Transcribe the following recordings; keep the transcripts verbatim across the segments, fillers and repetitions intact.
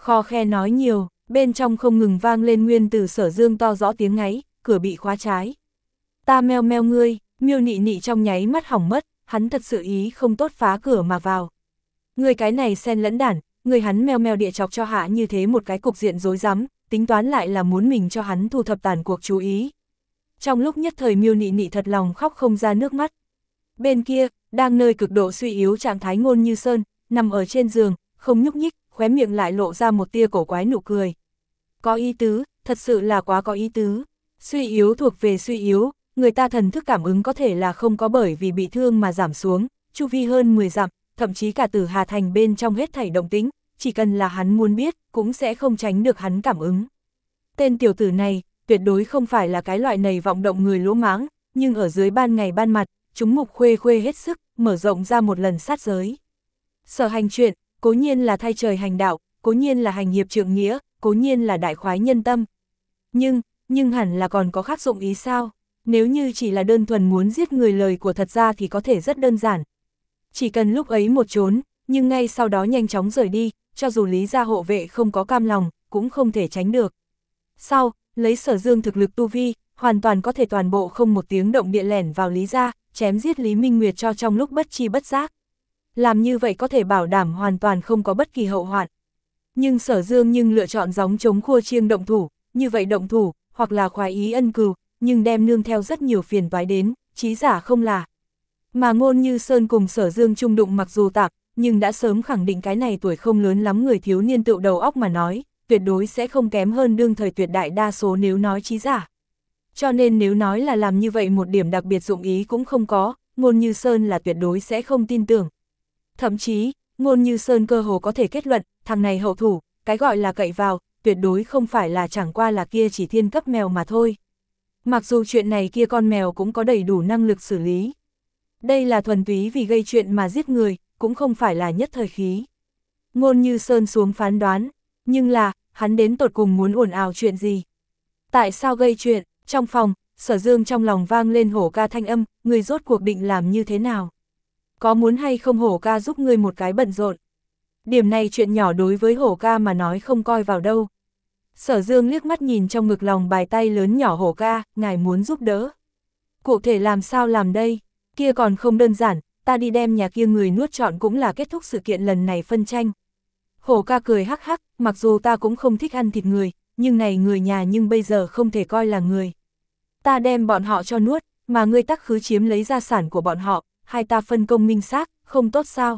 Kho khe nói nhiều, bên trong không ngừng vang lên nguyên từ Sở Dương to rõ tiếng ngáy, cửa bị khóa trái. Ta meo meo ngươi, Miêu Nị Nị trong nháy mắt hỏng mất, hắn thật sự ý không tốt phá cửa mà vào. Người cái này xen lẫn đản, người hắn meo meo địa chọc cho hạ như thế một cái cục diện rối rắm, tính toán lại là muốn mình cho hắn thu thập tàn cuộc chú ý. Trong lúc nhất thời Miêu Nị Nị thật lòng khóc không ra nước mắt. Bên kia, đang nơi cực độ suy yếu trạng thái Ngôn Như Sơn, nằm ở trên giường, không nhúc nhích, khóe miệng lại lộ ra một tia cổ quái nụ cười. Có ý tứ, thật sự là quá có ý tứ. Suy yếu thuộc về suy yếu, người ta thần thức cảm ứng có thể là không có bởi vì bị thương mà giảm xuống, chu vi hơn mười dặm, thậm chí cả Tử Hà Thành bên trong hết thảy động tĩnh, chỉ cần là hắn muốn biết, cũng sẽ không tránh được hắn cảm ứng. Tên tiểu tử này, tuyệt đối không phải là cái loại này vọng động người lỗ mãng, nhưng ở dưới ban ngày ban mặt, chúng mục khuê khuê hết sức, mở rộng ra một lần sát giới. Sở hành chuyện, cố nhiên là thay trời hành đạo, cố nhiên là hành hiệp trượng nghĩa, cố nhiên là đại khoái nhân tâm. Nhưng, nhưng hẳn là còn có khác dụng ý sao? Nếu như chỉ là đơn thuần muốn giết người lời của thật ra thì có thể rất đơn giản. Chỉ cần lúc ấy một trốn, nhưng ngay sau đó nhanh chóng rời đi, cho dù Lý gia hộ vệ không có cam lòng, cũng không thể tránh được. Sau, lấy Sở Dương thực lực tu vi, hoàn toàn có thể toàn bộ không một tiếng động địa lẻn vào Lý gia, chém giết Lý Minh Nguyệt cho trong lúc bất chi bất giác. Làm như vậy có thể bảo đảm hoàn toàn không có bất kỳ hậu hoạn. Nhưng Sở Dương nhưng lựa chọn gióng chống khua chiêng động thủ, như vậy động thủ, hoặc là khoái ý ân cừu, nhưng đem nương theo rất nhiều phiền toái đến, chí giả không là. Mà Ngôn Như Sơn cùng Sở Dương chung đụng mặc dù tạm, nhưng đã sớm khẳng định cái này tuổi không lớn lắm người thiếu niên tựu đầu óc mà nói, tuyệt đối sẽ không kém hơn đương thời tuyệt đại đa số nếu nói chí giả. Cho nên nếu nói là làm như vậy một điểm đặc biệt dụng ý cũng không có, Ngôn Như Sơn là tuyệt đối sẽ không tin tưởng. Thậm chí, Ngôn Như Sơn cơ hồ có thể kết luận, thằng này hậu thủ, cái gọi là cậy vào, tuyệt đối không phải là chẳng qua là kia chỉ thiên cấp mèo mà thôi. Mặc dù chuyện này kia con mèo cũng có đầy đủ năng lực xử lý. Đây là thuần túy vì gây chuyện mà giết người, cũng không phải là nhất thời khí. Ngôn Như Sơn xuống phán đoán, nhưng là, hắn đến tột cùng muốn ồn ào chuyện gì? Tại sao gây chuyện? Trong phòng, Sở Dương trong lòng vang lên Hổ ca thanh âm, người rốt cuộc định làm như thế nào? Có muốn hay không Hổ ca giúp ngươi một cái bận rộn? Điểm này chuyện nhỏ đối với Hổ ca mà nói không coi vào đâu. Sở Dương liếc mắt nhìn trong ngực lòng bài tay lớn nhỏ Hổ ca, ngài muốn giúp đỡ. Cụ thể làm sao làm đây? Kia còn không đơn giản, ta đi đem nhà kia người nuốt trọn cũng là kết thúc sự kiện lần này phân tranh. Hổ ca cười hắc hắc, mặc dù ta cũng không thích ăn thịt người, nhưng này người nhà nhưng bây giờ không thể coi là người. Ta đem bọn họ cho nuốt, mà ngươi tắc khứ chiếm lấy gia sản của bọn họ, hai ta phân công minh xác, không tốt sao?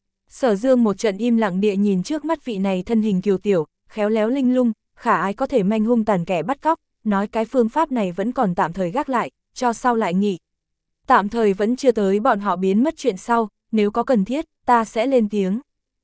Sở Dương một trận im lặng địa nhìn trước mắt vị này thân hình kiều tiểu, khéo léo linh lung, khả ai có thể manh hung tàn kẻ bắt cóc, nói cái phương pháp này vẫn còn tạm thời gác lại, cho sau lại nghỉ. Tạm thời vẫn chưa tới bọn họ biến mất chuyện sau, nếu có cần thiết, ta sẽ lên tiếng.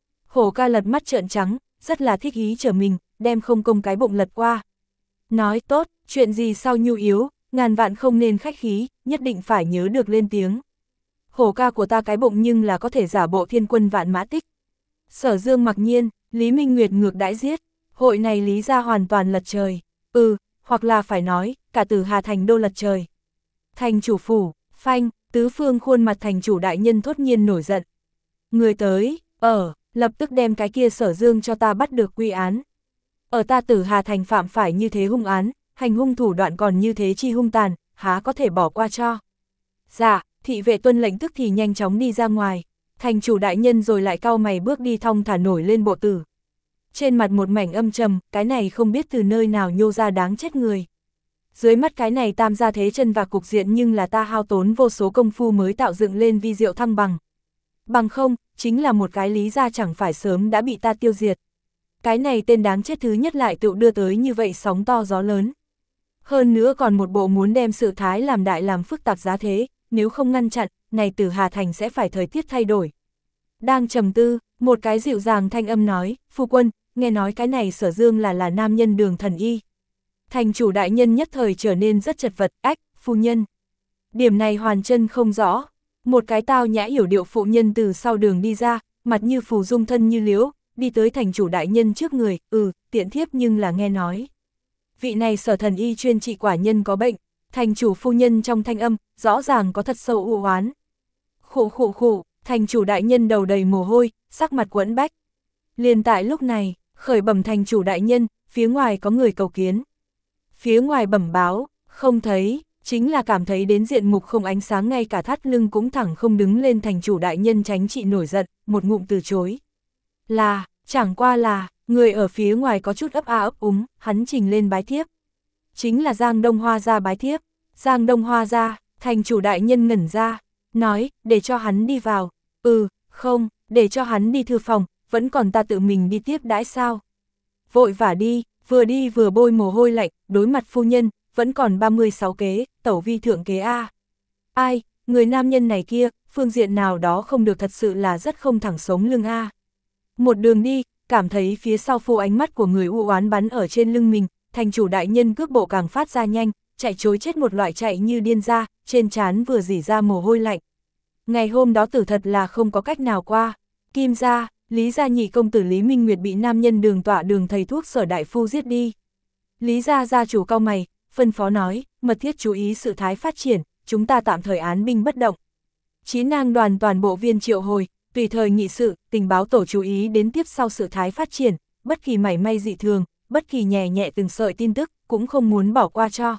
Hổ ca lật mắt trợn trắng, rất là thích ý trở mình, đem không công cái bụng lật qua. Nói tốt, chuyện gì sau nhu yếu, ngàn vạn không nên khách khí, nhất định phải nhớ được lên tiếng. Hổ ca của ta cái bụng nhưng là có thể giả bộ thiên quân vạn mã tích. Sở Dương mặc nhiên, Lý Minh Nguyệt ngược đãi giết, hội này Lý ra hoàn toàn lật trời. Ừ, hoặc là phải nói, cả Tử Hà Thành đô lật trời. Thành chủ phủ, phanh, tứ phương khuôn mặt thành chủ đại nhân thốt nhiên nổi giận. Người tới, ở, lập tức đem cái kia Sở Dương cho ta bắt được quy án. Ở ta Tử Hà Thành phạm phải như thế hung án, hành hung thủ đoạn còn như thế chi hung tàn, há có thể bỏ qua cho. Dạ, thị vệ tuân lệnh tức thì nhanh chóng đi ra ngoài, thành chủ đại nhân rồi lại cau mày bước đi thong thả nổi lên bộ tử. Trên mặt một mảnh âm trầm, cái này không biết từ nơi nào nhô ra đáng chết người. Dưới mắt cái này tam gia thế chân và cục diện nhưng là ta hao tốn vô số công phu mới tạo dựng lên vi diệu thăng bằng. Bằng không, chính là một cái Lý gia chẳng phải sớm đã bị ta tiêu diệt. Cái này tên đáng chết thứ nhất lại tự đưa tới như vậy sóng to gió lớn. Hơn nữa còn một bộ muốn đem sự thái làm đại làm phức tạp giá thế, nếu không ngăn chặn, này Tử Hà Thành sẽ phải thời tiết thay đổi. Đang trầm tư, một cái dịu dàng thanh âm nói, phu quân, nghe nói cái này Sở Dương là là nam nhân Đường Thần Y. Thành chủ đại nhân nhất thời trở nên rất chật vật, ách, phu nhân. Điểm này hoàn chân không rõ, một cái tao nhã hiểu điệu phụ nhân từ sau đường đi ra, mặt như phù dung thân như liễu, đi tới thành chủ đại nhân trước người, ừ, tiện thiếp nhưng là nghe nói. Vị này Sở Thần Y chuyên trị quả nhân có bệnh, thành chủ phu nhân trong thanh âm, rõ ràng có thật sâu u oán. Khụ khụ khụ, thành chủ đại nhân đầu đầy mồ hôi, sắc mặt quẫn bách. Liền tại lúc này, Khởi bẩm thành chủ đại nhân, phía ngoài có người cầu kiến. Phía ngoài bẩm báo, không thấy, chính là cảm thấy đến diện mục không ánh sáng, ngay cả thắt lưng cũng thẳng không đứng lên. Thành chủ đại nhân tránh chị nổi giận, một ngụm từ chối. Là, chẳng qua là, người ở phía ngoài có chút ấp a ấp úng, hắn trình lên bái thiếp. Chính là Giang Đông Hoa gia bái thiếp. Giang Đông Hoa gia, thành chủ đại nhân ngẩn ra, nói, để cho hắn đi vào. Ừ, không, để cho hắn đi thư phòng, vẫn còn ta tự mình đi tiếp đãi sao. Vội vả đi, vừa đi vừa bôi mồ hôi lạnh, đối mặt phu nhân, vẫn còn ba mươi sáu kế, tẩu vi thượng kế A. Ai, người nam nhân này kia, phương diện nào đó không được, thật sự là rất không thẳng sống lưng A. Một đường đi, cảm thấy phía sau phu ánh mắt của người u oán bắn ở trên lưng mình, thành chủ đại nhân cước bộ càng phát ra nhanh, chạy trối chết một loại chạy như điên ra, trên trán vừa rỉ ra mồ hôi lạnh. Ngày hôm đó tử thật là không có cách nào qua. Kim gia, Lý gia nhị công tử Lý Minh Nguyệt bị nam nhân Đường Tọa Đường thầy thuốc Sở đại phu giết đi. Lý gia gia chủ cau mày, phân phó nói, mật thiết chú ý sự thái phát triển, chúng ta tạm thời án binh bất động. Chí nang đoàn toàn bộ viên triệu hồi, tùy thời nghị sự, tình báo tổ chú ý đến tiếp sau sự thái phát triển, bất kỳ mảy may dị thường, bất kỳ nhẹ nhẹ từng sợi tin tức, cũng không muốn bỏ qua cho.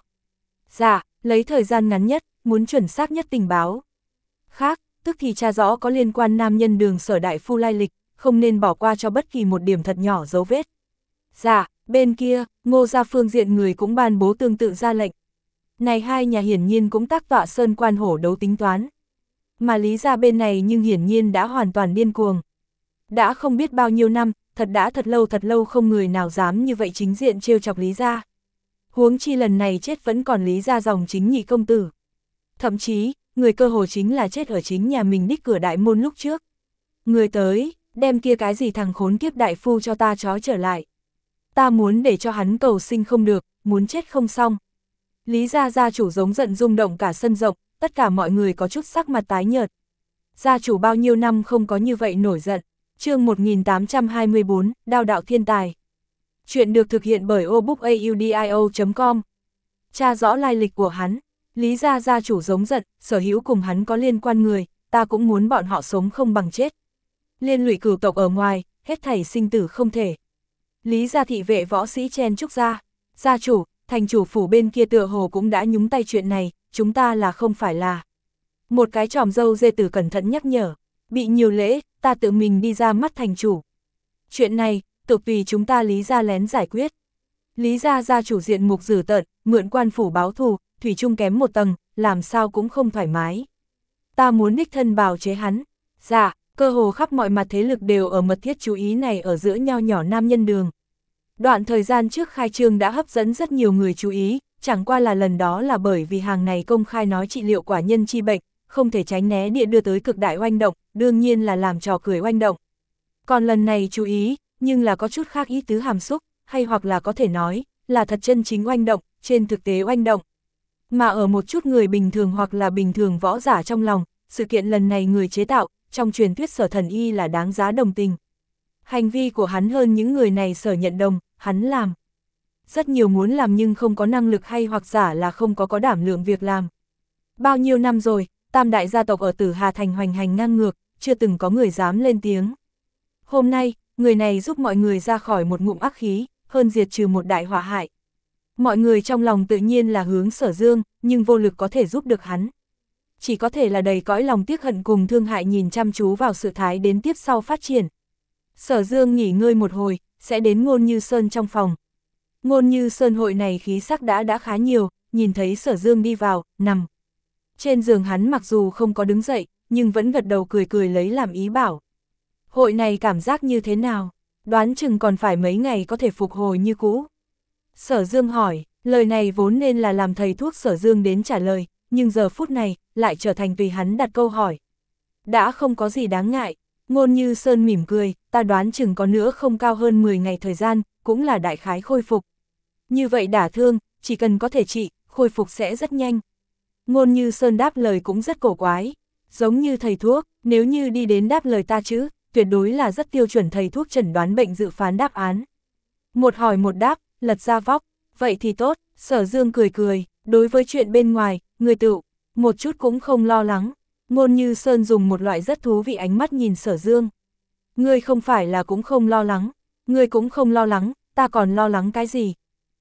Dạ, lấy thời gian ngắn nhất, muốn chuẩn xác nhất tình báo. Khác, tức thì tra rõ có liên quan nam nhân Đường Sở đại phu lai lịch, không nên bỏ qua cho bất kỳ một điểm thật nhỏ dấu vết. Dạ, bên kia, Ngô gia phương diện người cũng ban bố tương tự ra lệnh. Này hai nhà hiển nhiên cũng tác tọa sơn quan hổ đấu tính toán. Mà Lý gia bên này nhưng hiển nhiên đã hoàn toàn điên cuồng. Đã không biết bao nhiêu năm, thật đã thật lâu thật lâu không người nào dám như vậy chính diện trêu chọc Lý gia. Huống chi lần này chết vẫn còn Lý gia dòng chính nhị công tử. Thậm chí, người cơ hồ chính là chết ở chính nhà mình đích cửa đại môn lúc trước. Người tới, đem kia cái gì thằng khốn kiếp đại phu cho ta trói trở lại. Ta muốn để cho hắn cầu sinh không được, muốn chết không xong. Lý gia gia chủ giống giận rung động cả sân rộng, tất cả mọi người có chút sắc mặt tái nhợt. Gia chủ bao nhiêu năm không có như vậy nổi giận. Chương một nghìn tám trăm hai mươi tư, Đao đạo thiên tài. Chuyện được thực hiện bởi obookaudio chấm com. Tra rõ lai lịch của hắn. Lý gia gia chủ giống giận, sở hữu cùng hắn có liên quan người, ta cũng muốn bọn họ sống không bằng chết. Liên lụy cửu tộc ở ngoài, hết thảy sinh tử không thể. Lý gia thị vệ võ sĩ chen chúc ra. Gia chủ, thành chủ phủ bên kia tựa hồ cũng đã nhúng tay chuyện này, chúng ta là không phải là. Một cái tròm dâu dê tử cẩn thận nhắc nhở, bị nhiều lễ, ta tự mình đi ra mắt thành chủ. Chuyện này, tự tùy chúng ta Lý gia lén giải quyết. Lý gia gia chủ diện mục dữ tợn, mượn quan phủ báo thù, thủy chung kém một tầng, làm sao cũng không thoải mái. Ta muốn đích thân bào chế hắn. Dạ, cơ hồ khắp mọi mặt thế lực đều ở mật thiết chú ý này ở giữa nho nhỏ nam nhân Đường. Đoạn thời gian trước khai trương đã hấp dẫn rất nhiều người chú ý, chẳng qua là lần đó là bởi vì hàng này công khai nói trị liệu quả nhân chi bệnh, không thể tránh né địa đưa tới cực đại oanh động, đương nhiên là làm trò cười oanh động. Còn lần này chú ý, nhưng là có chút khác ý tứ hàm xúc, hay hoặc là có thể nói, là thật chân chính oanh động, trên thực tế oanh động. Mà ở một chút người bình thường hoặc là bình thường võ giả trong lòng, sự kiện lần này người chế tạo, trong truyền thuyết Sở Thần Y là đáng giá đồng tình. Hành vi của hắn hơn những người này Sở nhận đồng, hắn làm. Rất nhiều muốn làm nhưng không có năng lực hay hoặc giả là không có có đảm lượng việc làm. Bao nhiêu năm rồi, tam đại gia tộc ở Tử Hà Thành hoành hành ngang ngược, chưa từng có người dám lên tiếng. Hôm nay, người này giúp mọi người ra khỏi một ngụm ác khí, hơn diệt trừ một đại họa hại. Mọi người trong lòng tự nhiên là hướng Sở Dương, nhưng vô lực có thể giúp được hắn. Chỉ có thể là đầy cõi lòng tiếc hận cùng thương hại nhìn chăm chú vào sự thái đến tiếp sau phát triển. Sở Dương nghỉ ngơi một hồi, sẽ đến Ngôn Như Sơn trong phòng. Ngôn Như Sơn hội này khí sắc đã đã khá nhiều, nhìn thấy Sở Dương đi vào, nằm. Trên giường hắn mặc dù không có đứng dậy, nhưng vẫn gật đầu cười cười lấy làm ý bảo. Hội này cảm giác như thế nào? Đoán chừng còn phải mấy ngày có thể phục hồi như cũ. Sở Dương hỏi, lời này vốn nên là làm thầy thuốc Sở Dương đến trả lời, nhưng giờ phút này, lại trở thành tùy hắn đặt câu hỏi. Đã không có gì đáng ngại, Ngôn Như Sơn mỉm cười, ta đoán chừng có nữa không cao hơn mười ngày thời gian, cũng là đại khái khôi phục. Như vậy đả thương, chỉ cần có thể trị, khôi phục sẽ rất nhanh. Ngôn Như Sơn đáp lời cũng rất cổ quái, giống như thầy thuốc, nếu như đi đến đáp lời ta chứ, tuyệt đối là rất tiêu chuẩn thầy thuốc chẩn đoán bệnh dự phán đáp án. Một hỏi một đáp, lật ra vóc, vậy thì tốt, Sở Dương cười cười, đối với chuyện bên ngoài, người tự, một chút cũng không lo lắng. Ngôn Như Sơn dùng một loại rất thú vị ánh mắt nhìn Sở Dương. Ngươi không phải là cũng không lo lắng. Ngươi cũng không lo lắng, ta còn lo lắng cái gì?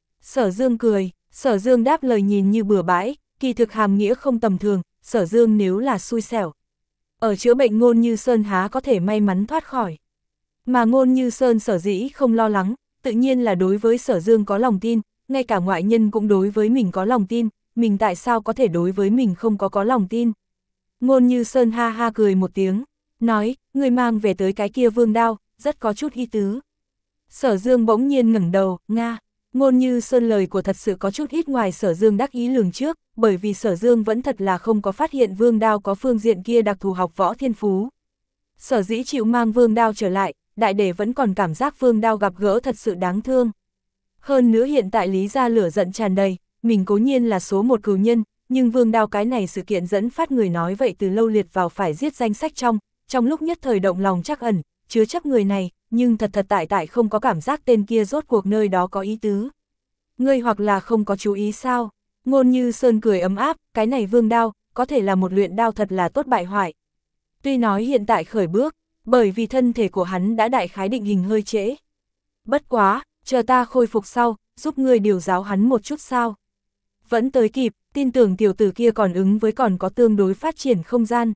Sở Dương cười, Sở Dương đáp lời nhìn như bừa bãi, kỳ thực hàm nghĩa không tầm thường, Sở Dương nếu là xui xẻo. Ở chữa bệnh Ngôn Như Sơn há có thể may mắn thoát khỏi. Mà Ngôn Như Sơn sở dĩ không lo lắng, tự nhiên là đối với Sở Dương có lòng tin, ngay cả ngoại nhân cũng đối với mình có lòng tin, mình tại sao có thể đối với mình không có có lòng tin. Ngôn Như Sơn ha ha cười một tiếng, nói, người mang về tới cái kia vương đao, rất có chút ý tứ. Sở Dương bỗng nhiên ngẩng đầu, Nga, Ngôn Như Sơn lời của thật sự có chút ít ngoài Sở Dương đắc ý lường trước, bởi vì Sở Dương vẫn thật là không có phát hiện vương đao có phương diện kia đặc thù học võ thiên phú. Sở dĩ chịu mang vương đao trở lại, đại để vẫn còn cảm giác vương đao gặp gỡ thật sự đáng thương. Hơn nữa hiện tại Lý gia lửa giận tràn đầy, mình cố nhiên là số một cừu nhân, nhưng vương đao cái này sự kiện dẫn phát người nói vậy từ lâu liệt vào phải giết danh sách trong, trong lúc nhất thời động lòng chắc ẩn, chứa chấp người này, nhưng thật thật tại tại không có cảm giác tên kia rốt cuộc nơi đó có ý tứ. Ngươi hoặc là không có chú ý sao? Ngôn Như Sơn cười ấm áp, cái này vương đao, có thể là một luyện đao thật là tốt bại hoại. Tuy nói hiện tại khởi bước, bởi vì thân thể của hắn đã đại khái định hình hơi trễ. Bất quá, chờ ta khôi phục sau, giúp ngươi điều giáo hắn một chút sao. Vẫn tới kịp, tin tưởng tiểu tử kia còn ứng với còn có tương đối phát triển không gian.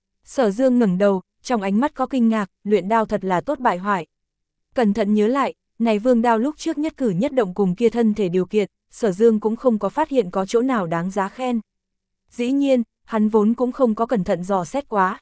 Sở Dương ngẩng đầu, trong ánh mắt có kinh ngạc, luyện đao thật là tốt bại hoại. Cẩn thận nhớ lại, này vương đao lúc trước nhất cử nhất động cùng kia thân thể điều kiện, Sở Dương cũng không có phát hiện có chỗ nào đáng giá khen. Dĩ nhiên, hắn vốn cũng không có cẩn thận dò xét quá.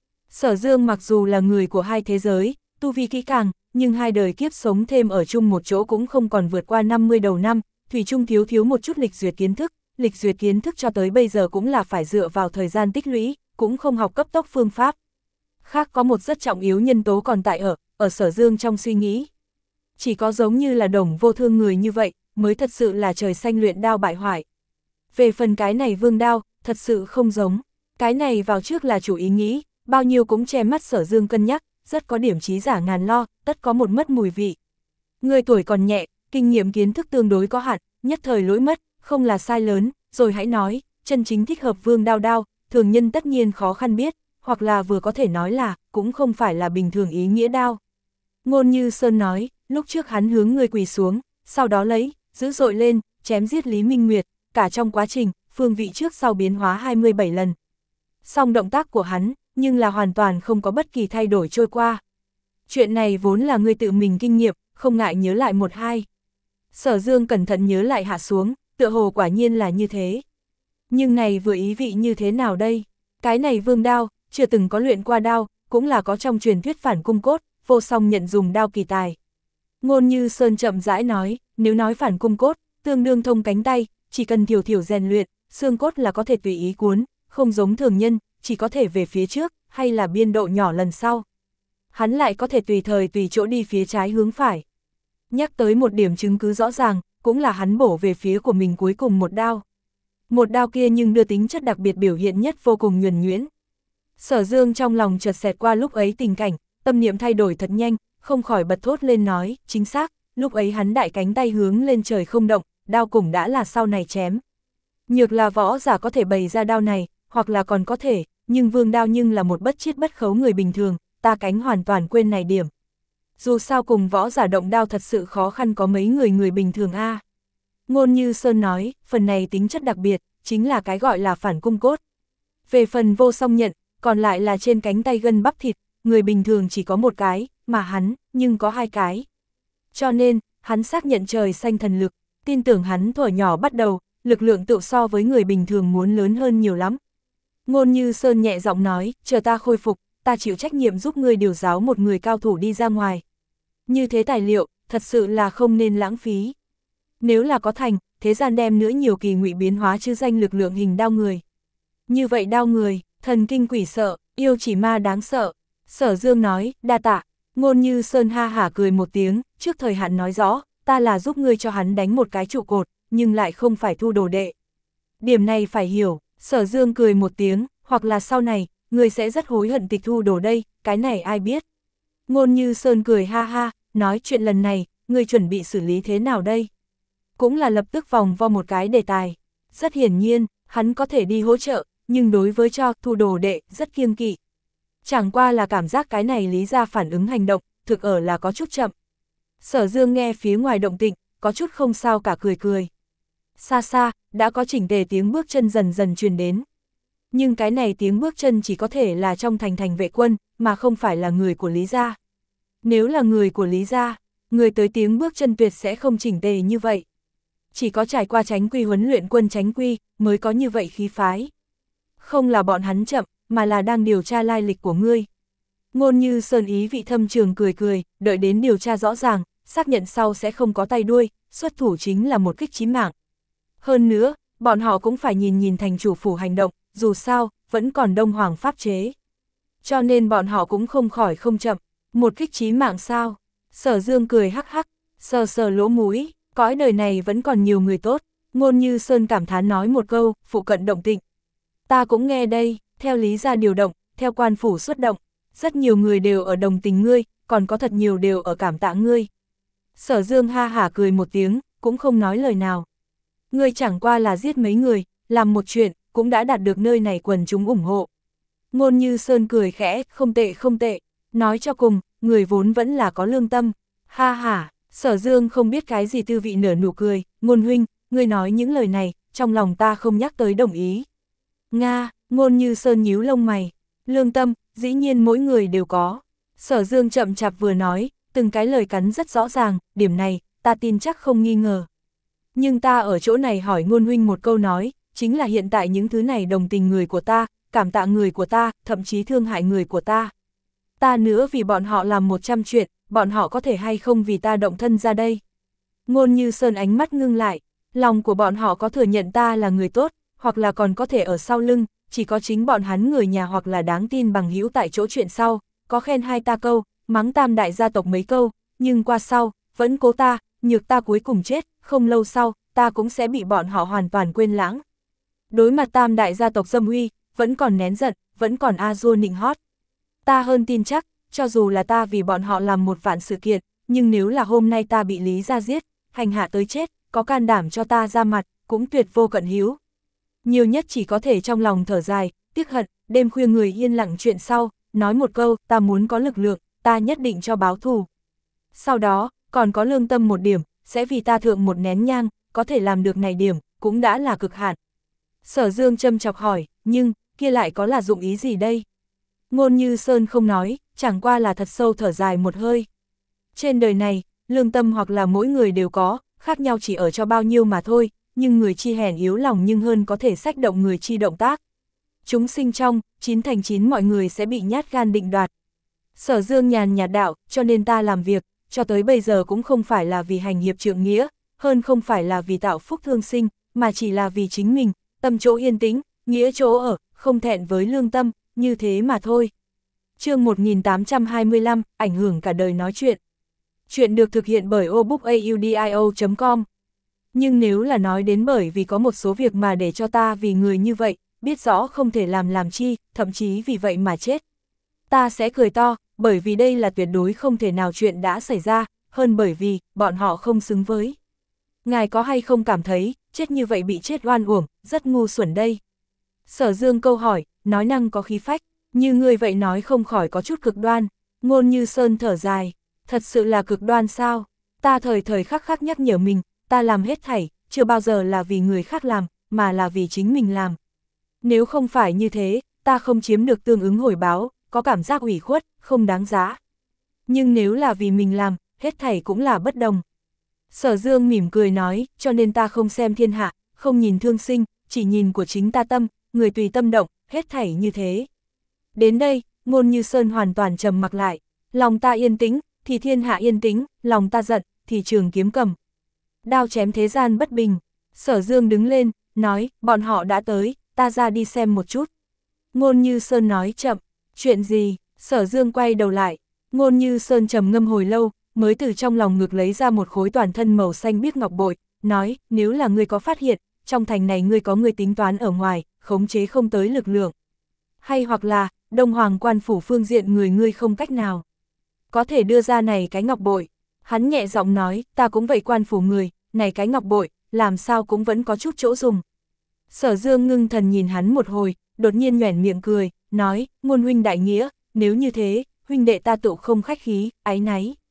Sở Dương mặc dù là người của hai thế giới, tu vi kỹ càng, nhưng hai đời kiếp sống thêm ở chung một chỗ cũng không còn vượt qua năm mươi đầu năm, thủy chung thiếu thiếu một chút lịch duyệt kiến thức, lịch duyệt kiến thức cho tới bây giờ cũng là phải dựa vào thời gian tích lũy, cũng không học cấp tốc phương pháp. Khác có một rất trọng yếu nhân tố còn tại ở, ở Sở Dương trong suy nghĩ. Chỉ có giống như là Đồng Vô Thương người như vậy, mới thật sự là trời xanh luyện đao bại hoại. Về phần cái này vương đao, thật sự không giống. Cái này vào trước là chủ ý nghĩ, bao nhiêu cũng che mắt Sở Dương cân nhắc, rất có điểm trí giả ngàn lo, tất có một mất mùi vị. Người tuổi còn nhẹ, kinh nghiệm kiến thức tương đối có hạn, nhất thời lỗi mất, không là sai lớn, rồi hãy nói, chân chính thích hợp vương đao đao, thường nhân tất nhiên khó khăn biết, hoặc là vừa có thể nói là, cũng không phải là bình thường ý nghĩa đao. Ngôn Như Sơn nói, lúc trước hắn hướng người quỳ xuống, sau đó lấy, dữ dội lên, chém giết Lý Minh Nguyệt, cả trong quá trình, phương vị trước sau biến hóa hai mươi bảy lần. Song động tác của hắn, nhưng là hoàn toàn không có bất kỳ thay đổi trôi qua. Chuyện này vốn là người tự mình kinh nghiệm, không ngại nhớ lại một hai. Sở Dương cẩn thận nhớ lại hạ xuống, tựa hồ quả nhiên là như thế. Nhưng này vừa ý vị như thế nào đây? Cái này vương đao, chưa từng có luyện qua đao, cũng là có trong truyền thuyết phản cung cốt, vô song nhận dùng đao kỳ tài. Ngôn Như Sơn chậm rãi nói, nếu nói phản cung cốt, tương đương thông cánh tay, chỉ cần thiểu thiểu rèn luyện, xương cốt là có thể tùy ý cuốn, không giống thường nhân, chỉ có thể về phía trước, hay là biên độ nhỏ lần sau. Hắn lại có thể tùy thời tùy chỗ đi phía trái hướng phải. Nhắc tới một điểm chứng cứ rõ ràng, cũng là hắn bổ về phía của mình cuối cùng một đao. Một đao kia nhưng đưa tính chất đặc biệt biểu hiện nhất vô cùng nhuần nhuyễn. Sở Dương trong lòng chợt xẹt qua lúc ấy tình cảnh, tâm niệm thay đổi thật nhanh, không khỏi bật thốt lên nói, chính xác, lúc ấy hắn đại cánh tay hướng lên trời không động, đao cùng đã là sau này chém. Nhược là võ giả có thể bày ra đao này, hoặc là còn có thể, nhưng vương đao nhưng là một bất chiết bất khấu người bình thường, ta cánh hoàn toàn quên này điểm. Dù sao cùng võ giả động đao thật sự khó khăn có mấy người người bình thường a. À. Ngôn Như Sơn nói, phần này tính chất đặc biệt, chính là cái gọi là phản cung cốt. Về phần vô song nhận, còn lại là trên cánh tay gân bắp thịt, người bình thường chỉ có một cái, mà hắn, nhưng có hai cái. Cho nên, hắn xác nhận trời xanh thần lực, tin tưởng hắn thuở nhỏ bắt đầu, lực lượng tự so với người bình thường muốn lớn hơn nhiều lắm. Ngôn Như Sơn nhẹ giọng nói, chờ ta khôi phục, ta chịu trách nhiệm giúp ngươi điều giáo một người cao thủ đi ra ngoài. Như thế tài liệu, thật sự là không nên lãng phí. Nếu là có thành, thế gian đem nữa nhiều kỳ ngụy biến hóa chứ danh lực lượng hình đao người. Như vậy đao người, thần kinh quỷ sợ, yêu chỉ ma đáng sợ. Sở Dương nói, đa tạ. Ngôn Như Sơn ha hả cười một tiếng, trước thời hạn nói rõ, ta là giúp ngươi cho hắn đánh một cái trụ cột, nhưng lại không phải thu đồ đệ. Điểm này phải hiểu, Sở Dương cười một tiếng, hoặc là sau này, ngươi sẽ rất hối hận tịch thu đồ đây, cái này ai biết. Ngôn Như Sơn cười ha ha, nói chuyện lần này, ngươi chuẩn bị xử lý thế nào đây? Cũng là lập tức vòng vo một cái đề tài. Rất hiển nhiên, hắn có thể đi hỗ trợ, nhưng đối với cho thu đồ đệ, rất kiêng kỵ. Chẳng qua là cảm giác cái này Lý gia phản ứng hành động, thực ở là có chút chậm. Sở Dương nghe phía ngoài động tĩnh, có chút không sao cả cười cười. Xa xa, đã có chỉnh tề tiếng bước chân dần dần truyền đến. Nhưng cái này tiếng bước chân chỉ có thể là trong thành thành vệ quân, mà không phải là người của Lý gia. Nếu là người của Lý gia, người tới tiếng bước chân tuyệt sẽ không chỉnh tề như vậy. Chỉ có trải qua Chánh Quy huấn luyện quân Chánh Quy, mới có như vậy khí phái. Không là bọn hắn chậm, mà là đang điều tra lai lịch của ngươi. Ngôn Như Sơn ý vị thâm trường cười cười, đợi đến điều tra rõ ràng, xác nhận sau sẽ không có tay đuôi, xuất thủ chính là một kích chí mạng. Hơn nữa, bọn họ cũng phải nhìn nhìn thành chủ phủ hành động, dù sao, vẫn còn Đông Hoàng pháp chế. Cho nên bọn họ cũng không khỏi không chậm, một kích chí mạng sao. Sở Dương cười hắc hắc, sờ sờ lỗ mũi, cõi đời này vẫn còn nhiều người tốt. Ngôn Như Sơn cảm thán nói một câu, phụ cận động tĩnh. Ta cũng nghe đây, theo Lý gia điều động, theo quan phủ xuất động, rất nhiều người đều ở đồng tình ngươi, còn có thật nhiều đều ở cảm tạ ngươi. Sở Dương ha hả cười một tiếng, cũng không nói lời nào. Ngươi chẳng qua là giết mấy người, làm một chuyện, cũng đã đạt được nơi này quần chúng ủng hộ. Ngôn Như Sơn cười khẽ, không tệ không tệ, nói cho cùng, người vốn vẫn là có lương tâm. Ha hả, Sở Dương không biết cái gì tư vị nở nụ cười, Ngôn huynh, ngươi nói những lời này, trong lòng ta không nhắc tới đồng ý. Nga, Ngôn Như Sơn nhíu lông mày, lương tâm, dĩ nhiên mỗi người đều có. Sở Dương chậm chạp vừa nói, từng cái lời cắn rất rõ ràng, điểm này, ta tin chắc không nghi ngờ. Nhưng ta ở chỗ này hỏi Ngôn huynh một câu nói, chính là hiện tại những thứ này đồng tình người của ta, cảm tạ người của ta, thậm chí thương hại người của ta. Ta nữa vì bọn họ làm một trăm chuyện, bọn họ có thể hay không vì ta động thân ra đây. Ngôn Như Sơn ánh mắt ngưng lại, lòng của bọn họ có thừa nhận ta là người tốt, hoặc là còn có thể ở sau lưng, chỉ có chính bọn hắn người nhà hoặc là đáng tin bằng hữu tại chỗ chuyện sau, có khen hai ta câu, mắng tam đại gia tộc mấy câu, nhưng qua sau, vẫn cố ta, nhược ta cuối cùng chết, không lâu sau, ta cũng sẽ bị bọn họ hoàn toàn quên lãng. Đối mặt tam đại gia tộc dâm uy, vẫn còn nén giận, vẫn còn a dua nịnh hót. Ta hơn tin chắc, cho dù là ta vì bọn họ làm một vạn sự kiện, nhưng nếu là hôm nay ta bị Lý gia giết, hành hạ tới chết, có can đảm cho ta ra mặt, cũng tuyệt vô cận hữu. Nhiều nhất chỉ có thể trong lòng thở dài, tiếc hận, đêm khuya người yên lặng chuyện sau, nói một câu, ta muốn có lực lượng, ta nhất định cho báo thù. Sau đó, còn có lương tâm một điểm, sẽ vì ta thượng một nén nhang, có thể làm được này điểm, cũng đã là cực hạn. Sở Dương châm chọc hỏi, nhưng, kia lại có là dụng ý gì đây? Ngôn Như Sơn không nói, chẳng qua là thật sâu thở dài một hơi. Trên đời này, lương tâm hoặc là mỗi người đều có, khác nhau chỉ ở cho bao nhiêu mà thôi, nhưng người chi hèn yếu lòng nhưng hơn có thể xách động người chi động tác. Chúng sinh trong, chín thành chín mọi người sẽ bị nhát gan định đoạt. Sở Dương nhàn nhạt đạo, cho nên ta làm việc, cho tới bây giờ cũng không phải là vì hành hiệp trượng nghĩa, hơn không phải là vì tạo phúc thương sinh, mà chỉ là vì chính mình, tâm chỗ yên tĩnh, nghĩa chỗ ở, không thẹn với lương tâm, như thế mà thôi. Chương một nghìn tám trăm hai mươi lăm, ảnh hưởng cả đời nói chuyện. Chuyện được thực hiện bởi obookaudio chấm com. Nhưng nếu là nói đến bởi vì có một số việc mà để cho ta vì người như vậy, biết rõ không thể làm làm chi, thậm chí vì vậy mà chết. Ta sẽ cười to, bởi vì đây là tuyệt đối không thể nào chuyện đã xảy ra, hơn bởi vì, bọn họ không xứng với. Ngài có hay không cảm thấy, chết như vậy bị chết oan uổng, rất ngu xuẩn đây. Sở Dương câu hỏi, nói năng có khí phách, như ngươi vậy nói không khỏi có chút cực đoan. Ngôn Như Sơn thở dài, thật sự là cực đoan sao? Ta thời thời khắc khắc nhắc nhở mình, ta làm hết thảy, chưa bao giờ là vì người khác làm, mà là vì chính mình làm. Nếu không phải như thế, ta không chiếm được tương ứng hồi báo, có cảm giác ủy khuất, không đáng giá. Nhưng nếu là vì mình làm, hết thảy cũng là bất đồng. Sở Dương mỉm cười nói, cho nên ta không xem thiên hạ, không nhìn thương sinh, chỉ nhìn của chính ta tâm, người tùy tâm động, hết thảy như thế. Đến đây, Ngôn Như Sơn hoàn toàn trầm mặc lại, lòng ta yên tĩnh, thì thiên hạ yên tĩnh, lòng ta giận, thì trường kiếm cầm. Đao chém thế gian bất bình. Sở Dương đứng lên, nói, bọn họ đã tới, ta ra đi xem một chút. Ngôn Như Sơn nói chậm, chuyện gì? Sở Dương quay đầu lại, Ngôn Như Sơn trầm ngâm hồi lâu, mới từ trong lòng ngực lấy ra một khối toàn thân màu xanh biếc ngọc bội, nói, nếu là ngươi có phát hiện, trong thành này ngươi có người tính toán ở ngoài, khống chế không tới lực lượng. Hay hoặc là, Đông Hoàng quan phủ phương diện người ngươi không cách nào. Có thể đưa ra này cái ngọc bội. Hắn nhẹ giọng nói, ta cũng vậy quan phủ người, này cái ngọc bội, làm sao cũng vẫn có chút chỗ dùng. Sở Dương ngưng thần nhìn hắn một hồi, đột nhiên nhoẻn miệng cười, nói, Ngôn huynh đại nghĩa, nếu như thế, huynh đệ ta tụ không khách khí, áy náy.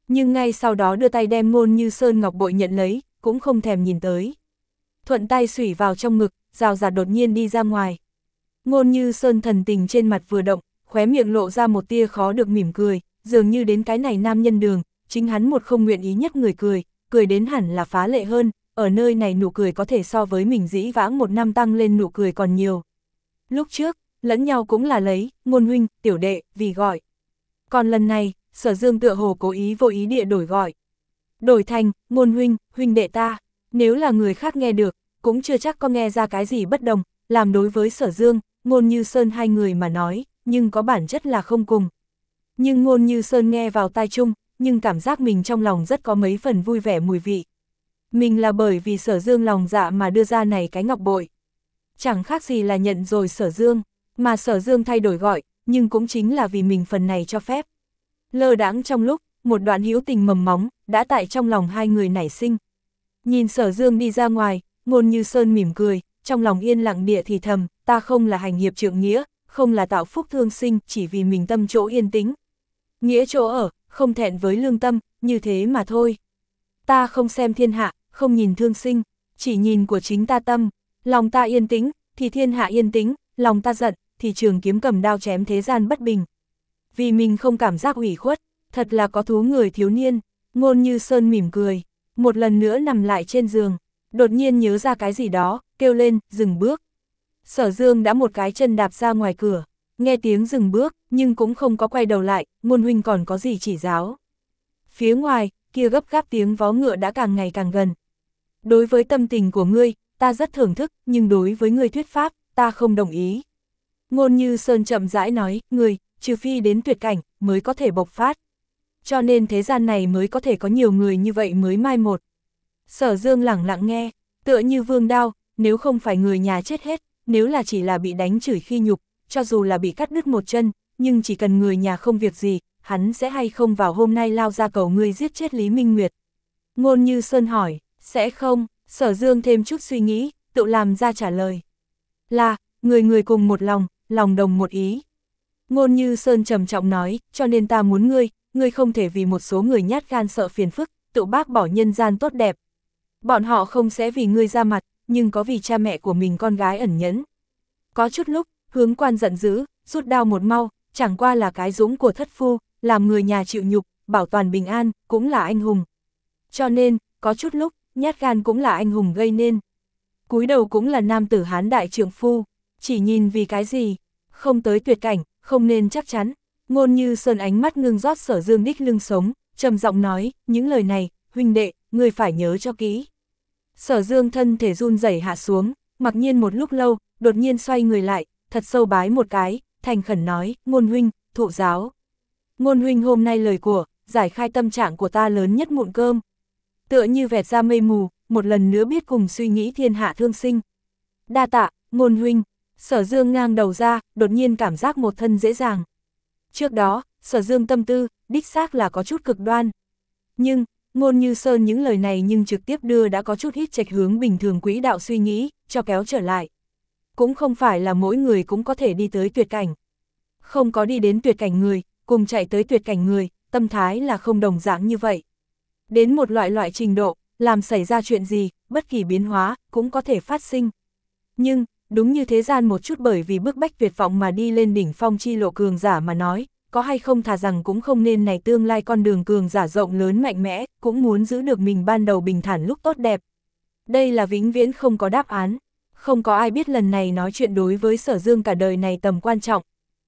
nhưng ngay sau đó đưa tay đem Ngôn Như Sơn ngọc bội nhận lấy, cũng không thèm nhìn tới. Thuận tay xủy vào trong ngực, rào rạt đột nhiên đi ra ngoài. Ngôn Như Sơn thần tình trên mặt vừa động, khóe miệng lộ ra một tia khó được mỉm cười, dường như đến cái này nam nhân đường, chính hắn một không nguyện ý nhất người cười, cười đến hẳn là phá lệ hơn, ở nơi này nụ cười có thể so với mình dĩ vãng một năm tăng lên nụ cười còn nhiều. Lúc trước, lẫn nhau cũng là lấy, Ngôn huynh, tiểu đệ, vì gọi. Còn lần này, Sở Dương tựa hồ cố ý vô ý địa đổi gọi. Đổi thành, Ngôn huynh, huynh đệ ta, nếu là người khác nghe được, cũng chưa chắc có nghe ra cái gì bất đồng, làm đối với Sở Dương, Ngôn Như Sơn hai người mà nói, nhưng có bản chất là không cùng. Nhưng Ngôn Như Sơn nghe vào tai chung, nhưng cảm giác mình trong lòng rất có mấy phần vui vẻ mùi vị. Mình là bởi vì Sở Dương lòng dạ mà đưa ra này cái ngọc bội. Chẳng khác gì là nhận rồi Sở Dương, mà Sở Dương thay đổi gọi, nhưng cũng chính là vì mình phần này cho phép. Lơ đãng trong lúc, một đoạn hữu tình mầm móng, đã tại trong lòng hai người nảy sinh. Nhìn Sở Dương đi ra ngoài, Ngôn Như Sơn mỉm cười, trong lòng yên lặng địa thì thầm, ta không là hành hiệp trượng nghĩa, không là tạo phúc thương sinh, chỉ vì mình tâm chỗ yên tĩnh. Nghĩa chỗ ở, không thẹn với lương tâm, như thế mà thôi. Ta không xem thiên hạ, không nhìn thương sinh, chỉ nhìn của chính ta tâm, lòng ta yên tĩnh, thì thiên hạ yên tĩnh, lòng ta giận, thì trường kiếm cầm đao chém thế gian bất bình. Vì mình không cảm giác ủy khuất, thật là có thú người thiếu niên. Ngôn Như Sơn mỉm cười, một lần nữa nằm lại trên giường, đột nhiên nhớ ra cái gì đó, kêu lên, dừng bước. Sở Dương đã một cái chân đạp ra ngoài cửa, nghe tiếng dừng bước, nhưng cũng không có quay đầu lại, Ngôn huynh còn có gì chỉ giáo. Phía ngoài, kia gấp gáp tiếng vó ngựa đã càng ngày càng gần. Đối với tâm tình của ngươi, ta rất thưởng thức, nhưng đối với ngươi thuyết pháp, ta không đồng ý. Ngôn Như Sơn chậm rãi nói, ngươi, trừ phi đến tuyệt cảnh, mới có thể bộc phát. Cho nên thế gian này mới có thể có nhiều người như vậy mới mai một. Sở Dương lẳng lặng nghe, tựa như vương đao, nếu không phải người nhà chết hết, nếu là chỉ là bị đánh chửi khi nhục, cho dù là bị cắt đứt một chân, nhưng chỉ cần người nhà không việc gì, hắn sẽ hay không vào hôm nay lao ra cầu ngươi giết chết Lý Minh Nguyệt. Ngôn Như Sơn hỏi, sẽ không, Sở Dương thêm chút suy nghĩ, tự làm ra trả lời. Là, người người cùng một lòng, lòng đồng một ý. Ngôn Như Sơn trầm trọng nói, cho nên ta muốn ngươi, ngươi không thể vì một số người nhát gan sợ phiền phức, tự bác bỏ nhân gian tốt đẹp. Bọn họ không sẽ vì ngươi ra mặt, nhưng có vì cha mẹ của mình con gái ẩn nhẫn. Có chút lúc, Hướng Quan giận dữ, rút đao một mau, chẳng qua là cái dũng của thất phu, làm người nhà chịu nhục, bảo toàn bình an, cũng là anh hùng. Cho nên, có chút lúc, nhát gan cũng là anh hùng gây nên. Cúi đầu cũng là nam tử hán đại trượng phu, chỉ nhìn vì cái gì, không tới tuyệt cảnh, không nên chắc chắn. Ngôn Như Sơn ánh mắt ngưng rót Sở Dương đích lưng sống, trầm giọng nói, những lời này, huynh đệ, ngươi phải nhớ cho kỹ. Sở Dương thân thể run rẩy hạ xuống, mặc nhiên một lúc lâu, đột nhiên xoay người lại, thật sâu bái một cái, thành khẩn nói, Ngôn huynh, thụ giáo. Ngôn huynh hôm nay lời của, giải khai tâm trạng của ta lớn nhất mụn cơm. Tựa như vẹt ra mây mù, một lần nữa biết cùng suy nghĩ thiên hạ thương sinh. Đa tạ, Ngôn huynh. Sở Dương ngang đầu ra, đột nhiên cảm giác một thân dễ dàng. Trước đó, Sở Dương tâm tư, đích xác là có chút cực đoan. Nhưng, Ngôn Như Sơn những lời này nhưng trực tiếp đưa đã có chút hít chệch hướng bình thường quỹ đạo suy nghĩ, cho kéo trở lại. Cũng không phải là mỗi người cũng có thể đi tới tuyệt cảnh. Không có đi đến tuyệt cảnh người, cùng chạy tới tuyệt cảnh người, tâm thái là không đồng dạng như vậy. Đến một loại loại trình độ, làm xảy ra chuyện gì, bất kỳ biến hóa, cũng có thể phát sinh. Nhưng, đúng như thế gian một chút bởi vì bức bách tuyệt vọng mà đi lên đỉnh phong chi lộ cường giả mà nói, có hay không thà rằng cũng không nên này tương lai con đường cường giả rộng lớn mạnh mẽ, cũng muốn giữ được mình ban đầu bình thản lúc tốt đẹp. Đây là vĩnh viễn không có đáp án, không có ai biết lần này nói chuyện đối với Sở Dương cả đời này tầm quan trọng.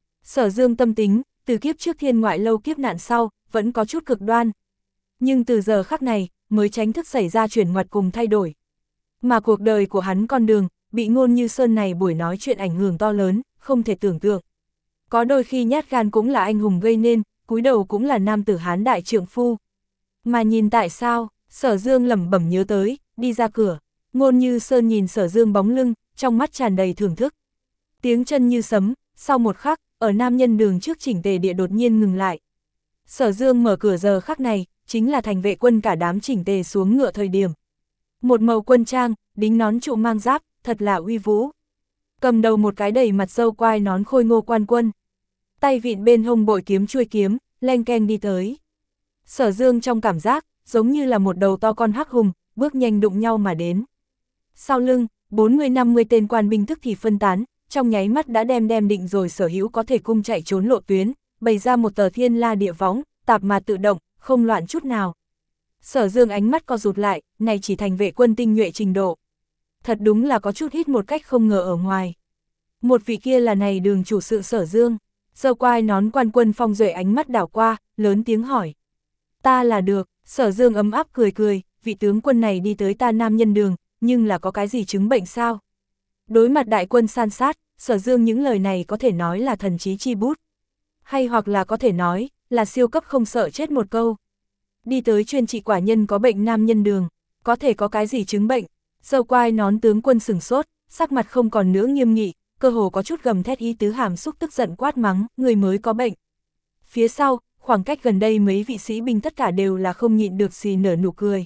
Sở Dương tâm tính, từ kiếp trước thiên ngoại lâu kiếp nạn sau, vẫn có chút cực đoan. Nhưng từ giờ khắc này, mới tránh thức xảy ra chuyển ngoặt cùng thay đổi. Mà cuộc đời của hắn con đường, bị Ngôn Như Sơn này buổi nói chuyện ảnh hưởng to lớn, không thể tưởng tượng. Có đôi khi nhát gan cũng là anh hùng gây nên, cúi đầu cũng là nam tử hán đại trượng phu. Mà nhìn tại sao, Sở Dương lẩm bẩm nhớ tới, đi ra cửa, Ngôn Như Sơn nhìn Sở Dương bóng lưng, trong mắt tràn đầy thưởng thức. Tiếng chân như sấm, sau một khắc, ở nam nhân đường trước chỉnh tề địa đột nhiên ngừng lại. Sở Dương mở cửa giờ khắc này, chính là thành vệ quân cả đám chỉnh tề xuống ngựa thời điểm. Một màu quân trang, đính nón trụ mang giáp, thật là uy vũ. Cầm đầu một cái đầy mặt râu quai nón khôi ngô quan quân. Tay vịn bên hông bội kiếm chuôi kiếm, leng keng đi tới. Sở Dương trong cảm giác, giống như là một đầu to con hắc hùng, bước nhanh đụng nhau mà đến. Sau lưng, bốn mươi năm mươi tên quan binh tức thì phân tán, trong nháy mắt đã đem đem định rồi sở hữu có thể cung chạy trốn lộ tuyến, bày ra một tờ thiên la địa võng, tạp mà tự động, không loạn chút nào. Sở Dương ánh mắt co rụt lại, này chỉ thành vệ quân tinh nhuệ trình độ. Thật đúng là có chút hít một cách không ngờ ở ngoài. Một vị kia là này Đường chủ sự Sở Dương. Dâu quai nón quan quân Phong Duệ ánh mắt đảo qua, lớn tiếng hỏi. Ta là được, Sở Dương ấm áp cười cười, vị tướng quân này đi tới ta Nam Nhân Đường, nhưng là có cái gì chứng bệnh sao? Đối mặt đại quân san sát, Sở Dương những lời này có thể nói là thần chí chi bút. Hay hoặc là có thể nói, là siêu cấp không sợ chết một câu. Đi tới chuyên trị quả nhân có bệnh Nam Nhân Đường, có thể có cái gì chứng bệnh? Dâu quai nón tướng quân sửng sốt, sắc mặt không còn nữa nghiêm nghị, cơ hồ có chút gầm thét ý tứ hàm xúc tức giận quát mắng, người mới có bệnh. Phía sau, khoảng cách gần đây mấy vị sĩ binh tất cả đều là không nhịn được xì nở nụ cười.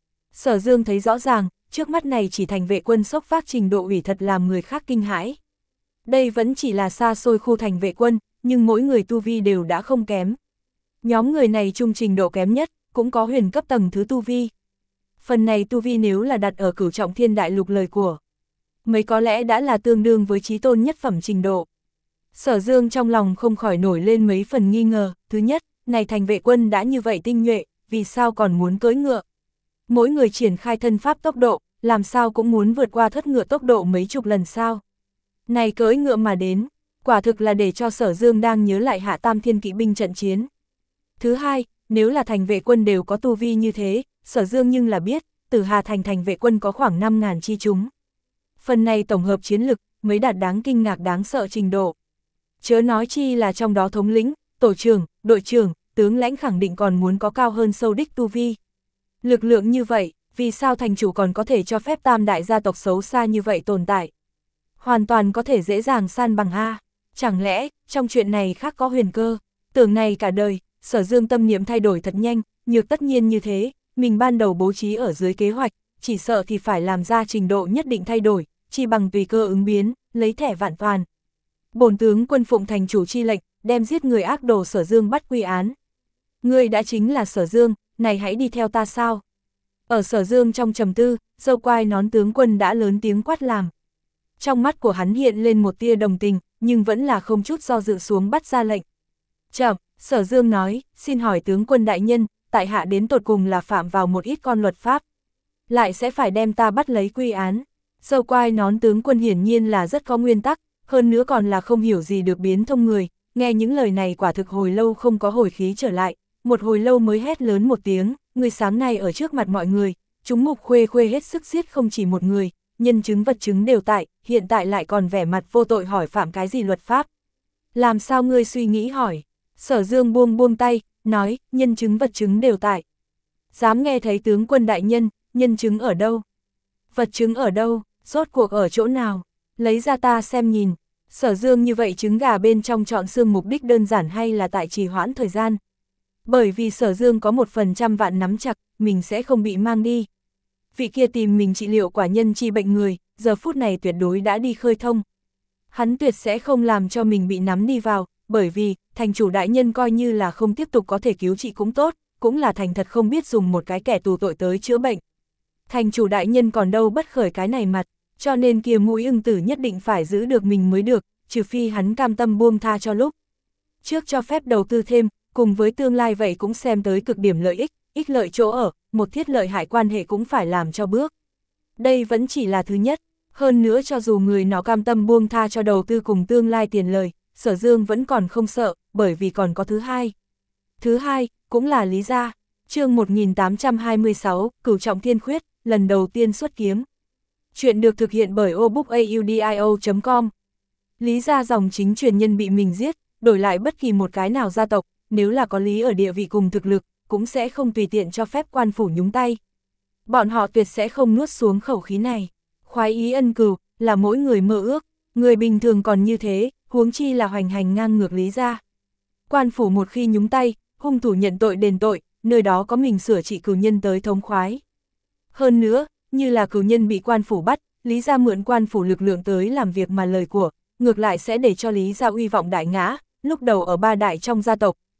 Sở Dương thấy rõ ràng, trước mắt này chỉ thành vệ quân sốc vác trình độ ủy thật làm người khác kinh hãi. Đây vẫn chỉ là xa xôi khu thành vệ quân, nhưng mỗi người tu vi đều đã không kém. Nhóm người này trung trình độ kém nhất, cũng có huyền cấp tầng thứ tu vi. Phần này tu vi nếu là đặt ở cửu trọng thiên đại lục lời của mấy có lẽ đã là tương đương với chí tôn nhất phẩm trình độ. Sở Dương trong lòng không khỏi nổi lên mấy phần nghi ngờ, thứ nhất, này thành vệ quân đã như vậy tinh nhuệ, vì sao còn muốn cưỡi ngựa? Mỗi người triển khai thân pháp tốc độ, làm sao cũng muốn vượt qua thất ngựa tốc độ mấy chục lần sao? Này cưỡi ngựa mà đến, quả thực là để cho Sở Dương đang nhớ lại Hạ Tam Thiên kỵ binh trận chiến. Thứ hai, nếu là thành vệ quân đều có tu vi như thế, Sở Dương nhưng là biết, Tử Hà thành thành vệ quân có khoảng năm ngàn chi chúng. Phần này tổng hợp chiến lực mới đạt đáng kinh ngạc đáng sợ trình độ. Chớ nói chi là trong đó thống lĩnh, tổ trưởng, đội trưởng, tướng lãnh khẳng định còn muốn có cao hơn sâu đích tu vi. Lực lượng như vậy, vì sao thành chủ còn có thể cho phép tam đại gia tộc xấu xa như vậy tồn tại? Hoàn toàn có thể dễ dàng san bằng a. Chẳng lẽ, trong chuyện này khác có huyền cơ? Tưởng này cả đời, Sở Dương tâm niệm thay đổi thật nhanh, nhược tất nhiên như thế, mình ban đầu bố trí ở dưới kế hoạch, chỉ sợ thì phải làm ra trình độ nhất định thay đổi, chỉ bằng tùy cơ ứng biến, lấy thẻ vạn toàn. Bổn tướng quân phụng thành chủ chi lệnh, đem giết người ác đồ Sở Dương bắt quy án. Ngươi đã chính là Sở Dương, này hãy đi theo ta sao? Ở Sở Dương trong trầm tư, dâu quai nón tướng quân đã lớn tiếng quát làm. Trong mắt của hắn hiện lên một tia đồng tình, nhưng vẫn là không chút do dự xuống bắt ra lệnh. Chậm, Sở Dương nói, xin hỏi tướng quân đại nhân, tại hạ đến tột cùng là phạm vào một ít con luật pháp. Lại sẽ phải đem ta bắt lấy quy án. Dâu quai nón tướng quân hiển nhiên là rất có nguyên tắc, hơn nữa còn là không hiểu gì được biến thông người, nghe những lời này quả thực hồi lâu không có hồi khí trở lại, một hồi lâu mới hét lớn một tiếng, người sáng nay ở trước mặt mọi người, chúng mục khuê khuê hết sức giết không chỉ một người, nhân chứng vật chứng đều tại, hiện tại lại còn vẻ mặt vô tội hỏi phạm cái gì luật pháp. Làm sao ngươi suy nghĩ hỏi? Sở Dương buông buông tay, nói, nhân chứng vật chứng đều tại. Dám nghe thấy tướng quân đại nhân, nhân chứng ở đâu? Vật chứng ở đâu? Rốt cuộc ở chỗ nào? Lấy ra ta xem nhìn. Sở Dương như vậy trứng gà bên trong chọn xương mục đích đơn giản hay là tại trì hoãn thời gian? Bởi vì Sở Dương có một phần trăm vạn nắm chặt, mình sẽ không bị mang đi. Vị kia tìm mình trị liệu quả nhân chi bệnh người, giờ phút này tuyệt đối đã đi khơi thông. Hắn tuyệt sẽ không làm cho mình bị nắm đi vào, bởi vì, thành chủ đại nhân coi như là không tiếp tục có thể cứu trị cũng tốt, cũng là thành thật không biết dùng một cái kẻ tù tội tới chữa bệnh. Thành chủ đại nhân còn đâu bất khởi cái này mặt, cho nên kia mũi ưng tử nhất định phải giữ được mình mới được, trừ phi hắn cam tâm buông tha cho lúc. Trước cho phép đầu tư thêm, cùng với tương lai vậy cũng xem tới cực điểm lợi ích, ích lợi chỗ ở, một thiết lợi hại quan hệ cũng phải làm cho bước. Đây vẫn chỉ là thứ nhất, hơn nữa cho dù người nó cam tâm buông tha cho đầu tư cùng tương lai tiền lời, Sở Dương vẫn còn không sợ, bởi vì còn có thứ hai. Thứ hai, cũng là Lý Gia. Chương một nghìn tám trăm hai mươi sáu, Cửu Trọng Thiên Khuyết, lần đầu tiên xuất kiếm. Chuyện được thực hiện bởi obookaudio chấm com. Lý Gia dòng chính truyền nhân bị mình giết, đổi lại bất kỳ một cái nào gia tộc, nếu là có lý ở địa vị cùng thực lực, cũng sẽ không tùy tiện cho phép quan phủ nhúng tay. Bọn họ tuyệt sẽ không nuốt xuống khẩu khí này. Khoái ý ân cừu, là mỗi người mơ ước, người bình thường còn như thế, huống chi là hoành hành ngang ngược Lý Gia. Quan phủ một khi nhúng tay, hung thủ nhận tội đền tội, nơi đó có mình sửa trị cửu nhân tới thống khoái. Hơn nữa, như là cửu nhân bị quan phủ bắt, Lý Gia mượn quan phủ lực lượng tới làm việc mà lời của, ngược lại sẽ để cho Lý Gia uy vọng đại ngã, lúc đầu ở ba đại trong gia tộc,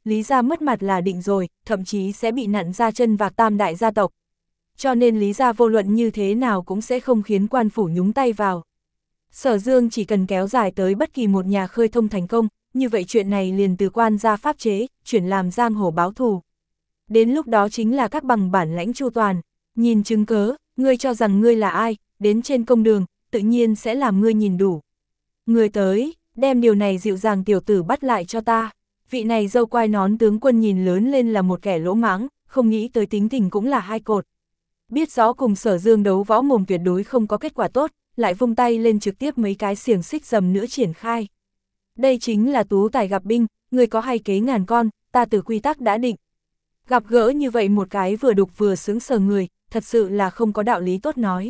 Lý gia mất mặt là định rồi, thậm chí sẽ bị nặn ra chân vạc tam đại gia tộc. Cho nên Lý gia vô luận như thế nào cũng sẽ không khiến quan phủ nhúng tay vào. Sở Dương chỉ cần kéo dài tới bất kỳ một nhà khơi thông thành công, như vậy chuyện này liền từ quan gia pháp chế, chuyển làm giang hồ báo thù. Đến lúc đó chính là các bằng bản lãnh chu toàn, nhìn chứng cớ, ngươi cho rằng ngươi là ai, đến trên công đường, tự nhiên sẽ làm ngươi nhìn đủ. Ngươi tới, đem điều này dịu dàng tiểu tử bắt lại cho ta. Vị này dâu quai nón tướng quân nhìn lớn lên là một kẻ lỗ mãng, không nghĩ tới tính tình cũng là hai cột. Biết rõ cùng Sở Dương đấu võ mồm tuyệt đối không có kết quả tốt, lại vung tay lên trực tiếp mấy cái xiềng xích dầm nữa triển khai. Đây chính là tú tài gặp binh, người có hay kế ngàn con, ta từ quy tắc đã định. Gặp gỡ như vậy một cái vừa đục vừa sướng sờ người, thật sự là không có đạo lý tốt nói.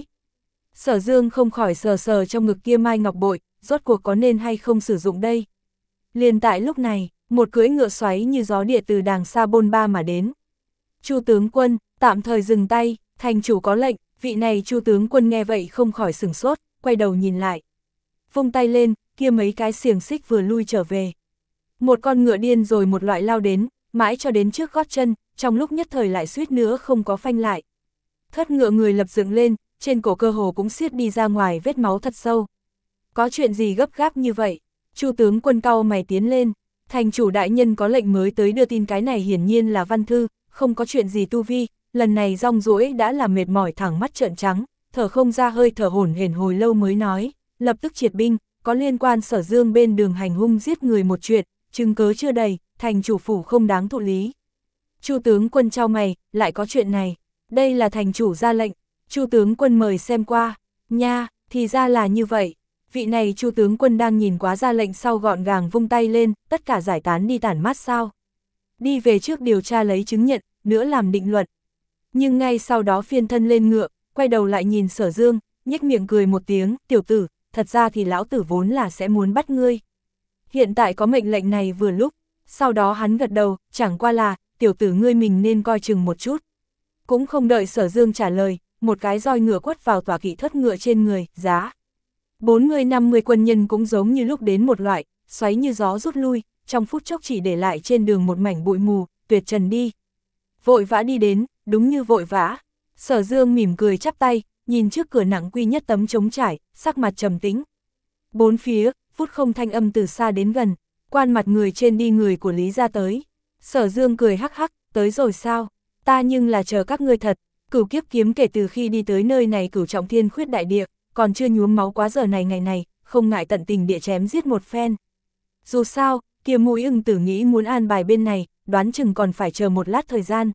Sở Dương không khỏi sờ sờ trong ngực kia mai ngọc bội, rốt cuộc có nên hay không sử dụng đây. Liền tại lúc này, một cưỡi ngựa xoáy như gió địa từ đàng xa bôn ba mà đến. Chu tướng quân, tạm thời dừng tay, thành chủ có lệnh, vị này Chu tướng quân nghe vậy không khỏi sửng sốt, quay đầu nhìn lại. Vung tay lên, kia mấy cái xiềng xích vừa lui trở về. Một con ngựa điên rồi một loại lao đến, mãi cho đến trước gót chân, trong lúc nhất thời lại suýt nữa không có phanh lại. Thất ngựa người lập dựng lên, trên cổ cơ hồ cũng xiết đi ra ngoài vết máu thật sâu. Có chuyện gì gấp gáp như vậy? Chu tướng quân cau mày tiến lên, thành chủ đại nhân có lệnh mới tới đưa tin, cái này hiển nhiên là văn thư, không có chuyện gì tu vi, lần này rong ruỗi đã làm mệt mỏi thẳng mắt trợn trắng, thở không ra hơi thở hổn hển hồi lâu mới nói, lập tức triệt binh, có liên quan Sở Dương bên đường hành hung giết người một chuyện, chứng cớ chưa đầy, thành chủ phủ không đáng thụ lý. Chu tướng quân chau mày, lại có chuyện này, đây là thành chủ ra lệnh, Chu tướng quân mời xem qua, nha, thì ra là như vậy. Vị này Chu tướng quân đang nhìn quá ra lệnh sau gọn gàng vung tay lên, tất cả giải tán đi tản mát sao. Đi về trước điều tra lấy chứng nhận, nữa làm định luận. Nhưng ngay sau đó phiên thân lên ngựa, quay đầu lại nhìn Sở Dương, nhếch miệng cười một tiếng, tiểu tử, thật ra thì lão tử vốn là sẽ muốn bắt ngươi. Hiện tại có mệnh lệnh này vừa lúc, sau đó hắn gật đầu, chẳng qua là, tiểu tử ngươi mình nên coi chừng một chút. Cũng không đợi Sở Dương trả lời, một cái roi ngựa quất vào tỏa kỵ thất ngựa trên người, giá. bốn mươi năm mươi quân nhân cũng giống như lúc đến một loại, xoáy như gió rút lui, trong phút chốc chỉ để lại trên đường một mảnh bụi mù, tuyệt trần đi. Vội vã đi đến, đúng như vội vã. Sở Dương mỉm cười chắp tay, nhìn trước cửa nặng quy nhất tấm trống trải, sắc mặt trầm tĩnh. Bốn phía, phút không thanh âm từ xa đến gần, quan mặt người trên đi người của Lý gia tới. Sở Dương cười hắc hắc, tới rồi sao? Ta nhưng là chờ các ngươi thật. Cửu kiếp kiếm kể từ khi đi tới nơi này cửu trọng thiên khuyết đại địa, còn chưa nhuốm máu quá giờ này ngày này, không ngại tận tình địa chém giết một phen. Dù sao, kia mũi ưng tử nghĩ muốn an bài bên này, đoán chừng còn phải chờ một lát thời gian.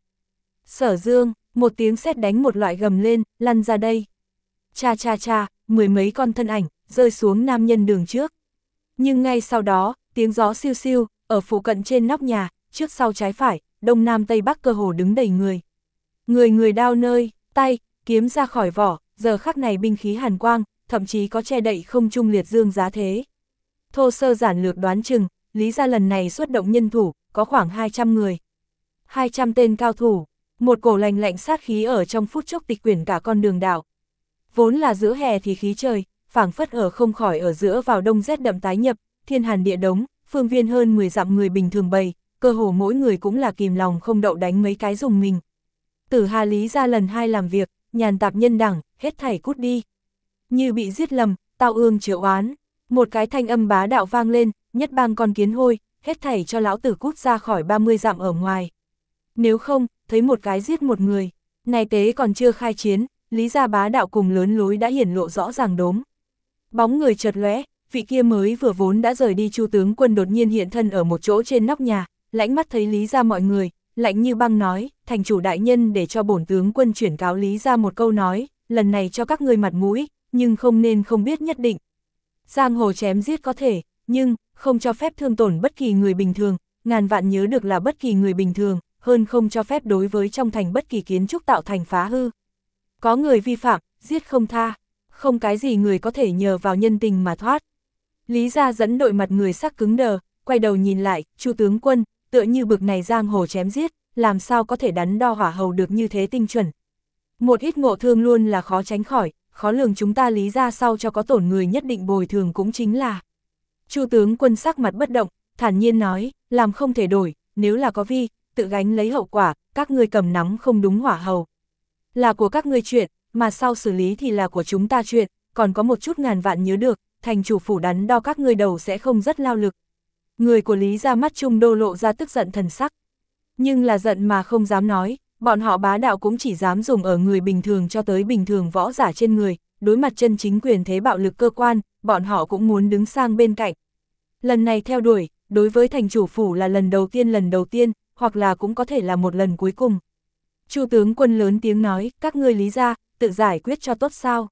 Sở Dương, một tiếng sét đánh một loại gầm lên, lăn ra đây. Cha cha cha, mười mấy con thân ảnh, rơi xuống nam nhân đường trước. Nhưng ngay sau đó, tiếng gió siêu siêu, ở phụ cận trên nóc nhà, trước sau trái phải, đông nam tây bắc cơ hồ đứng đầy người. Người người đao nơi, tay, kiếm ra khỏi vỏ, giờ khắc này binh khí hàn quang, thậm chí có che đậy không trung liệt dương giá thế. Thô sơ giản lược đoán chừng, Lý gia lần này xuất động nhân thủ, có khoảng hai trăm người. hai trăm tên cao thủ, một cổ lành lạnh sát khí ở trong phút chốc tịch quyển cả con đường đảo. Vốn là giữa hè thì khí trời, phảng phất ở không khỏi ở giữa vào đông rét đậm tái nhập, thiên hàn địa đống, phương viên hơn mười dặm người bình thường bầy, cơ hồ mỗi người cũng là kìm lòng không đậu đánh mấy cái dùng mình. Tử Hà Lý gia lần hai làm việc, nhàn tạp nhân đẳng, hết thảy cút đi. Như bị giết lầm, tao ương triệu oán, một cái thanh âm bá đạo vang lên, nhất bang con kiến hôi, hết thảy cho lão tử cút ra khỏi ba mươi dặm ở ngoài. Nếu không, thấy một cái giết một người, này tế còn chưa khai chiến, Lý gia bá đạo cùng lớn lối đã hiển lộ rõ ràng đốm. Bóng người chợt lóe, vị kia mới vừa vốn đã rời đi Chu tướng quân đột nhiên hiện thân ở một chỗ trên nóc nhà, lãnh mắt thấy Lý gia mọi người, lạnh như băng nói, thành chủ đại nhân để cho bổn tướng quân chuyển cáo Lý gia một câu nói, lần này cho các ngươi mặt mũi, nhưng không nên không biết nhất định. Giang hồ chém giết có thể, nhưng không cho phép thương tổn bất kỳ người bình thường, ngàn vạn nhớ được là bất kỳ người bình thường, hơn không cho phép đối với trong thành bất kỳ kiến trúc tạo thành phá hư. Có người vi phạm, giết không tha, không cái gì người có thể nhờ vào nhân tình mà thoát. Lý gia dẫn đội mặt người sắc cứng đờ, quay đầu nhìn lại, Chu tướng quân, tựa như bực này giang hồ chém giết, làm sao có thể đắn đo hỏa hầu được như thế tinh chuẩn. Một ít ngộ thương luôn là khó tránh khỏi, khó lường chúng ta Lý gia sau cho có tổn người nhất định bồi thường cũng chính là. Chu tướng quân sắc mặt bất động, thản nhiên nói, làm không thể đổi, nếu là có vi, tự gánh lấy hậu quả, các ngươi cầm nắm không đúng hỏa hầu. Là của các ngươi chuyện, mà sau xử lý thì là của chúng ta chuyện, còn có một chút ngàn vạn nhớ được, thành chủ phủ đắn đo các ngươi đầu sẽ không rất lao lực. Người của Lý ra mắt Trung Đô lộ ra tức giận thần sắc. Nhưng là giận mà không dám nói, bọn họ bá đạo cũng chỉ dám dùng ở người bình thường cho tới bình thường võ giả trên người, đối mặt chân chính quyền thế bạo lực cơ quan, bọn họ cũng muốn đứng sang bên cạnh. Lần này theo đuổi, đối với thành chủ phủ là lần đầu tiên lần đầu tiên, hoặc là cũng có thể là một lần cuối cùng. Chu tướng quân lớn tiếng nói, các ngươi Lý ra, tự giải quyết cho tốt sao.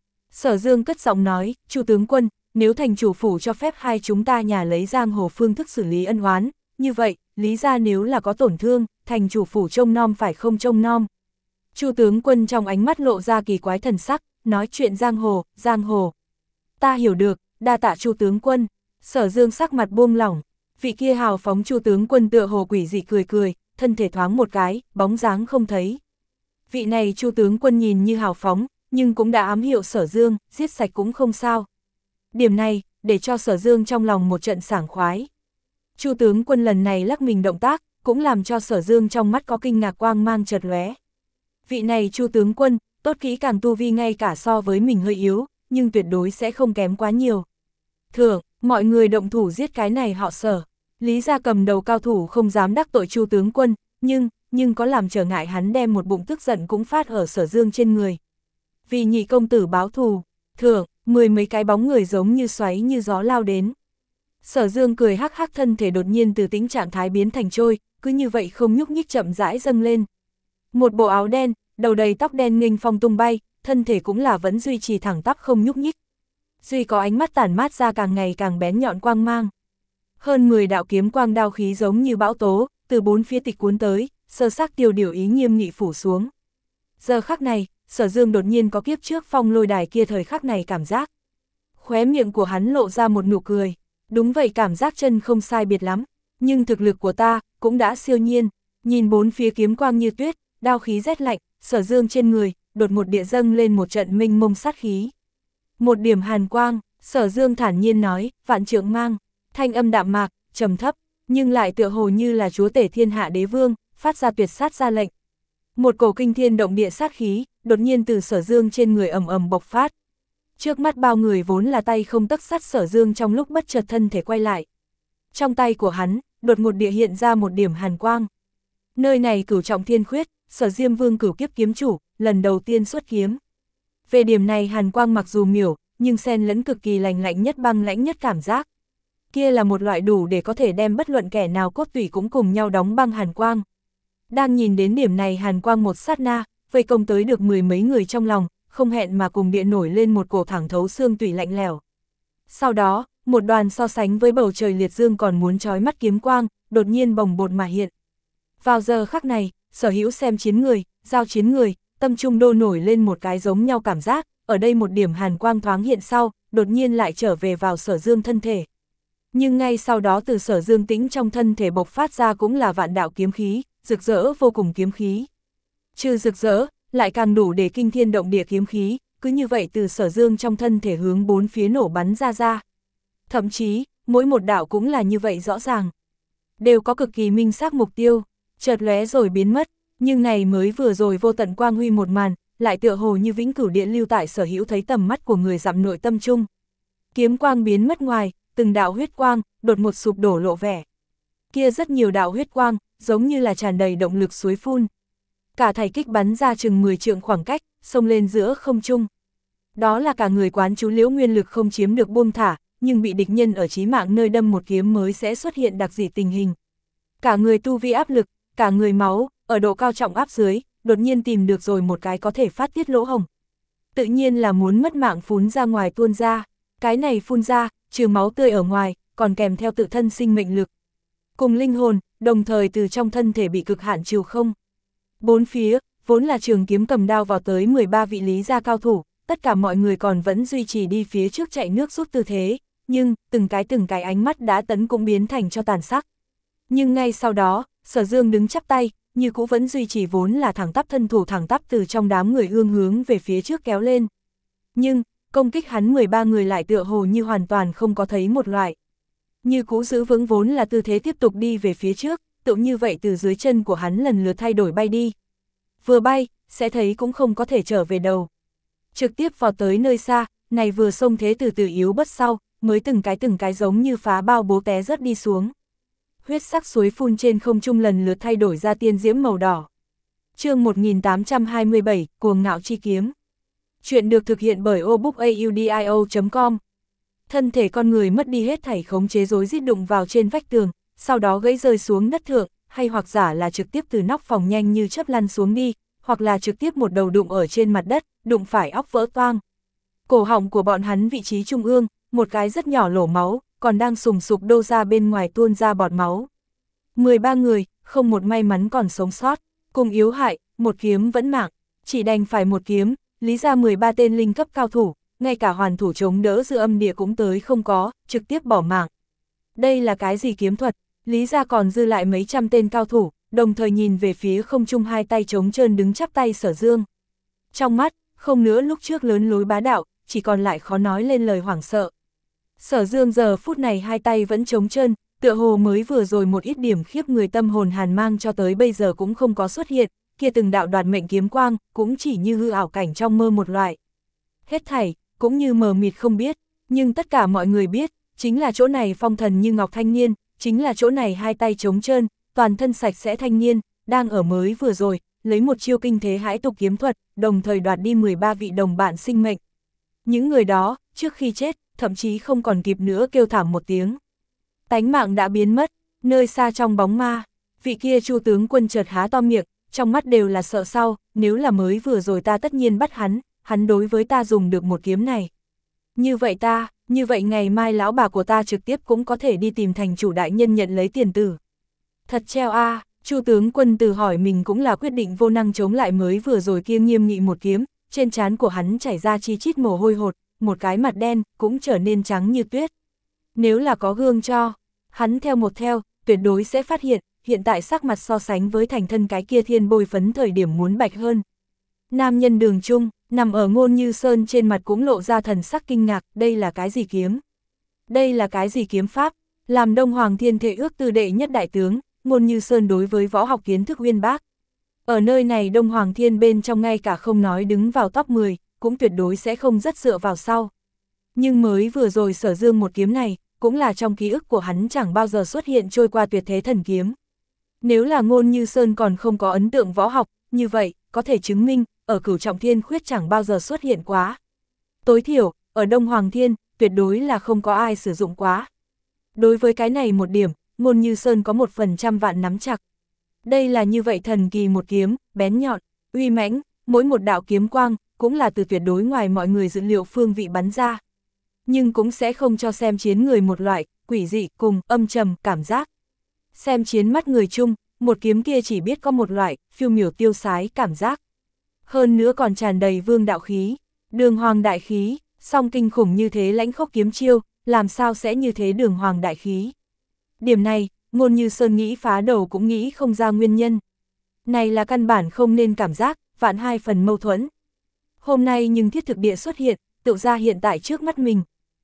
Sở Dương cất giọng nói, Chu tướng quân, nếu thành chủ phủ cho phép hai chúng ta nhà lấy giang hồ phương thức xử lý ân oán, như vậy, Lý ra nếu là có tổn thương, thành chủ phủ trông nom phải không trông nom. Chu tướng quân trong ánh mắt lộ ra kỳ quái thần sắc, nói chuyện giang hồ, giang hồ. Ta hiểu được, đa tạ Chu tướng quân. Sở Dương sắc mặt buông lỏng, vị kia hào phóng Chu tướng quân tựa hồ quỷ dị cười cười, thân thể thoáng một cái, bóng dáng không thấy. Vị này Chu tướng quân nhìn như hào phóng, nhưng cũng đã ám hiệu Sở Dương, giết sạch cũng không sao. Điểm này, để cho Sở Dương trong lòng một trận sảng khoái. Chu tướng quân lần này lắc mình động tác, cũng làm cho Sở Dương trong mắt có kinh ngạc quang mang chợt lóe. Vị này Chu tướng quân, tốt kỹ càng tu vi ngay cả so với mình hơi yếu, nhưng tuyệt đối sẽ không kém quá nhiều. Thưởng, mọi người động thủ giết cái này họ Sở. Lý gia cầm đầu cao thủ không dám đắc tội Chu tướng quân, nhưng, nhưng có làm trở ngại hắn đem một bụng tức giận cũng phát ở Sở Dương trên người. Vì nhị công tử báo thù, thưởng, mười mấy cái bóng người giống như xoáy như gió lao đến. Sở Dương cười hắc hắc, thân thể đột nhiên từ tĩnh trạng thái biến thành trôi, cứ như vậy không nhúc nhích chậm rãi dâng lên. Một bộ áo đen, đầu đầy tóc đen nghênh phong tung bay, thân thể cũng là vẫn duy trì thẳng tắp không nhúc nhích. Duy có ánh mắt tản mát ra càng ngày càng bén nhọn quang mang. Hơn mười đạo kiếm quang đao khí giống như bão tố, từ bốn phía tịch cuốn tới, sơ xác tiêu điều ý nghiêm nghị phủ xuống. Giờ khắc này, Sở Dương đột nhiên có kiếp trước phong lôi đài kia thời khắc này cảm giác. Khóe miệng của hắn lộ ra một nụ cười. Đúng vậy, cảm giác chân không sai biệt lắm, nhưng thực lực của ta cũng đã siêu nhiên. Nhìn bốn phía kiếm quang như tuyết, đao khí rét lạnh, Sở Dương trên người đột một địa dâng lên một trận minh mông sát khí. Một điểm hàn quang, Sở Dương thản nhiên nói, vạn trượng mang, thanh âm đạm mạc, trầm thấp, nhưng lại tựa hồ như là chúa tể thiên hạ đế vương, phát ra tuyệt sát ra lệnh. Một cổ kinh thiên động địa sát khí, đột nhiên từ Sở Dương trên người ầm ầm bộc phát. Trước mắt bao người vốn là tay không tấc sắt, Sở Dương trong lúc bất chợt thân thể quay lại. Trong tay của hắn, đột một địa hiện ra một điểm hàn quang. Nơi này cửu trọng thiên khuyết, Sở Diêm Vương cửu kiếp kiếm chủ, lần đầu tiên xuất kiếm. Về điểm này hàn quang mặc dù miểu, nhưng xen lẫn cực kỳ lành lạnh nhất băng lãnh nhất cảm giác. Kia là một loại đủ để có thể đem bất luận kẻ nào cốt tủy cũng cùng nhau đóng băng hàn quang. Đang nhìn đến điểm này hàn quang một sát na, vây công tới được mười mấy người trong lòng, không hẹn mà cùng địa nổi lên một cổ thẳng thấu xương tủy lạnh lẽo. Sau đó, một đoàn so sánh với bầu trời liệt dương còn muốn chói mắt kiếm quang, đột nhiên bồng bột mà hiện. Vào giờ khắc này, sở hữu xem chiến người, giao chiến người, tâm trung đô nổi lên một cái giống nhau cảm giác, ở đây một điểm hàn quang thoáng hiện sau, đột nhiên lại trở về vào Sở Dương thân thể. Nhưng ngay sau đó từ Sở Dương tĩnh trong thân thể bộc phát ra cũng là vạn đạo kiếm khí, rực rỡ vô cùng kiếm khí. Trừ rực rỡ, lại càng đủ để kinh thiên động địa kiếm khí, cứ như vậy từ Sở Dương trong thân thể hướng bốn phía nổ bắn ra ra. Thậm chí, mỗi một đạo cũng là như vậy rõ ràng. Đều có cực kỳ minh xác mục tiêu, chợt lóe rồi biến mất, nhưng này mới vừa rồi vô tận quang huy một màn, lại tựa hồ như vĩnh cửu điện lưu tại sở hữu thấy tầm mắt của người dặm nội tâm chung. Kiếm quang biến mất ngoài, từng đạo huyết quang, đột một sụp đổ lộ vẻ. Kia rất nhiều đạo huyết quang, giống như là tràn đầy động lực suối phun. Cả thảy kích bắn ra chừng mười trượng khoảng cách, xông lên giữa không trung. Đó là cả người quán chú liễu nguyên lực không chiếm được buông thả, nhưng bị địch nhân ở chí mạng nơi đâm một kiếm mới sẽ xuất hiện đặc dị tình hình. Cả người tu vi áp lực, cả người máu, ở độ cao trọng áp dưới, đột nhiên tìm được rồi một cái có thể phát tiết lỗ hổng. Tự nhiên là muốn mất mạng phun ra ngoài tuôn ra. Cái này phun ra, trừ máu tươi ở ngoài, còn kèm theo tự thân sinh mệnh lực. Cùng linh hồn, đồng thời từ trong thân thể bị cực hạn trừ không. Bốn phía, vốn là trường kiếm cầm đao vào tới mười ba vị Lý gia cao thủ, tất cả mọi người còn vẫn duy trì đi phía trước chạy nước rút tư thế, nhưng từng cái từng cái ánh mắt đã tấn cũng biến thành cho tàn sắc. Nhưng ngay sau đó, Sở Dương đứng chắp tay, như cũ vẫn duy trì vốn là thẳng tắp thân thủ thẳng tắp từ trong đám người ương hướng về phía trước kéo lên. Nhưng, công kích hắn mười ba người lại tựa hồ như hoàn toàn không có thấy một loại. Như cũ giữ vững vốn là tư thế tiếp tục đi về phía trước, tự như vậy từ dưới chân của hắn lần lượt thay đổi bay đi. Vừa bay, sẽ thấy cũng không có thể trở về đầu. Trực tiếp vào tới nơi xa, này vừa xông thế từ từ yếu bất sau, mới từng cái từng cái giống như phá bao bố té rớt đi xuống. Huyết sắc suối phun trên không trung lần lượt thay đổi ra tiên diễm màu đỏ. Chương một nghìn tám trăm hai mươi bảy, Cuồng ngạo chi kiếm. Chuyện được thực hiện bởi obookaudio chấm com. Thân thể con người mất đi hết thảy khống chế rối rít đụng vào trên vách tường, sau đó gãy rơi xuống đất thượng, hay hoặc giả là trực tiếp từ nóc phòng nhanh như chớp lăn xuống đi, hoặc là trực tiếp một đầu đụng ở trên mặt đất, đụng phải óc vỡ toang. Cổ họng của bọn hắn vị trí trung ương, một cái rất nhỏ lỗ máu, còn đang sùng sục đô ra bên ngoài tuôn ra bọt máu. mười ba người, không một may mắn còn sống sót, cùng yếu hại, một kiếm vẫn mạng, chỉ đành phải một kiếm, lý ra mười ba tên linh cấp cao thủ, ngay cả hoàn thủ chống đỡ dư âm địa cũng tới không có, trực tiếp bỏ mạng. Đây là cái gì kiếm thuật, lý ra còn dư lại mấy trăm tên cao thủ, đồng thời nhìn về phía không trung hai tay trống trơn đứng chắp tay Sở Dương. Trong mắt, không nữa lúc trước lớn lối bá đạo, chỉ còn lại khó nói lên lời hoảng sợ. Sở Dương giờ phút này hai tay vẫn trống trơn, tựa hồ mới vừa rồi một ít điểm khiếp người tâm hồn hàn mang cho tới bây giờ cũng không có xuất hiện, kia từng đạo đoạt mệnh kiếm quang, cũng chỉ như hư ảo cảnh trong mơ một loại. Hết thảy, cũng như mờ mịt không biết, nhưng tất cả mọi người biết, chính là chỗ này phong thần như ngọc thanh niên, chính là chỗ này hai tay trống trơn, toàn thân sạch sẽ thanh niên, đang ở mới vừa rồi, lấy một chiêu kinh thế hãi tục kiếm thuật, đồng thời đoạt đi mười ba vị đồng bạn sinh mệnh. Những người đó, trước khi chết, thậm chí không còn kịp nữa kêu thảm một tiếng. Tánh mạng đã biến mất, nơi xa trong bóng ma, vị kia Chu tướng quân chợt há to miệng, trong mắt đều là sợ sau, nếu là mới vừa rồi ta tất nhiên bắt hắn, hắn đối với ta dùng được một kiếm này. Như vậy ta, như vậy ngày mai lão bà của ta trực tiếp cũng có thể đi tìm thành chủ đại nhân nhận lấy tiền tử. Thật treo a, à, Chu tướng quân tự hỏi mình cũng là quyết định vô năng chống lại mới vừa rồi kia nghiêm nghị một kiếm, trên trán của hắn chảy ra chi chít mồ hôi hột, một cái mặt đen cũng trở nên trắng như tuyết. Nếu là có gương cho, hắn theo một theo, tuyệt đối sẽ phát hiện, hiện tại sắc mặt so sánh với thành thân cái kia thiên bôi phấn thời điểm muốn bạch hơn. Nam nhân Đường Trung, nằm ở Ngôn Như Sơn trên mặt cũng lộ ra thần sắc kinh ngạc, đây là cái gì kiếm? Đây là cái gì kiếm pháp? Làm Đông Hoàng Thiên Thể ước tư đệ nhất đại tướng, Ngôn Như Sơn đối với võ học kiến thức uyên bác. Ở nơi này Đông Hoàng Thiên bên trong ngay cả không nói đứng vào top mười, cũng tuyệt đối sẽ không rất dựa vào sau. Nhưng mới vừa rồi Sở Dương một kiếm này, cũng là trong ký ức của hắn chẳng bao giờ xuất hiện trôi qua tuyệt thế thần kiếm. Nếu là Ngôn Như Sơn còn không có ấn tượng võ học, như vậy, có thể chứng minh, ở Cửu Trọng Thiên khuyết chẳng bao giờ xuất hiện quá. Tối thiểu, ở Đông Hoàng Thiên, tuyệt đối là không có ai sử dụng quá. Đối với cái này một điểm, Ngôn Như Sơn có một phần trăm vạn nắm chặt. Đây là như vậy thần kỳ một kiếm, bén nhọn, uy mãnh, mỗi một đạo kiếm quang, cũng là từ tuyệt đối ngoài mọi người dự liệu phương vị bắn ra. Nhưng cũng sẽ không cho xem chiến người một loại, quỷ dị cùng âm trầm cảm giác. Xem chiến mắt người chung, một kiếm kia chỉ biết có một loại, phiêu miểu tiêu sái cảm giác. Hơn nữa còn tràn đầy vương đạo khí, đường hoàng đại khí, song kinh khủng như thế lãnh khốc kiếm chiêu, làm sao sẽ như thế đường hoàng đại khí. Điểm này, Ngôn Như Sơn nghĩ phá đầu cũng nghĩ không ra nguyên nhân. Này là căn bản không nên cảm giác, vạn hai phần mâu thuẫn. Hôm nay nhưng thiết thực địa xuất hiện, tự ra hiện tại trước mắt mình.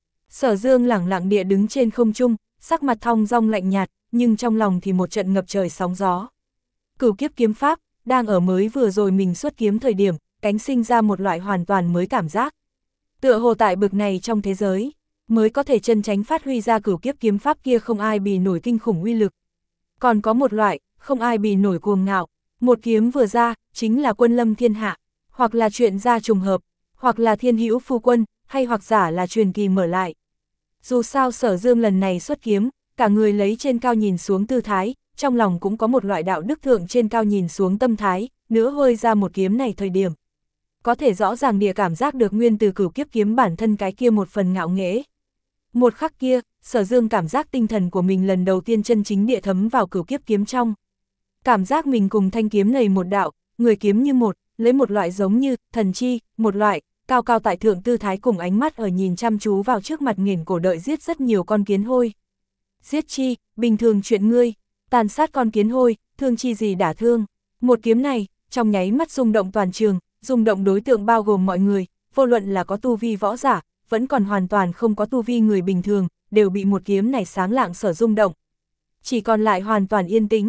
Sở Dương lẳng lặng địa đứng trên không trung, sắc mặt thong dong lạnh nhạt, nhưng trong lòng thì một trận ngập trời sóng gió. Cửu kiếp kiếm pháp, đang ở mới vừa rồi mình xuất kiếm thời điểm, cánh sinh ra một loại hoàn toàn mới cảm giác. Tựa hồ tại bực này trong thế giới, mới có thể chân tránh phát huy ra cửu kiếp kiếm pháp kia không ai bì nổi kinh khủng uy lực. Còn có một loại, không ai bì nổi cuồng ngạo, một kiếm vừa ra, chính là quân lâm thiên hạ, hoặc là chuyện ra trùng hợp, hoặc là thiên hữu phu quân, hay hoặc giả là truyền kỳ mở lại. Dù sao Sở Dương lần này xuất kiếm, cả người lấy trên cao nhìn xuống tư thái, trong lòng cũng có một loại đạo đức thượng trên cao nhìn xuống tâm thái, nữa hơi ra một kiếm này thời điểm. Có thể rõ ràng địa cảm giác được nguyên từ cửu kiếp kiếm bản thân cái kia một phần ngạo nghễ. Một khắc kia, Sở Dương cảm giác tinh thần của mình lần đầu tiên chân chính địa thấm vào cửu kiếp kiếm trong. Cảm giác mình cùng thanh kiếm này một đạo, người kiếm như một, lấy một loại giống như thần chi, một loại cao cao tại thượng tư thái cùng ánh mắt ở nhìn chăm chú vào trước mặt nghiền cổ đợi giết rất nhiều con kiến hôi. Giết chi, bình thường chuyện ngươi, tàn sát con kiến hôi, thương chi gì đả thương. Một kiếm này, trong nháy mắt rung động toàn trường, rung động đối tượng bao gồm mọi người, vô luận là có tu vi võ giả, vẫn còn hoàn toàn không có tu vi người bình thường, đều bị một kiếm này sáng lạng sở rung động. Chỉ còn lại hoàn toàn yên tĩnh,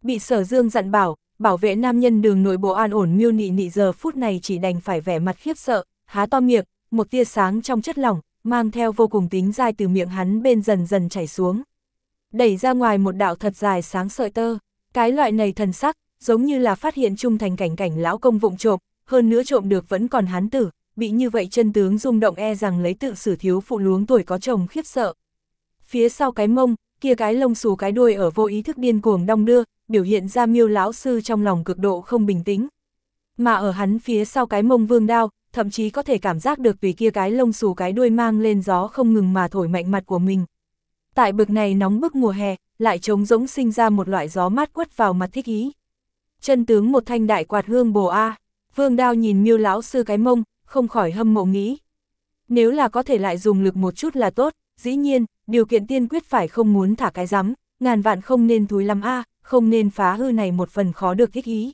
Bị Sở Dương dặn bảo, bảo vệ nam nhân đường nội bộ an ổn Miêu Nị Nị giờ phút này chỉ đành phải vẻ mặt khiếp sợ, há to miệng, một tia sáng trong chất lỏng, mang theo vô cùng tính dai từ miệng hắn bên dần dần chảy xuống. Đẩy ra ngoài một đạo thật dài sáng sợi tơ, cái loại này thần sắc, giống như là phát hiện trung thành cảnh cảnh lão công vụng trộm, hơn nữa trộm được vẫn còn hán tử, bị như vậy chân tướng rung động e rằng lấy tự xử thiếu phụ luống tuổi có chồng khiếp sợ. Phía sau cái mông, kia cái lông xù cái đuôi ở vô ý thức điên cuồng đong đưa, biểu hiện ra Miêu lão sư trong lòng cực độ không bình tĩnh. Mà ở hắn phía sau cái mông Vương Đao, thậm chí có thể cảm giác được tùy kia cái lông xù cái đuôi mang lên gió không ngừng mà thổi mạnh mặt của mình. Tại bực này nóng bức mùa hè, lại trống rỗng sinh ra một loại gió mát quất vào mặt thích ý. Chân tướng một thanh đại quạt hương bồ a. Vương Đao nhìn Miêu lão sư cái mông, không khỏi hâm mộ nghĩ. Nếu là có thể lại dùng lực một chút là tốt, dĩ nhiên, điều kiện tiên quyết phải không muốn thả cái rắm, ngàn vạn không nên thúi lắm a, không nên phá hư này một phần khó được thích ý.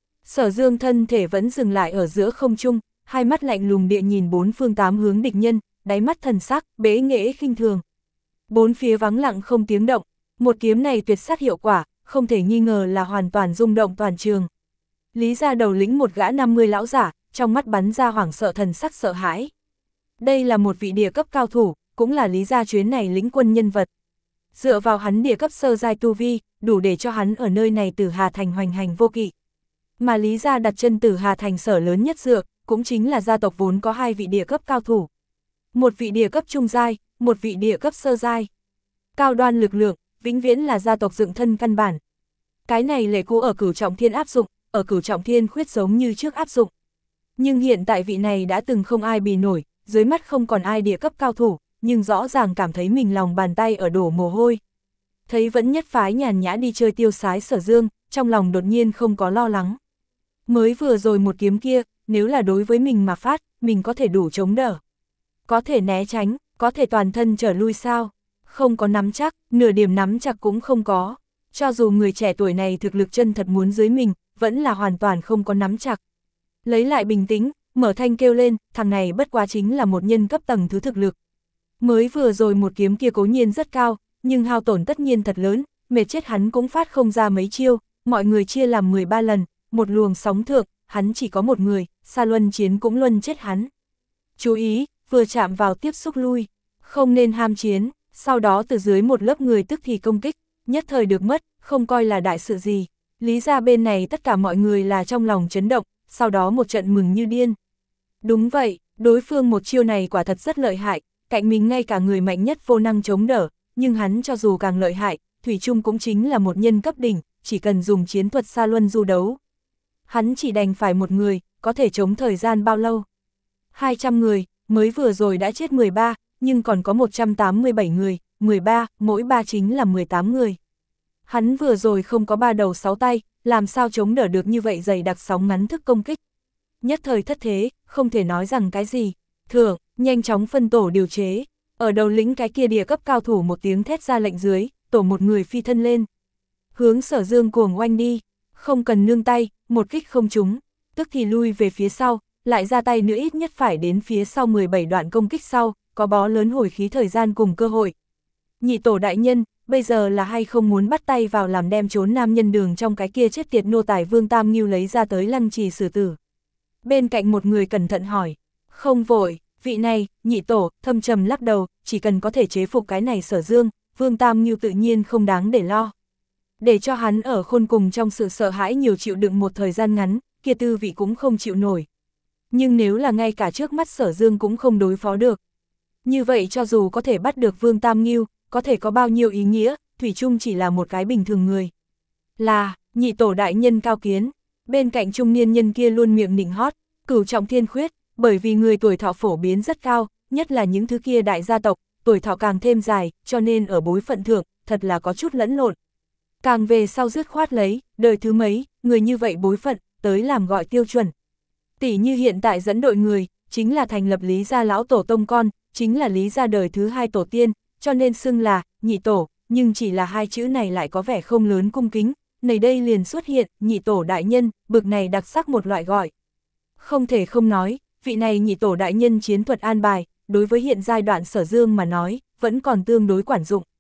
Sở Dương thân thể vẫn dừng lại ở giữa không trung, hai mắt lạnh lùng địa nhìn bốn phương tám hướng địch nhân, đáy mắt thần sắc, bế nghệ khinh thường. Bốn phía vắng lặng không tiếng động, một kiếm này tuyệt sát hiệu quả, không thể nghi ngờ là hoàn toàn rung động toàn trường. Lý gia đầu lĩnh một gã năm mươi lão giả, trong mắt bắn ra hoảng sợ thần sắc sợ hãi. Đây là một vị địa cấp cao thủ, cũng là Lý gia chuyến này lĩnh quân nhân vật. Dựa vào hắn địa cấp sơ giai tu vi, đủ để cho hắn ở nơi này Tử Hà Thành hoành hành vô kỵ. Mà Lý gia đặt chân Tử Hà Thành sở lớn nhất dựa, cũng chính là gia tộc vốn có hai vị địa cấp cao thủ. Một vị địa cấp trung giai, một vị địa cấp sơ giai. Cao đoan lực lượng, vĩnh viễn là gia tộc dựng thân căn bản. Cái này lệ cũ ở Cửu Trọng Thiên áp dụng, ở Cửu Trọng Thiên khuyết giống như trước áp dụng. Nhưng hiện tại vị này đã từng không ai bì nổi, dưới mắt không còn ai địa cấp cao thủ, nhưng rõ ràng cảm thấy mình lòng bàn tay ở đổ mồ hôi. Thấy vẫn nhất phái nhàn nhã đi chơi tiêu sái Sở Dương, trong lòng đột nhiên không có lo lắng. Mới vừa rồi một kiếm kia, nếu là đối với mình mà phát, mình có thể đủ chống đỡ. Có thể né tránh, có thể toàn thân trở lui sao? Không có nắm chắc, nửa điểm nắm chắc cũng không có. Cho dù người trẻ tuổi này thực lực chân thật muốn dưới mình, vẫn là hoàn toàn không có nắm chắc. Lấy lại bình tĩnh, mở thanh kêu lên, thằng này bất quá chính là một nhân cấp tầng thứ thực lực. Mới vừa rồi một kiếm kia cố nhiên rất cao, nhưng hao tổn tất nhiên thật lớn, mệt chết hắn cũng phát không ra mấy chiêu, mọi người chia làm mười ba lần, một luồng sóng thượng, hắn chỉ có một người, xa luân chiến cũng luân chết hắn. Chú ý, vừa chạm vào tiếp xúc lui, không nên ham chiến, sau đó từ dưới một lớp người tức thì công kích, nhất thời được mất, không coi là đại sự gì. Lý ra bên này tất cả mọi người là trong lòng chấn động, sau đó một trận mừng như điên. Đúng vậy, đối phương một chiêu này quả thật rất lợi hại, cạnh mình ngay cả người mạnh nhất vô năng chống đỡ, nhưng hắn cho dù càng lợi hại, thủy chung cũng chính là một nhân cấp đỉnh, chỉ cần dùng chiến thuật xa luân du đấu. Hắn chỉ đành phải một người, có thể chống thời gian bao lâu? hai trăm người, mới vừa rồi đã chết mười ba, nhưng còn có một trăm tám mươi bảy người, mười ba, mỗi ba chính là mười tám người. Hắn vừa rồi không có ba đầu sáu tay, làm sao chống đỡ được như vậy dày đặc sóng ngắn thức công kích. Nhất thời thất thế, không thể nói rằng cái gì. Thượng, nhanh chóng phân tổ điều chế. Ở đầu lĩnh cái kia địa cấp cao thủ một tiếng thét ra lệnh dưới, tổ một người phi thân lên. Hướng Sở Dương cuồng oanh đi, không cần nương tay, một kích không trúng, tức thì lui về phía sau, lại ra tay nữa ít nhất phải đến phía sau mười bảy đoạn công kích sau, có bó lớn hồi khí thời gian cùng cơ hội. Nhị tổ đại nhân, bây giờ là hay không muốn bắt tay vào làm đem trốn nam nhân đường trong cái kia chết tiệt nô tài Vương Tam Ngưu lấy ra tới lăng trì xử tử. Bên cạnh một người cẩn thận hỏi, không vội, vị này, nhị tổ, thâm trầm lắc đầu, chỉ cần có thể chế phục cái này Sở Dương, Vương Tam Ngưu tự nhiên không đáng để lo. Để cho hắn ở khôn cùng trong sự sợ hãi nhiều chịu đựng một thời gian ngắn, kia tư vị cũng không chịu nổi. Nhưng nếu là ngay cả trước mắt Sở Dương cũng không đối phó được. Như vậy cho dù có thể bắt được Vương Tam Ngưu, có thể có bao nhiêu ý nghĩa, thủy chung chỉ là một cái bình thường người. Là, nhị tổ đại nhân cao kiến, bên cạnh trung niên nhân kia luôn miệng nịnh hót, Cửu Trọng Thiên khuyết, bởi vì người tuổi thọ phổ biến rất cao, nhất là những thứ kia đại gia tộc, tuổi thọ càng thêm dài, cho nên ở bối phận thượng, thật là có chút lẫn lộn. Càng về sau dứt khoát lấy, đời thứ mấy, người như vậy bối phận, tới làm gọi tiêu chuẩn. Tỷ như hiện tại dẫn đội người, chính là thành lập Lý gia lão tổ tông con, chính là Lý gia đời thứ hai tổ tiên, cho nên xưng là nhị tổ, nhưng chỉ là hai chữ này lại có vẻ không lớn cung kính, này đây liền xuất hiện nhị tổ đại nhân, bực này đặc sắc một loại gọi. Không thể không nói, vị này nhị tổ đại nhân chiến thuật an bài, đối với hiện giai đoạn Sở Dương mà nói, vẫn còn tương đối quản dụng.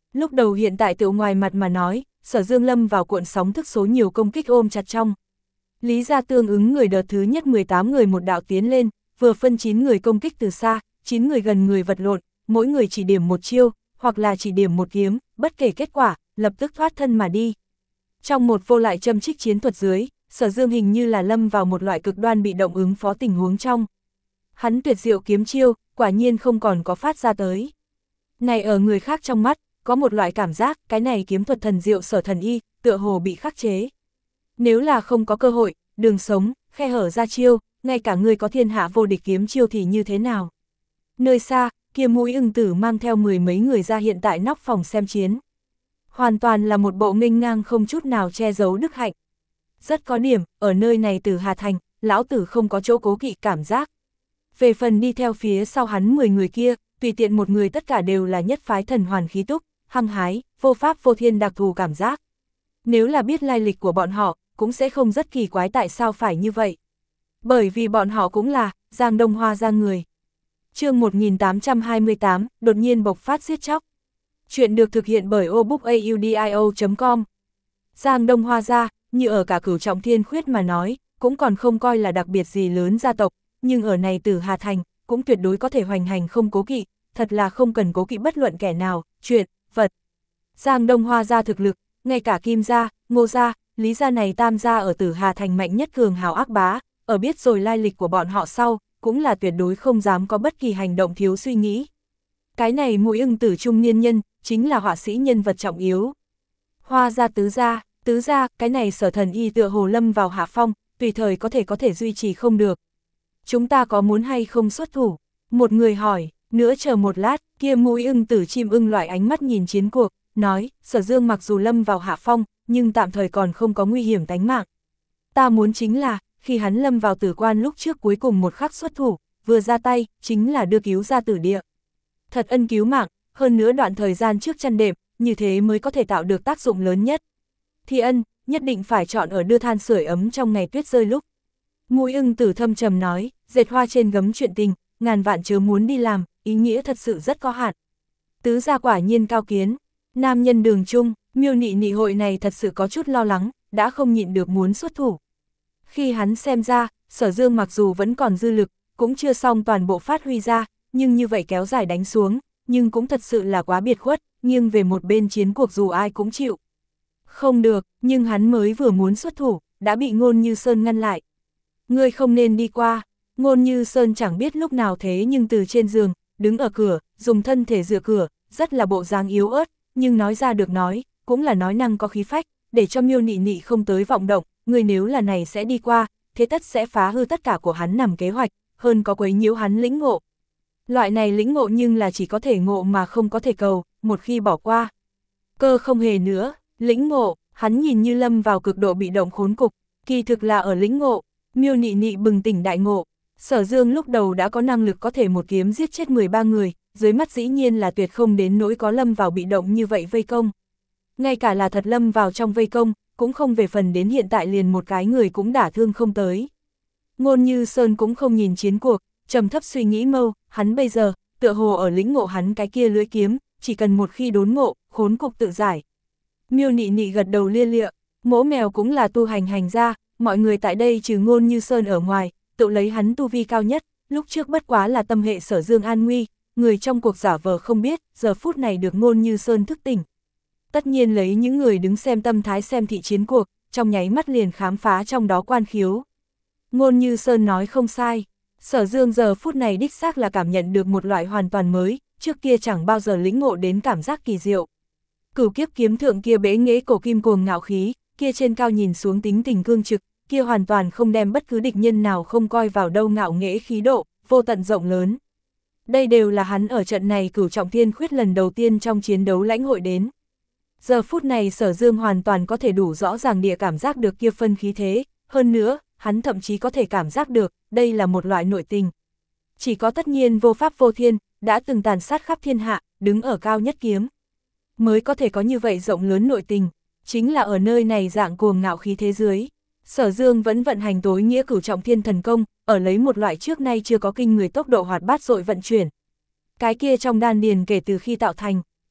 Lúc đầu hiện tại tự ngoài mặt mà nói, Sở Dương lâm vào cuộn sóng thức số nhiều công kích ôm chặt trong. Lý ra tương ứng người đợt thứ nhất mười tám người một đạo tiến lên, vừa phân chín người công kích từ xa, chín người gần người vật lộn, mỗi người chỉ điểm một chiêu, hoặc là chỉ điểm một kiếm, bất kể kết quả, lập tức thoát thân mà đi. Trong một vô lại châm trích chiến thuật dưới, Sở Dương hình như là lâm vào một loại cực đoan bị động ứng phó tình huống trong. Hắn tuyệt diệu kiếm chiêu, quả nhiên không còn có phát ra tới. Này ở người khác trong mắt, có một loại cảm giác, cái này kiếm thuật thần diệu Sở Thần Y, tựa hồ bị khắc chế. Nếu là không có cơ hội, đường sống, khe hở ra chiêu, ngay cả người có thiên hạ vô địch kiếm chiêu thì như thế nào? Nơi xa, kia Mũi Ưng Tử mang theo mười mấy người ra hiện tại nóc phòng xem chiến. Hoàn toàn là một bộ nghênh ngang không chút nào che giấu đức hạnh. Rất có điểm, ở nơi này từ Hà Thành, lão tử không có chỗ cố kỵ cảm giác. Về phần đi theo phía sau hắn mười người kia, tùy tiện một người tất cả đều là nhất phái thần hoàn khí túc, hăng hái, vô pháp vô thiên đặc thù cảm giác. Nếu là biết lai lịch của bọn họ, cũng sẽ không rất kỳ quái tại sao phải như vậy. Bởi vì bọn họ cũng là Giang Đông Hoa ra người. Chương một nghìn tám trăm hai mươi tám, đột nhiên bộc phát giết chóc. Chuyện được thực hiện bởi obookaudio chấm com. Giang Đông Hoa ra, như ở cả Cửu Trọng Thiên Khuyết mà nói, cũng còn không coi là đặc biệt gì lớn gia tộc, nhưng ở này từ Hà Thành, cũng tuyệt đối có thể hoành hành không cố kỵ, thật là không cần cố kỵ bất luận kẻ nào, chuyện, vật. Giang Đông Hoa ra thực lực, ngay cả Kim gia, Ngô gia, Lý gia này tam gia ở Tử Hà Thành mạnh nhất cường hào ác bá, ở biết rồi lai lịch của bọn họ sau, cũng là tuyệt đối không dám có bất kỳ hành động thiếu suy nghĩ. Cái này Mũi Ưng Tử trung niên nhân, chính là họa sĩ nhân vật trọng yếu. Hoa gia tứ gia, tứ gia, cái này Sở Thần Y tựa hồ lâm vào hạ phong, tùy thời có thể có thể duy trì không được. Chúng ta có muốn hay không xuất thủ? Một người hỏi, nữa chờ một lát, kia Mũi Ưng Tử chim ưng loại ánh mắt nhìn chiến cuộc, nói, Sở Dương mặc dù lâm vào hạ phong, nhưng tạm thời còn không có nguy hiểm tánh mạng. Ta muốn chính là, khi hắn lâm vào tử quan lúc trước cuối cùng một khắc xuất thủ, vừa ra tay, chính là đưa cứu ra tử địa. Thật ân cứu mạng, hơn nữa đoạn thời gian trước chăn đệm, như thế mới có thể tạo được tác dụng lớn nhất. Thì ân, nhất định phải chọn ở đưa than sưởi ấm trong ngày tuyết rơi lúc. Mũi Ưng Tử thâm trầm nói, dệt hoa trên gấm chuyện tình, ngàn vạn chớ muốn đi làm, ý nghĩa thật sự rất có hạn. Tứ gia quả nhiên cao kiến, nam nhân Đường Trung, Miêu Nị Nị hội này thật sự có chút lo lắng, đã không nhịn được muốn xuất thủ. Khi hắn xem ra, Sở Dương mặc dù vẫn còn dư lực, cũng chưa xong toàn bộ phát huy ra, nhưng như vậy kéo dài đánh xuống, nhưng cũng thật sự là quá biệt khuất, nghiêng về một bên chiến cuộc dù ai cũng chịu. Không được, nhưng hắn mới vừa muốn xuất thủ, đã bị Ngôn Như Sơn ngăn lại. Ngươi không nên đi qua. Ngôn Như Sơn chẳng biết lúc nào thế nhưng từ trên giường, đứng ở cửa, dùng thân thể dựa cửa, rất là bộ dáng yếu ớt, nhưng nói ra được nói, cũng là nói năng có khí phách, để cho Miêu Nị Nị không tới vọng động, người nếu là này sẽ đi qua, thế tất sẽ phá hư tất cả của hắn nằm kế hoạch, hơn có quấy nhiễu hắn lĩnh ngộ. Loại này lĩnh ngộ nhưng là chỉ có thể ngộ mà không có thể cầu, một khi bỏ qua. Cơ không hề nữa, lĩnh ngộ, hắn nhìn như lâm vào cực độ bị động khốn cục, kỳ thực là ở lĩnh ngộ. Miêu Nị Nị bừng tỉnh đại ngộ, Sở Dương lúc đầu đã có năng lực có thể một kiếm giết chết mười ba người, dưới mắt dĩ nhiên là tuyệt không đến nỗi có lâm vào bị động như vậy vây công. Ngay cả là thật lâm vào trong vây công, cũng không về phần đến hiện tại liền một cái người cũng đả thương không tới. Ngôn Như Sơn cũng không nhìn chiến cuộc, trầm thấp suy nghĩ mâu, hắn bây giờ, tựa hồ ở lĩnh ngộ hắn cái kia lưỡi kiếm, chỉ cần một khi đốn ngộ, khốn cục tự giải. Miêu Nị Nị gật đầu lia lịa, Mỗ Mèo cũng là tu hành hành ra, mọi người tại đây trừ Ngôn Như Sơn ở ngoài, tự lấy hắn tu vi cao nhất, lúc trước bất quá là tâm hệ Sở Dương an nguy, người trong cuộc giả vờ không biết, giờ phút này được Ngôn Như Sơn thức tỉnh. Tất nhiên lấy những người đứng xem tâm thái xem thị chiến cuộc, trong nháy mắt liền khám phá trong đó quan khiếu. Ngôn Như Sơn nói không sai, Sở Dương giờ phút này đích xác là cảm nhận được một loại hoàn toàn mới, trước kia chẳng bao giờ lĩnh ngộ đến cảm giác kỳ diệu. Cửu kiếp kiếm thượng kia bế nghễ cổ kim cuồng ngạo khí, kia trên cao nhìn xuống tính tình cương trực, kia hoàn toàn không đem bất cứ địch nhân nào không coi vào đâu ngạo nghễ khí độ, vô tận rộng lớn. Đây đều là hắn ở trận này Cửu Trọng Thiên Khuyết lần đầu tiên trong chiến đấu lãnh hội đến. Giờ phút này Sở Dương hoàn toàn có thể đủ rõ ràng địa cảm giác được kia phân khí thế, hơn nữa, hắn thậm chí có thể cảm giác được, đây là một loại nội tình. Chỉ có tất nhiên vô pháp vô thiên, đã từng tàn sát khắp thiên hạ, đứng ở cao nhất kiếm. Mới có thể có như vậy rộng lớn nội tình, chính là ở nơi này dạng cuồng ngạo khí thế dưới. Sở Dương vẫn vận hành tối nghĩa Cửu Trọng Thiên thần công, ở lấy một loại trước nay chưa có kinh người tốc độ hoạt bát dội vận chuyển. Cái kia trong đan điền kể từ khi tạo thành,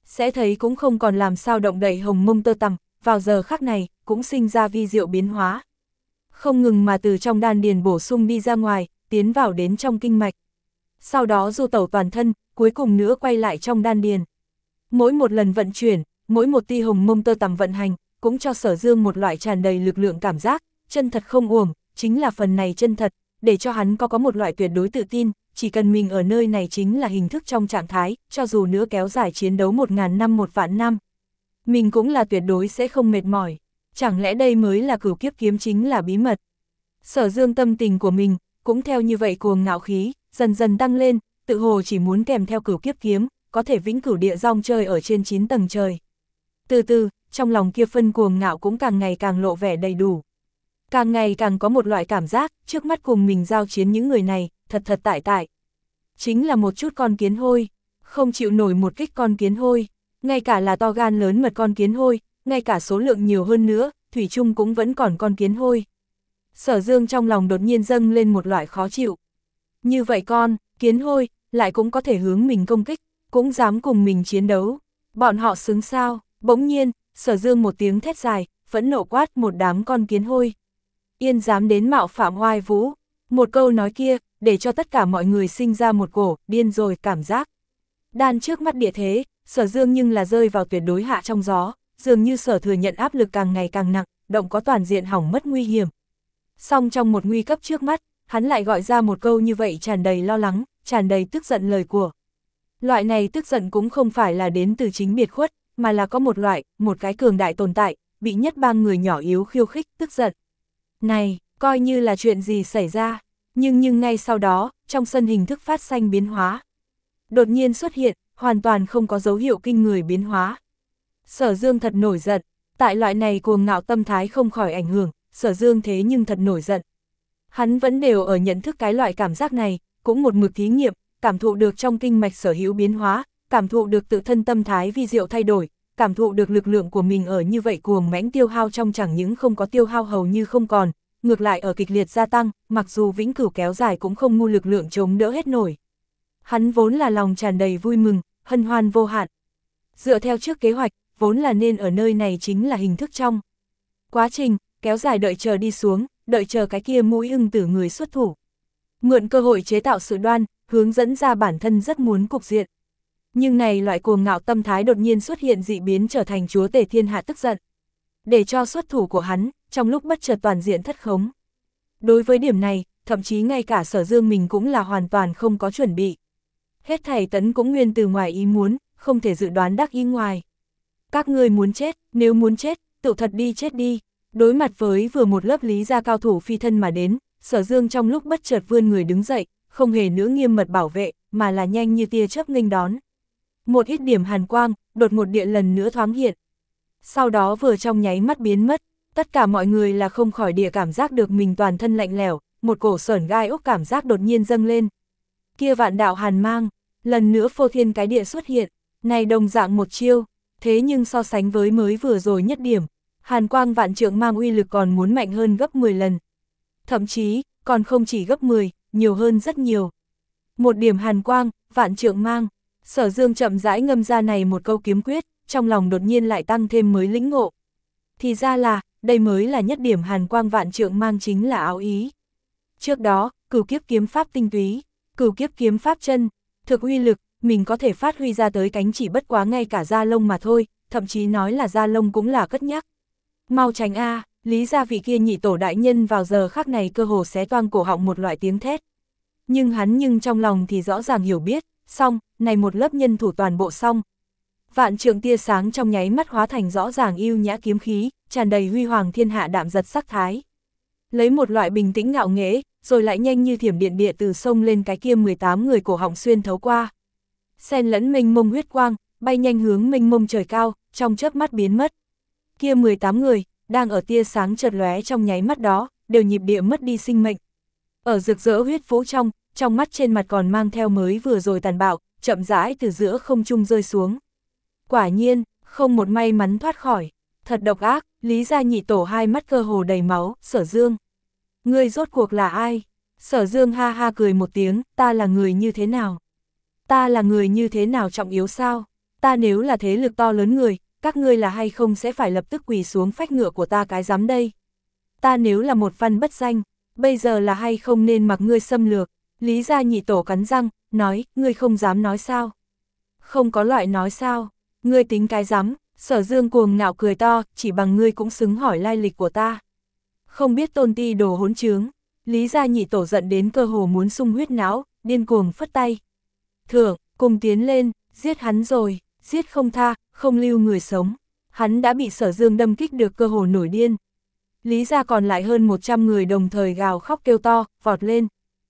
sẽ thấy cũng không còn làm sao động đậy hồng mông tơ tằm, vào giờ khắc này, cũng sinh ra vi diệu biến hóa. Không ngừng mà từ trong đan điền bổ sung đi ra ngoài, tiến vào đến trong kinh mạch. Sau đó du tẩu toàn thân, cuối cùng nữa quay lại trong đan điền. Mỗi một lần vận chuyển, mỗi một tia hồng mông tơ tằm vận hành, cũng cho Sở Dương một loại tràn đầy lực lượng cảm giác, chân thật không uổng, chính là phần này chân thật, để cho hắn có có một loại tuyệt đối tự tin, chỉ cần mình ở nơi này chính là hình thức trong trạng thái, cho dù nữa kéo dài chiến đấu một ngàn năm một vạn năm. Mình cũng là tuyệt đối sẽ không mệt mỏi, chẳng lẽ đây mới là cửu kiếp kiếm chính là bí mật. Sở Dương tâm tình của mình, cũng theo như vậy cuồng ngạo khí, dần dần tăng lên, tự hồ chỉ muốn kèm theo cửu kiếp kiếm, có thể vĩnh cửu địa rong chơi ở trên chín tầng trời. Từ từ, trong lòng kia phân cuồng ngạo cũng càng ngày càng lộ vẻ đầy đủ. Càng ngày càng có một loại cảm giác, trước mắt cùng mình giao chiến những người này, thật thật tại tại. Chính là một chút con kiến hôi, không chịu nổi một kích con kiến hôi, ngay cả là to gan lớn mật con kiến hôi, ngay cả số lượng nhiều hơn nữa, thủy chung cũng vẫn còn con kiến hôi. Sở Dương trong lòng đột nhiên dâng lên một loại khó chịu. Như vậy con, kiến hôi, lại cũng có thể hướng mình công kích, cũng dám cùng mình chiến đấu. Bọn họ xứng sao? Bỗng nhiên, Sở Dương một tiếng thét dài, phẫn nộ quát một đám con kiến hôi. Yên dám đến mạo phạm oai vũ. Một câu nói kia, để cho tất cả mọi người sinh ra một cổ, điên rồi cảm giác. Đan trước mắt địa thế, Sở Dương nhưng là rơi vào tuyệt đối hạ trong gió, dường như Sở thừa nhận áp lực càng ngày càng nặng, động có toàn diện hỏng mất nguy hiểm. Song trong một nguy cấp trước mắt, hắn lại gọi ra một câu như vậy tràn đầy lo lắng, tràn đầy tức giận lời của. Loại này tức giận cũng không phải là đến từ chính biệt khuất, mà là có một loại, một cái cường đại tồn tại, bị nhất bang người nhỏ yếu khiêu khích, tức giận. Này, coi như là chuyện gì xảy ra, nhưng nhưng ngay sau đó, trong sân hình thức phát sinh biến hóa. Đột nhiên xuất hiện, hoàn toàn không có dấu hiệu kinh người biến hóa. Sở Dương thật nổi giận, tại loại này cuồng ngạo tâm thái không khỏi ảnh hưởng, Sở Dương thế nhưng thật nổi giận. Hắn vẫn đều ở nhận thức cái loại cảm giác này, cũng một mực thí nghiệm, cảm thụ được trong kinh mạch sở hữu biến hóa, cảm thụ được tự thân tâm thái vi diệu thay đổi, cảm thụ được lực lượng của mình ở như vậy cuồng mãnh tiêu hao trong chẳng những không có tiêu hao hầu như không còn, ngược lại ở kịch liệt gia tăng, mặc dù vĩnh cửu kéo dài cũng không ngu lực lượng chống đỡ hết nổi. Hắn vốn là lòng tràn đầy vui mừng, hân hoan vô hạn. Dựa theo trước kế hoạch, vốn là nên ở nơi này chính là hình thức trong quá trình, kéo dài đợi chờ đi xuống, đợi chờ cái kia mũi ưng tử người xuất thủ. Mượn cơ hội chế tạo sự đoan, hướng dẫn ra bản thân rất muốn cục diện. Nhưng này loại cuồng ngạo tâm thái đột nhiên xuất hiện dị biến trở thành chúa tể thiên hạ tức giận. Để cho xuất thủ của hắn, trong lúc bất chợt toàn diện thất khống. Đối với điểm này, thậm chí ngay cả Sở Dương mình cũng là hoàn toàn không có chuẩn bị. Hết thảy tấn cũng nguyên từ ngoài ý muốn, không thể dự đoán đắc ý ngoài. Các ngươi muốn chết, nếu muốn chết, tự thật đi chết đi. Đối mặt với vừa một lớp lý gia cao thủ phi thân mà đến, Sở Dương trong lúc bất chợt vươn người đứng dậy, không hề nữa nghiêm mật bảo vệ, mà là nhanh như tia chớp nghênh đón. Một ít điểm hàn quang, đột ngột địa lần nữa thoáng hiện. Sau đó vừa trong nháy mắt biến mất, tất cả mọi người là không khỏi địa cảm giác được mình toàn thân lạnh lẽo, một cổ sởn gai ốc cảm giác đột nhiên dâng lên. Kia vạn đạo hàn mang, lần nữa phô thiên cái địa xuất hiện, này đồng dạng một chiêu, thế nhưng so sánh với mới vừa rồi nhất điểm, hàn quang vạn trượng mang uy lực còn muốn mạnh hơn gấp mười lần. Thậm chí, còn không chỉ gấp mười, nhiều hơn rất nhiều. Một điểm hàn quang, vạn trượng mang, Sở Dương chậm rãi ngâm ra này một câu kiếm quyết, trong lòng đột nhiên lại tăng thêm mới lĩnh ngộ. Thì ra là, đây mới là nhất điểm hàn quang vạn trượng mang chính là áo ý. Trước đó, cửu kiếp kiếm pháp tinh túy, cửu kiếp kiếm pháp chân, thực uy lực, mình có thể phát huy ra tới cánh chỉ bất quá ngay cả da lông mà thôi, thậm chí nói là da lông cũng là cất nhắc. Mau tránh a, lý gia vị kia nhị tổ đại nhân vào giờ khắc này cơ hồ xé toang cổ họng một loại tiếng thét. Nhưng hắn nhưng trong lòng thì rõ ràng hiểu biết, xong, này một lớp nhân thủ toàn bộ xong. Vạn trượng tia sáng trong nháy mắt hóa thành rõ ràng yêu nhã kiếm khí, tràn đầy huy hoàng thiên hạ đạm giật sắc thái. Lấy một loại bình tĩnh ngạo nghễ, rồi lại nhanh như thiểm điện địa từ sông lên cái kia mười tám người cổ họng xuyên thấu qua. Xen lẫn mênh mông huyết quang, bay nhanh hướng mênh mông trời cao, trong chớp mắt biến mất. Kia mười tám người, đang ở tia sáng chợt lóe trong nháy mắt đó, đều nhịp địa mất đi sinh mệnh. Ở rực rỡ huyết vũ trong, trong mắt trên mặt còn mang theo mới vừa rồi tàn bạo, chậm rãi từ giữa không trung rơi xuống. Quả nhiên, không một may mắn thoát khỏi, thật độc ác, Lý gia nhị tổ hai mắt cơ hồ đầy máu, Sở Dương. Ngươi rốt cuộc là ai? Sở Dương ha ha cười một tiếng, ta là người như thế nào? Ta là người như thế nào trọng yếu sao? Ta nếu là thế lực to lớn người, các ngươi là hay không sẽ phải lập tức quỳ xuống phách ngựa của ta cái giám đây. Ta nếu là một văn bất danh, bây giờ là hay không nên mặc ngươi xâm lược. Lý gia nhị tổ cắn răng, nói, ngươi không dám nói sao. Không có loại nói sao, ngươi tính cái giám. Sở Dương cuồng ngạo cười to, chỉ bằng ngươi cũng xứng hỏi lai lịch của ta. Không biết tôn ti đồ hỗn trướng. Lý gia nhị tổ giận đến cơ hồ muốn sung huyết não, điên cuồng phất tay. Thượng, cùng tiến lên, giết hắn rồi, giết không tha, không lưu người sống. Hắn đã bị Sở Dương đâm kích được cơ hồ nổi điên. Lý gia còn lại hơn một trăm người đồng thời gào khóc kêu to, vọt lên.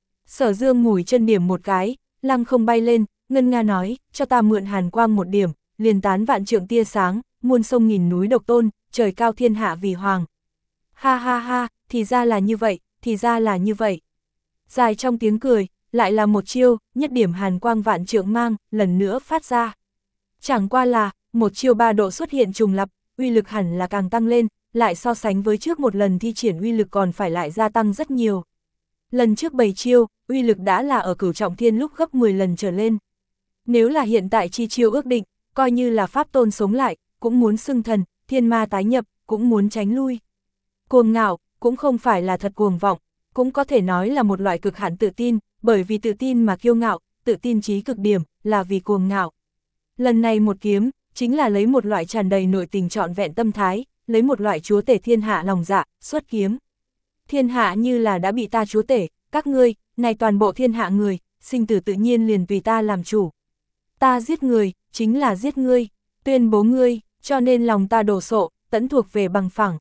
Sở Dương mùi chân điểm một cái, lăng không bay lên, ngân nga nói, cho ta mượn hàn quang một điểm, liền tán vạn trượng tia sáng, muôn sông nghìn núi độc tôn, trời cao thiên hạ vì hoàng. Ha ha ha, thì ra là như vậy, thì ra là như vậy. Dài trong tiếng cười, lại là một chiêu, nhất điểm hàn quang vạn trượng mang, lần nữa phát ra. Chẳng qua là, một chiêu ba độ xuất hiện trùng lặp, uy lực hẳn là càng tăng lên, lại so sánh với trước một lần thi triển uy lực còn phải lại gia tăng rất nhiều. Lần trước bảy chiêu, uy lực đã là ở cửu trọng thiên lúc gấp mười lần trở lên. Nếu là hiện tại chi chiêu ước định, coi như là pháp tôn sống lại, cũng muốn xưng thần, thiên ma tái nhập, cũng muốn tránh lui. Cuồng ngạo, cũng không phải là thật cuồng vọng, cũng có thể nói là một loại cực hạn tự tin, bởi vì tự tin mà kiêu ngạo, tự tin chí cực điểm, là vì cuồng ngạo. Lần này một kiếm, chính là lấy một loại tràn đầy nội tình trọn vẹn tâm thái, lấy một loại chúa tể thiên hạ lòng dạ, xuất kiếm. Thiên hạ như là đã bị ta chúa tể, các ngươi, này toàn bộ thiên hạ người, sinh tử tự nhiên liền tùy ta làm chủ. Ta giết người, chính là giết ngươi, tuyên bố ngươi, cho nên lòng ta đổ sộ, tẫn thuộc về bằng phẳng.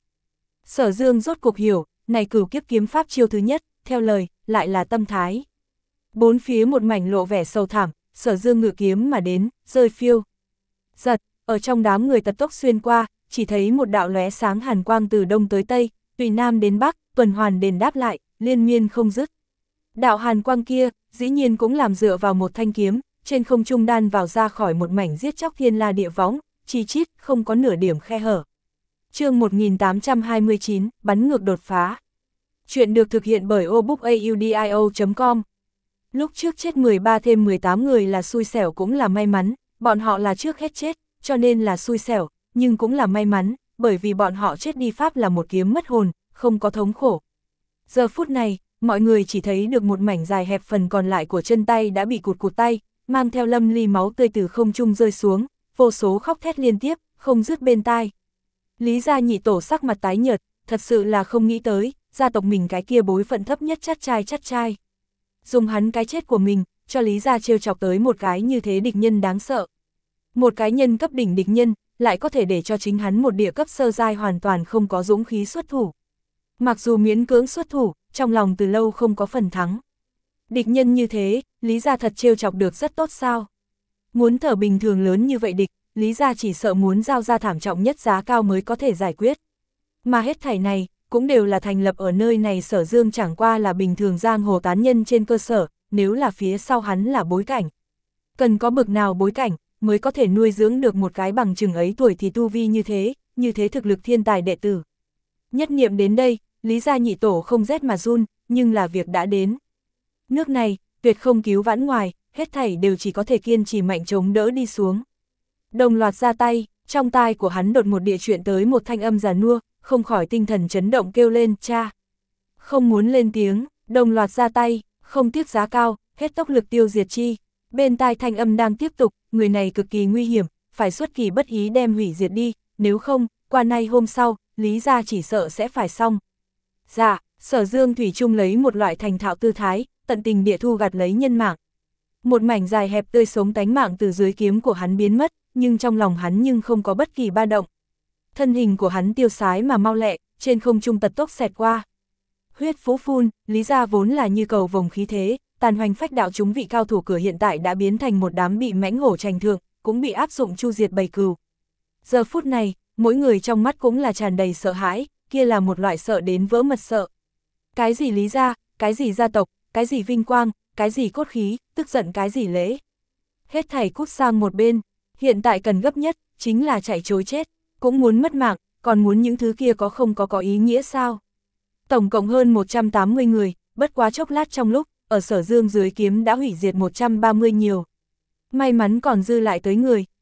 Sở Dương rốt cuộc hiểu, này cửu kiếp kiếm pháp chiêu thứ nhất, theo lời, lại là tâm thái. Bốn phía một mảnh lộ vẻ sâu thẳm, Sở Dương ngự kiếm mà đến, rơi phiêu. Giật, ở trong đám người tật tốc xuyên qua, chỉ thấy một đạo lóe sáng hàn quang từ đông tới tây, tùy nam đến bắc, tuần hoàn đền đáp lại, liên miên không dứt. Đạo hàn quang kia, dĩ nhiên cũng làm dựa vào một thanh kiếm, trên không trung đan vào ra khỏi một mảnh giết chóc thiên la địa võng, chi chít, không có nửa điểm khe hở. Chương một nghìn tám trăm hai mươi chín, bắn ngược đột phá. Chuyện được thực hiện bởi obookaudio chấm com. Lúc trước chết mười ba thêm mười tám người là xui xẻo cũng là may mắn, bọn họ là trước hết chết, cho nên là xui xẻo, nhưng cũng là may mắn, bởi vì bọn họ chết đi pháp là một kiếm mất hồn, không có thống khổ. Giờ phút này, mọi người chỉ thấy được một mảnh dài hẹp phần còn lại của chân tay đã bị cụt cụt tay, mang theo lâm ly máu tươi từ không trung rơi xuống, vô số khóc thét liên tiếp, không dứt bên tai. Lý gia nhị tổ sắc mặt tái nhợt, thật sự là không nghĩ tới, gia tộc mình cái kia bối phận thấp nhất chắt trai chắt trai. Dùng hắn cái chết của mình, cho Lý gia trêu chọc tới một cái như thế địch nhân đáng sợ. Một cái nhân cấp đỉnh địch nhân, lại có thể để cho chính hắn một địa cấp sơ giai hoàn toàn không có dũng khí xuất thủ. Mặc dù miễn cưỡng xuất thủ, trong lòng từ lâu không có phần thắng. Địch nhân như thế, Lý gia thật trêu chọc được rất tốt sao? Muốn thở bình thường lớn như vậy địch, Lý gia chỉ sợ muốn giao ra thảm trọng nhất giá cao mới có thể giải quyết. Mà hết thảy này, cũng đều là thành lập ở nơi này. Sở Dương chẳng qua là bình thường giang hồ tán nhân trên cơ sở, nếu là phía sau hắn là bối cảnh. Cần có bực nào bối cảnh, mới có thể nuôi dưỡng được một cái bằng chừng ấy tuổi thì tu vi như thế, như thế thực lực thiên tài đệ tử. Nhất niệm đến đây, Lý gia nhị tổ không rét mà run, nhưng là việc đã đến. Nước này, tuyệt không cứu vãn ngoài, hết thảy đều chỉ có thể kiên trì mạnh chống đỡ đi xuống. Đồng loạt ra tay, trong tai của hắn đột một địa chuyện tới một thanh âm già nua, không khỏi tinh thần chấn động kêu lên, cha. Không muốn lên tiếng, đồng loạt ra tay, không tiếc giá cao, hết tốc lực tiêu diệt chi. Bên tai thanh âm đang tiếp tục, người này cực kỳ nguy hiểm, phải xuất kỳ bất ý đem hủy diệt đi, nếu không, qua nay hôm sau, Lý gia chỉ sợ sẽ phải xong. Dạ, Sở Dương thủy chung lấy một loại thành thạo tư thái, tận tình địa thu gặt lấy nhân mạng. Một mảnh dài hẹp tươi sống tánh mạng từ dưới kiếm của hắn biến mất, nhưng trong lòng hắn nhưng không có bất kỳ ba động. Thân hình của hắn tiêu sái mà mau lẹ, trên không trung tật tốc xẹt qua. Huyết phú phun, Lý gia vốn là như cầu vồng khí thế, tàn hoành phách đạo chúng vị cao thủ cửa hiện tại đã biến thành một đám bị mãnh hổ trành thượng, cũng bị áp dụng chu diệt bầy cừu. Giờ phút này, mỗi người trong mắt cũng là tràn đầy sợ hãi, kia là một loại sợ đến vỡ mật sợ. Cái gì Lý gia, cái gì gia tộc, cái gì vinh quang, cái gì cốt khí, tức giận cái gì lễ. Hết thảy cút sang một bên, hiện tại cần gấp nhất, chính là chạy trối chết, cũng muốn mất mạng, còn muốn những thứ kia có không có có ý nghĩa sao. Tổng cộng hơn một trăm tám mươi người, bất quá chốc lát trong lúc, ở Sở Dương dưới kiếm đã hủy diệt một trăm ba mươi nhiều. May mắn còn dư lại tới người,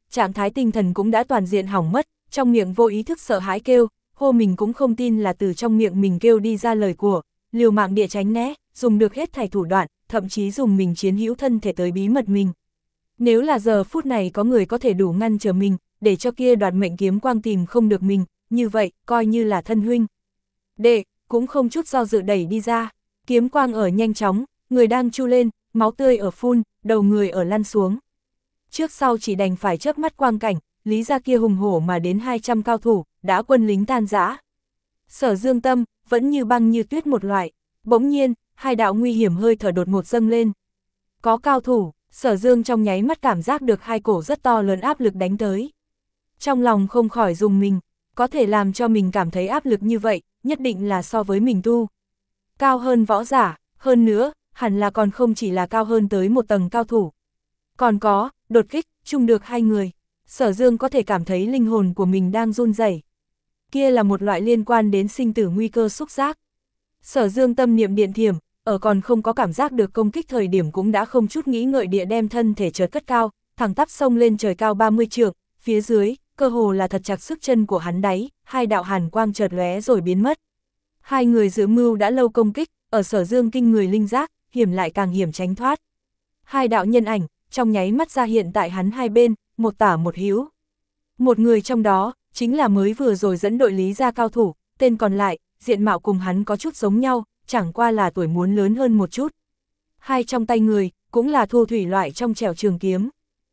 trạng thái tinh thần cũng đã toàn diện hỏng mất, trong miệng vô ý thức sợ hãi kêu, hô mình cũng không tin là từ trong miệng mình kêu đi ra lời của, liều mạng địa tránh né, dùng được hết thảy thủ đoạn, thậm chí dùng mình chiến hữu thân thể tới bí mật mình. Nếu là giờ phút này có người có thể đủ ngăn trở mình, để cho kia đoạt mệnh kiếm quang tìm không được mình, như vậy, coi như là thân huynh. Đệ, cũng không chút do dự đẩy đi ra, kiếm quang ở nhanh chóng, người đang chu lên, máu tươi ở phun, đầu người ở lăn xuống. Trước sau chỉ đành phải chớp mắt quang cảnh, Lý gia kia hùng hổ mà đến hai trăm cao thủ, đã quân lính tan rã. Sở Dương tâm, vẫn như băng như tuyết một loại, bỗng nhiên, hai đạo nguy hiểm hơi thở đột ngột dâng lên. Có cao thủ, Sở Dương trong nháy mắt cảm giác được hai cổ rất to lớn áp lực đánh tới. Trong lòng không khỏi rùng mình, có thể làm cho mình cảm thấy áp lực như vậy, nhất định là so với mình tu cao hơn võ giả, hơn nữa, hẳn là còn không chỉ là cao hơn tới một tầng cao thủ. Còn có, đột kích, chung được hai người, Sở Dương có thể cảm thấy linh hồn của mình đang run rẩy. Kia là một loại liên quan đến sinh tử nguy cơ xúc giác. Sở Dương tâm niệm điện thiểm, ở còn không có cảm giác được công kích thời điểm cũng đã không chút nghĩ ngợi địa đem thân thể chợt cất cao, thẳng tắp sông lên trời cao ba mươi trượng, phía dưới, cơ hồ là thật chặt sức chân của hắn đáy, hai đạo hàn quang chợt lóe rồi biến mất. Hai người dự mưu đã lâu công kích, ở Sở Dương kinh người linh giác, hiểm lại càng hiểm tránh thoát. Hai đạo nhân ảnh, trong nháy mắt ra hiện tại hắn hai bên, một tả một hữu. Một người trong đó, chính là mới vừa rồi dẫn đội Lý gia cao thủ, tên còn lại, diện mạo cùng hắn có chút giống nhau, chẳng qua là tuổi muốn lớn hơn một chút. Hai trong tay người, cũng là thu thủy loại trong trẻo trường kiếm.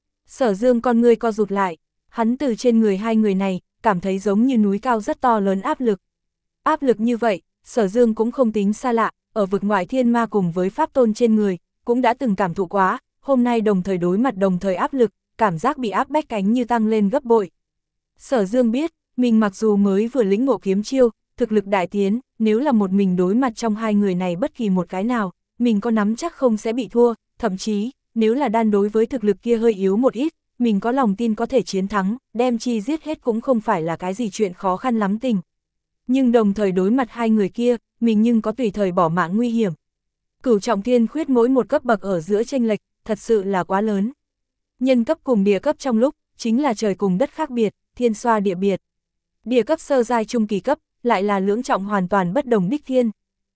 Sở Dương con ngươi co rụt lại, hắn từ trên người hai người này, cảm thấy giống như núi cao rất to lớn áp lực. Áp lực như vậy, Sở Dương cũng không tính xa lạ, ở vực ngoại thiên ma cùng với pháp tôn trên người, cũng đã từng cảm thụ quá, hôm nay đồng thời đối mặt đồng thời áp lực, cảm giác bị áp bách cánh như tăng lên gấp bội. Sở Dương biết, mình mặc dù mới vừa lĩnh ngộ kiếm chiêu, thực lực đại tiến, nếu là một mình đối mặt trong hai người này bất kỳ một cái nào, mình có nắm chắc không sẽ bị thua, thậm chí, nếu là đan đối với thực lực kia hơi yếu một ít, mình có lòng tin có thể chiến thắng, đem chi giết hết cũng không phải là cái gì chuyện khó khăn lắm tình. Nhưng đồng thời đối mặt hai người kia, mình nhưng có tùy thời bỏ mạng nguy hiểm. Cửu trọng thiên khuyết mỗi một cấp bậc ở giữa chênh lệch, thật sự là quá lớn. Nhân cấp cùng địa cấp trong lúc, chính là trời cùng đất khác biệt, thiên xoa địa biệt. Địa cấp sơ giai trung kỳ cấp, lại là lưỡng trọng hoàn toàn bất đồng đích thiên.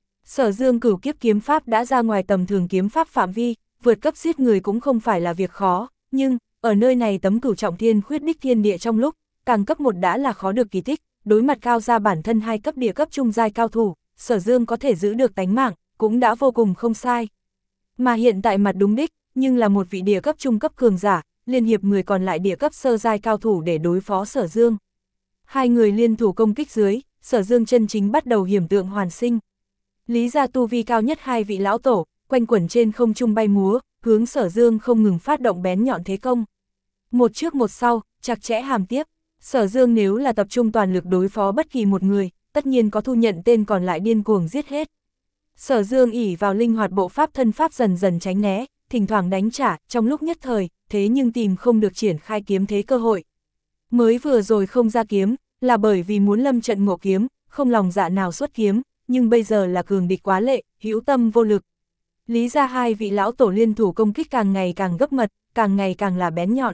Sở Dương cửu kiếp kiếm pháp đã ra ngoài tầm thường kiếm pháp phạm vi, vượt cấp giết người cũng không phải là việc khó, nhưng, ở nơi này tấm cửu trọng thiên khuyết đích thiên địa trong lúc, càng cấp một đã là khó được kỳ tích, đối mặt cao ra bản thân hai cấp địa cấp trung giai cao thủ, Sở Dương có thể giữ được tánh mạng, cũng đã vô cùng không sai. Mà hiện tại mặt đúng đích, nhưng là một vị địa cấp trung cấp cường giả, liên hiệp người còn lại địa cấp sơ giai cao thủ để đối phó Sở Dương. Hai người liên thủ công kích dưới, Sở Dương chân chính bắt đầu hiểm tượng hoàn sinh. Lý gia tu vi cao nhất hai vị lão tổ, quanh quẩn trên không trung bay múa, hướng Sở Dương không ngừng phát động bén nhọn thế công. Một trước một sau, chặt chẽ hàm tiếp, Sở Dương nếu là tập trung toàn lực đối phó bất kỳ một người, tất nhiên có thu nhận tên còn lại điên cuồng giết hết. Sở Dương ỷ vào linh hoạt bộ pháp thân pháp dần dần tránh né, thỉnh thoảng đánh trả, trong lúc nhất thời, thế nhưng tìm không được triển khai kiếm thế cơ hội. Mới vừa rồi không ra kiếm, là bởi vì muốn lâm trận ngộ kiếm, không lòng dạ nào xuất kiếm, nhưng bây giờ là cường địch quá lệ, hữu tâm vô lực. Lý ra hai vị lão tổ liên thủ công kích càng ngày càng gấp mật, càng ngày càng là bén nhọn.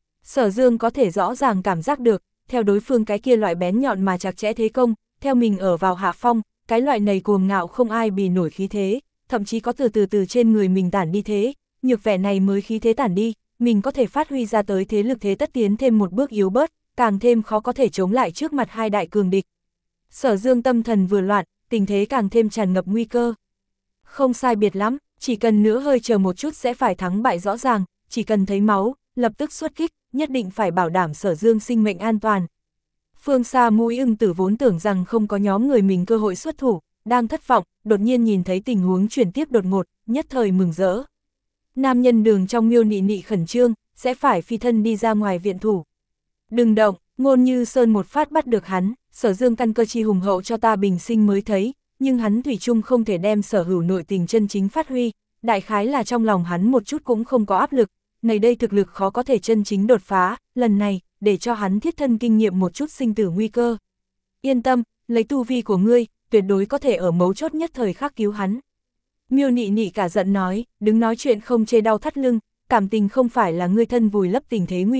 Sở Dương có thể rõ ràng cảm giác được, theo đối phương cái kia loại bén nhọn mà chặt chẽ thế công, theo mình ở vào hạ phong, cái loại này cuồng ngạo không ai bì nổi khí thế, thậm chí có từ từ từ trên người mình tản đi thế, nhược vẻ này mới khí thế tản đi, mình có thể phát huy ra tới thế lực thế tất tiến thêm một bước yếu bớt, càng thêm khó có thể chống lại trước mặt hai đại cường địch. Sở Dương tâm thần vừa loạn, tình thế càng thêm tràn ngập nguy cơ. Không sai biệt lắm, chỉ cần nữa hơi chờ một chút sẽ phải thắng bại rõ ràng, chỉ cần thấy máu, lập tức xuất kích, nhất định phải bảo đảm Sở Dương sinh mệnh an toàn. Phương xa Mũi Ưng Tử vốn tưởng rằng không có nhóm người mình cơ hội xuất thủ, đang thất vọng, đột nhiên nhìn thấy tình huống chuyển tiếp đột ngột, nhất thời mừng rỡ. Nam nhân Đường trong Miêu Nị Nị khẩn trương, sẽ phải phi thân đi ra ngoài viện thủ. Đừng động, Ngôn Như Sơn một phát bắt được hắn, Sở Dương căn cơ chi hùng hậu cho ta bình sinh mới thấy, nhưng hắn thủy chung không thể đem sở hữu nội tình chân chính phát huy, đại khái là trong lòng hắn một chút cũng không có áp lực, này đây thực lực khó có thể chân chính đột phá, lần này, để cho hắn thiết thân kinh nghiệm một chút sinh tử nguy cơ. Yên tâm, lấy tu vi của ngươi, tuyệt đối có thể ở mấu chốt nhất thời khắc cứu hắn. Miêu Nị Nị cả giận nói, đứng nói chuyện không chê đau thắt lưng, cảm tình không phải là ngươi thân vùi lấp tình thế nguy hiểm,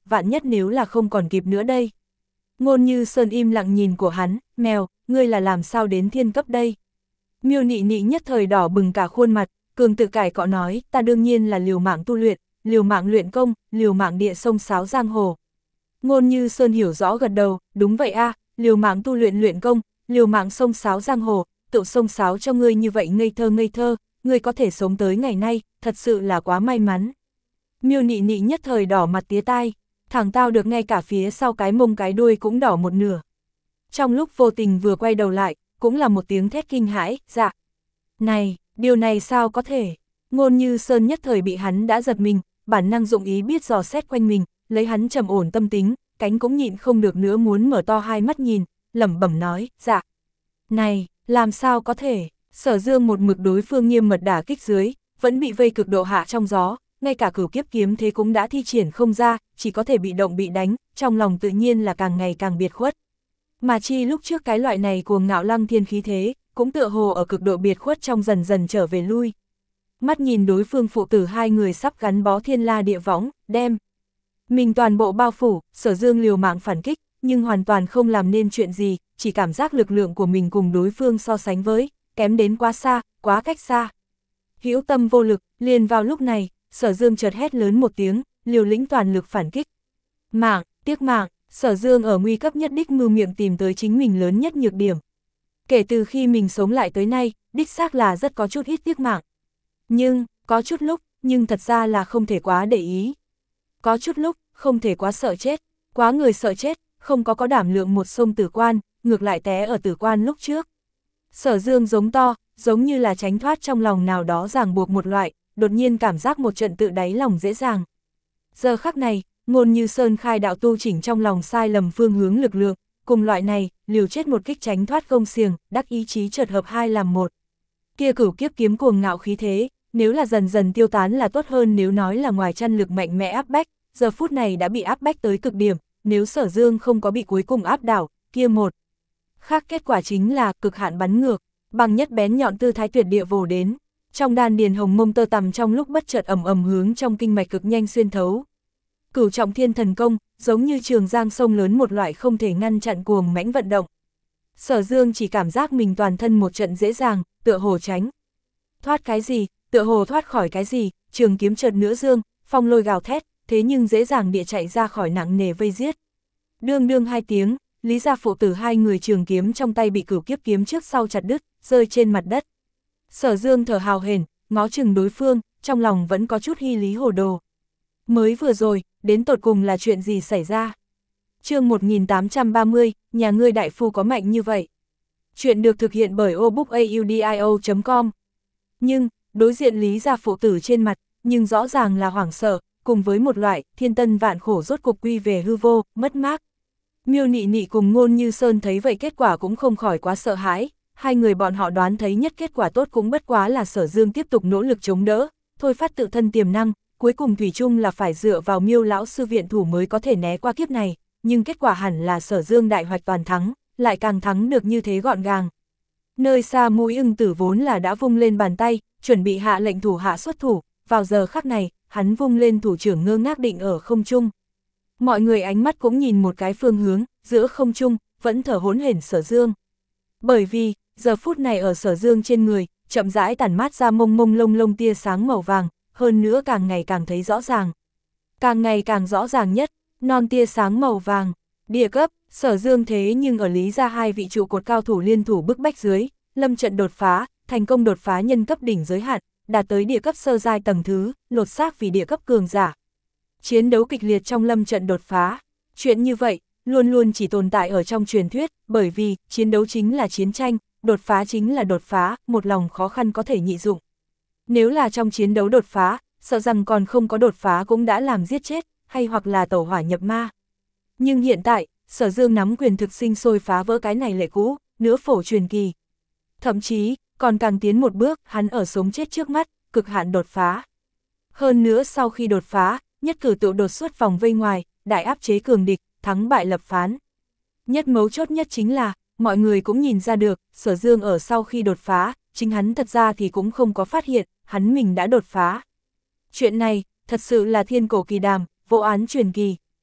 vạn nhất nếu là không còn kịp nữa đây. Ngôn Như Sơn im lặng nhìn của hắn, mèo, ngươi là làm sao đến thiên cấp đây? Miêu Nị Nị nhất thời đỏ bừng cả khuôn mặt, cường tự cải cọ nói, ta đương nhiên là liều mạng tu luyện, liều mạng luyện công, liều mạng địa sông sáo giang hồ. Ngôn Như Sơn hiểu rõ gật đầu, đúng vậy a, liều mạng tu luyện luyện công, liều mạng sông sáo giang hồ, tự sông sáo cho ngươi như vậy ngây thơ ngây thơ, ngươi có thể sống tới ngày nay, thật sự là quá may mắn. Miêu Nị Nị nhất thời đỏ mặt tía tai, thằng tao được ngay cả phía sau cái mông cái đuôi cũng đỏ một nửa. Trong lúc vô tình vừa quay đầu lại, cũng là một tiếng thét kinh hãi, dạ. Này, điều này sao có thể? Ngôn Như Sơn nhất thời bị hắn đã giật mình, bản năng dụng ý biết dò xét quanh mình, lấy hắn trầm ổn tâm tính, cánh cũng nhịn không được nữa muốn mở to hai mắt nhìn, lẩm bẩm nói, dạ. Này, làm sao có thể? Sở Dương một mực đối phương nghiêm mật đả kích dưới, vẫn bị vây cực độ hạ trong gió, ngay cả cửu kiếp kiếm thế cũng đã thi triển không ra, chỉ có thể bị động bị đánh, trong lòng tự nhiên là càng ngày càng biệt khuất. Mà chi lúc trước cái loại này cuồng ngạo lăng thiên khí thế, cũng tựa hồ ở cực độ biệt khuất trong dần dần trở về lui. Mắt nhìn đối phương phụ tử hai người sắp gắn bó thiên la địa võng, đem mình toàn bộ bao phủ, Sở Dương liều mạng phản kích, nhưng hoàn toàn không làm nên chuyện gì, chỉ cảm giác lực lượng của mình cùng đối phương so sánh với, kém đến quá xa, quá cách xa. Hữu tâm vô lực, liền vào lúc này, Sở Dương chợt hét lớn một tiếng, liều lĩnh toàn lực phản kích. Mạng, tiếc mạng, Sở Dương ở nguy cấp nhất đích mưu miệng tìm tới chính mình lớn nhất nhược điểm. Kể từ khi mình sống lại tới nay, đích xác là rất có chút ít tiếc mạng. Nhưng, có chút lúc, nhưng thật ra là không thể quá để ý. Có chút lúc, không thể quá sợ chết, quá người sợ chết, không có có đảm lượng một sông tử quan, ngược lại té ở tử quan lúc trước. Sở Dương giống to, giống như là tránh thoát trong lòng nào đó ràng buộc một loại, đột nhiên cảm giác một trận tự đáy lòng dễ dàng. Giờ khắc này, Ngôn Như Sơn khai đạo tu chỉnh trong lòng sai lầm phương hướng lực lượng, cùng loại này, liều chết một kích tránh thoát gông xiềng, đắc ý chí chợt hợp hai làm một. Kia cửu kiếp kiếm cuồng ngạo khí thế, nếu là dần dần tiêu tán là tốt hơn nếu nói là ngoài chân lực mạnh mẽ áp bách, giờ phút này đã bị áp bách tới cực điểm, nếu Sở Dương không có bị cuối cùng áp đảo, kia một. Khác kết quả chính là cực hạn bắn ngược, bằng nhất bén nhọn tư thái tuyệt địa vồ đến. Trong đan điền hồng mông tơ tằm trong lúc bất chợt ầm ầm hướng trong kinh mạch cực nhanh xuyên thấu. Cửu trọng thiên thần công, giống như trường giang sông lớn một loại không thể ngăn chặn cuồng mãnh vận động. Sở Dương chỉ cảm giác mình toàn thân một trận dễ dàng, tựa hồ tránh. Thoát cái gì, tựa hồ thoát khỏi cái gì, trường kiếm chợt nữa dương, phong lôi gào thét, thế nhưng dễ dàng địa chạy ra khỏi nặng nề vây giết. Đương đương hai tiếng, Lý gia phụ tử hai người trường kiếm trong tay bị cửu kiếp kiếm trước sau chặt đứt, rơi trên mặt đất. Sở Dương thở hào hển, ngó chừng đối phương, trong lòng vẫn có chút hy lý hồ đồ. Mới vừa rồi, đến tột cùng là chuyện gì xảy ra? Chương một nghìn tám trăm ba mươi, nhà ngươi đại phu có mạnh như vậy? Chuyện được thực hiện bởi obookaudio chấm com. Nhưng, đối diện Lý gia phụ tử trên mặt, nhưng rõ ràng là hoảng sợ, cùng với một loại thiên tân vạn khổ rốt cục quy về hư vô, mất mát. Miêu Nị Nị cùng Ngôn Như Sơn thấy vậy kết quả cũng không khỏi quá sợ hãi, hai người bọn họ đoán thấy nhất kết quả tốt cũng bất quá là Sở Dương tiếp tục nỗ lực chống đỡ, thôi phát tự thân tiềm năng, cuối cùng thủy chung là phải dựa vào Miêu lão sư viện thủ mới có thể né qua kiếp này, nhưng kết quả hẳn là Sở Dương đại hoạch toàn thắng, lại càng thắng được như thế gọn gàng. Nơi xa Mũi Ưng Tử vốn là đã vung lên bàn tay, chuẩn bị hạ lệnh thủ hạ xuất thủ, vào giờ khắc này, hắn vung lên thủ trưởng ngơ ngác định ở không trung. Mọi người ánh mắt cũng nhìn một cái phương hướng, giữa không trung, vẫn thở hổn hển Sở Dương. Bởi vì, giờ phút này ở Sở Dương trên người, chậm rãi tản mát ra mông mông lông lông tia sáng màu vàng, hơn nữa càng ngày càng thấy rõ ràng. Càng ngày càng rõ ràng nhất, non tia sáng màu vàng, địa cấp, Sở Dương thế nhưng ở Lý gia hai vị trụ cột cao thủ liên thủ bức bách dưới, lâm trận đột phá, thành công đột phá nhân cấp đỉnh giới hạn, đạt tới địa cấp sơ giai tầng thứ, lột xác vì địa cấp cường giả. Chiến đấu kịch liệt trong lâm trận đột phá, chuyện như vậy, luôn luôn chỉ tồn tại ở trong truyền thuyết, bởi vì, chiến đấu chính là chiến tranh, đột phá chính là đột phá, một lòng khó khăn có thể nhị dụng. Nếu là trong chiến đấu đột phá, sợ rằng còn không có đột phá cũng đã làm giết chết, hay hoặc là tẩu hỏa nhập ma. Nhưng hiện tại, Sở Dương nắm quyền thực sinh sôi phá vỡ cái này lệ cũ, nửa phổ truyền kỳ. Thậm chí, còn càng tiến một bước, hắn ở sống chết trước mắt, cực hạn đột phá. Hơn nữa sau khi đột phá, nhất cử tự đột xuất vòng vây ngoài, đại áp chế cường địch, thắng bại lập phán. Nhất mấu chốt nhất chính là, mọi người cũng nhìn ra được, Sở Dương ở sau khi đột phá, chính hắn thật ra thì cũng không có phát hiện, hắn mình đã đột phá. Chuyện này, thật sự là thiên cổ kỳ đàm, vô án truyền kỳ.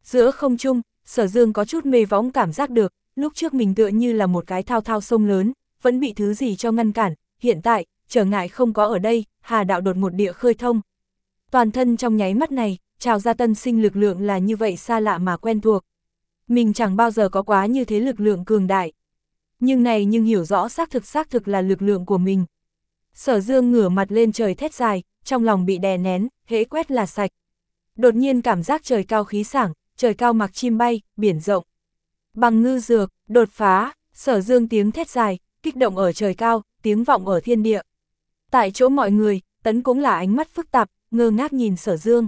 Giữa không trung, Sở Dương có chút mê võng cảm giác được, lúc trước mình tựa như là một cái thao thao sông lớn, vẫn bị thứ gì cho ngăn cản, hiện tại, trở ngại không có ở đây, hà đạo đột một địa khơi thông. Toàn thân trong nháy mắt này, trào ra tân sinh lực lượng là như vậy xa lạ mà quen thuộc. Mình chẳng bao giờ có quá như thế lực lượng cường đại. Nhưng này nhưng hiểu rõ xác thực xác thực là lực lượng của mình. Sở Dương ngửa mặt lên trời thét dài, trong lòng bị đè nén, hễ quét là sạch. Đột nhiên cảm giác trời cao khí sảng, trời cao mặc chim bay, biển rộng. Bằng ngư dược, đột phá, Sở Dương tiếng thét dài, kích động ở trời cao, tiếng vọng ở thiên địa. Tại chỗ mọi người, Tấn cũng là ánh mắt phức tạp, ngơ ngác nhìn Sở Dương.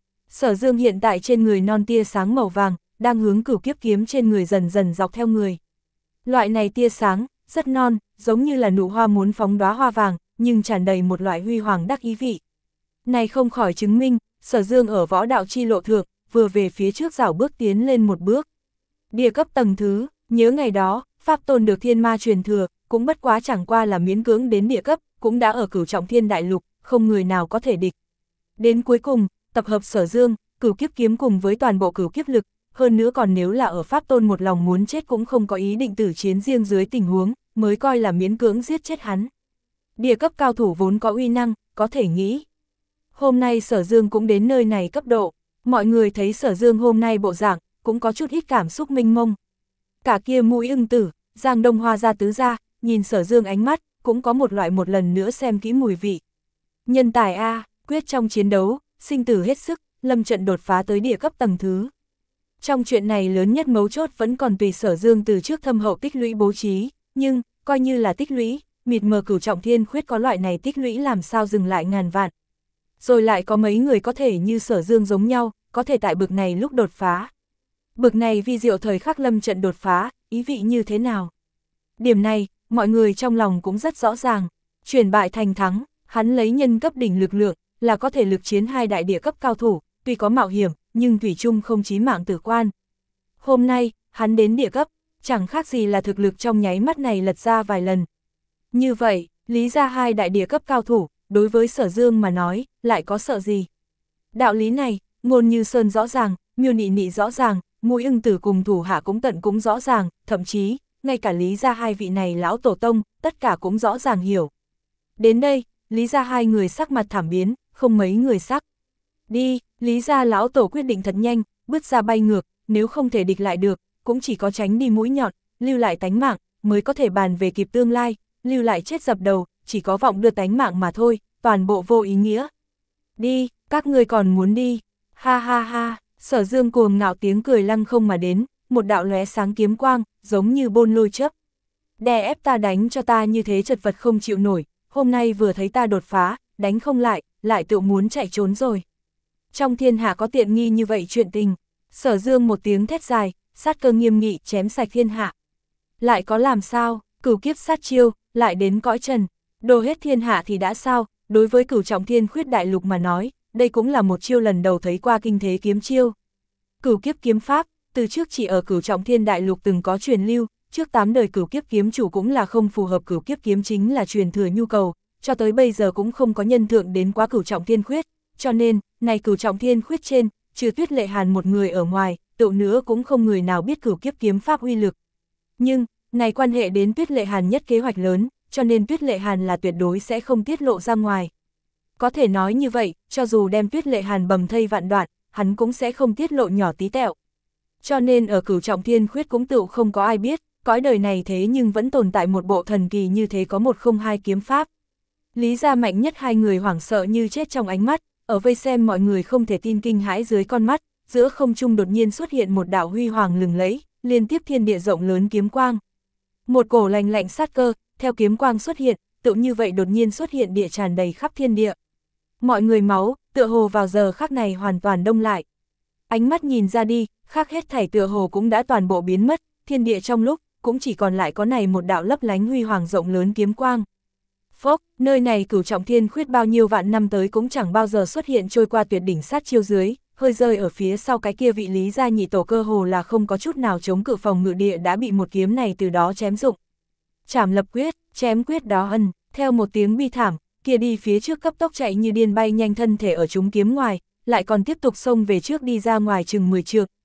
Sở Dương hiện tại trên người non tia sáng màu vàng, đang hướng cửu kiếp kiếm trên người dần dần dọc theo người. Loại này tia sáng, rất non, giống như là nụ hoa muốn phóng đóa hoa vàng, nhưng tràn đầy một loại huy hoàng đắc ý vị. Này không khỏi chứng minh, Sở Dương ở võ đạo chi lộ thượng, vừa về phía trước rảo bước tiến lên một bước. Địa cấp tầng thứ, nhớ ngày đó, Pháp Tôn được thiên ma truyền thừa, cũng bất quá chẳng qua là miễn cưỡng đến địa cấp, cũng đã ở cửu trọng thiên đại lục, không người nào có thể địch. Đến cuối cùng, tập hợp Sở Dương, cửu kiếp kiếm cùng với toàn bộ cửu kiếp lực, hơn nữa còn nếu là ở Pháp Tôn một lòng muốn chết cũng không có ý định tử chiến riêng dưới tình huống, mới coi là miễn cưỡng giết chết hắn. Địa cấp cao thủ vốn có uy năng, có thể nghĩ. Hôm nay Sở Dương cũng đến nơi này cấp độ, mọi người thấy Sở Dương hôm nay bộ dạng, cũng có chút ít cảm xúc mênh mông. Cả kia mũi ưng tử, Giang Đông Hoa ra tứ ra, nhìn Sở Dương ánh mắt, cũng có một loại một lần nữa xem kỹ mùi vị. Nhân tài A, quyết trong chiến đấu, sinh tử hết sức, lâm trận đột phá tới địa cấp tầng thứ. Trong chuyện này lớn nhất mấu chốt vẫn còn tùy Sở Dương từ trước thâm hậu tích lũy bố trí, nhưng, coi như là tích lũy, mịt mờ cửu trọng thiên khuyết có loại này tích lũy làm sao dừng lại ngàn vạn. Rồi lại có mấy người có thể như Sở Dương giống nhau, có thể tại bực này lúc đột phá. Bực này vi diệu thời khắc lâm trận đột phá, ý vị như thế nào? Điểm này, mọi người trong lòng cũng rất rõ ràng, chuyển bại thành thắng, hắn lấy nhân cấp đỉnh lực lượng, là có thể lực chiến hai đại địa cấp cao thủ, tuy có mạo hiểm, nhưng thủy chung không chí mạng tử quan. Hôm nay, hắn đến địa cấp, chẳng khác gì là thực lực trong nháy mắt này lật ra vài lần. Như vậy, lý ra hai đại địa cấp cao thủ, đối với Sở Dương mà nói, lại có sợ gì? Đạo lý này, Ngôn Như Sơn rõ ràng, Miêu Nị Nị rõ ràng, Mũi Ưng Tử cùng thủ hạ cũng tận cũng rõ ràng, thậm chí, ngay cả lý ra hai vị này lão tổ tông, tất cả cũng rõ ràng hiểu. Đến đây, lý ra hai người sắc mặt thảm biến, không mấy người sắc. Đi, lý ra lão tổ quyết định thật nhanh, bước ra bay ngược, nếu không thể địch lại được, cũng chỉ có tránh đi mũi nhọn, lưu lại tánh mạng, mới có thể bàn về kịp tương lai, lưu lại chết dập đầu, chỉ có vọng đưa tánh mạng mà thôi, toàn bộ vô ý nghĩa. Đi, các ngươi còn muốn đi, ha ha ha, Sở Dương cuồng ngạo tiếng cười lăng không mà đến, một đạo lóe sáng kiếm quang, giống như bôn lôi chớp. Đè ép ta đánh cho ta như thế chật vật không chịu nổi, hôm nay vừa thấy ta đột phá, đánh không lại, lại tự muốn chạy trốn rồi. Trong thiên hạ có tiện nghi như vậy chuyện tình, Sở Dương một tiếng thét dài, sát cơ nghiêm nghị chém sạch thiên hạ. Lại có làm sao, cửu kiếp sát chiêu, lại đến cõi trần, đồ hết thiên hạ thì đã sao, đối với cửu trọng thiên khuyết đại lục mà nói, đây cũng là một chiêu lần đầu thấy qua kinh thế kiếm chiêu. Cửu kiếp kiếm pháp, từ trước chỉ ở cửu trọng thiên đại lục từng có truyền lưu, trước tám đời cửu kiếp kiếm chủ cũng là không phù hợp cửu kiếp kiếm chính là truyền thừa nhu cầu, cho tới bây giờ cũng không có nhân thượng đến quá cửu trọng thiên khuyết, cho nên, này cửu trọng thiên khuyết trên, trừ Tuyết Lệ Hàn một người ở ngoài, tựu nữa cũng không người nào biết cửu kiếp kiếm pháp uy lực. Nhưng, này quan hệ đến Tuyết Lệ Hàn nhất kế hoạch lớn, cho nên Tuyết Lệ Hàn là tuyệt đối sẽ không tiết lộ ra ngoài. Có thể nói như vậy, cho dù đem Tuyết Lệ Hàn bầm thây vạn đoạn, hắn cũng sẽ không tiết lộ nhỏ tí tẹo. Cho nên ở cửu trọng thiên khuyết cũng tựu không có ai biết, cõi đời này thế nhưng vẫn tồn tại một bộ thần kỳ như thế có một không hai kiếm pháp. Lý ra mạnh nhất hai người hoảng sợ như chết trong ánh mắt, ở vây xem mọi người không thể tin kinh hãi dưới con mắt, giữa không trung đột nhiên xuất hiện một đạo huy hoàng lừng lẫy, liên tiếp thiên địa rộng lớn kiếm quang. Một cổ lạnh lạnh sát cơ, theo kiếm quang xuất hiện, tự như vậy đột nhiên xuất hiện địa tràn đầy khắp thiên địa. Mọi người máu, tựa hồ vào giờ khắc này hoàn toàn đông lại. Ánh mắt nhìn ra đi, khác hết thảy tựa hồ cũng đã toàn bộ biến mất, thiên địa trong lúc, cũng chỉ còn lại có này một đạo lấp lánh huy hoàng rộng lớn kiếm quang. Phốc, nơi này cửu trọng thiên khuyết bao nhiêu vạn năm tới cũng chẳng bao giờ xuất hiện trôi qua tuyệt đỉnh sát chiêu dưới, hơi rơi ở phía sau cái kia vị lý gia nhị tổ cơ hồ là không có chút nào chống cự phòng ngự địa đã bị một kiếm này từ đó chém dụng. Chảm lập quyết, chém quyết đó ân, theo một tiếng bi thảm, kia đi phía trước cấp tốc chạy như điên bay nhanh thân thể ở chúng kiếm ngoài, lại còn tiếp tục xông về trước đi ra ngoài chừng mười trượng,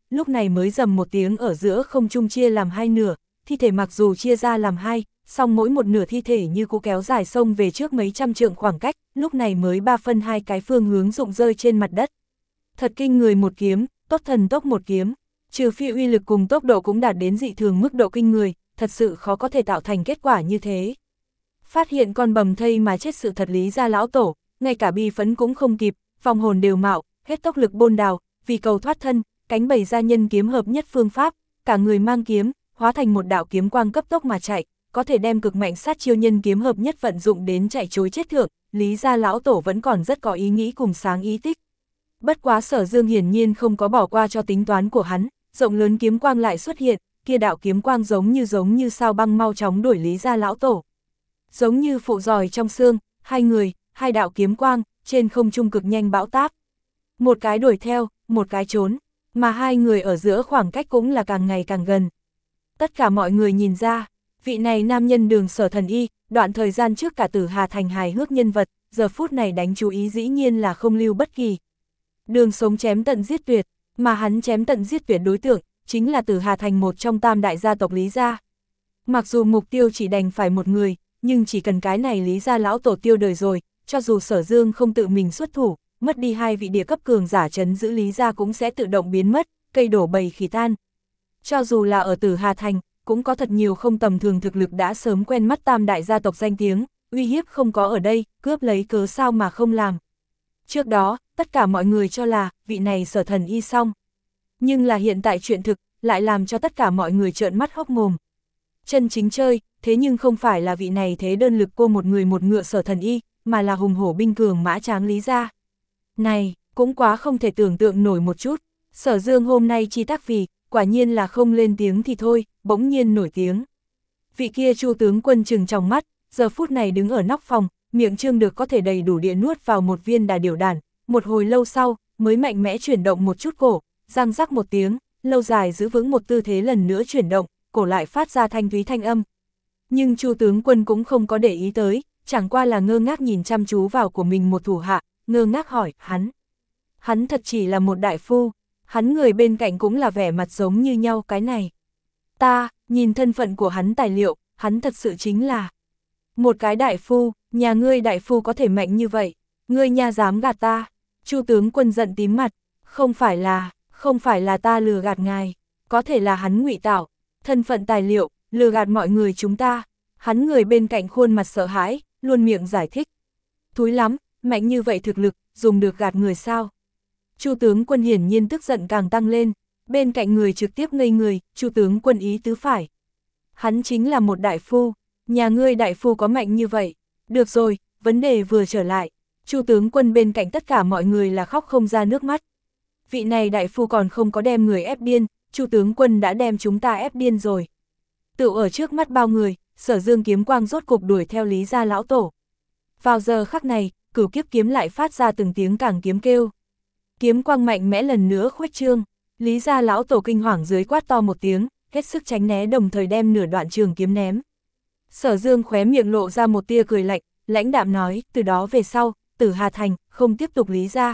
lúc này mới rầm một tiếng ở giữa không trung chia làm hai nửa, thi thể mặc dù chia ra làm hai, song mỗi một nửa thi thể như cũ kéo dài sông về trước mấy trăm trượng khoảng cách, lúc này mới ba phân hai cái phương hướng rụng rơi trên mặt đất. Thật kinh người một kiếm, tốt thần tốc một kiếm, trừ phi uy lực cùng tốc độ cũng đạt đến dị thường mức độ kinh người, thật sự khó có thể tạo thành kết quả như thế. Phát hiện con bầm thây mà chết sự thật Lý gia lão tổ, ngay cả bi phấn cũng không kịp, vòng hồn đều mạo, hết tốc lực bôn đào, vì cầu thoát thân, cánh bày ra nhân kiếm hợp nhất phương pháp, cả người mang kiếm, hóa thành một đạo kiếm quang cấp tốc mà chạy, có thể đem cực mạnh sát chiêu nhân kiếm hợp nhất vận dụng đến chạy trối chết thượng, Lý gia lão tổ vẫn còn rất có ý nghĩ cùng sáng ý tích. Bất quá Sở Dương hiển nhiên không có bỏ qua cho tính toán của hắn, rộng lớn kiếm quang lại xuất hiện, kia đạo kiếm quang giống như giống như sao băng mau chóng đuổi Lý gia lão tổ. Giống như phụ giòi trong xương, hai người, hai đạo kiếm quang, trên không trung cực nhanh bão táp. Một cái đuổi theo, một cái trốn, mà hai người ở giữa khoảng cách cũng là càng ngày càng gần. Tất cả mọi người nhìn ra, vị này nam nhân Đường Sở Thần Y, đoạn thời gian trước cả Tử Hà Thành hài hước nhân vật, giờ phút này đánh chú ý dĩ nhiên là không lưu bất kỳ. Đường sống chém tận giết tuyệt, mà hắn chém tận giết tuyệt đối tượng, chính là Tử Hà Thành một trong tam đại gia tộc Lý gia. Mặc dù mục tiêu chỉ đành phải một người, nhưng chỉ cần cái này Lý gia lão tổ tiêu đời rồi, cho dù Sở Dương không tự mình xuất thủ, mất đi hai vị địa cấp cường giả trấn giữ Lý gia cũng sẽ tự động biến mất, cây đổ bầy khỉ tan. Cho dù là ở Tử Hà Thành, cũng có thật nhiều không tầm thường thực lực đã sớm quen mắt tam đại gia tộc danh tiếng, uy hiếp không có ở đây, cướp lấy cớ sao mà không làm. Trước đó, tất cả mọi người cho là, vị này Sở Thần Y xong. Nhưng là hiện tại chuyện thực, lại làm cho tất cả mọi người trợn mắt hốc mồm. Chân chính chơi, thế nhưng không phải là vị này thế đơn lực cô một người một ngựa Sở Thần Y, mà là hùng hổ binh cường mã tráng Lý gia. Này, cũng quá không thể tưởng tượng nổi một chút, Sở Dương hôm nay chi tác vì, quả nhiên là không lên tiếng thì thôi, bỗng nhiên nổi tiếng. Vị kia Chu tướng quân trừng trong mắt, giờ phút này đứng ở nóc phòng, miệng trương được có thể đầy đủ địa nuốt vào một viên đà điểu đàn, một hồi lâu sau, mới mạnh mẽ chuyển động một chút cổ, răng rắc một tiếng, lâu dài giữ vững một tư thế lần nữa chuyển động, cổ lại phát ra thanh thúy thanh âm. Nhưng Chu tướng quân cũng không có để ý tới, chẳng qua là ngơ ngác nhìn chăm chú vào của mình một thủ hạ, ngơ ngác hỏi, hắn. Hắn thật chỉ là một đại phu, hắn người bên cạnh cũng là vẻ mặt giống như nhau cái này. Ta, nhìn thân phận của hắn tài liệu, hắn thật sự chính là một cái đại phu, nhà ngươi đại phu có thể mạnh như vậy, ngươi nha dám gạt ta. Chu tướng quân giận tím mặt, không phải là, không phải là ta lừa gạt ngài, có thể là hắn ngụy tạo, thân phận tài liệu, lừa gạt mọi người chúng ta. Hắn người bên cạnh khuôn mặt sợ hãi, luôn miệng giải thích. Thúi lắm, mạnh như vậy thực lực, dùng được gạt người sao? Chu tướng quân hiển nhiên tức giận càng tăng lên, bên cạnh người trực tiếp ngây người, Chu tướng quân ý tứ phải. Hắn chính là một đại phu, nhà ngươi đại phu có mạnh như vậy. Được rồi, vấn đề vừa trở lại, Chu tướng quân bên cạnh tất cả mọi người là khóc không ra nước mắt. Vị này đại phu còn không có đem người ép điên, Chu tướng quân đã đem chúng ta ép điên rồi. Tự ở trước mắt bao người, Sở Dương kiếm quang rốt cục đuổi theo Lý gia lão tổ. Vào giờ khắc này, Cửu Kiếp kiếm lại phát ra từng tiếng càng kiếm kêu. Kiếm quang mạnh mẽ lần nữa khuếch trương, Lý gia lão tổ kinh hoàng dưới quát to một tiếng, hết sức tránh né đồng thời đem nửa đoạn trường kiếm ném. Sở Dương khóe miệng lộ ra một tia cười lạnh, lãnh đạm nói, từ đó về sau, Tử Hà Thành, không tiếp tục Lý gia.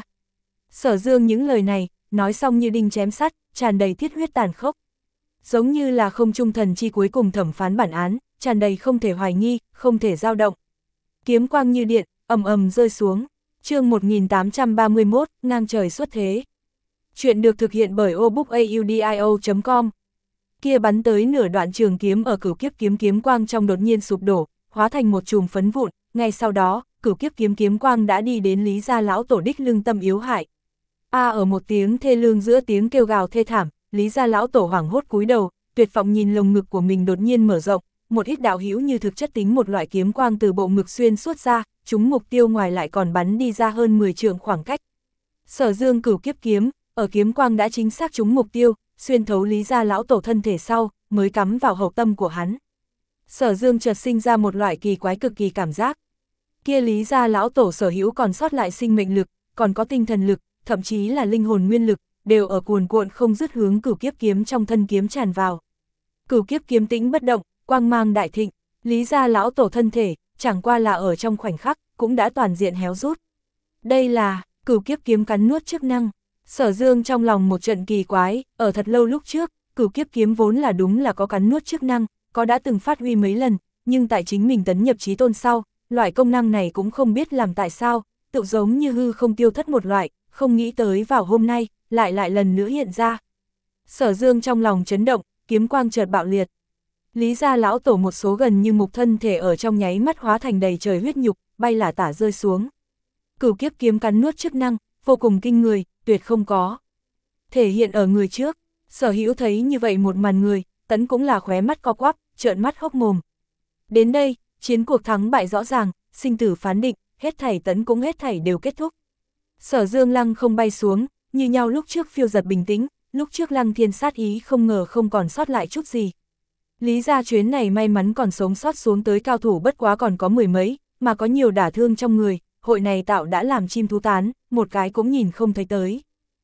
Sở Dương những lời này, nói xong như đinh chém sắt, tràn đầy thiết huyết tàn khốc. Giống như là không trung thần chi cuối cùng thẩm phán bản án, tràn đầy không thể hoài nghi, không thể dao động. Kiếm quang như điện, ầm ầm rơi xuống. Chương một nghìn tám trăm ba mươi mốt, ngang trời xuất thế. Chuyện được thực hiện bởi obookaudio chấm com. Kia bắn tới nửa đoạn trường kiếm ở Cửu Kiếp kiếm kiếm quang trong đột nhiên sụp đổ, hóa thành một chùm phấn vụn, ngay sau đó, Cửu Kiếp kiếm kiếm quang đã đi đến Lý gia lão tổ đích lưng tâm yếu hại. A ở một tiếng thê lương giữa tiếng kêu gào thê thảm, Lý gia lão tổ hoảng hốt cúi đầu, tuyệt vọng nhìn lồng ngực của mình đột nhiên mở rộng, một ít đạo hữu như thực chất tính một loại kiếm quang từ bộ ngực xuyên suốt ra, chúng mục tiêu ngoài lại còn bắn đi ra hơn mười trượng khoảng cách. Sở Dương Cửu Kiếp kiếm, ở kiếm quang đã chính xác trúng mục tiêu, xuyên thấu Lý gia lão tổ thân thể sau, mới cắm vào hậu tâm của hắn. Sở Dương chợt sinh ra một loại kỳ quái cực kỳ cảm giác. Kia Lý gia lão tổ sở hữu còn sót lại sinh mệnh lực, còn có tinh thần lực, thậm chí là linh hồn nguyên lực, đều ở cuồn cuộn không dứt hướng Cửu Kiếp kiếm trong thân kiếm tràn vào. Cửu Kiếp kiếm tĩnh bất động, quang mang đại thịnh, Lý gia lão tổ thân thể, chẳng qua là ở trong khoảnh khắc, cũng đã toàn diện héo rút. Đây là, Cửu Kiếp kiếm cắn nuốt chức năng. Sở Dương trong lòng một trận kỳ quái, ở thật lâu lúc trước, Cửu Kiếp kiếm vốn là đúng là có cắn nuốt chức năng, có đã từng phát huy mấy lần, nhưng tại chính mình tấn nhập chí tôn sau, loại công năng này cũng không biết làm tại sao, tự giống như hư không tiêu thất một loại, không nghĩ tới vào hôm nay, lại lại lần nữa hiện ra. Sở Dương trong lòng chấn động, kiếm quang chợt bạo liệt. Lý gia lão tổ một số gần như mục thân thể ở trong nháy mắt hóa thành đầy trời huyết nhục, bay lả tả rơi xuống. Cửu Kiếp kiếm cắn nuốt chức năng, vô cùng kinh người, tuyệt không có thể hiện ở người trước. Sở Hữu thấy như vậy một màn người, Tấn cũng là khóe mắt co quắp, trợn mắt hốc mồm. Đến đây, chiến cuộc thắng bại rõ ràng, sinh tử phán định, hết thảy Tấn cũng hết thảy đều kết thúc. Sở Dương lăng không bay xuống, như nhau lúc trước phiêu giật bình tĩnh, lúc trước lăng thiên sát ý không ngờ không còn sót lại chút gì. Lý gia chuyến này may mắn còn sống sót xuống tới cao thủ bất quá còn có mười mấy, mà có nhiều đả thương trong người, hội này tạo đã làm chim thú tán, một cái cũng nhìn không thấy tới.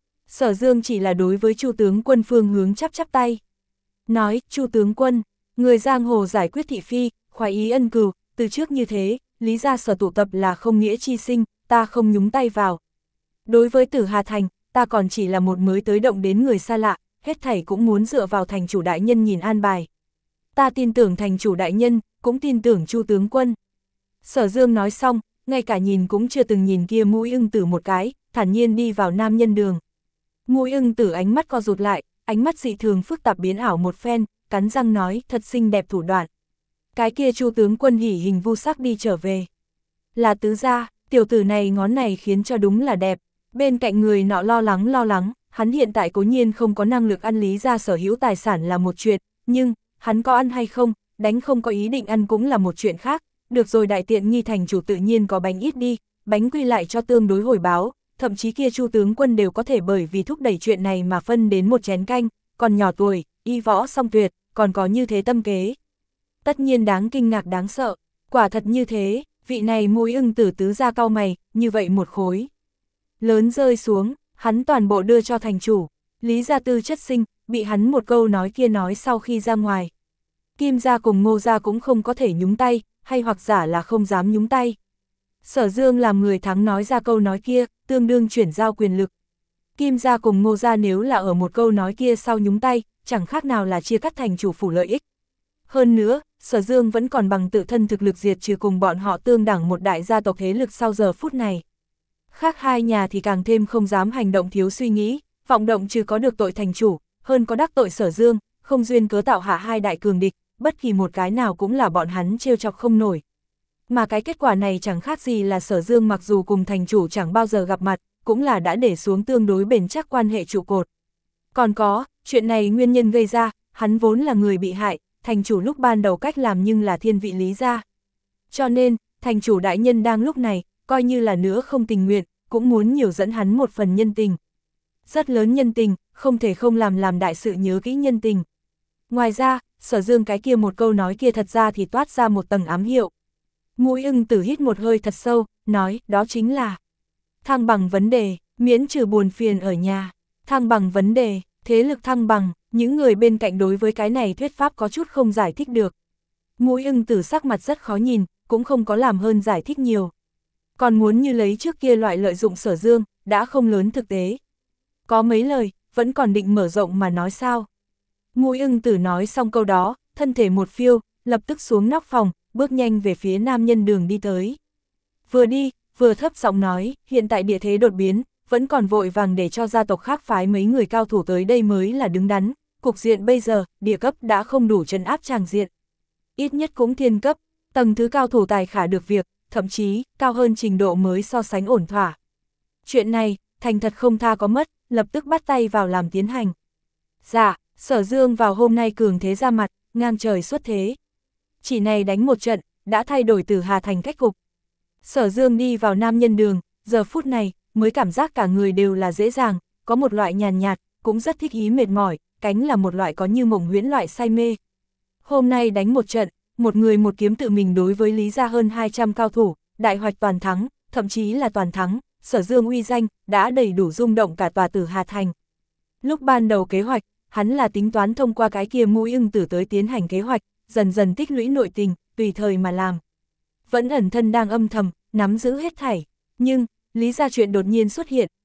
Sở Dương chỉ là đối với Chu tướng quân phương hướng chắp chắp tay. Nói, Chu tướng quân, người giang hồ giải quyết thị phi, khoái ý ân cừu, từ trước như thế, Lý gia sở tụ tập là không nghĩa chi sinh, ta không nhúng tay vào. Đối với Tử Hà Thành, ta còn chỉ là một mới tới động đến người xa lạ, hết thảy cũng muốn dựa vào thành chủ đại nhân nhìn an bài. Ta tin tưởng thành chủ đại nhân, cũng tin tưởng Chu tướng quân. Sở Dương nói xong, ngay cả nhìn cũng chưa từng nhìn kia Mũi Ưng Tử một cái, thản nhiên đi vào nam nhân đường. Mũi Ưng Tử ánh mắt co rụt lại, ánh mắt dị thường phức tạp biến ảo một phen, cắn răng nói, thật xinh đẹp thủ đoạn. Cái kia Chu tướng quân hỉ hình vu sắc đi trở về. Là tứ gia, tiểu tử này ngón này khiến cho đúng là đẹp. Bên cạnh người nọ lo lắng lo lắng, hắn hiện tại cố nhiên không có năng lực ăn Lý gia sở hữu tài sản là một chuyện, nhưng, hắn có ăn hay không, đánh không có ý định ăn cũng là một chuyện khác. Được rồi, đại tiện nghi thành chủ tự nhiên có bánh ít đi, bánh quy lại cho tương đối hồi báo, thậm chí kia Chu tướng quân đều có thể bởi vì thúc đẩy chuyện này mà phân đến một chén canh, còn nhỏ tuổi, y võ song tuyệt, còn có như thế tâm kế. Tất nhiên đáng kinh ngạc đáng sợ, quả thật như thế, vị này Mũi Ưng Tử tứ gia cau mày, như vậy một khối lớn rơi xuống, hắn toàn bộ đưa cho thành chủ. Lý gia tư chất sinh, bị hắn một câu nói kia nói sau khi ra ngoài. Kim gia cùng Ngô gia cũng không có thể nhúng tay, hay hoặc giả là không dám nhúng tay. Sở Dương làm người thắng nói ra câu nói kia, tương đương chuyển giao quyền lực. Kim gia cùng Ngô gia nếu là ở một câu nói kia sau nhúng tay, chẳng khác nào là chia cắt thành chủ phủ lợi ích. Hơn nữa, Sở Dương vẫn còn bằng tự thân thực lực diệt trừ cùng bọn họ tương đẳng một đại gia tộc thế lực sau giờ phút này. Khác hai nhà thì càng thêm không dám hành động thiếu suy nghĩ, vọng động trừ có được tội thành chủ, hơn có đắc tội Sở Dương, không duyên cớ tạo hạ hai đại cường địch, bất kỳ một cái nào cũng là bọn hắn trêu chọc không nổi. Mà cái kết quả này chẳng khác gì là Sở Dương mặc dù cùng thành chủ chẳng bao giờ gặp mặt, cũng là đã để xuống tương đối bền chắc quan hệ trụ cột. Còn có, chuyện này nguyên nhân gây ra, hắn vốn là người bị hại, thành chủ lúc ban đầu cách làm nhưng là thiên vị Lý gia. Cho nên, thành chủ đại nhân đang lúc này, coi như là nữa không tình nguyện, cũng muốn nhiều dẫn hắn một phần nhân tình. Rất lớn nhân tình, không thể không làm làm đại sự nhớ kỹ nhân tình. Ngoài ra, Sở Dương cái kia một câu nói kia thật ra thì toát ra một tầng ám hiệu. Mũi Ưng Tử hít một hơi thật sâu, nói, đó chính là thăng bằng vấn đề, miễn trừ buồn phiền ở nhà. Thăng bằng vấn đề, thế lực thăng bằng, những người bên cạnh đối với cái này thuyết pháp có chút không giải thích được. Mũi Ưng Tử sắc mặt rất khó nhìn, cũng không có làm hơn giải thích nhiều. Còn muốn như lấy trước kia loại lợi dụng Sở Dương, đã không lớn thực tế. Có mấy lời, vẫn còn định mở rộng mà nói sao. Mũi Ưng Tử nói xong câu đó, thân thể một phiêu, lập tức xuống nóc phòng, bước nhanh về phía nam nhân đường đi tới. Vừa đi, vừa thấp giọng nói, hiện tại địa thế đột biến, vẫn còn vội vàng để cho gia tộc khác phái mấy người cao thủ tới đây mới là đứng đắn. Cục diện bây giờ, địa cấp đã không đủ trấn áp tràng diện. Ít nhất cũng thiên cấp, tầng thứ cao thủ tài khả được việc, thậm chí, cao hơn trình độ mới so sánh ổn thỏa. Chuyện này, thành thật không tha có mất, lập tức bắt tay vào làm tiến hành. Dạ, Sở Dương vào hôm nay cường thế ra mặt, ngang trời xuất thế. Chỉ này đánh một trận, đã thay đổi từ Hà Thành cách cục. Sở Dương đi vào nam nhân đường, giờ phút này, mới cảm giác cả người đều là dễ dàng, có một loại nhàn nhạt, cũng rất thích ý mệt mỏi, cánh là một loại có như mộng huyễn loại say mê. Hôm nay đánh một trận, một người một kiếm tự mình đối với Lý gia hơn hai trăm cao thủ, đại hoạch toàn thắng, thậm chí là toàn thắng, Sở Dương uy danh, đã đầy đủ rung động cả tòa Tử Hà Thành. Lúc ban đầu kế hoạch, hắn là tính toán thông qua cái kia Mũi Ưng Tử tới tiến hành kế hoạch, dần dần tích lũy nội tình, tùy thời mà làm. Vẫn ẩn thân đang âm thầm, nắm giữ hết thảy, nhưng, Lý gia chuyện đột nhiên xuất hiện,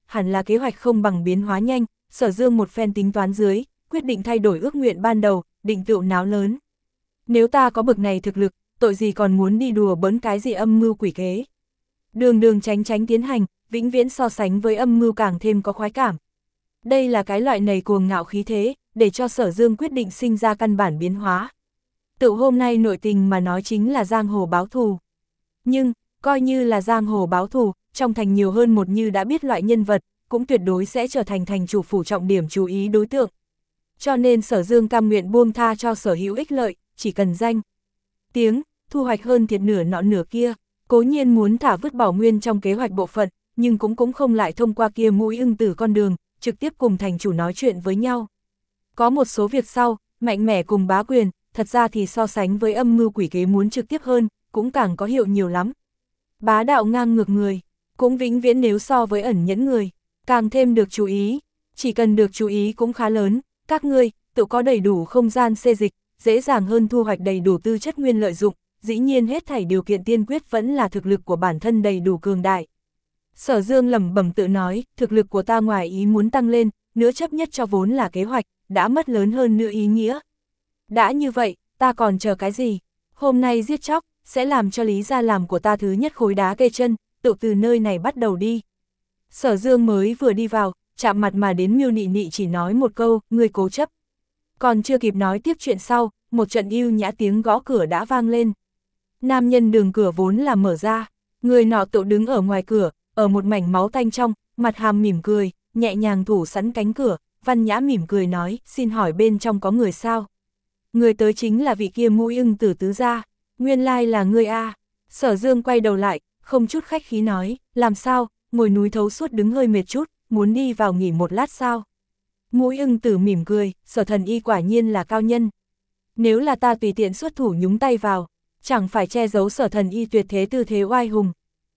hẳn là kế hoạch không bằng biến hóa nhanh, Sở Dương một phen tính toán dưới, quyết định thay đổi ước nguyện ban đầu, định tựu náo lớn. Nếu ta có bực này thực lực, tội gì còn muốn đi đùa bỡn cái gì âm mưu quỷ kế. Đường đường tránh tránh tiến hành, vĩnh viễn so sánh với âm mưu càng thêm có khoái cảm. Đây là cái loại nầy cuồng ngạo khí thế, để cho Sở Dương quyết định sinh ra căn bản biến hóa. Tự hôm nay nội tình mà nói chính là giang hồ báo thù. Nhưng, coi như là giang hồ báo thù, trong thành nhiều hơn một như đã biết loại nhân vật, cũng tuyệt đối sẽ trở thành thành chủ phủ trọng điểm chú ý đối tượng. Cho nên Sở Dương cam nguyện buông tha cho sở hữu ích lợi, chỉ cần danh tiếng, thu hoạch hơn thiệt nửa nọ nửa kia, cố nhiên muốn thả vứt bỏ nguyên trong kế hoạch bộ phận, nhưng cũng cũng không lại thông qua kia mũi ưng tử con đường, trực tiếp cùng thành chủ nói chuyện với nhau. Có một số việc sau, mạnh mẽ cùng bá quyền, thật ra thì so sánh với âm mưu quỷ kế muốn trực tiếp hơn, cũng càng có hiệu nhiều lắm. Bá đạo ngang ngược người, cũng vĩnh viễn nếu so với ẩn nhẫn người, càng thêm được chú ý, chỉ cần được chú ý cũng khá lớn, các ngươi, tự có đầy đủ không gian xê dịch, dễ dàng hơn thu hoạch đầy đủ tư chất nguyên lợi dụng, dĩ nhiên hết thảy điều kiện tiên quyết vẫn là thực lực của bản thân đầy đủ cường đại. Sở Dương lẩm bẩm tự nói, thực lực của ta ngoài ý muốn tăng lên, nữa chấp nhất cho vốn là kế hoạch, đã mất lớn hơn nữa ý nghĩa. Đã như vậy, ta còn chờ cái gì? Hôm nay giết chóc, sẽ làm cho lý gia làm của ta thứ nhất khối đá kê chân, tự từ nơi này bắt đầu đi. Sở Dương mới vừa đi vào, chạm mặt mà đến Miêu Nị Nị chỉ nói một câu, ngươi cố chấp. Còn chưa kịp nói tiếp chuyện sau, một trận ưu nhã tiếng gõ cửa đã vang lên. Nam nhân đường cửa vốn là mở ra, người nọ tự đứng ở ngoài cửa, ở một mảnh máu tanh trong, mặt hàm mỉm cười, nhẹ nhàng thủ sẵn cánh cửa, văn nhã mỉm cười nói, xin hỏi bên trong có người sao? Người tới chính là vị kia mũi ưng tử tứ gia, nguyên lai là ngươi a. Sở Dương quay đầu lại, không chút khách khí nói, làm sao, ngồi núi thấu suốt đứng hơi mệt chút, muốn đi vào nghỉ một lát sao? Mũi ưng tử mỉm cười, Sở thần y quả nhiên là cao nhân. Nếu là ta tùy tiện xuất thủ nhúng tay vào, chẳng phải che giấu Sở thần y tuyệt thế tư thế oai hùng.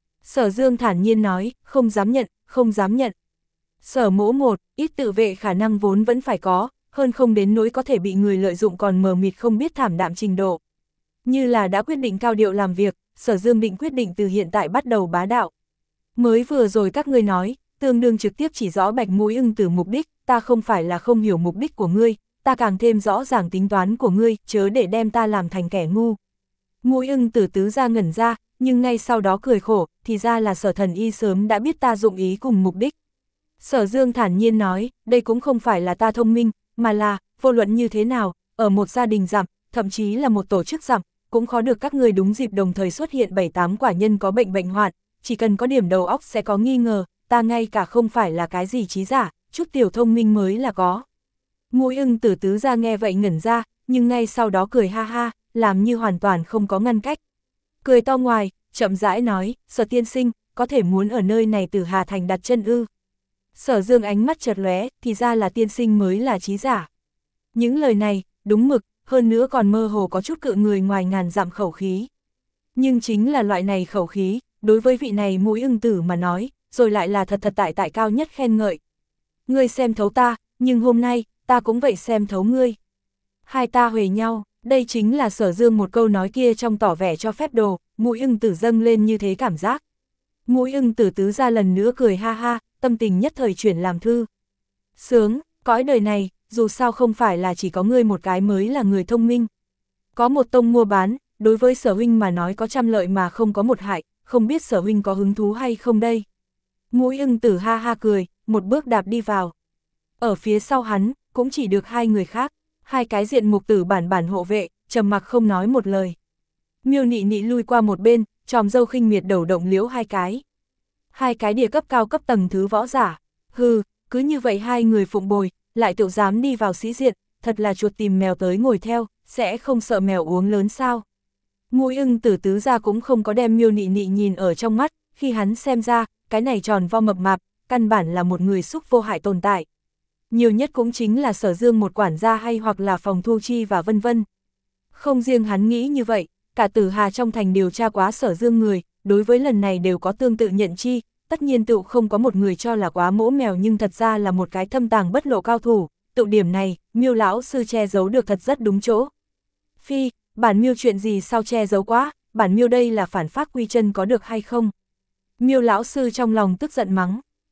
Sở Dương thản nhiên nói, không dám nhận, không dám nhận. Sở mỗ một, ít tự vệ khả năng vốn vẫn phải có, hơn không đến nỗi có thể bị người lợi dụng còn mờ mịt không biết thảm đạm trình độ. Như là đã quyết định cao điệu làm việc, Sở Dương định quyết định từ hiện tại bắt đầu bá đạo. Mới vừa rồi các ngươi nói, tương đương trực tiếp chỉ rõ bạch mũi ưng tử mục đích, ta không phải là không hiểu mục đích của ngươi, ta càng thêm rõ ràng tính toán của ngươi, chớ để đem ta làm thành kẻ ngu. Mũi ưng tử tứ ra ngẩn ra, nhưng ngay sau đó cười khổ, thì ra là Sở thần y sớm đã biết ta dụng ý cùng mục đích. Sở Dương thản nhiên nói, đây cũng không phải là ta thông minh, mà là, vô luận như thế nào, ở một gia đình dặm, thậm chí là một tổ chức dặm, cũng khó được các người đúng dịp đồng thời xuất hiện bảy tám quả nhân có bệnh bệnh hoạn, chỉ cần có điểm đầu óc sẽ có nghi ngờ, ta ngay cả không phải là cái gì trí giả, chút tiểu thông minh mới là có. Mũi ưng tử tứ ra nghe vậy ngẩn ra, nhưng ngay sau đó cười ha ha, làm như hoàn toàn không có ngăn cách. Cười to ngoài, chậm rãi nói, Sở tiên sinh, có thể muốn ở nơi này Tử Hà Thành đặt chân ư. Sở Dương ánh mắt chợt lóe, thì ra là tiên sinh mới là trí giả. Những lời này, đúng mực, hơn nữa còn mơ hồ có chút cự người ngoài ngàn dặm khẩu khí. Nhưng chính là loại này khẩu khí, đối với vị này mũi ưng tử mà nói, rồi lại là thật thật tại tại cao nhất khen ngợi. Ngươi xem thấu ta, nhưng hôm nay, ta cũng vậy xem thấu ngươi. Hai ta huề nhau, đây chính là Sở Dương một câu nói kia trong tỏ vẻ cho phép đồ, mũi ưng tử dâng lên như thế cảm giác. Mũi ưng tử tứ ra lần nữa cười ha ha, tâm tình nhất thời chuyển làm thư. Sướng, cõi đời này, dù sao không phải là chỉ có ngươi một cái mới là người thông minh. Có một tông mua bán, đối với Sở huynh mà nói có trăm lợi mà không có một hại, không biết Sở huynh có hứng thú hay không đây. Mũi ưng tử ha ha cười, một bước đạp đi vào. Ở phía sau hắn, cũng chỉ được hai người khác, hai cái diện mục tử bản bản hộ vệ, trầm mặc không nói một lời. Miêu Nị Nị lui qua một bên, tròm dâu khinh miệt đầu động liễu hai cái. Hai cái địa cấp cao cấp tầng thứ võ giả, hừ, cứ như vậy hai người phụng bồi, lại tự dám đi vào sĩ diện, thật là chuột tìm mèo tới ngồi theo, sẽ không sợ mèo uống lớn sao. Mũi ưng tử tứ ra cũng không có đem Miêu Nị Nị nhìn ở trong mắt, khi hắn xem ra, cái này tròn vo mập mạp, căn bản là một người xúc vô hại tồn tại. Nhiều nhất cũng chính là Sở Dương một quản gia hay hoặc là phòng thu chi và vân vân. Không riêng hắn nghĩ như vậy, cả Tử Hà trong thành điều tra quá Sở Dương người, đối với lần này đều có tương tự nhận chi, tất nhiên tự không có một người cho là quá mỗ mèo nhưng thật ra là một cái thâm tàng bất lộ cao thủ, tự điểm này, Miêu lão sư che giấu được thật rất đúng chỗ. Phi, bản Miêu chuyện gì sao che giấu quá, bản Miêu đây là phản phác quy chân có được hay không? Miêu lão sư trong lòng tức giận mắng,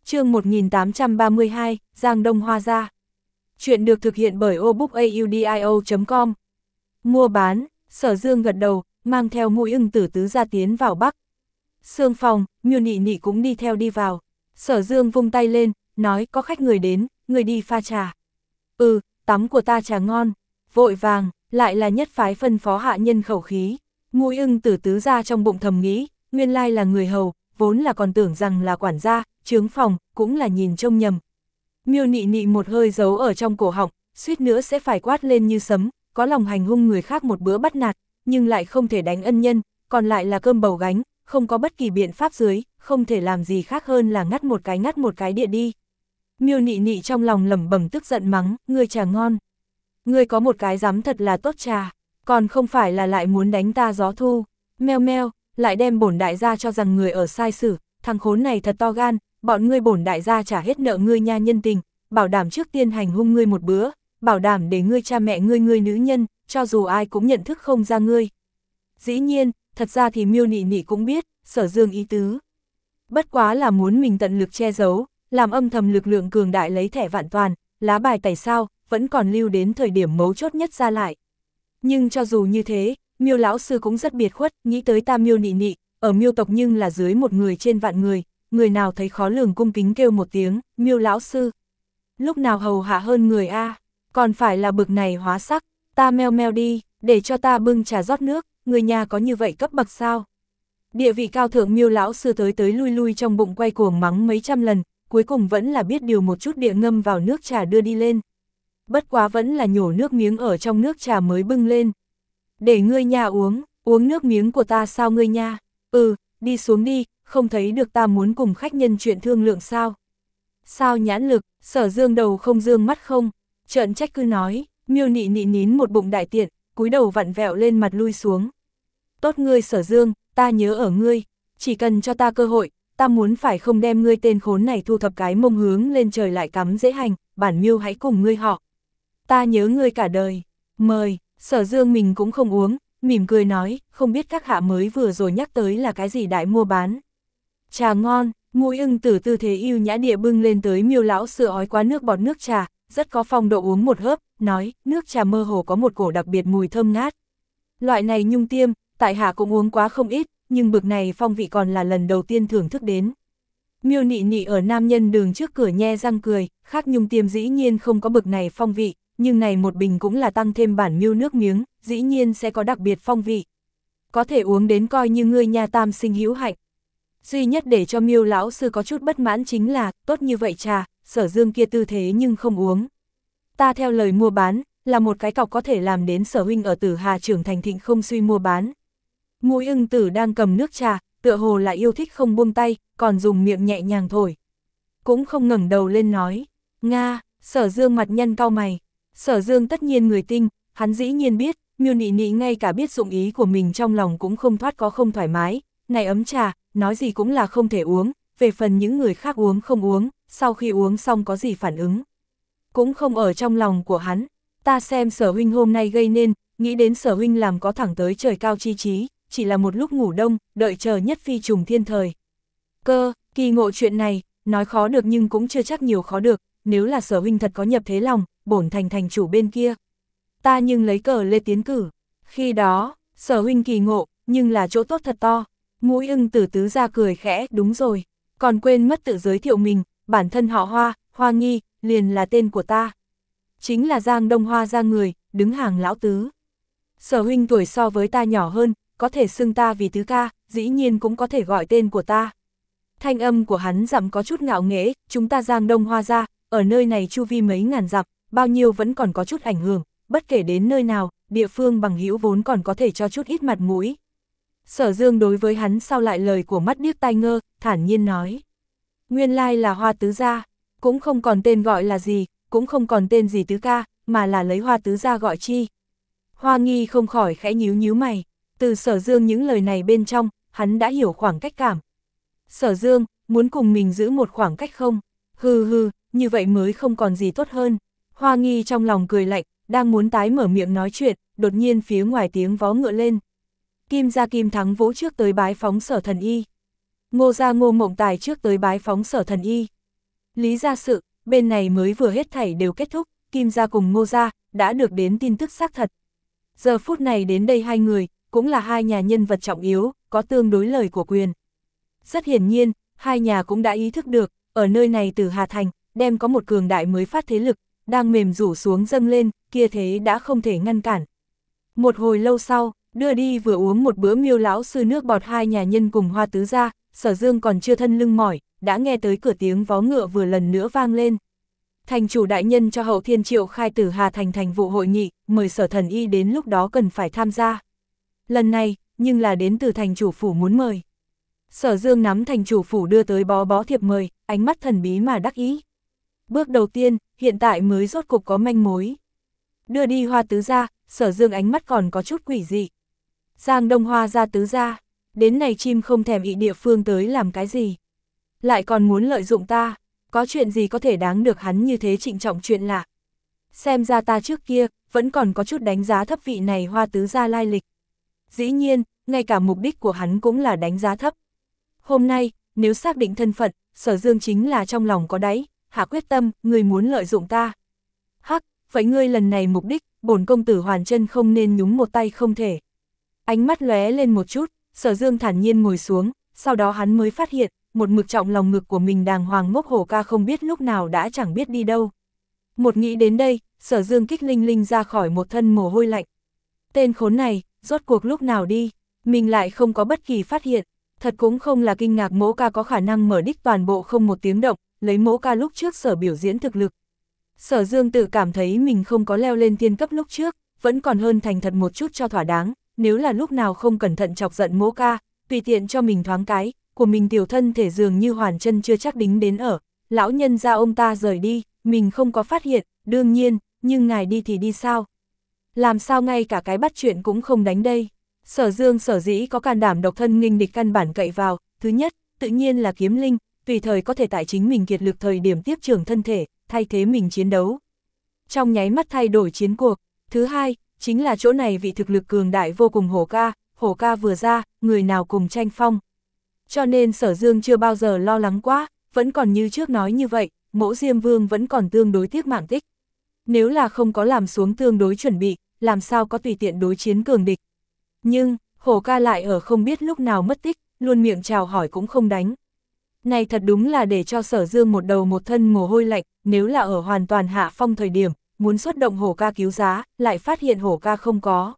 chương một nghìn tám trăm ba mươi hai, Giang Đông Hoa gia. Chuyện được thực hiện bởi obookaudio chấm com. Mua bán, Sở Dương gật đầu, mang theo Mũi Ưng Tử tứ gia tiến vào Bắc. Sương phòng, Miêu Nị Nị cũng đi theo đi vào. Sở Dương vung tay lên, nói có khách người đến, người đi pha trà. Ừ, tắm của ta trà ngon. Vội vàng, lại là nhất phái phân phó hạ nhân khẩu khí. Mũi Ưng Tử tứ gia trong bụng thầm nghĩ, nguyên lai là người hầu, vốn là còn tưởng rằng là quản gia, trướng phòng, cũng là nhìn trông nhầm. Miêu Nị Nị một hơi giấu ở trong cổ họng, suýt nữa sẽ phải quát lên như sấm, có lòng hành hung người khác một bữa bắt nạt, nhưng lại không thể đánh ân nhân, còn lại là cơm bầu gánh, không có bất kỳ biện pháp dưới, không thể làm gì khác hơn là ngắt một cái ngắt một cái địa đi. Miêu Nị Nị trong lòng lẩm bẩm tức giận mắng, ngươi trà ngon. Ngươi có một cái dám thật là tốt trà, còn không phải là lại muốn đánh ta gió thu. Meo meo, lại đem bổn đại gia cho rằng người ở sai sử, thằng khốn này thật to gan, bọn ngươi bổn đại gia trả hết nợ ngươi nha nhân tình, bảo đảm trước tiên hành hung ngươi một bữa, bảo đảm để ngươi cha mẹ ngươi ngươi nữ nhân, cho dù ai cũng nhận thức không ra ngươi. Dĩ nhiên, thật ra thì Miêu Nị Nị cũng biết, Sở Dương ý tứ. Bất quá là muốn mình tận lực che giấu, làm âm thầm lực lượng cường đại lấy thẻ vạn toàn, lá bài tẩy sao, vẫn còn lưu đến thời điểm mấu chốt nhất ra lại. Nhưng cho dù như thế, Miêu lão sư cũng rất biệt khuất, nghĩ tới ta Miêu Nị Nị, ở Miêu tộc nhưng là dưới một người trên vạn người, người nào thấy khó lường cung kính kêu một tiếng, Miêu lão sư. Lúc nào hầu hạ hơn người a, còn phải là bực này hóa sắc, ta meo meo đi, để cho ta bưng trà rót nước, người nhà có như vậy cấp bậc sao? Địa vị cao thượng Miêu lão sư tới tới lui lui trong bụng quay cuồng mắng mấy trăm lần, cuối cùng vẫn là biết điều một chút địa ngâm vào nước trà đưa đi lên. Bất quá vẫn là nhổ nước miếng ở trong nước trà mới bưng lên. Để ngươi nhà uống, uống nước miếng của ta sao ngươi nha? Ừ, đi xuống đi, không thấy được ta muốn cùng khách nhân chuyện thương lượng sao? Sao nhãn lực, Sở Dương đầu không dương mắt không? Trợn trách cứ nói, Miêu Nị Nị nín một bụng đại tiện, cúi đầu vặn vẹo lên mặt lui xuống. Tốt ngươi Sở Dương, ta nhớ ở ngươi, chỉ cần cho ta cơ hội, ta muốn phải không đem ngươi tên khốn này thu thập cái mông hướng lên trời lại cắm dễ hành, bản Miêu hãy cùng ngươi họ. Ta nhớ ngươi cả đời, mời. Sở Dương mình cũng không uống, mỉm cười nói, không biết các hạ mới vừa rồi nhắc tới là cái gì đại mua bán. Trà ngon, Mũi Ưng Tử tư thế yêu nhã địa bưng lên tới Miêu lão sư ói quá nước bọt nước trà, rất có phong độ uống một hớp, nói, nước trà mơ hồ có một cổ đặc biệt mùi thơm ngát. Loại này nhung tiêm, tại hạ cũng uống quá không ít, nhưng bực này phong vị còn là lần đầu tiên thưởng thức đến. Miêu Nị Nị ở nam nhân đường trước cửa nhe răng cười, khác nhung tiêm dĩ nhiên không có bực này phong vị, nhưng này một bình cũng là tăng thêm bản Miêu nước miếng, dĩ nhiên sẽ có đặc biệt phong vị. Có thể uống đến coi như ngươi nhà tam sinh hữu hạnh. Duy nhất để cho Miêu lão sư có chút bất mãn chính là, tốt như vậy trà, Sở Dương kia tư thế nhưng không uống. Ta theo lời mua bán, là một cái cọc có thể làm đến Sở huynh ở Tử Hà trưởng thành thịnh không suy mua bán. Mũi Ưng Tử đang cầm nước trà, tựa hồ là yêu thích không buông tay, còn dùng miệng nhẹ nhàng thổi. Cũng không ngẩng đầu lên nói, Nga, Sở Dương mặt nhăn cau mày. Sở Dương tất nhiên người tinh, hắn dĩ nhiên biết, Miêu Nị Nị ngay cả biết dụng ý của mình trong lòng cũng không thoát có không thoải mái, này ấm trà, nói gì cũng là không thể uống, về phần những người khác uống không uống, sau khi uống xong có gì phản ứng. Cũng không ở trong lòng của hắn, ta xem Sở huynh hôm nay gây nên, nghĩ đến Sở huynh làm có thẳng tới trời cao chi trí, chỉ là một lúc ngủ đông, đợi chờ nhất phi trùng thiên thời. Cơ, kỳ ngộ chuyện này, nói khó được nhưng cũng chưa chắc nhiều khó được, nếu là Sở huynh thật có nhập thế lòng, bổn thành thành chủ bên kia. Ta nhưng lấy cờ lê tiến cử, khi đó, Sở huynh kỳ ngộ, nhưng là chỗ tốt thật to. Mũi Ưng Tử tứ ra cười khẽ, đúng rồi, còn quên mất tự giới thiệu mình, bản thân họ Hoa, Hoa Nghi, liền là tên của ta. Chính là Giang Đông Hoa ra người, đứng hàng lão tứ. Sở huynh tuổi so với ta nhỏ hơn, có thể xưng ta vì tứ ca, dĩ nhiên cũng có thể gọi tên của ta. Thanh âm của hắn dặm có chút ngạo nghễ, chúng ta Giang Đông Hoa ra, ở nơi này chu vi mấy ngàn dặm, bao nhiêu vẫn còn có chút ảnh hưởng, bất kể đến nơi nào, địa phương bằng hữu vốn còn có thể cho chút ít mặt mũi. Sở Dương đối với hắn sau lại lời của mắt điếc tai ngơ, thản nhiên nói. Nguyên lai là Hoa tứ gia, cũng không còn tên gọi là gì, cũng không còn tên gì tứ ca, mà là lấy Hoa tứ gia gọi chi. Hoa Nghi không khỏi khẽ nhíu nhíu mày, từ Sở Dương những lời này bên trong, hắn đã hiểu khoảng cách cảm. Sở Dương, muốn cùng mình giữ một khoảng cách không? Hừ hừ, như vậy mới không còn gì tốt hơn. Hoa Nghi trong lòng cười lạnh, đang muốn tái mở miệng nói chuyện, đột nhiên phía ngoài tiếng vó ngựa lên. Kim gia Kim Thắng Vũ trước tới bái phóng Sở Thần Y. Ngô gia Ngô Mộng Tài trước tới bái phóng Sở Thần Y. Lý gia sự, bên này mới vừa hết thảy đều kết thúc, Kim gia cùng Ngô gia đã được đến tin tức xác thật. Giờ phút này đến đây hai người, cũng là hai nhà nhân vật trọng yếu, có tương đối lời của quyền. Rất hiển nhiên, hai nhà cũng đã ý thức được, ở nơi này từ Hà Thành, đem có một cường đại mới phát thế lực, đang mềm rủ xuống dâng lên, kia thế đã không thể ngăn cản. Một hồi lâu sau, đưa đi vừa uống một bữa Miêu lão sư nước bọt hai nhà nhân cùng Hoa tứ gia, Sở Dương còn chưa thân lưng mỏi, đã nghe tới cửa tiếng vó ngựa vừa lần nữa vang lên. Thành chủ đại nhân cho Hậu Thiên triệu khai từ Hà Thành thành vụ hội nghị, mời Sở Thần Y đến lúc đó cần phải tham gia. Lần này, nhưng là đến từ thành chủ phủ muốn mời. Sở Dương nắm thành chủ phủ đưa tới bó bó thiệp mời, ánh mắt thần bí mà đắc ý. Bước đầu tiên, hiện tại mới rốt cục có manh mối. Đưa đi Hoa tứ gia, Sở Dương ánh mắt còn có chút quỷ dị. Giang Đông Hoa gia tứ gia, đến này chim không thèm ị địa phương tới làm cái gì. Lại còn muốn lợi dụng ta, có chuyện gì có thể đáng được hắn như thế trịnh trọng chuyện lạ. Xem ra ta trước kia, vẫn còn có chút đánh giá thấp vị này Hoa tứ gia lai lịch. Dĩ nhiên, ngay cả mục đích của hắn cũng là đánh giá thấp. Hôm nay, nếu xác định thân phận, Sở Dương chính là trong lòng có đáy, hạ quyết tâm, người muốn lợi dụng ta. Hắc, vậy ngươi lần này mục đích, bổn công tử hoàn chân không nên nhúng một tay không thể. Ánh mắt lóe lên một chút, Sở Dương thản nhiên ngồi xuống, sau đó hắn mới phát hiện, một mực trọng lòng ngực của mình đàng hoàng ngốc hổ ca không biết lúc nào đã chẳng biết đi đâu. Một nghĩ đến đây, Sở Dương kích linh linh ra khỏi một thân mồ hôi lạnh. Tên khốn này, rốt cuộc lúc nào đi, mình lại không có bất kỳ phát hiện. Thật cũng không là kinh ngạc Mỗ ca có khả năng mở đích toàn bộ không một tiếng động, lấy Mỗ ca lúc trước sở biểu diễn thực lực. Sở Dương tự cảm thấy mình không có leo lên tiên cấp lúc trước, vẫn còn hơn thành thật một chút cho thỏa đáng, nếu là lúc nào không cẩn thận chọc giận Mỗ ca, tùy tiện cho mình thoáng cái, của mình tiểu thân thể dường như hoàn chân chưa chắc đính đến ở, lão nhân ra ông ta rời đi, mình không có phát hiện, đương nhiên, nhưng ngài đi thì đi sao? Làm sao ngay cả cái bắt chuyện cũng không đánh đây? Sở Dương sở dĩ có can đảm độc thân nghênh địch căn bản cậy vào, thứ nhất, tự nhiên là kiếm linh, tùy thời có thể tại chính mình kiệt lực thời điểm tiếp trưởng thân thể, thay thế mình chiến đấu. Trong nháy mắt thay đổi chiến cuộc, thứ hai, chính là chỗ này vị thực lực cường đại vô cùng hổ ca, hổ ca vừa ra, người nào cùng tranh phong. Cho nên Sở Dương chưa bao giờ lo lắng quá, vẫn còn như trước nói như vậy, Mỗ Diêm Vương vẫn còn tương đối tiếc mạng tích. Nếu là không có làm xuống tương đối chuẩn bị, làm sao có tùy tiện đối chiến cường địch. Nhưng, hổ ca lại ở không biết lúc nào mất tích, luôn miệng chào hỏi cũng không đánh. Này thật đúng là để cho Sở Dương một đầu một thân mồ hôi lạnh, nếu là ở hoàn toàn hạ phong thời điểm, muốn xuất động hổ ca cứu giá, lại phát hiện hổ ca không có.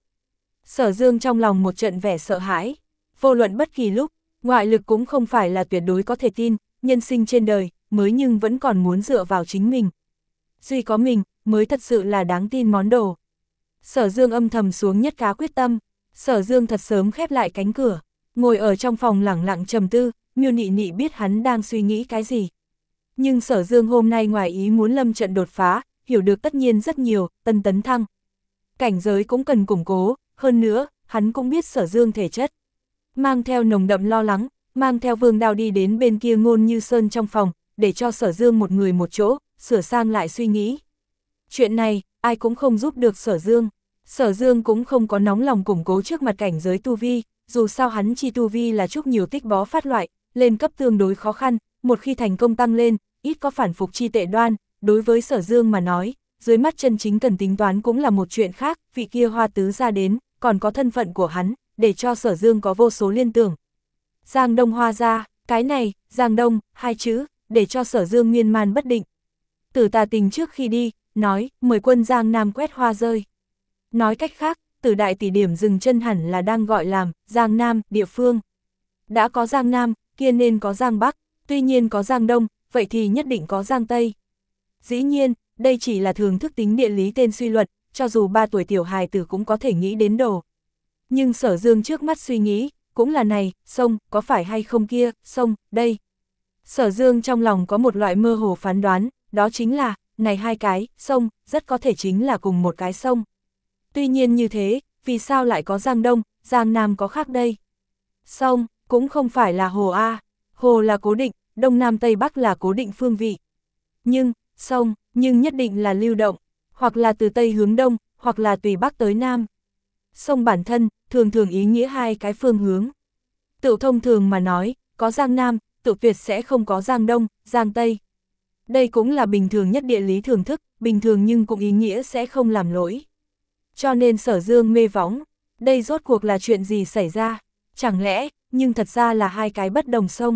Sở Dương trong lòng một trận vẻ sợ hãi, vô luận bất kỳ lúc, ngoại lực cũng không phải là tuyệt đối có thể tin, nhân sinh trên đời, mới nhưng vẫn còn muốn dựa vào chính mình. Duy có mình, mới thật sự là đáng tin món đồ. Sở Dương âm thầm xuống nhất cá quyết tâm, Sở Dương thật sớm khép lại cánh cửa, ngồi ở trong phòng lẳng lặng trầm tư, Miêu Nị Nị biết hắn đang suy nghĩ cái gì. Nhưng Sở Dương hôm nay ngoài ý muốn lâm trận đột phá, hiểu được tất nhiên rất nhiều, tân tấn thăng. Cảnh giới cũng cần củng cố, hơn nữa, hắn cũng biết Sở Dương thể chất. Mang theo nồng đậm lo lắng, mang theo Vương Đao đi đến bên kia Ngôn Như Sơn trong phòng, để cho Sở Dương một người một chỗ, sửa sang lại suy nghĩ. Chuyện này, ai cũng không giúp được Sở Dương. Sở Dương cũng không có nóng lòng củng cố trước mặt cảnh giới tu vi, dù sao hắn chi tu vi là chút nhiều tích bó phát loại, lên cấp tương đối khó khăn, một khi thành công tăng lên, ít có phản phục chi tệ đoan, đối với Sở Dương mà nói, dưới mắt chân chính cần tính toán cũng là một chuyện khác, vị kia Hoa tứ ra đến, còn có thân phận của hắn, để cho Sở Dương có vô số liên tưởng. Giang Đông Hoa ra, cái này, Giang Đông, hai chữ, để cho Sở Dương miên man bất định. Tử Tà Tình trước khi đi, nói, mời quân Giang Nam quét hoa rơi. Nói cách khác, Tử Đại tỷ điểm dừng chân hẳn là đang gọi làm, Giang Nam, địa phương. Đã có Giang Nam, kia nên có Giang Bắc, tuy nhiên có Giang Đông, vậy thì nhất định có Giang Tây. Dĩ nhiên, đây chỉ là thường thức tính địa lý tên suy luật, cho dù ba tuổi tiểu hài tử cũng có thể nghĩ đến đồ. Nhưng Sở Dương trước mắt suy nghĩ, cũng là này, sông, có phải hay không kia, sông, đây. Sở Dương trong lòng có một loại mơ hồ phán đoán, đó chính là, này hai cái, sông, rất có thể chính là cùng một cái sông. Tuy nhiên như thế, vì sao lại có Giang Đông, Giang Nam có khác đây? Sông, cũng không phải là hồ A, hồ là cố định, Đông Nam Tây Bắc là cố định phương vị. Nhưng, sông, nhưng nhất định là lưu động, hoặc là từ Tây hướng Đông, hoặc là tùy Bắc tới Nam. Sông bản thân, thường thường ý nghĩa hai cái phương hướng. Tự thông thường mà nói, có Giang Nam, tự tuyệt sẽ không có Giang Đông, Giang Tây. Đây cũng là bình thường nhất địa lý thường thức, bình thường nhưng cũng ý nghĩa sẽ không làm lỗi. Cho nên Sở Dương mê võng, đây rốt cuộc là chuyện gì xảy ra, chẳng lẽ, nhưng thật ra là hai cái bất đồng sông.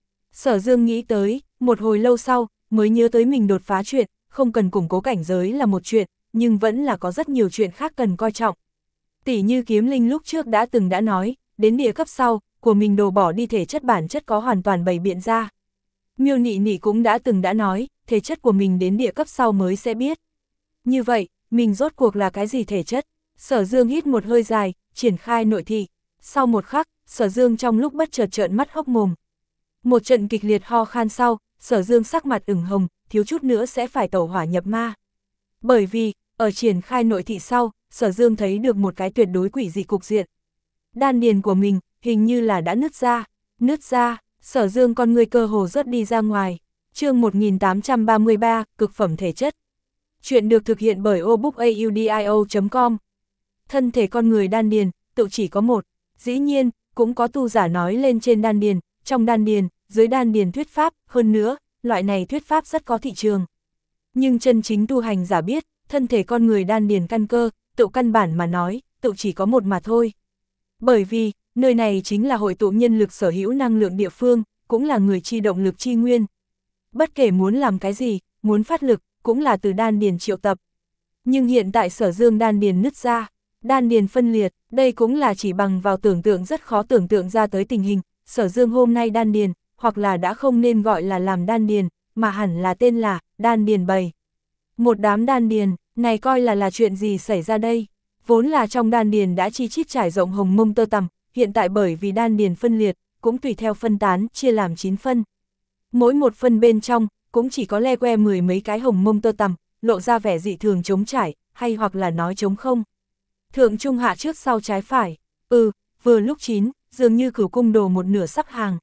Sở Dương nghĩ tới, một hồi lâu sau, mới nhớ tới mình đột phá chuyện, không cần củng cố cảnh giới là một chuyện, nhưng vẫn là có rất nhiều chuyện khác cần coi trọng. Tỷ như Kiếm Linh lúc trước đã từng đã nói, đến địa cấp sau, của mình đổ bỏ đi thể chất bản chất có hoàn toàn bày biện ra. Miêu Nị Nị cũng đã từng đã nói, thể chất của mình đến địa cấp sau mới sẽ biết. Như vậy, mình rốt cuộc là cái gì thể chất? Sở Dương hít một hơi dài, triển khai nội thị. Sau một khắc, Sở Dương trong lúc bất chợt trợn mắt hốc mồm. Một trận kịch liệt ho khan sau, Sở Dương sắc mặt ửng hồng, thiếu chút nữa sẽ phải tẩu hỏa nhập ma. Bởi vì, ở triển khai nội thị sau, Sở Dương thấy được một cái tuyệt đối quỷ dị cục diện. Đan điền của mình, hình như là đã nứt ra, nứt ra, Sở Dương con người cơ hồ rớt đi ra ngoài. Chương một nghìn tám trăm ba mươi ba, cực phẩm thể chất. Chuyện được thực hiện bởi obookaudio chấm com. Thân thể con người đan điền, tự chỉ có một. Dĩ nhiên, cũng có tu giả nói lên trên đan điền, trong đan điền, dưới đan điền thuyết pháp, hơn nữa, loại này thuyết pháp rất có thị trường. Nhưng chân chính tu hành giả biết, thân thể con người đan điền căn cơ, tự căn bản mà nói, tự chỉ có một mà thôi. Bởi vì, nơi này chính là hội tụ nhân lực sở hữu năng lượng địa phương, cũng là người chi động lực chi nguyên. Bất kể muốn làm cái gì, muốn phát lực, cũng là từ đan điền triệu tập. Nhưng hiện tại Sở Dương đan điền nứt ra, đan điền phân liệt, đây cũng là chỉ bằng vào tưởng tượng rất khó tưởng tượng ra tới tình hình. Sở Dương hôm nay đan điền, hoặc là đã không nên gọi là làm đan điền, mà hẳn là tên là đan điền bầy. Một đám đan điền, này coi là là chuyện gì xảy ra đây? Vốn là trong đan điền đã chi chít trải rộng hồng mông tơ tằm, hiện tại bởi vì đan điền phân liệt, cũng tùy theo phân tán, chia làm chín phân. Mỗi một phân bên trong, cũng chỉ có le que mười mấy cái hồng mông tơ tằm, lộ ra vẻ dị thường trống trải, hay hoặc là nói trống không. Thượng trung hạ trước sau trái phải, ừ, vừa lúc chín, dường như Cửu Cung đồ một nửa sắp hàng.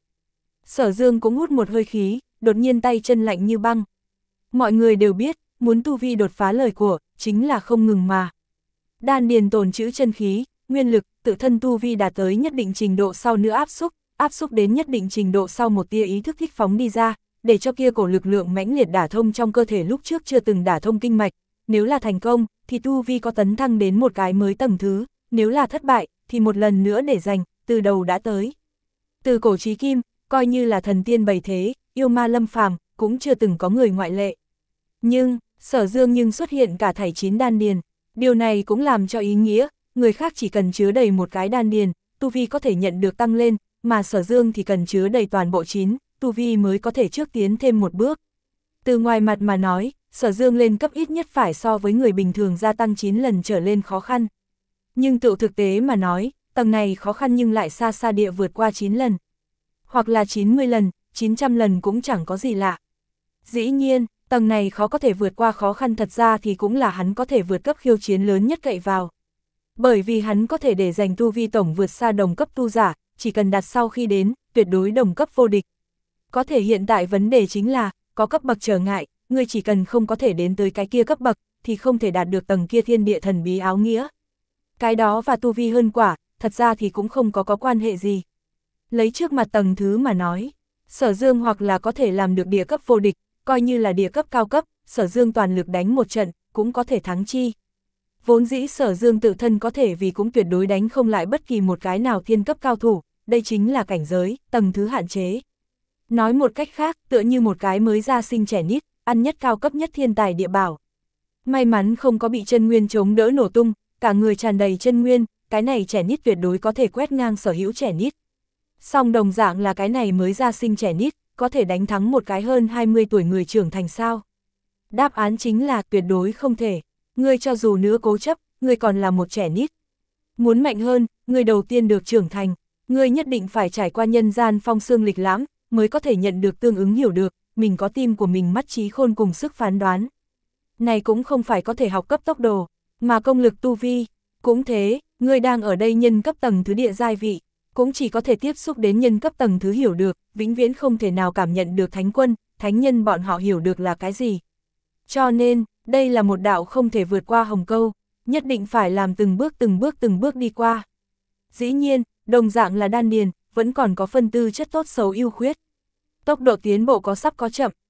Sở Dương cũng hút một hơi khí, đột nhiên tay chân lạnh như băng. Mọi người đều biết, muốn tu vi đột phá lời của, chính là không ngừng mà. Đan điền tồn trữ chân khí, nguyên lực, tự thân tu vi đạt tới nhất định trình độ sau nữa áp xúc, áp xúc đến nhất định trình độ sau một tia ý thức thích phóng đi ra, để cho kia cổ lực lượng mãnh liệt đả thông trong cơ thể lúc trước chưa từng đả thông kinh mạch. Nếu là thành công, thì tu vi có tấn thăng đến một cái mới tầng thứ, nếu là thất bại, thì một lần nữa để dành, từ đầu đã tới. Từ cổ chí kim, coi như là thần tiên bày thế, yêu ma lâm phàm, cũng chưa từng có người ngoại lệ. Nhưng, Sở Dương nhưng xuất hiện cả thảy chín đan điền, điều này cũng làm cho ý nghĩa, người khác chỉ cần chứa đầy một cái đan điền, tu vi có thể nhận được tăng lên, mà Sở Dương thì cần chứa đầy toàn bộ chín, tu vi mới có thể trước tiến thêm một bước. Từ ngoài mặt mà nói, Sở Dương lên cấp ít nhất phải so với người bình thường gia tăng chín lần trở lên khó khăn. Nhưng tự thực tế mà nói, tầng này khó khăn nhưng lại xa xa địa vượt qua chín lần. Hoặc là chín mươi lần, chín trăm lần cũng chẳng có gì lạ. Dĩ nhiên, tầng này khó có thể vượt qua khó khăn thật ra thì cũng là hắn có thể vượt cấp khiêu chiến lớn nhất cậy vào. Bởi vì hắn có thể để dành tu vi tổng vượt xa đồng cấp tu giả, chỉ cần đặt sau khi đến, tuyệt đối đồng cấp vô địch. Có thể hiện tại vấn đề chính là, có cấp bậc trở ngại, người chỉ cần không có thể đến tới cái kia cấp bậc, thì không thể đạt được tầng kia thiên địa thần bí áo nghĩa. Cái đó và tu vi hơn quả, thật ra thì cũng không có có quan hệ gì. Lấy trước mặt tầng thứ mà nói, Sở Dương hoặc là có thể làm được địa cấp vô địch, coi như là địa cấp cao cấp, Sở Dương toàn lực đánh một trận, cũng có thể thắng chi. Vốn dĩ Sở Dương tự thân có thể vì cũng tuyệt đối đánh không lại bất kỳ một cái nào thiên cấp cao thủ, đây chính là cảnh giới, tầng thứ hạn chế. Nói một cách khác, tựa như một cái mới ra sinh trẻ nít, ăn nhất cao cấp nhất thiên tài địa bảo. May mắn không có bị chân nguyên chống đỡ nổ tung, cả người tràn đầy chân nguyên, cái này trẻ nít tuyệt đối có thể quét ngang sở hữu trẻ nít. Song đồng dạng là cái này mới ra sinh trẻ nít, có thể đánh thắng một cái hơn hai mươi tuổi người trưởng thành sao? Đáp án chính là tuyệt đối không thể. Ngươi cho dù nữa cố chấp, ngươi còn là một trẻ nít. Muốn mạnh hơn, ngươi đầu tiên được trưởng thành, ngươi nhất định phải trải qua nhân gian phong sương lịch lãm, mới có thể nhận được tương ứng hiểu được, mình có tim của mình mắt trí khôn cùng sức phán đoán. Này cũng không phải có thể học cấp tốc đồ, mà công lực tu vi. Cũng thế, ngươi đang ở đây nhân cấp tầng thứ địa giai vị, cũng chỉ có thể tiếp xúc đến nhân cấp tầng thứ hiểu được, vĩnh viễn không thể nào cảm nhận được thánh quân, thánh nhân bọn họ hiểu được là cái gì. Cho nên, đây là một đạo không thể vượt qua hồng câu, nhất định phải làm từng bước từng bước từng bước đi qua. Dĩ nhiên, đồng dạng là đan điền, vẫn còn có phân tư chất tốt xấu ưu khuyết. Tốc độ tiến bộ có sắp có chậm,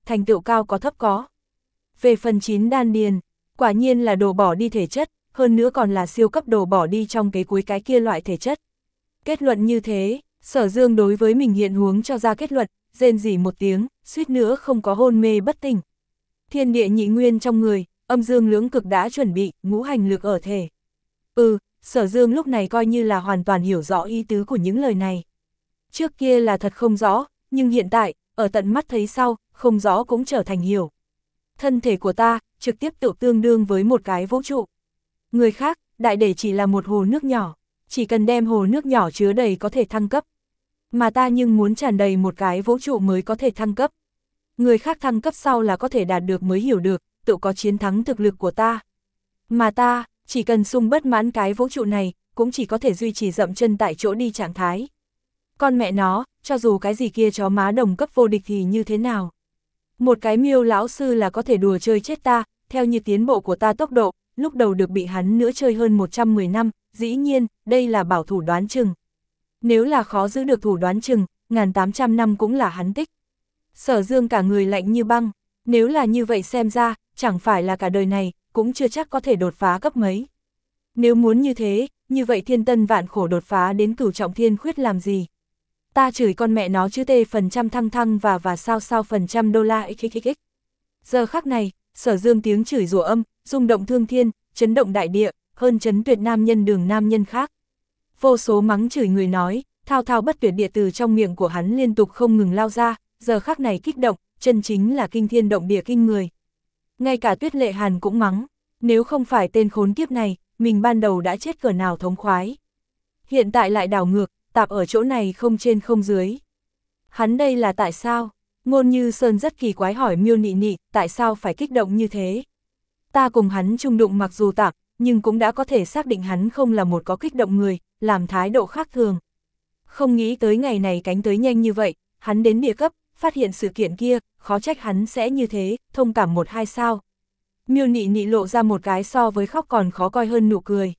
thành tựu cao có thấp có. Về phần chín đan điền, quả nhiên là đồ bỏ đi thể chất, hơn nữa còn là siêu cấp đồ bỏ đi trong cái cuối cái kia loại thể chất. Kết luận như thế, Sở Dương đối với mình hiện huống cho ra kết luận, rên rỉ một tiếng, suýt nữa không có hôn mê bất tỉnh. Thiên địa nhị nguyên trong người, âm dương lưỡng cực đã chuẩn bị, ngũ hành lực ở thể. Ừ, Sở Dương lúc này coi như là hoàn toàn hiểu rõ ý tứ của những lời này. Trước kia là thật không rõ, nhưng hiện tại, ở tận mắt thấy sau, không rõ cũng trở thành hiểu. Thân thể của ta, trực tiếp tự tương đương với một cái vũ trụ. Người khác, đại để chỉ là một hồ nước nhỏ, chỉ cần đem hồ nước nhỏ chứa đầy có thể thăng cấp. Mà ta nhưng muốn tràn đầy một cái vũ trụ mới có thể thăng cấp. Người khác thăng cấp sau là có thể đạt được mới hiểu được, tự có chiến thắng thực lực của ta. Mà ta, chỉ cần sung bất mãn cái vũ trụ này, cũng chỉ có thể duy trì dậm chân tại chỗ đi trạng thái. Con mẹ nó, cho dù cái gì kia chó má đồng cấp vô địch thì như thế nào? Một cái Miêu lão sư là có thể đùa chơi chết ta, theo như tiến bộ của ta tốc độ, lúc đầu được bị hắn nữa chơi hơn một trăm mười năm, dĩ nhiên, đây là bảo thủ đoán chừng. Nếu là khó giữ được thủ đoán chừng, một nghìn tám trăm năm cũng là hắn tích. Sở Dương cả người lạnh như băng, nếu là như vậy xem ra, chẳng phải là cả đời này, cũng chưa chắc có thể đột phá cấp mấy. Nếu muốn như thế, như vậy thiên tân vạn khổ đột phá đến cửu trọng thiên khuyết làm gì? Ta chửi con mẹ nó chứ tê phần trăm thăng thăng và và sao sao phần trăm đô la xxx. Giờ khắc này, Sở Dương tiếng chửi rủa âm, rung động thương thiên, chấn động đại địa, hơn chấn tuyệt nam nhân đường nam nhân khác. Vô số mắng chửi người nói, thao thao bất tuyệt địa từ trong miệng của hắn liên tục không ngừng lao ra, giờ khắc này kích động, chân chính là kinh thiên động địa kinh người. Ngay cả Tuyết Lệ Hàn cũng mắng, nếu không phải tên khốn kiếp này, mình ban đầu đã chết cỡ nào thống khoái. Hiện tại lại đảo ngược, tạp ở chỗ này không trên không dưới. Hắn đây là tại sao? Ngôn Như Sơn rất kỳ quái hỏi Miêu Nị Nị, tại sao phải kích động như thế? Ta cùng hắn chung đụng mặc dù tạp, nhưng cũng đã có thể xác định hắn không là một có kích động người, làm thái độ khác thường. Không nghĩ tới ngày này cánh tới nhanh như vậy, hắn đến địa cấp, phát hiện sự kiện kia, khó trách hắn sẽ như thế, thông cảm một hai sao. Miêu Nị Nị lộ ra một cái so với khóc còn khó coi hơn nụ cười.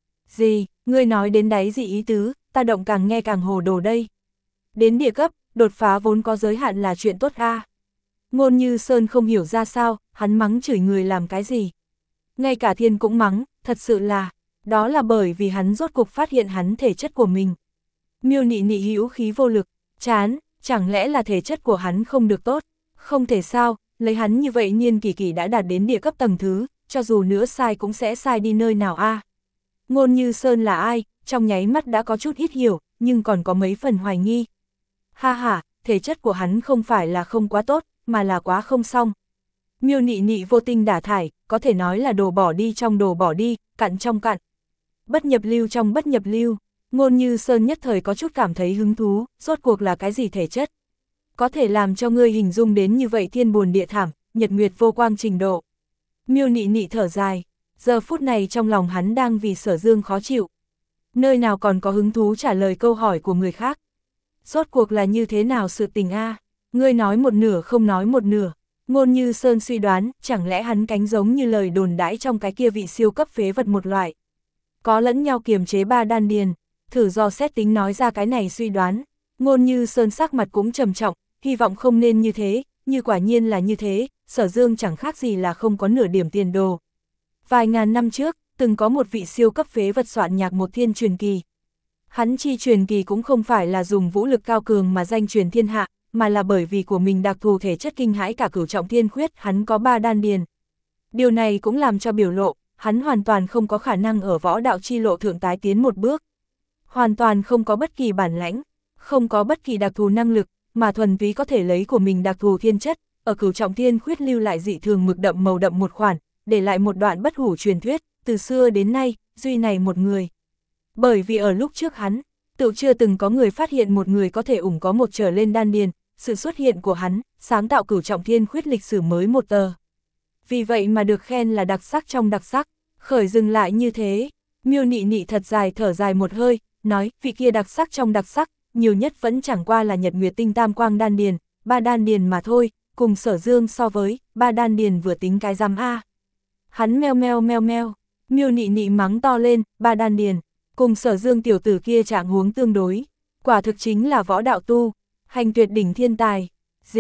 Gì, ngươi nói đến đáy gì ý tứ, ta động càng nghe càng hồ đồ đây. Đến địa cấp, đột phá vốn có giới hạn là chuyện tốt a. Ngôn Như Sơn không hiểu ra sao, hắn mắng chửi người làm cái gì. Ngay cả thiên cũng mắng, thật sự là, đó là bởi vì hắn rốt cục phát hiện hắn thể chất của mình. Miêu Nị Nị hữu khí vô lực, chán, chẳng lẽ là thể chất của hắn không được tốt, không thể sao, lấy hắn như vậy Niên Kỳ Kỳ đã đạt đến địa cấp tầng thứ, cho dù nữa sai cũng sẽ sai đi nơi nào a. Ngôn Như Sơn là ai, trong nháy mắt đã có chút ít hiểu, nhưng còn có mấy phần hoài nghi. Ha ha, thể chất của hắn không phải là không quá tốt, mà là quá không xong. Miêu Nị Nị vô tình đả thải, có thể nói là đồ bỏ đi trong đồ bỏ đi, cặn trong cặn. Bất nhập lưu trong bất nhập lưu, Ngôn Như Sơn nhất thời có chút cảm thấy hứng thú, rốt cuộc là cái gì thể chất? Có thể làm cho ngươi hình dung đến như vậy thiên buồn địa thảm, nhật nguyệt vô quang trình độ. Miêu Nị Nị thở dài, giờ phút này trong lòng hắn đang vì Sở Dương khó chịu. Nơi nào còn có hứng thú trả lời câu hỏi của người khác? Rốt cuộc là như thế nào sự tình a? Ngươi nói một nửa không nói một nửa. Ngôn Như Sơn suy đoán, chẳng lẽ hắn cánh giống như lời đồn đãi trong cái kia vị siêu cấp phế vật một loại. Có lẫn nhau kiềm chế ba đan điền, thử do xét tính nói ra cái này suy đoán. Ngôn Như Sơn sắc mặt cũng trầm trọng, hy vọng không nên như thế, như quả nhiên là như thế, Sở Dương chẳng khác gì là không có nửa điểm tiền đồ. Vài ngàn năm trước, từng có một vị siêu cấp phế vật soạn nhạc một thiên truyền kỳ. Hắn chi truyền kỳ cũng không phải là dùng vũ lực cao cường mà danh truyền thiên hạ, mà là bởi vì của mình đặc thù thể chất kinh hãi cả cửu trọng thiên khuyết, hắn có ba đan điền. Điều này cũng làm cho biểu lộ, hắn hoàn toàn không có khả năng ở võ đạo chi lộ thượng tái tiến một bước. Hoàn toàn không có bất kỳ bản lãnh, không có bất kỳ đặc thù năng lực, mà thuần túy có thể lấy của mình đặc thù thiên chất, ở cửu trọng thiên khuyết lưu lại dị thường mực đậm màu đậm một khoản, để lại một đoạn bất hủ truyền thuyết, từ xưa đến nay, duy này một người. Bởi vì ở lúc trước hắn, tự chưa từng có người phát hiện một người có thể ủng có một trở lên đan điền, sự xuất hiện của hắn, sáng tạo cửu trọng thiên khuyết lịch sử mới một tờ. Vì vậy mà được khen là đặc sắc trong đặc sắc, khởi dừng lại như thế, Miêu Nị Nị thật dài thở dài một hơi, nói, vị kia đặc sắc trong đặc sắc, nhiều nhất vẫn chẳng qua là nhật nguyệt tinh tam quang đan điền, ba đan điền mà thôi, cùng Sở Dương so với, ba đan điền vừa tính cái rắm a. Hắn meo meo meo meo, Miêu Nị Nị mắng to lên, ba đan điền, cùng Sở Dương tiểu tử kia trạng huống tương đối, quả thực chính là võ đạo tu, hành tuyệt đỉnh thiên tài. Gì,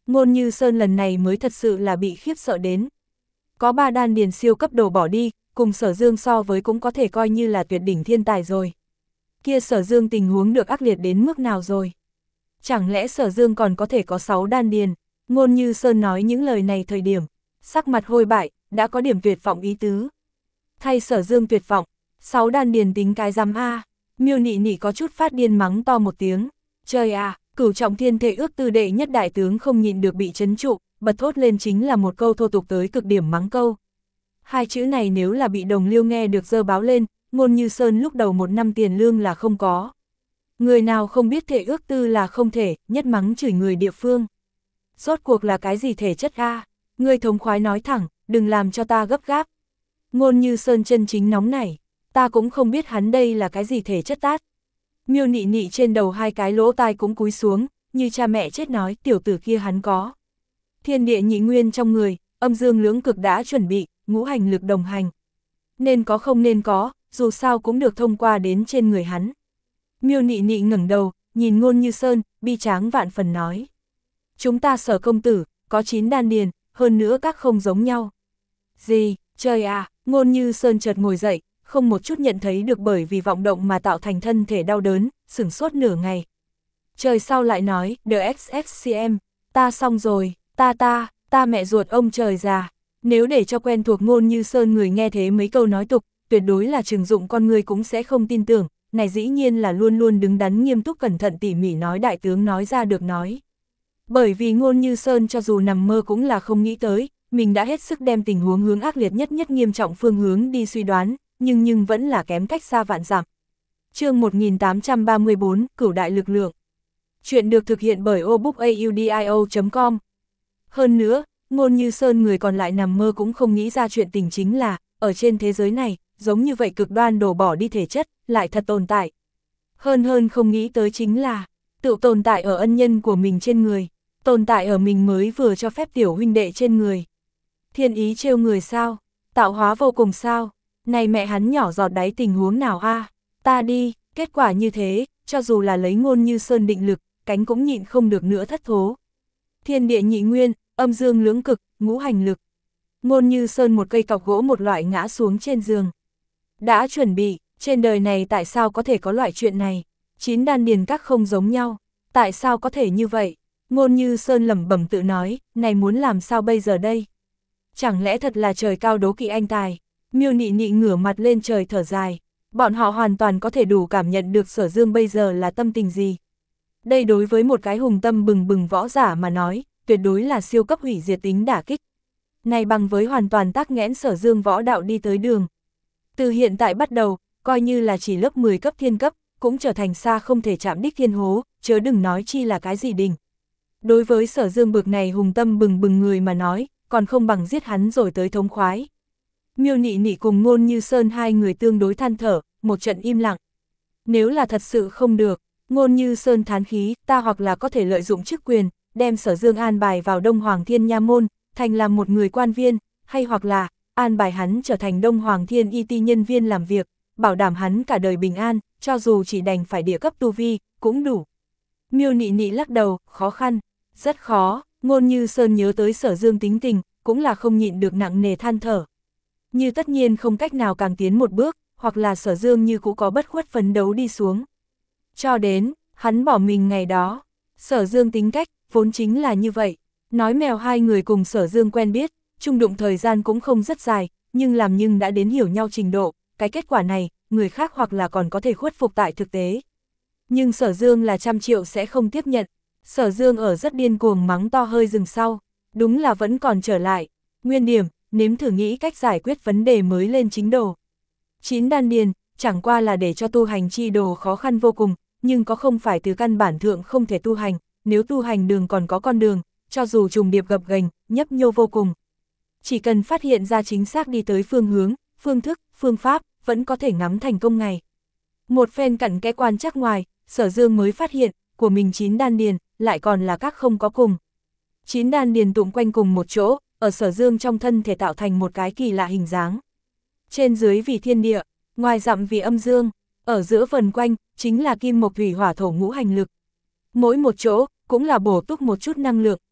Ngôn Như Sơn lần này mới thật sự là bị khiếp sợ đến. Có ba đan điền siêu cấp đồ bỏ đi, cùng Sở Dương so với cũng có thể coi như là tuyệt đỉnh thiên tài rồi. Kia Sở Dương tình huống được ác liệt đến mức nào rồi? Chẳng lẽ Sở Dương còn có thể có sáu đan điền? Ngôn Như Sơn nói những lời này thời điểm, sắc mặt hôi bại, đã có điểm tuyệt vọng ý tứ. Thay Sở Dương tuyệt vọng, sáu đan điền tính cái giám a. Miêu Nị Nị có chút phát điên mắng to một tiếng. Trời à, cửu trọng thiên thể ước tư đệ nhất đại tướng không nhịn được bị chấn trụ, bật thốt lên chính là một câu thô tục tới cực điểm mắng câu. Hai chữ này nếu là bị đồng liêu nghe được dơ báo lên, Ngôn Như Sơn lúc đầu một năm tiền lương là không có. Người nào không biết thể ước tư là không thể, nhất mắng chửi người địa phương. Rốt cuộc là cái gì thể chất a? Người thống khoái nói thẳng, đừng làm cho ta gấp gáp. Ngôn Như Sơn chân chính nóng nảy, ta cũng không biết hắn đây là cái gì thể chất tát. Miêu Nị Nị trên đầu hai cái lỗ tai cũng cúi xuống, như cha mẹ chết nói tiểu tử kia hắn có. Thiên địa nhị nguyên trong người, âm dương lưỡng cực đã chuẩn bị, ngũ hành lực đồng hành. Nên có không nên có, dù sao cũng được thông qua đến trên người hắn. Miêu Nị Nị ngẩng đầu, nhìn Ngôn Như Sơn, bi tráng vạn phần nói. Chúng ta Sở công tử, có chín đan điền, hơn nữa các không giống nhau. Gì, trời à, Ngôn Như Sơn chợt ngồi dậy, không một chút nhận thấy được bởi vì vọng động mà tạo thành thân thể đau đớn, sửng sốt nửa ngày. Trời sau lại nói, The ích ích xê em, ta xong rồi, ta ta, ta mẹ ruột ông trời già. Nếu để cho quen thuộc Ngôn Như Sơn người nghe thế mấy câu nói tục, tuyệt đối là trừng dụng con người cũng sẽ không tin tưởng, này dĩ nhiên là luôn luôn đứng đắn nghiêm túc cẩn thận tỉ mỉ nói đại tướng nói ra được nói. Bởi vì Ngôn Như Sơn cho dù nằm mơ cũng là không nghĩ tới, mình đã hết sức đem tình huống hướng ác liệt nhất nhất nghiêm trọng phương hướng đi suy đoán, nhưng nhưng vẫn là kém cách xa vạn dặm. Chương một nghìn tám trăm ba mươi bốn, Cửu đại lực lượng. Chuyện được thực hiện bởi obookaudio chấm com. Hơn nữa, Ngôn Như Sơn người còn lại nằm mơ cũng không nghĩ ra chuyện tình chính là, ở trên thế giới này, giống như vậy cực đoan đổ bỏ đi thể chất, lại thật tồn tại. Hơn hơn không nghĩ tới chính là, tự tồn tại ở ân nhân của mình trên người, tồn tại ở mình mới vừa cho phép tiểu huynh đệ trên người. Thiên ý trêu người sao, tạo hóa vô cùng sao, này mẹ hắn nhỏ giọt đáy tình huống nào a, ta đi, kết quả như thế, cho dù là lấy Ngôn Như Sơn định lực, cánh cũng nhịn không được nữa thất thố. Thiên địa nhị nguyên, âm dương lưỡng cực, ngũ hành lực. Ngôn Như Sơn một cây cọc gỗ một loại ngã xuống trên giường. Đã chuẩn bị, trên đời này tại sao có thể có loại chuyện này? Chín đan điền các không giống nhau, tại sao có thể như vậy? Ngôn Như Sơn lẩm bẩm tự nói, này muốn làm sao bây giờ đây? Chẳng lẽ thật là trời cao đố kỵ anh tài? Miêu Nị Nị ngửa mặt lên trời thở dài, bọn họ hoàn toàn có thể đủ cảm nhận được Sở Dương bây giờ là tâm tình gì. Đây đối với một cái hùng tâm bừng bừng võ giả mà nói, tuyệt đối là siêu cấp hủy diệt tính đả kích. Này bằng với hoàn toàn tắc nghẽn Sở Dương võ đạo đi tới đường. Từ hiện tại bắt đầu, coi như là chỉ lớp mười cấp thiên cấp, cũng trở thành xa không thể chạm đích thiên hố, chớ đừng nói chi là cái gì đỉnh. Đối với Sở Dương bực này hùng tâm bừng bừng người mà nói, còn không bằng giết hắn rồi tới thống khoái. Miêu Nị Nị cùng Ngôn Như Sơn hai người tương đối than thở, một trận im lặng. Nếu là thật sự không được, Ngôn Như Sơn thán khí, ta hoặc là có thể lợi dụng chức quyền, đem Sở Dương an bài vào Đông Hoàng Thiên Nha Môn, thành làm một người quan viên, hay hoặc là, an bài hắn trở thành Đông Hoàng Thiên i tê nhân viên làm việc, bảo đảm hắn cả đời bình an, cho dù chỉ đành phải địa cấp tu vi, cũng đủ. Miêu Nị Nị lắc đầu, khó khăn, rất khó, Ngôn Như Sơn nhớ tới Sở Dương tính tình, cũng là không nhịn được nặng nề than thở. Như tất nhiên không cách nào càng tiến một bước, hoặc là Sở Dương như cũng có bất khuất phấn đấu đi xuống. Cho đến, hắn bỏ mình ngày đó, Sở Dương tính cách, vốn chính là như vậy. Nói mèo hai người cùng Sở Dương quen biết, chung đụng thời gian cũng không rất dài, nhưng làm nhưng đã đến hiểu nhau trình độ, cái kết quả này, người khác hoặc là còn có thể khuất phục tại thực tế. Nhưng Sở Dương là trăm triệu sẽ không tiếp nhận. Sở Dương ở rất điên cuồng mắng to hơi dừng sau, đúng là vẫn còn trở lại. Nguyên điểm, nếm thử nghĩ cách giải quyết vấn đề mới lên chính đồ. Chín đan điền, chẳng qua là để cho tu hành chi đồ khó khăn vô cùng, nhưng có không phải từ căn bản thượng không thể tu hành, nếu tu hành đường còn có con đường, cho dù trùng điệp gập ghềnh, nhấp nhô vô cùng. Chỉ cần phát hiện ra chính xác đi tới phương hướng, phương thức, phương pháp, vẫn có thể ngắm thành công ngày. Một phen cặn kẽ quan chắc ngoài, Sở Dương mới phát hiện, của mình chín đan điền, lại còn là các không có cùng. Chín đan điền tụng quanh cùng một chỗ, ở Sở Dương trong thân thể tạo thành một cái kỳ lạ hình dáng. Trên dưới vì thiên địa, ngoài dặm vì âm dương, ở giữa vần quanh, chính là kim mộc thủy hỏa thổ ngũ hành lực. Mỗi một chỗ, cũng là bổ túc một chút năng lượng,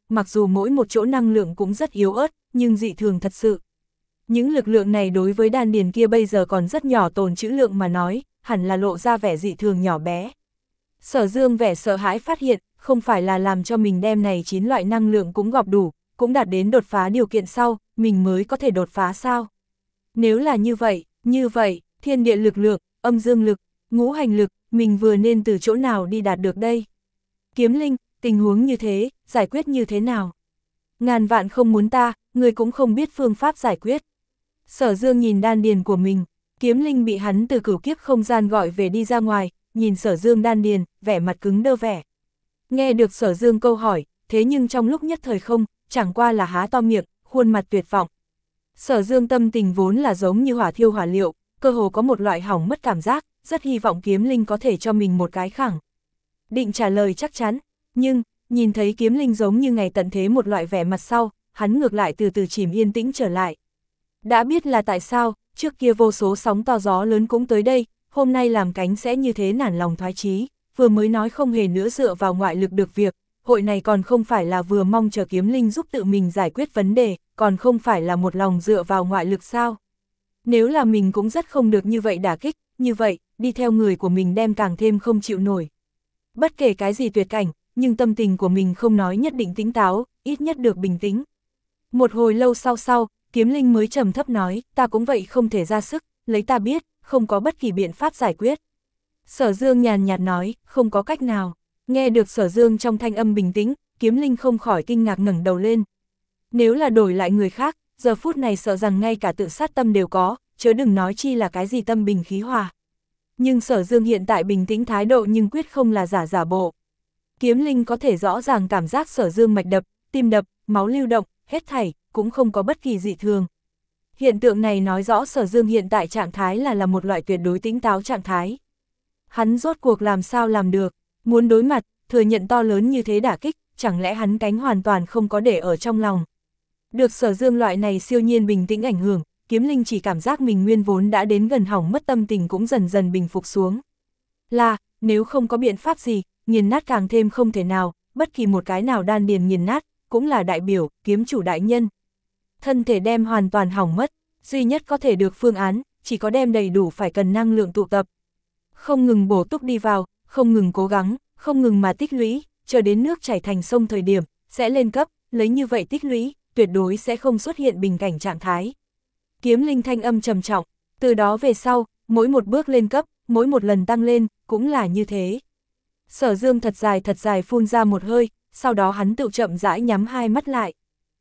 mặc dù mỗi một chỗ năng lượng cũng rất yếu ớt, nhưng dị thường thật sự. Những lực lượng này đối với đan điền kia bây giờ còn rất nhỏ tồn trữ lượng mà nói, hẳn là lộ ra vẻ dị thường nhỏ bé. Sở Dương vẻ sợ hãi phát hiện, không phải là làm cho mình đem này chín loại năng lượng cũng gọp đủ, cũng đạt đến đột phá điều kiện sau, mình mới có thể đột phá sao? Nếu là như vậy, như vậy, thiên địa lực lượng, âm dương lực, ngũ hành lực, mình vừa nên từ chỗ nào đi đạt được đây? Kiếm Linh, tình huống như thế, giải quyết như thế nào? Ngàn vạn không muốn ta, người cũng không biết phương pháp giải quyết. Sở Dương nhìn đan điền của mình, Kiếm Linh bị hắn từ cửu kiếp không gian gọi về đi ra ngoài, nhìn Sở Dương đan điền, vẻ mặt cứng đơ vẻ. Nghe được Sở Dương câu hỏi, thế nhưng trong lúc nhất thời không, chẳng qua là há to miệng, khuôn mặt tuyệt vọng. Sở Dương tâm tình vốn là giống như hỏa thiêu hỏa liệu, cơ hồ có một loại hỏng mất cảm giác, rất hy vọng Kiếm Linh có thể cho mình một cái khẳng định trả lời chắc chắn, nhưng, nhìn thấy Kiếm Linh giống như ngày tận thế một loại vẻ mặt sau, hắn ngược lại từ từ chìm yên tĩnh trở lại. Đã biết là tại sao, trước kia vô số sóng to gió lớn cũng tới đây, hôm nay làm cánh sẽ như thế nản lòng thoái chí, vừa mới nói không hề nữa dựa vào ngoại lực được việc, hội này còn không phải là vừa mong chờ Kiếm Linh giúp tự mình giải quyết vấn đề, còn không phải là một lòng dựa vào ngoại lực sao. Nếu là mình cũng rất không được như vậy đả kích, như vậy, đi theo người của mình đem càng thêm không chịu nổi. Bất kể cái gì tuyệt cảnh, nhưng tâm tình của mình không nói nhất định tỉnh táo, ít nhất được bình tĩnh. Một hồi lâu sau sau, Kiếm Linh mới trầm thấp nói, ta cũng vậy không thể ra sức, lấy ta biết, không có bất kỳ biện pháp giải quyết. Sở Dương nhàn nhạt nói, không có cách nào. Nghe được Sở Dương trong thanh âm bình tĩnh, Kiếm Linh không khỏi kinh ngạc ngẩng đầu lên. Nếu là đổi lại người khác, giờ phút này sợ rằng ngay cả tự sát tâm đều có, chớ đừng nói chi là cái gì tâm bình khí hòa. Nhưng Sở Dương hiện tại bình tĩnh thái độ nhưng quyết không là giả giả bộ. Kiếm Linh có thể rõ ràng cảm giác Sở Dương mạch đập, tim đập, máu lưu động, hết thảy, cũng không có bất kỳ dị thường. Hiện tượng này nói rõ Sở Dương hiện tại trạng thái là là một loại tuyệt đối tĩnh táo trạng thái. Hắn rốt cuộc làm sao làm được, muốn đối mặt, thừa nhận to lớn như thế đả kích, chẳng lẽ hắn cánh hoàn toàn không có để ở trong lòng. Được Sở Dương loại này siêu nhiên bình tĩnh ảnh hưởng, Kiếm Linh chỉ cảm giác mình nguyên vốn đã đến gần hỏng mất tâm tình cũng dần dần bình phục xuống. Là, nếu không có biện pháp gì, nghiền nát càng thêm không thể nào, bất kỳ một cái nào đan điền nghiền nát, cũng là đại biểu, kiếm chủ đại nhân. Thân thể đem hoàn toàn hỏng mất, duy nhất có thể được phương án, chỉ có đem đầy đủ phải cần năng lượng tụ tập. Không ngừng bổ túc đi vào, không ngừng cố gắng, không ngừng mà tích lũy, chờ đến nước chảy thành sông thời điểm, sẽ lên cấp, lấy như vậy tích lũy, tuyệt đối sẽ không xuất hiện bình cảnh trạng thái. Kiếm Linh thanh âm trầm trọng, từ đó về sau, mỗi một bước lên cấp, mỗi một lần tăng lên, cũng là như thế. Sở Dương thật dài thật dài phun ra một hơi, sau đó hắn tự chậm rãi nhắm hai mắt lại.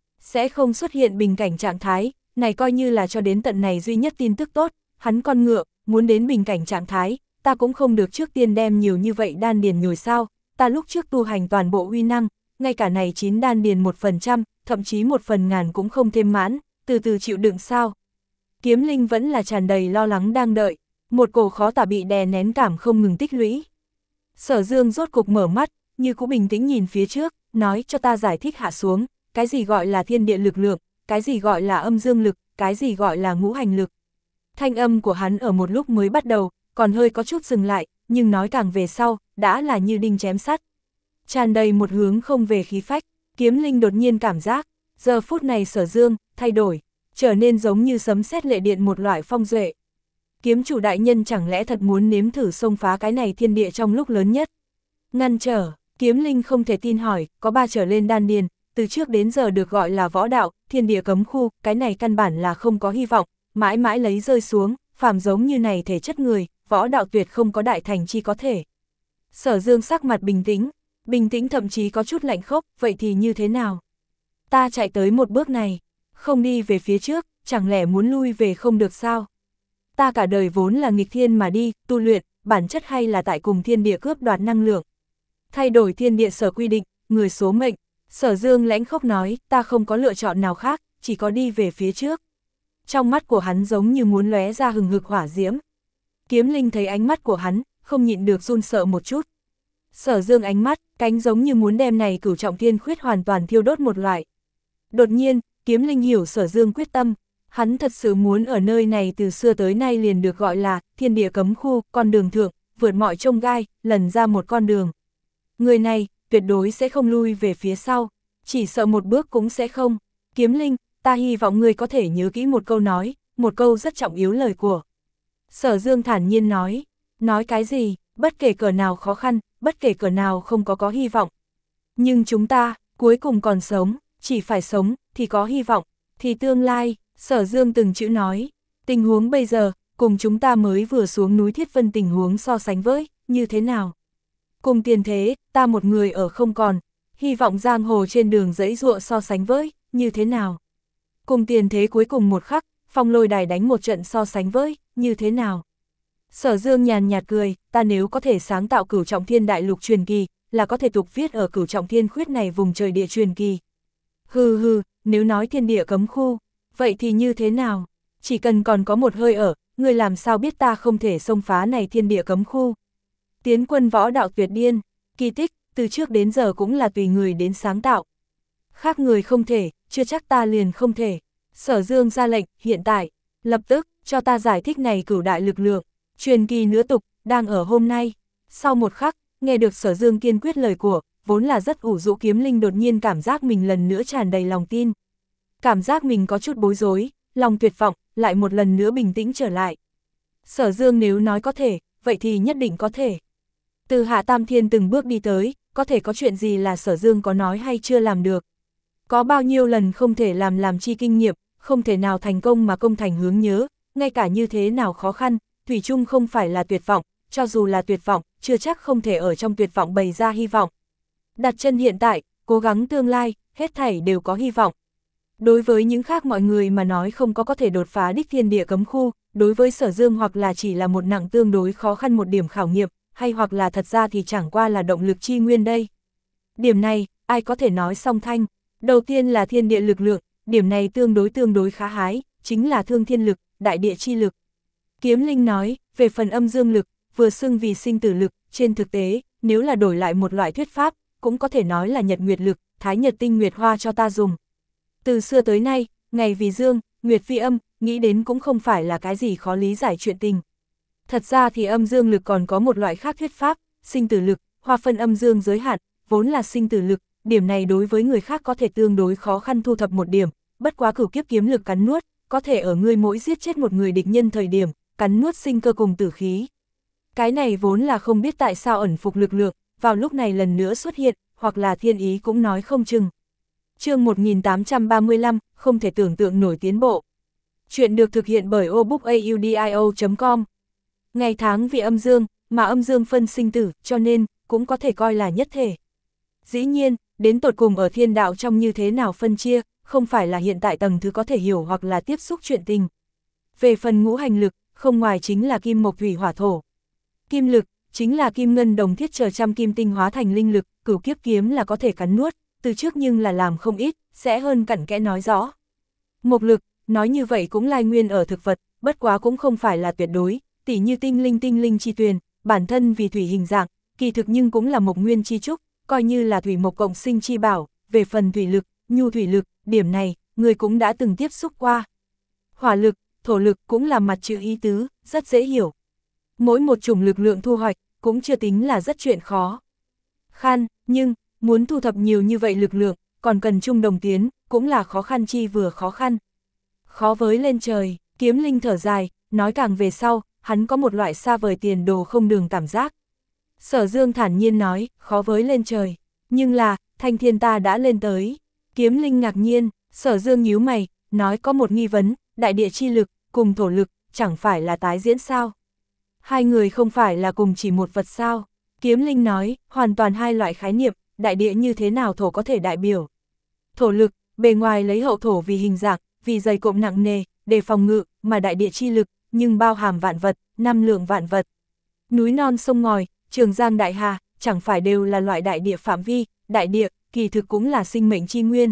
Sẽ không xuất hiện bình cảnh trạng thái, này coi như là cho đến tận này duy nhất tin tức tốt, hắn con ngựa, muốn đến bình cảnh trạng thái, ta cũng không được trước tiên đem nhiều như vậy đan điền nhồi sao, ta lúc trước tu hành toàn bộ uy năng, ngay cả này chín đan điền một phần trăm, thậm chí một phần ngàn cũng không thêm mãn, từ từ chịu đựng sao. Kiếm Linh vẫn là tràn đầy lo lắng đang đợi, một cổ khó tả bị đè nén cảm không ngừng tích lũy. Sở Dương rốt cục mở mắt, như cũng bình tĩnh nhìn phía trước, nói cho ta giải thích hạ xuống, cái gì gọi là thiên địa lực lượng, cái gì gọi là âm dương lực, cái gì gọi là ngũ hành lực. Thanh âm của hắn ở một lúc mới bắt đầu, còn hơi có chút dừng lại, nhưng nói càng về sau, đã là như đinh chém sắt. Tràn đầy một hướng không về khí phách, Kiếm Linh đột nhiên cảm giác, giờ phút này Sở Dương, thay đổi, trở nên giống như sấm sét lệ điện một loại phong duệ. Kiếm chủ đại nhân chẳng lẽ thật muốn nếm thử xông phá cái này thiên địa trong lúc lớn nhất. Ngăn trở, Kiếm Linh không thể tin hỏi, có ba trở lên đan điền, từ trước đến giờ được gọi là võ đạo, thiên địa cấm khu, cái này căn bản là không có hy vọng, mãi mãi lấy rơi xuống, phàm giống như này thể chất người, võ đạo tuyệt không có đại thành chi có thể. Sở Dương sắc mặt bình tĩnh, bình tĩnh thậm chí có chút lạnh khốc, vậy thì như thế nào? Ta chạy tới một bước này, không đi về phía trước, chẳng lẽ muốn lui về không được sao? Ta cả đời vốn là nghịch thiên mà đi, tu luyện, bản chất hay là tại cùng thiên địa cướp đoạt năng lượng. Thay đổi thiên địa sở quy định, người số mệnh, Sở Dương lãnh khốc nói, ta không có lựa chọn nào khác, chỉ có đi về phía trước. Trong mắt của hắn giống như muốn lóe ra hừng hực hỏa diễm. Kiếm Linh thấy ánh mắt của hắn, không nhịn được run sợ một chút. Sở Dương ánh mắt, cánh giống như muốn đem này cửu trọng thiên khuyết hoàn toàn thiêu đốt một loại. Đột nhiên, Kiếm Linh hiểu Sở Dương quyết tâm, hắn thật sự muốn ở nơi này từ xưa tới nay liền được gọi là thiên địa cấm khu, con đường thượng, vượt mọi chông gai, lần ra một con đường. Người này, tuyệt đối sẽ không lui về phía sau, chỉ sợ một bước cũng sẽ không. Kiếm Linh, ta hy vọng ngươi có thể nhớ kỹ một câu nói, một câu rất trọng yếu lời của. Sở Dương thản nhiên nói, nói cái gì, bất kể cỡ nào khó khăn, bất kể cỡ nào không có có hy vọng. Nhưng chúng ta, cuối cùng còn sống, chỉ phải sống, thì có hy vọng, thì tương lai, Sở Dương từng chữ nói, tình huống bây giờ, cùng chúng ta mới vừa xuống núi Thiết Vân tình huống so sánh với, như thế nào? Cùng tiền thế, ta một người ở không còn, hy vọng giang hồ trên đường dãy ruộng so sánh với, như thế nào? Cùng tiền thế cuối cùng một khắc, Phong Lôi Đài đánh một trận so sánh với, như thế nào? Sở Dương nhàn nhạt cười, ta nếu có thể sáng tạo Cửu Trọng Thiên Đại Lục truyền kỳ, là có thể tục viết ở Cửu Trọng Thiên khuyết này vùng trời địa truyền kỳ. Hừ hừ, nếu nói thiên địa cấm khu, vậy thì như thế nào? Chỉ cần còn có một hơi ở, người làm sao biết ta không thể xông phá này thiên địa cấm khu? Tiến quân võ đạo tuyệt điên, kỳ tích, từ trước đến giờ cũng là tùy người đến sáng tạo. Khác người không thể, chưa chắc ta liền không thể. Sở Dương ra lệnh, hiện tại, lập tức, cho ta giải thích này cửu đại lực lượng, truyền kỳ nữa tục, đang ở hôm nay. Sau một khắc, nghe được Sở Dương kiên quyết lời của, vốn là rất ủ rũ Kiếm Linh đột nhiên cảm giác mình lần nữa tràn đầy lòng tin. Cảm giác mình có chút bối rối, lòng tuyệt vọng, lại một lần nữa bình tĩnh trở lại. Sở Dương nếu nói có thể, vậy thì nhất định có thể. Từ Hạ Tam Thiên từng bước đi tới, có thể có chuyện gì là Sở Dương có nói hay chưa làm được. Có bao nhiêu lần không thể làm làm chi kinh nghiệm, không thể nào thành công mà công thành hướng nhớ, ngay cả như thế nào khó khăn, thủy chung không phải là tuyệt vọng, cho dù là tuyệt vọng, chưa chắc không thể ở trong tuyệt vọng bày ra hy vọng. Đặt chân hiện tại, cố gắng tương lai, hết thảy đều có hy vọng. Đối với những khác mọi người mà nói không có có thể đột phá đích thiên địa cấm khu, đối với Sở Dương hoặc là chỉ là một nặng tương đối khó khăn một điểm khảo nghiệm, hay hoặc là thật ra thì chẳng qua là động lực chi nguyên đây. Điểm này, ai có thể nói song thanh. Đầu tiên là thiên địa lực lượng, điểm này tương đối tương đối khá hái, chính là thương thiên lực, đại địa chi lực. Kiếm Linh nói, về phần âm dương lực, vừa xưng vì sinh tử lực, trên thực tế, nếu là đổi lại một loại thuyết pháp, cũng có thể nói là nhật nguyệt lực, thái nhật tinh nguyệt hoa cho ta dùng. Từ xưa tới nay, ngày vì dương, nguyệt vì âm, nghĩ đến cũng không phải là cái gì khó lý giải chuyện tình. Thật ra thì âm dương lực còn có một loại khác thuyết pháp, sinh tử lực, hoa phân âm dương giới hạn, vốn là sinh tử lực, điểm này đối với người khác có thể tương đối khó khăn thu thập một điểm, bất quá cửu kiếp kiếm lực cắn nuốt, có thể ở ngươi mỗi giết chết một người địch nhân thời điểm, cắn nuốt sinh cơ cùng tử khí. Cái này vốn là không biết tại sao ẩn phục lực lượng, vào lúc này lần nữa xuất hiện, hoặc là thiên ý cũng nói không chừng. Chương một nghìn tám trăm ba mươi lăm, không thể tưởng tượng nổi tiến bộ. Chuyện được thực hiện bởi obookaudio chấm com. Ngày tháng vì âm dương, mà âm dương phân sinh tử, cho nên, cũng có thể coi là nhất thể. Dĩ nhiên, đến tột cùng ở thiên đạo trong như thế nào phân chia, không phải là hiện tại tầng thứ có thể hiểu hoặc là tiếp xúc chuyện tình. Về phần ngũ hành lực, không ngoài chính là kim mộc thủy hỏa thổ. Kim lực, chính là kim ngân đồng thiết chờ trăm kim tinh hóa thành linh lực, cửu kiếp kiếm là có thể cắn nuốt, từ trước nhưng là làm không ít, sẽ hơn cặn kẽ nói rõ. Mộc lực, nói như vậy cũng lai nguyên ở thực vật, bất quá cũng không phải là tuyệt đối, tỉ như tinh linh tinh linh chi tuyền, bản thân vì thủy hình dạng, kỳ thực nhưng cũng là mộc nguyên chi trúc, coi như là thủy mộc cộng sinh chi bảo, về phần thủy lực, nhu thủy lực, điểm này, người cũng đã từng tiếp xúc qua. Hỏa lực, thổ lực cũng là mặt chữ ý tứ, rất dễ hiểu. Mỗi một chủng lực lượng thu hoạch, cũng chưa tính là rất chuyện khó. Khan, nhưng, muốn thu thập nhiều như vậy lực lượng, còn cần chung đồng tiến, cũng là khó khăn chi vừa khó khăn. Khó với lên trời, Kiếm Linh thở dài, nói càng về sau, hắn có một loại xa vời tiền đồ không đường cảm giác. Sở Dương thản nhiên nói, khó với lên trời, nhưng là, thanh thiên ta đã lên tới. Kiếm Linh ngạc nhiên, Sở Dương nhíu mày, nói có một nghi vấn, đại địa chi lực, cùng thổ lực, chẳng phải là tái diễn sao? Hai người không phải là cùng chỉ một vật sao? Kiếm Linh nói, hoàn toàn hai loại khái niệm, đại địa như thế nào thổ có thể đại biểu. Thổ lực, bề ngoài lấy hậu thổ vì hình dạng, vì dày cộm nặng nề, để phòng ngự, mà đại địa chi lực, nhưng bao hàm vạn vật, năm lượng vạn vật. Núi non sông ngòi, Trường Giang đại hà, chẳng phải đều là loại đại địa phạm vi, đại địa, kỳ thực cũng là sinh mệnh chi nguyên.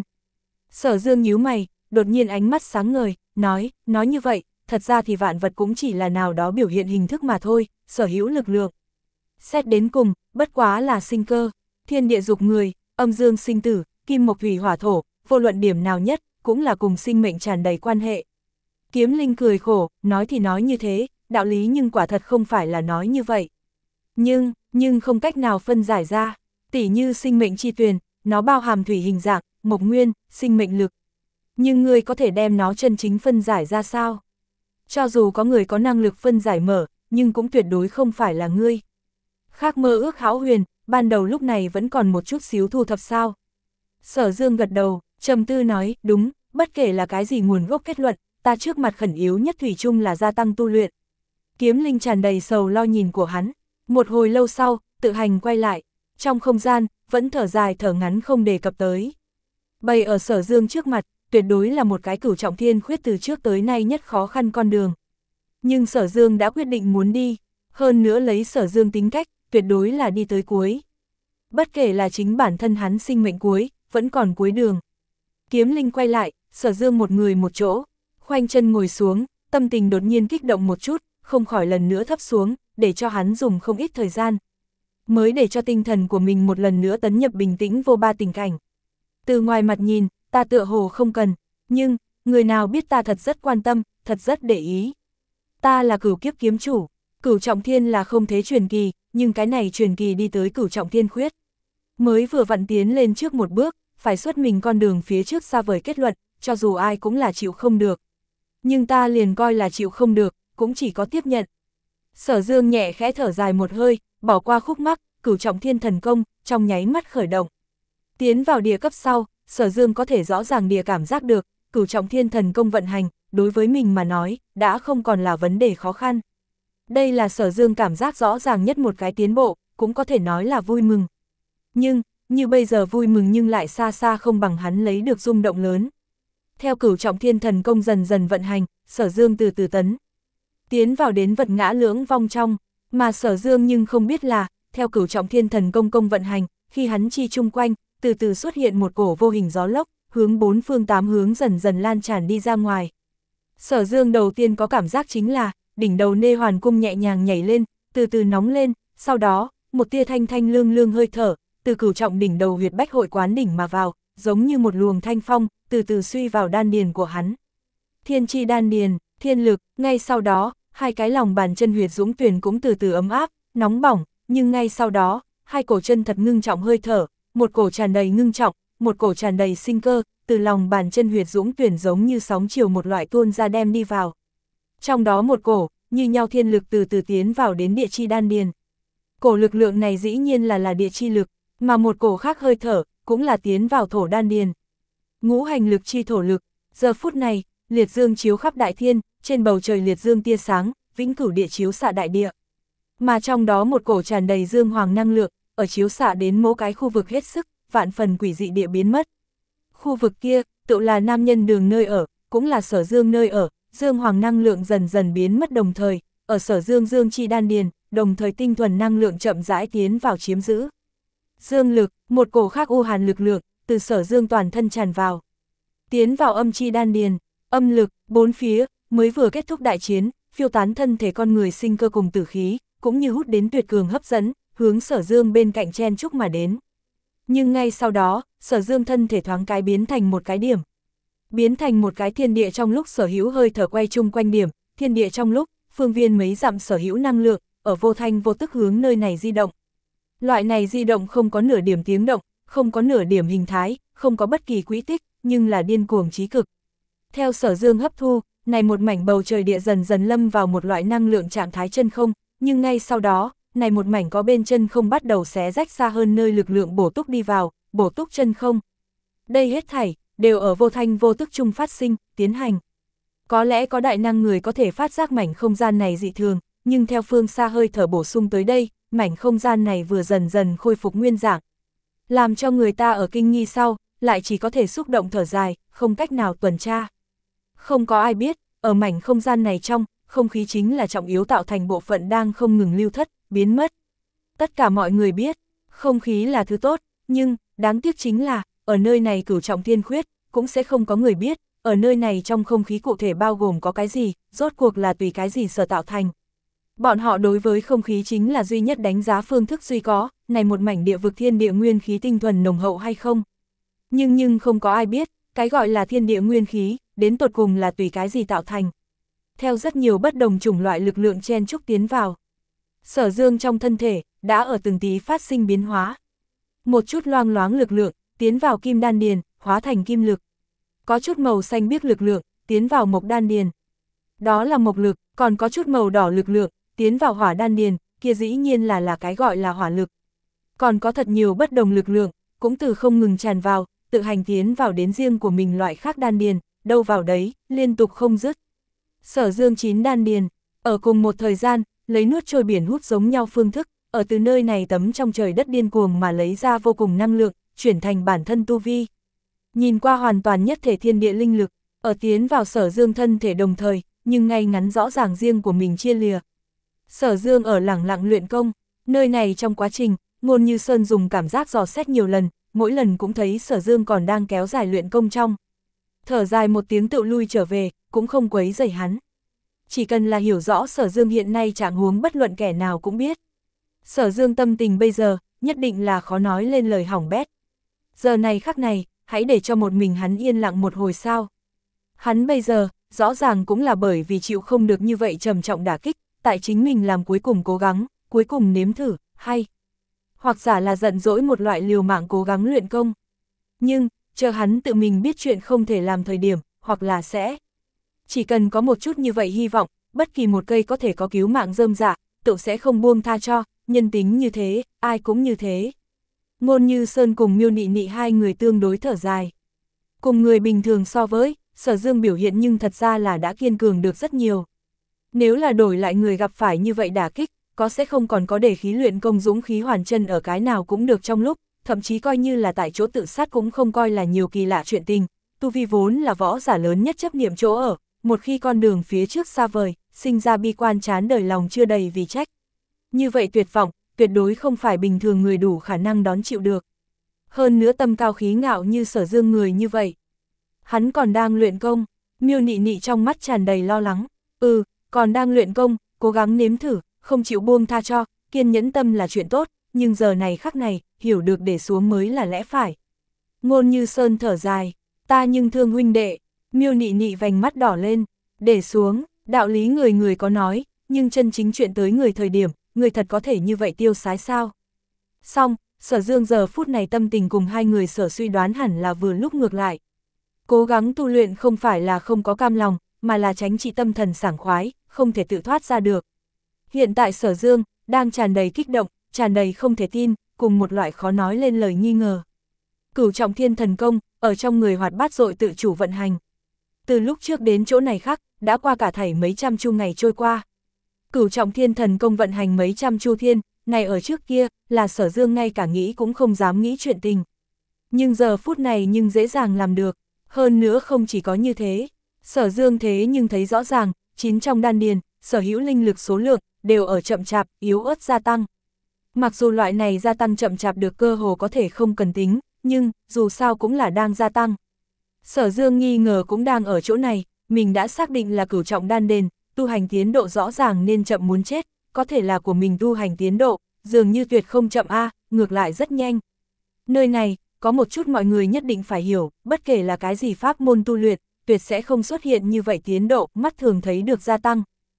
Sở Dương nhíu mày, đột nhiên ánh mắt sáng ngời, nói, nói như vậy, thật ra thì vạn vật cũng chỉ là nào đó biểu hiện hình thức mà thôi, sở hữu lực lượng. Xét đến cùng, bất quá là sinh cơ, thiên địa dục người, âm dương sinh tử, kim mộc thủy hỏa thổ, vô luận điểm nào nhất, cũng là cùng sinh mệnh tràn đầy quan hệ. Kiếm Linh cười khổ, nói thì nói như thế, đạo lý nhưng quả thật không phải là nói như vậy. Nhưng, nhưng không cách nào phân giải ra, tỉ như sinh mệnh chi tuyền, nó bao hàm thủy hình dạng, mộc nguyên, sinh mệnh lực. Nhưng ngươi có thể đem nó chân chính phân giải ra sao? Cho dù có người có năng lực phân giải mở, nhưng cũng tuyệt đối không phải là ngươi. Khác mơ ước hão huyền, ban đầu lúc này vẫn còn một chút xíu thu thập sao. Sở Dương gật đầu, trầm tư nói, đúng, bất kể là cái gì nguồn gốc kết luận, ta trước mặt khẩn yếu nhất thủy chung là gia tăng tu luyện. Kiếm Linh tràn đầy sầu lo nhìn của hắn, một hồi lâu sau, tự hành quay lại, trong không gian, vẫn thở dài thở ngắn không đề cập tới. Bày ở Sở Dương trước mặt, tuyệt đối là một cái cửu trọng thiên khuyết từ trước tới nay nhất khó khăn con đường. Nhưng Sở Dương đã quyết định muốn đi, hơn nữa lấy Sở Dương tính cách, tuyệt đối là đi tới cuối. Bất kể là chính bản thân hắn sinh mệnh cuối, vẫn còn cuối đường. Kiếm Linh quay lại, Sở Dương một người một chỗ, khoanh chân ngồi xuống, tâm tình đột nhiên kích động một chút, không khỏi lần nữa thấp xuống, để cho hắn dùng không ít thời gian. Mới để cho tinh thần của mình một lần nữa tấn nhập bình tĩnh vô ba tình cảnh. Từ ngoài mặt nhìn, ta tựa hồ không cần, nhưng, người nào biết ta thật rất quan tâm, thật rất để ý. Ta là cửu kiếp kiếm chủ, cửu trọng thiên là không thế truyền kỳ, nhưng cái này truyền kỳ đi tới cửu trọng thiên khuyết. Mới vừa vặn tiến lên trước một bước, phải xuất mình con đường phía trước xa vời kết luận, cho dù ai cũng là chịu không được. Nhưng ta liền coi là chịu không được, cũng chỉ có tiếp nhận. Sở Dương nhẹ khẽ thở dài một hơi, bỏ qua khúc mắc, cửu trọng thiên thần công, trong nháy mắt khởi động. Tiến vào địa cấp sau, Sở Dương có thể rõ ràng địa cảm giác được, cửu trọng thiên thần công vận hành, đối với mình mà nói, đã không còn là vấn đề khó khăn. Đây là Sở Dương cảm giác rõ ràng nhất một cái tiến bộ, cũng có thể nói là vui mừng. Nhưng, như bây giờ vui mừng nhưng lại xa xa không bằng hắn lấy được rung động lớn. Theo cửu trọng thiên thần công dần dần vận hành, Sở Dương từ từ tấn tiến vào đến vật ngã lưỡng vong trong, mà Sở Dương nhưng không biết là, theo cửu trọng thiên thần công công vận hành, khi hắn chi chung quanh, từ từ xuất hiện một cổ vô hình gió lốc, hướng bốn phương tám hướng dần dần lan tràn đi ra ngoài. Sở Dương đầu tiên có cảm giác chính là, đỉnh đầu nê hoàn cung nhẹ nhàng nhảy lên, từ từ nóng lên, sau đó, một tia thanh thanh lương lương hơi thở, từ cửu trọng đỉnh đầu huyệt bách hội quán đỉnh mà vào, giống như một luồng thanh phong, từ từ suy vào đan điền của hắn. Thiên chi đan điền, thiên lực, ngay sau đó, hai cái lòng bàn chân huyệt dũng tuyển cũng từ từ ấm áp, nóng bỏng, nhưng ngay sau đó, hai cổ chân thật ngưng trọng hơi thở, một cổ tràn đầy ngưng trọng, một cổ tràn đầy sinh cơ, từ lòng bàn chân huyệt dũng tuyển giống như sóng chiều một loại tuôn ra đem đi vào. Trong đó một cổ, như nhau thiên lực từ từ tiến vào đến địa chi đan điền. Cổ lực lượng này dĩ nhiên là là địa chi lực, mà một cổ khác hơi thở, cũng là tiến vào thổ đan điền. Ngũ hành lực chi thổ lực, giờ phút này, liệt dương chiếu khắp đại thiên, trên bầu trời liệt dương tia sáng, vĩnh cửu địa chiếu xạ đại địa. Mà trong đó một cổ tràn đầy dương hoàng năng lượng, ở chiếu xạ đến mỗi cái khu vực hết sức, vạn phần quỷ dị địa biến mất. Khu vực kia, tự là nam nhân đường nơi ở, cũng là Sở Dương nơi ở, dương hoàng năng lượng dần dần biến mất đồng thời, ở Sở Dương dương chi đan điền, đồng thời tinh thuần năng lượng chậm rãi tiến vào chiếm giữ. Dương lực, một cổ khác u hàn lực lượng, từ Sở Dương toàn thân tràn vào. Tiến vào âm chi đan điền, âm lực, bốn phía, mới vừa kết thúc đại chiến, phiêu tán thân thể con người sinh cơ cùng tử khí, cũng như hút đến tuyệt cường hấp dẫn, hướng Sở Dương bên cạnh chen chúc mà đến. Nhưng ngay sau đó, Sở Dương thân thể thoáng cái biến thành một cái điểm. Biến thành một cái thiên địa trong lúc sở hữu hơi thở quay chung quanh điểm, thiên địa trong lúc, phương viên mấy dặm sở hữu năng lượng, ở vô thanh vô tức hướng nơi này di động. Loại này di động không có nửa điểm tiếng động, không có nửa điểm hình thái, không có bất kỳ quỹ tích, nhưng là điên cuồng chí cực. Theo Sở Dương hấp thu, này một mảnh bầu trời địa dần dần lâm vào một loại năng lượng trạng thái chân không, nhưng ngay sau đó, này một mảnh có bên chân không bắt đầu xé rách xa hơn nơi lực lượng bổ túc đi vào, bổ túc chân không. Đây hết thảy, đều ở vô thanh vô tức chung phát sinh, tiến hành. Có lẽ có đại năng người có thể phát giác mảnh không gian này dị thường, nhưng theo phương xa hơi thở bổ sung tới đây, mảnh không gian này vừa dần dần khôi phục nguyên dạng. Làm cho người ta ở kinh nghi sau, lại chỉ có thể xúc động thở dài, không cách nào tuần tra. Không có ai biết, ở mảnh không gian này trong, không khí chính là trọng yếu tạo thành bộ phận đang không ngừng lưu thất, biến mất. Tất cả mọi người biết, không khí là thứ tốt, nhưng, đáng tiếc chính là, ở nơi này cửu trọng thiên khuyết, cũng sẽ không có người biết, ở nơi này trong không khí cụ thể bao gồm có cái gì, rốt cuộc là tùy cái gì sở tạo thành. Bọn họ đối với không khí chính là duy nhất đánh giá phương thức duy có, này một mảnh địa vực thiên địa nguyên khí tinh thuần nồng hậu hay không. Nhưng nhưng không có ai biết, cái gọi là thiên địa nguyên khí, đến tột cùng là tùy cái gì tạo thành. Theo rất nhiều bất đồng chủng loại lực lượng chen chúc tiến vào. Sở Dương trong thân thể, đã ở từng tí phát sinh biến hóa. Một chút loang loáng lực lượng, tiến vào kim đan điền, hóa thành kim lực. Có chút màu xanh biếc lực lượng, tiến vào mộc đan điền. Đó là mộc lực, còn có chút màu đỏ lực lượng, tiến vào hỏa đan điền, kia dĩ nhiên là là cái gọi là hỏa lực. Còn có thật nhiều bất đồng lực lượng, cũng từ không ngừng tràn vào, tự hành tiến vào đến riêng của mình loại khác đan điền, đâu vào đấy, liên tục không dứt. Sở Dương chín đan điền, ở cùng một thời gian, lấy nuốt trôi biển hút giống nhau phương thức, ở từ nơi này tấm trong trời đất điên cuồng mà lấy ra vô cùng năng lượng, chuyển thành bản thân tu vi. Nhìn qua hoàn toàn nhất thể thiên địa linh lực, ở tiến vào Sở Dương thân thể đồng thời, nhưng ngay ngắn rõ ràng riêng của mình chia lìa. Sở Dương ở lẳng lặng luyện công, nơi này trong quá trình, Ngôn Như Sơn dùng cảm giác dò xét nhiều lần, mỗi lần cũng thấy Sở Dương còn đang kéo dài luyện công trong. Thở dài một tiếng tự lui trở về, cũng không quấy rầy hắn. Chỉ cần là hiểu rõ Sở Dương hiện nay trạng huống bất luận kẻ nào cũng biết. Sở Dương tâm tình bây giờ, nhất định là khó nói lên lời hỏng bét. Giờ này khắc này, hãy để cho một mình hắn yên lặng một hồi sao. Hắn bây giờ, rõ ràng cũng là bởi vì chịu không được như vậy trầm trọng đả kích, tại chính mình làm cuối cùng cố gắng, cuối cùng nếm thử, hay. Hoặc giả là giận dỗi một loại liều mạng cố gắng luyện công. Nhưng, chờ hắn tự mình biết chuyện không thể làm thời điểm, hoặc là sẽ. Chỉ cần có một chút như vậy hy vọng, bất kỳ một cây có thể có cứu mạng rơm rạ, tự sẽ không buông tha cho, nhân tính như thế, ai cũng như thế. Ngôn Như Sơn cùng Miêu Nị Nị hai người tương đối thở dài. Cùng người bình thường so với, Sở Dương biểu hiện nhưng thật ra là đã kiên cường được rất nhiều. Nếu là đổi lại người gặp phải như vậy đả kích, có sẽ không còn có để khí luyện công dũng khí hoàn chân ở cái nào cũng được trong lúc, thậm chí coi như là tại chỗ tự sát cũng không coi là nhiều kỳ lạ chuyện tình. Tu vi vốn là võ giả lớn nhất chấp niệm chỗ ở, một khi con đường phía trước xa vời, sinh ra bi quan chán đời lòng chưa đầy vì trách. Như vậy tuyệt vọng, tuyệt đối không phải bình thường người đủ khả năng đón chịu được. Hơn nữa tâm cao khí ngạo như Sở Dương người như vậy. Hắn còn đang luyện công, Miêu Nị Nị trong mắt tràn đầy lo lắng. Ừ, còn đang luyện công, cố gắng nếm thử, không chịu buông tha cho, kiên nhẫn tâm là chuyện tốt, nhưng giờ này khắc này, hiểu được để xuống mới là lẽ phải. Ngôn Như Sơn thở dài, ta nhưng thương huynh đệ. Miêu Nị Nị vành mắt đỏ lên, để xuống, đạo lý người người có nói, nhưng chân chính chuyện tới người thời điểm, người thật có thể như vậy tiêu sái sao? Xong, Sở Dương giờ phút này tâm tình cùng hai người Sở suy đoán hẳn là vừa lúc ngược lại. Cố gắng tu luyện không phải là không có cam lòng, mà là tránh trị tâm thần sảng khoái, không thể tự thoát ra được. Hiện tại Sở Dương, đang tràn đầy kích động, tràn đầy không thể tin, cùng một loại khó nói lên lời nghi ngờ. Cửu trọng thiên thần công, ở trong người hoạt bát dội tự chủ vận hành. Từ lúc trước đến chỗ này khác, đã qua cả thảy mấy trăm chu ngày trôi qua. Cửu trọng thiên thần công vận hành mấy trăm chu thiên, này ở trước kia, là Sở Dương ngay cả nghĩ cũng không dám nghĩ chuyện tình. Nhưng giờ phút này nhưng dễ dàng làm được, hơn nữa không chỉ có như thế. Sở Dương thế nhưng thấy rõ ràng, chín trong đan điền, sở hữu linh lực số lượng, đều ở chậm chạp, yếu ớt gia tăng. Mặc dù loại này gia tăng chậm chạp được cơ hồ có thể không cần tính, nhưng, dù sao cũng là đang gia tăng. Sở Dương nghi ngờ cũng đang ở chỗ này, mình đã xác định là cửu trọng đan điền, tu hành tiến độ rõ ràng nên chậm muốn chết, có thể là của mình tu hành tiến độ, dường như tuyệt không chậm a, ngược lại rất nhanh. Nơi này, có một chút mọi người nhất định phải hiểu, bất kể là cái gì pháp môn tu luyện, tuyệt sẽ không xuất hiện như vậy tiến độ, mắt thường thấy được gia tăng.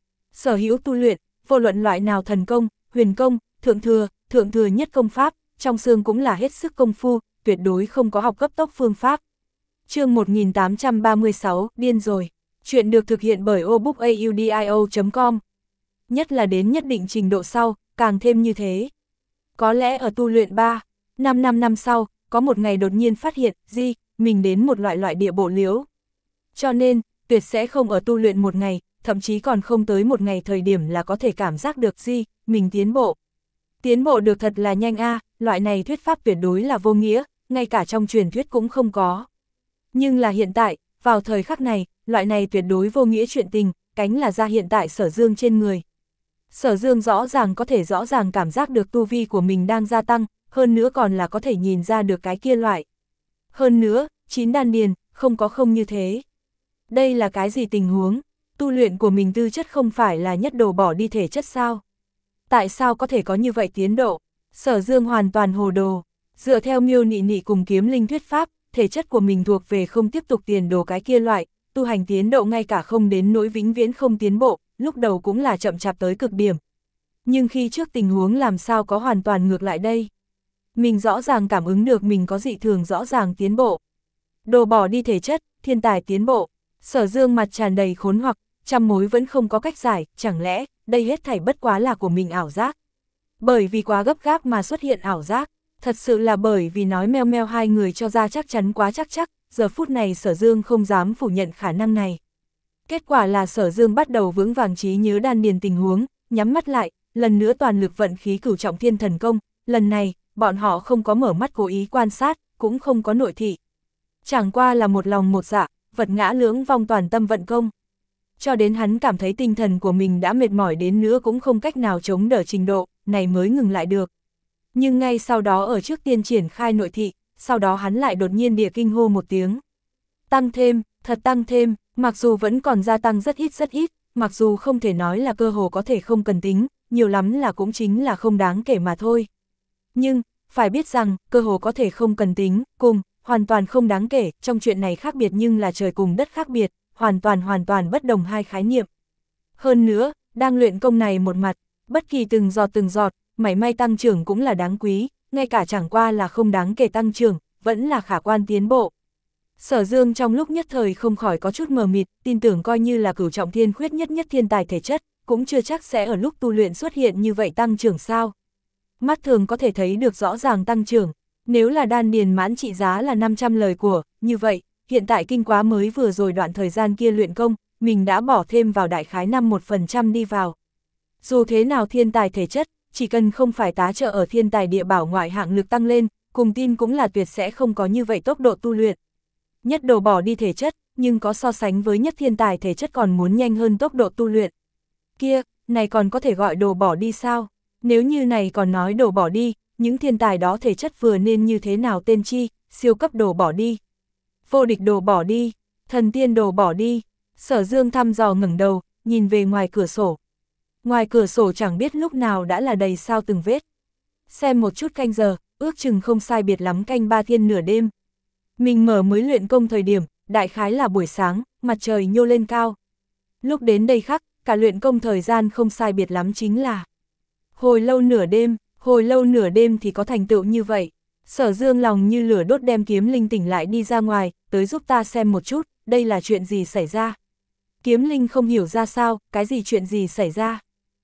Sở hữu tu luyện, vô luận loại nào thần công, huyền công, thượng thừa, thượng thừa nhất công pháp, trong xương cũng là hết sức công phu, tuyệt đối không có học cấp tốc phương pháp. Chương một nghìn tám trăm ba mươi sáu, điên rồi. Chuyện được thực hiện bởi obookaudio chấm com. Nhất là đến nhất định trình độ sau, càng thêm như thế. Có lẽ ở tu luyện ba, năm năm năm sau, có một ngày đột nhiên phát hiện, gì, mình đến một loại loại địa bộ liễu. Cho nên, tuyệt sẽ không ở tu luyện một ngày, thậm chí còn không tới một ngày thời điểm là có thể cảm giác được gì, mình tiến bộ. Tiến bộ được thật là nhanh a, loại này thuyết pháp tuyệt đối là vô nghĩa, ngay cả trong truyền thuyết cũng không có. Nhưng là hiện tại, vào thời khắc này, loại này tuyệt đối vô nghĩa chuyện tình, cánh là ra hiện tại Sở Dương trên người. Sở Dương rõ ràng có thể rõ ràng cảm giác được tu vi của mình đang gia tăng, hơn nữa còn là có thể nhìn ra được cái kia loại. Hơn nữa, chín đan điền, không có không như thế. Đây là cái gì tình huống? Tu luyện của mình tư chất không phải là nhất đồ bỏ đi thể chất sao? Tại sao có thể có như vậy tiến độ? Sở Dương hoàn toàn hồ đồ. Dựa theo Miêu Nị Nị cùng Kiếm Linh thuyết pháp, thể chất của mình thuộc về không tiếp tục tiền đồ cái kia loại, tu hành tiến độ ngay cả không đến nỗi vĩnh viễn không tiến bộ, lúc đầu cũng là chậm chạp tới cực điểm. Nhưng khi trước tình huống làm sao có hoàn toàn ngược lại đây? Mình rõ ràng cảm ứng được mình có dị thường rõ ràng tiến bộ. Đồ bỏ đi thể chất, thiên tài tiến bộ. Sở Dương mặt tràn đầy khốn hoặc, trăm mối vẫn không có cách giải, chẳng lẽ, đây hết thảy bất quá là của mình ảo giác. Bởi vì quá gấp gáp mà xuất hiện ảo giác, thật sự là bởi vì nói meo meo hai người cho ra chắc chắn quá chắc chắc, giờ phút này Sở Dương không dám phủ nhận khả năng này. Kết quả là Sở Dương bắt đầu vững vàng trí nhớ đan điền tình huống, nhắm mắt lại, lần nữa toàn lực vận khí cửu trọng thiên thần công, lần này, bọn họ không có mở mắt cố ý quan sát, cũng không có nội thị. Chẳng qua là một lòng một dạ, vật ngã lưỡng vong toàn tâm vận công. Cho đến hắn cảm thấy tinh thần của mình đã mệt mỏi đến nữa cũng không cách nào chống đỡ trình độ, này mới ngừng lại được. Nhưng ngay sau đó ở trước tiên triển khai nội thị, sau đó hắn lại đột nhiên địa kinh hô một tiếng. Tăng thêm, thật tăng thêm, mặc dù vẫn còn gia tăng rất ít rất ít, mặc dù không thể nói là cơ hồ có thể không cần tính, nhiều lắm là cũng chính là không đáng kể mà thôi. Nhưng, phải biết rằng, cơ hồ có thể không cần tính, cùng, hoàn toàn không đáng kể, trong chuyện này khác biệt nhưng là trời cùng đất khác biệt, hoàn toàn hoàn toàn bất đồng hai khái niệm. Hơn nữa, đang luyện công này một mặt, bất kỳ từng giọt từng giọt, mảy may tăng trưởng cũng là đáng quý, ngay cả chẳng qua là không đáng kể tăng trưởng, vẫn là khả quan tiến bộ. Sở Dương trong lúc nhất thời không khỏi có chút mờ mịt, tin tưởng coi như là cửu trọng thiên khuyết nhất nhất thiên tài thể chất, cũng chưa chắc sẽ ở lúc tu luyện xuất hiện như vậy tăng trưởng sao. Mắt thường có thể thấy được rõ ràng tăng trưởng, nếu là đan điền mãn trị giá là năm trăm lời của, như vậy, hiện tại kinh quá mới vừa rồi đoạn thời gian kia luyện công, mình đã bỏ thêm vào đại khái năm một phần trăm đi vào. Dù thế nào thiên tài thể chất, chỉ cần không phải tá trợ ở thiên tài địa bảo ngoại hạng lực tăng lên, cùng tin cũng là tuyệt sẽ không có như vậy tốc độ tu luyện. Nhất đồ bỏ đi thể chất, nhưng có so sánh với nhất thiên tài thể chất còn muốn nhanh hơn tốc độ tu luyện. Kia, này còn có thể gọi đồ bỏ đi sao? Nếu như này còn nói đồ bỏ đi, những thiên tài đó thể chất vừa nên như thế nào tên chi, siêu cấp đồ bỏ đi. Vô địch đồ bỏ đi, thần tiên đồ bỏ đi. Sở Dương thăm dò ngẩng đầu, nhìn về ngoài cửa sổ. Ngoài cửa sổ chẳng biết lúc nào đã là đầy sao từng vết. Xem một chút canh giờ, ước chừng không sai biệt lắm canh ba thiên nửa đêm. Mình mở mới luyện công thời điểm, đại khái là buổi sáng, mặt trời nhô lên cao. Lúc đến đây khắc, cả luyện công thời gian không sai biệt lắm chính là hồi lâu nửa đêm, hồi lâu nửa đêm thì có thành tựu như vậy. Sở Dương lòng như lửa đốt đem Kiếm Linh tỉnh lại đi ra ngoài, tới giúp ta xem một chút, đây là chuyện gì xảy ra. Kiếm Linh không hiểu ra sao, cái gì chuyện gì xảy ra.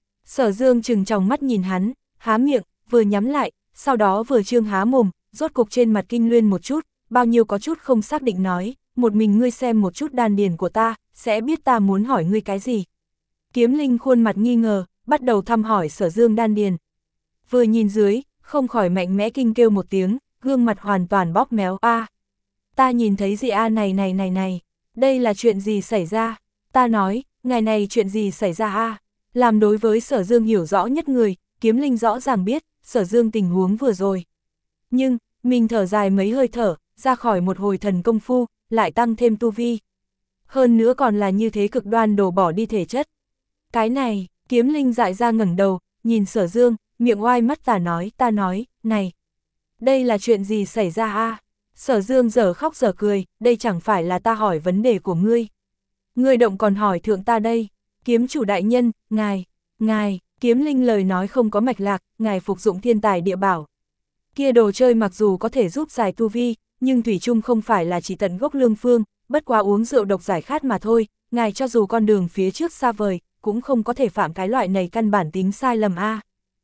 Sở Dương trừng tròng mắt nhìn hắn, há miệng, vừa nhắm lại, sau đó vừa trương há mồm, rốt cục trên mặt kinh luyên một chút, bao nhiêu có chút không xác định nói, một mình ngươi xem một chút đan điền của ta, sẽ biết ta muốn hỏi ngươi cái gì. Kiếm Linh khuôn mặt nghi ngờ, bắt đầu thăm hỏi Sở Dương đan điền. Vừa nhìn dưới, không khỏi mạnh mẽ kinh kêu một tiếng, gương mặt hoàn toàn bóp méo. A, à, ta nhìn thấy gì a à, này này này này, đây là chuyện gì xảy ra? Ta nói, ngày này chuyện gì xảy ra a? À? Làm đối với Sở Dương hiểu rõ nhất người, Kiếm Linh rõ ràng biết, Sở Dương tình huống vừa rồi. Nhưng, mình thở dài mấy hơi thở, ra khỏi một hồi thần công phu, lại tăng thêm tu vi. Hơn nữa còn là như thế cực đoan đổ bỏ đi thể chất. Cái này, Kiếm Linh dại ra ngẩng đầu, nhìn Sở Dương, miệng oai mắt tà nói, ta nói, này, đây là chuyện gì xảy ra a? À? Sở Dương giờ khóc giờ cười, đây chẳng phải là ta hỏi vấn đề của ngươi. Ngươi động còn hỏi thượng ta đây, kiếm chủ đại nhân, ngài, ngài, Kiếm Linh lời nói không có mạch lạc, ngài phục dụng thiên tài địa bảo. Kia đồ chơi mặc dù có thể giúp giải tu vi, nhưng thủy chung không phải là chỉ tận gốc lương phương, bất quá uống rượu độc giải khát mà thôi, ngài cho dù con đường phía trước xa vời, cũng không có thể phạm cái loại này căn bản tính sai lầm a. À.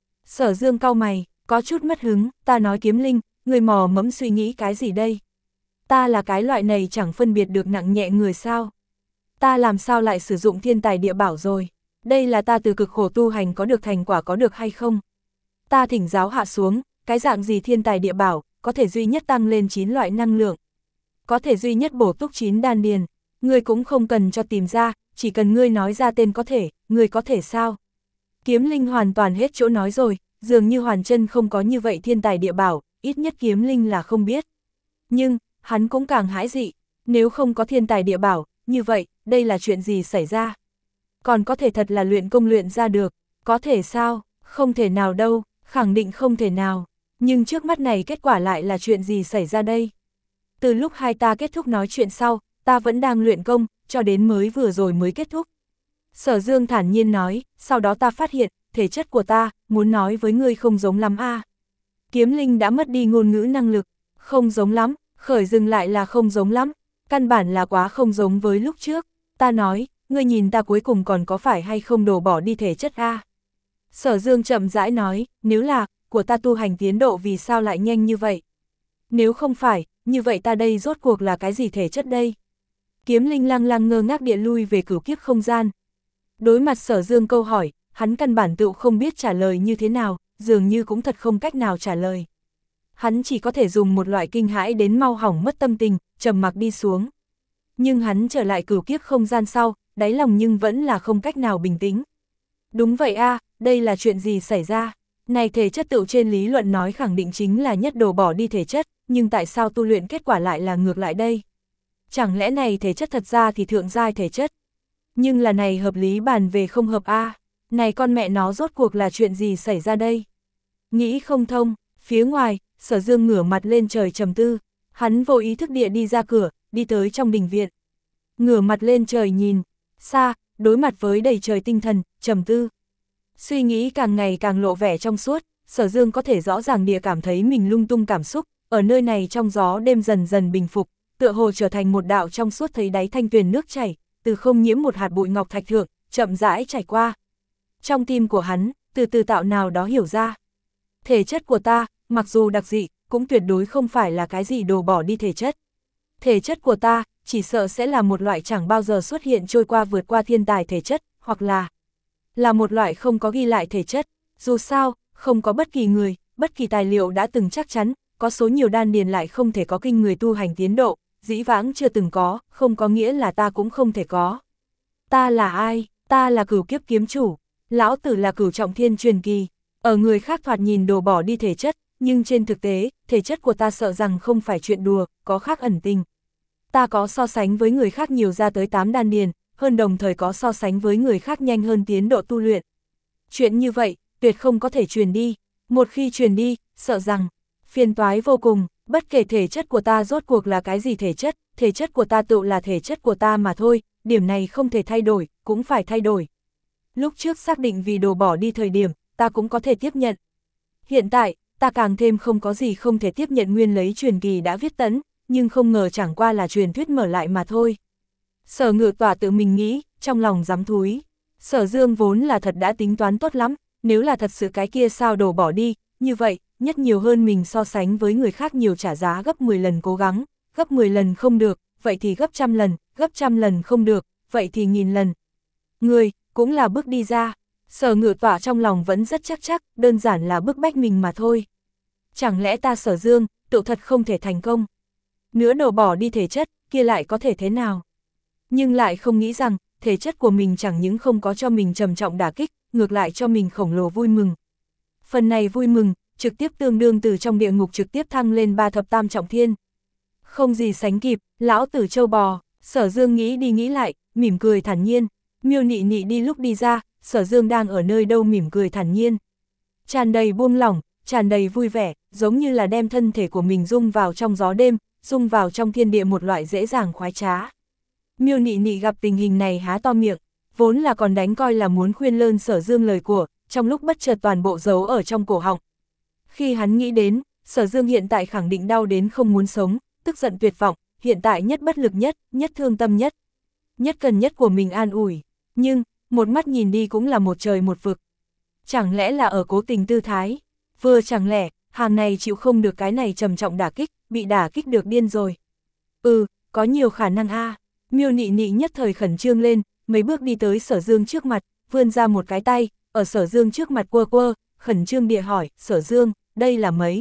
Sở Dương cau mày, có chút mất hứng, ta nói Kiếm Linh, người mò mẫm suy nghĩ cái gì đây? Ta là cái loại này chẳng phân biệt được nặng nhẹ người sao? Ta làm sao lại sử dụng thiên tài địa bảo rồi? Đây là ta từ cực khổ tu hành có được thành quả có được hay không? Ta thỉnh giáo hạ xuống, cái dạng gì thiên tài địa bảo, có thể duy nhất tăng lên chín loại năng lượng. Có thể duy nhất bổ túc chín đan điền, ngươi cũng không cần cho tìm ra, chỉ cần ngươi nói ra tên có thể, ngươi có thể sao? Kiếm Linh hoàn toàn hết chỗ nói rồi, dường như Hoàn Chân không có như vậy thiên tài địa bảo, ít nhất Kiếm Linh là không biết. Nhưng, hắn cũng càng hãi dị, nếu không có thiên tài địa bảo, như vậy, đây là chuyện gì xảy ra? Còn có thể thật là luyện công luyện ra được, có thể sao? Không thể nào đâu, khẳng định không thể nào. Nhưng trước mắt này kết quả lại là chuyện gì xảy ra đây? Từ lúc hai ta kết thúc nói chuyện sau, ta vẫn đang luyện công, cho đến mới vừa rồi mới kết thúc. Sở Dương thản nhiên nói, sau đó ta phát hiện, thể chất của ta, muốn nói với ngươi không giống lắm a. À. Kiếm Linh đã mất đi ngôn ngữ năng lực, không giống lắm, Khởi dừng lại là không giống lắm, căn bản là quá không giống với lúc trước. Ta nói, ngươi nhìn ta cuối cùng còn có phải hay không đổ bỏ đi thể chất a? Sở Dương chậm rãi nói, nếu là, của ta tu hành tiến độ vì sao lại nhanh như vậy? Nếu không phải, như vậy ta đây rốt cuộc là cái gì thể chất đây? Kiếm Linh lăng lăng ngơ ngác địa lui về cửu kiếp không gian. Đối mặt Sở Dương câu hỏi, hắn căn bản tự không biết trả lời như thế nào, dường như cũng thật không cách nào trả lời. Hắn chỉ có thể dùng một loại kinh hãi đến mau hỏng mất tâm tình, trầm mặc đi xuống. Nhưng hắn trở lại cửu kiếp không gian sau, đáy lòng nhưng vẫn là không cách nào bình tĩnh. Đúng vậy a, đây là chuyện gì xảy ra? Này thể chất tựu trên lý luận nói khẳng định chính là nhất đồ bỏ đi thể chất, nhưng tại sao tu luyện kết quả lại là ngược lại đây? Chẳng lẽ này thể chất thật ra thì thượng giai thể chất? Nhưng là này hợp lý bàn về không hợp a, này con mẹ nó rốt cuộc là chuyện gì xảy ra đây? Nghĩ không thông, phía ngoài, Sở Dương ngửa mặt lên trời trầm tư, hắn vô ý thức địa đi ra cửa, đi tới trong đình viện. Ngửa mặt lên trời nhìn, xa, đối mặt với đầy trời tinh thần, trầm tư. Suy nghĩ càng ngày càng lộ vẻ trong suốt, Sở Dương có thể rõ ràng địa cảm thấy mình lung tung cảm xúc, ở nơi này trong gió đêm dần dần bình phục, tựa hồ trở thành một đạo trong suốt thấy đáy thanh tuyền nước chảy, từ không nhiễm một hạt bụi ngọc thạch thượng, chậm rãi chảy qua. Trong tim của hắn, từ từ tạo nào đó hiểu ra. Thể chất của ta, mặc dù đặc dị, cũng tuyệt đối không phải là cái gì đồ bỏ đi thể chất. Thể chất của ta, chỉ sợ sẽ là một loại chẳng bao giờ xuất hiện trôi qua vượt qua thiên tài thể chất, hoặc là là một loại không có ghi lại thể chất. Dù sao, không có bất kỳ người, bất kỳ tài liệu đã từng chắc chắn, có số nhiều đan điền lại không thể có kinh người tu hành tiến độ, dĩ vãng chưa từng có, không có nghĩa là ta cũng không thể có. Ta là ai? Ta là cửu kiếp kiếm chủ, lão tử là cửu trọng thiên truyền kỳ. Ở người khác thoạt nhìn đồ bỏ đi thể chất, nhưng trên thực tế, thể chất của ta sợ rằng không phải chuyện đùa, có khác ẩn tình. Ta có so sánh với người khác nhiều ra tới tám đan điền, hơn đồng thời có so sánh với người khác nhanh hơn tiến độ tu luyện. Chuyện như vậy, tuyệt không có thể truyền đi. Một khi truyền đi, sợ rằng, phiền toái vô cùng, bất kể thể chất của ta rốt cuộc là cái gì thể chất, thể chất của ta tự là thể chất của ta mà thôi, điểm này không thể thay đổi, cũng phải thay đổi. Lúc trước xác định vì đồ bỏ đi thời điểm, ta cũng có thể tiếp nhận. Hiện tại, ta càng thêm không có gì không thể tiếp nhận nguyên lấy truyền kỳ đã viết tẫn, nhưng không ngờ chẳng qua là truyền thuyết mở lại mà thôi. Sở Ngự Tỏa tự mình nghĩ, trong lòng dám thúi. Sở Dương vốn là thật đã tính toán tốt lắm, nếu là thật sự cái kia sao đổ bỏ đi, như vậy, nhất nhiều hơn mình so sánh với người khác nhiều trả giá gấp mười lần cố gắng, gấp mười lần không được, vậy thì gấp trăm lần, gấp trăm lần không được, vậy thì nghìn lần. Người, cũng là bước đi ra. Sở Ngự Tỏa trong lòng vẫn rất chắc chắc, đơn giản là bức bách mình mà thôi. Chẳng lẽ ta Sở Dương, tự thật không thể thành công? Nữa đổ bỏ đi thể chất, kia lại có thể thế nào? Nhưng lại không nghĩ rằng, thể chất của mình chẳng những không có cho mình trầm trọng đả kích, ngược lại cho mình khổng lồ vui mừng. Phần này vui mừng, trực tiếp tương đương từ trong địa ngục trực tiếp thăng lên ba thập tam trọng thiên. Không gì sánh kịp, lão tử châu bò, Sở Dương nghĩ đi nghĩ lại, mỉm cười thản nhiên. Miêu Nị Nị đi lúc đi ra, Sở Dương đang ở nơi đâu mỉm cười thản nhiên. Tràn đầy buông lỏng, tràn đầy vui vẻ, giống như là đem thân thể của mình dung vào trong gió đêm, dung vào trong thiên địa một loại dễ dàng khoái trá. Miêu Nị Nị gặp tình hình này há to miệng, vốn là còn đánh coi là muốn khuyên lơn Sở Dương lời của, trong lúc bất chợt toàn bộ giấu ở trong cổ họng. Khi hắn nghĩ đến, Sở Dương hiện tại khẳng định đau đến không muốn sống, tức giận tuyệt vọng, hiện tại nhất bất lực nhất, nhất thương tâm nhất. Nhất cần nhất của mình an ủi, nhưng, một mắt nhìn đi cũng là một trời một vực. Chẳng lẽ là ở cố tình tư thái, vừa chẳng lẽ, hàng này chịu không được cái này trầm trọng đả kích, bị đả kích được điên rồi. Ừ, có nhiều khả năng a. Miêu Nị Nị nhất thời khẩn trương lên, mấy bước đi tới Sở Dương trước mặt, vươn ra một cái tay, ở Sở Dương trước mặt quơ quơ, khẩn trương địa hỏi, Sở Dương, đây là mấy?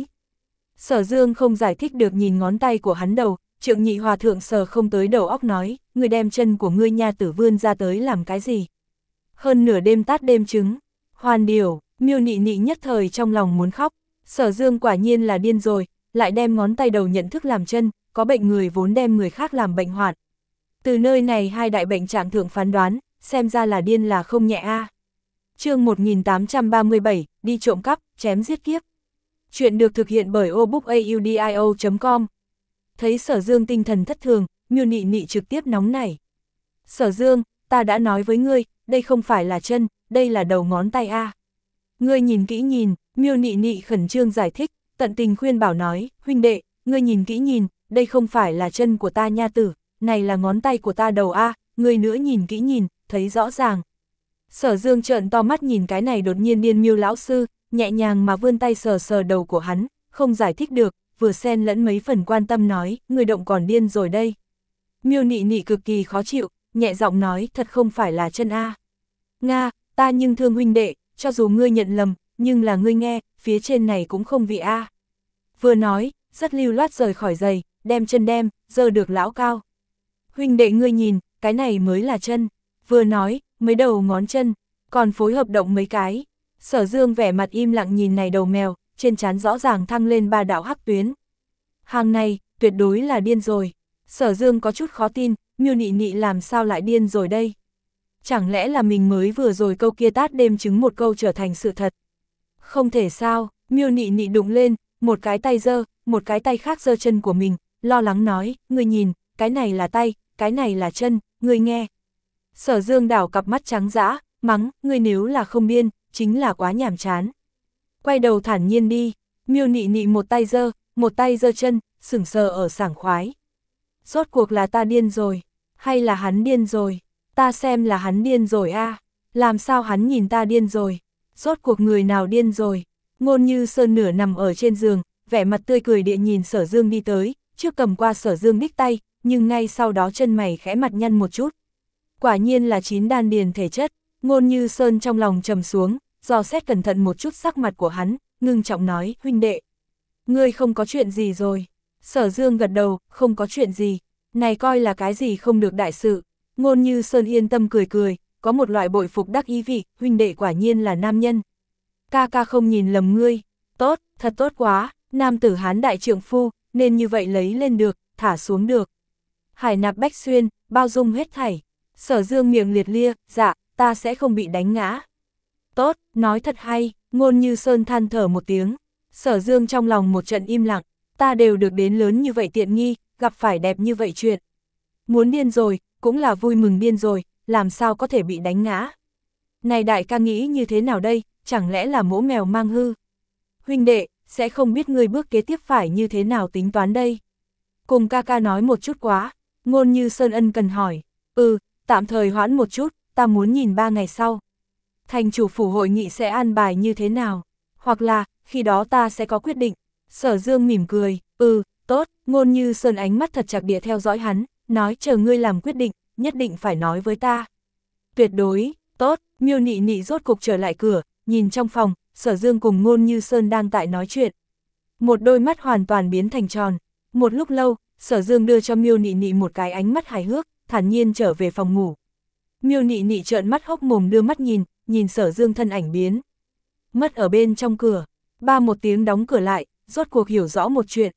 Sở Dương không giải thích được nhìn ngón tay của hắn đầu, Trượng Nhị Hòa Thượng sờ không tới đầu óc nói, người đem chân của ngươi nha tử vươn ra tới làm cái gì? Hơn nửa đêm tát đêm trứng, hoàn điều, Miêu Nị Nị nhất thời trong lòng muốn khóc, Sở Dương quả nhiên là điên rồi, lại đem ngón tay đầu nhận thức làm chân, có bệnh người vốn đem người khác làm bệnh hoạt. Từ nơi này hai đại bệnh trạng thượng phán đoán, xem ra là điên là không nhẹ a. À. Chương một nghìn tám trăm ba mươi bảy, đi trộm cắp, chém giết kiếp. Chuyện được thực hiện bởi obookaudio chấm com. Thấy Sở Dương tinh thần thất thường, Miêu Nị Nị trực tiếp nóng nảy. Sở Dương, ta đã nói với ngươi, đây không phải là chân, đây là đầu ngón tay a. À. Ngươi nhìn kỹ nhìn, Miêu Nị Nị khẩn trương giải thích, tận tình khuyên bảo nói, huynh đệ, ngươi nhìn kỹ nhìn, đây không phải là chân của ta nha tử, này là ngón tay của ta đầu a, ngươi nữa nhìn kỹ nhìn, thấy rõ ràng. Sở Dương trợn to mắt nhìn cái này đột nhiên điên miêu lão sư, nhẹ nhàng mà vươn tay sờ sờ đầu của hắn, không giải thích được, vừa xen lẫn mấy phần quan tâm nói, người động còn điên rồi đây. Miêu Nị Nị cực kỳ khó chịu, nhẹ giọng nói, thật không phải là chân a. Nga, ta nhưng thương huynh đệ, cho dù ngươi nhận lầm, nhưng là ngươi nghe, phía trên này cũng không vị a. Vừa nói, rất lưu loát rời khỏi giày, đem chân đem, giơ được lão cao. Huynh đệ ngươi nhìn, cái này mới là chân. Vừa nói, mấy đầu ngón chân, còn phối hợp động mấy cái. Sở Dương vẻ mặt im lặng nhìn này đầu mèo, trên trán rõ ràng thăng lên ba đạo hắc tuyến. Hàng này, tuyệt đối là điên rồi. Sở Dương có chút khó tin, Miêu Nị Nị làm sao lại điên rồi đây? Chẳng lẽ là mình mới vừa rồi câu kia tát đêm chứng một câu trở thành sự thật? Không thể sao, Miêu Nị Nị đụng lên, một cái tay giơ, một cái tay khác giơ chân của mình, lo lắng nói, ngươi nhìn, cái này là tay, cái này là chân, ngươi nghe. Sở Dương đảo cặp mắt trắng dã, mắng, ngươi nếu là không điên, chính là quá nhàm chán. Quay đầu thản nhiên đi, Miêu Nị Nị một tay giơ, một tay giơ chân, sững sờ ở sảng khoái. Rốt cuộc là ta điên rồi, hay là hắn điên rồi, ta xem là hắn điên rồi a, à. Làm sao hắn nhìn ta điên rồi, rốt cuộc người nào điên rồi. Ngôn Như Sơn nửa nằm ở trên giường, vẻ mặt tươi cười địa nhìn Sở Dương đi tới, trước cầm qua Sở Dương đích tay, nhưng ngay sau đó chân mày khẽ mặt nhăn một chút. Quả nhiên là chín đan điền thể chất, Ngôn Như Sơn trong lòng trầm xuống, dò xét cẩn thận một chút sắc mặt của hắn, ngưng trọng nói, huynh đệ, ngươi không có chuyện gì rồi. Sở Dương gật đầu, không có chuyện gì, này coi là cái gì không được đại sự. Ngôn Như Sơn yên tâm cười cười, có một loại bội phục đắc ý vị, huynh đệ quả nhiên là nam nhân. Ca ca không nhìn lầm ngươi, tốt, thật tốt quá, nam tử hán đại trượng phu, nên như vậy lấy lên được, thả xuống được. Hải nạp bách xuyên, bao dung hết thảy. Sở Dương miệng liệt lia, dạ, ta sẽ không bị đánh ngã. Tốt, nói thật hay, Ngôn Như Sơn than thở một tiếng. Sở Dương trong lòng một trận im lặng, ta đều được đến lớn như vậy tiện nghi, gặp phải đẹp như vậy chuyện. Muốn điên rồi, cũng là vui mừng điên rồi, làm sao có thể bị đánh ngã. Này đại ca nghĩ như thế nào đây, chẳng lẽ là mỗ mèo mang hư? Huynh đệ, sẽ không biết ngươi bước kế tiếp phải như thế nào tính toán đây. Cùng ca ca nói một chút quá, Ngôn Như Sơn ân cần hỏi, ừ, tạm thời hoãn một chút, ta muốn nhìn ba ngày sau. Thành chủ phủ hội nghị sẽ an bài như thế nào, hoặc là, khi đó ta sẽ có quyết định. Sở Dương mỉm cười, ừ, tốt, Ngôn Như Sơn ánh mắt thật chặt địa theo dõi hắn, nói chờ ngươi làm quyết định, nhất định phải nói với ta. Tuyệt đối, tốt, Miêu Nị Nị rốt cục trở lại cửa, nhìn trong phòng, Sở Dương cùng Ngôn Như Sơn đang tại nói chuyện. Một đôi mắt hoàn toàn biến thành tròn, một lúc lâu, Sở Dương đưa cho Miêu Nị Nị một cái ánh mắt hài hước, thản nhiên trở về phòng ngủ. Miêu Nị Nị trợn mắt hốc mồm đưa mắt nhìn, nhìn Sở Dương thân ảnh biến mất ở bên trong cửa, ba một tiếng đóng cửa lại, rốt cuộc hiểu rõ một chuyện.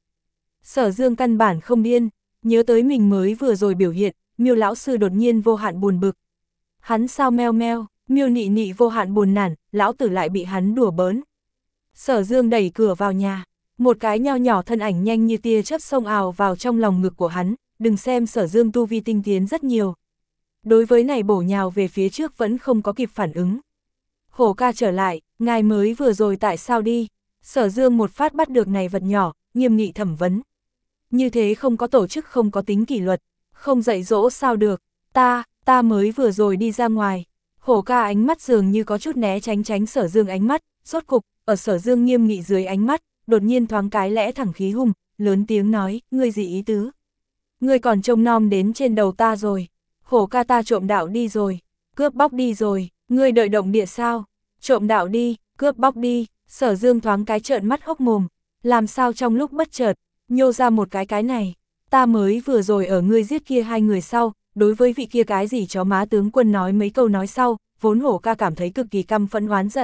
Sở Dương căn bản không điên, nhớ tới mình mới vừa rồi biểu hiện, Miêu lão sư đột nhiên vô hạn buồn bực. Hắn sao meo meo, Miêu Nị Nị vô hạn buồn nản, lão tử lại bị hắn đùa bỡn. Sở Dương đẩy cửa vào nhà, một cái nho nhỏ thân ảnh nhanh như tia chớp xông ào vào trong lòng ngực của hắn, đừng xem Sở Dương tu vi tinh tiến rất nhiều. Đối với này bổ nhào về phía trước vẫn không có kịp phản ứng. Hổ ca trở lại, ngài mới vừa rồi tại sao đi? Sở Dương một phát bắt được này vật nhỏ, nghiêm nghị thẩm vấn. Như thế không có tổ chức, không có tính kỷ luật, không dạy dỗ sao được, ta, ta mới vừa rồi đi ra ngoài. Hổ ca ánh mắt dường như có chút né tránh tránh Sở Dương ánh mắt, rốt cục, ở Sở Dương nghiêm nghị dưới ánh mắt, đột nhiên thoáng cái lẽ thẳng khí hùng, lớn tiếng nói, ngươi gì ý tứ? Ngươi còn trông nom đến trên đầu ta rồi, hổ ca ta trộm đạo đi rồi, cướp bóc đi rồi, ngươi đợi động địa sao? Trộm đạo đi, cướp bóc đi, Sở Dương thoáng cái trợn mắt hốc mồm, làm sao trong lúc bất chợt, nhô ra một cái cái này, ta mới vừa rồi ở ngươi giết kia hai người sau, đối với vị kia cái gì chó má tướng quân nói mấy câu nói sau, vốn hổ ca cảm thấy cực kỳ căm phẫn oán giận.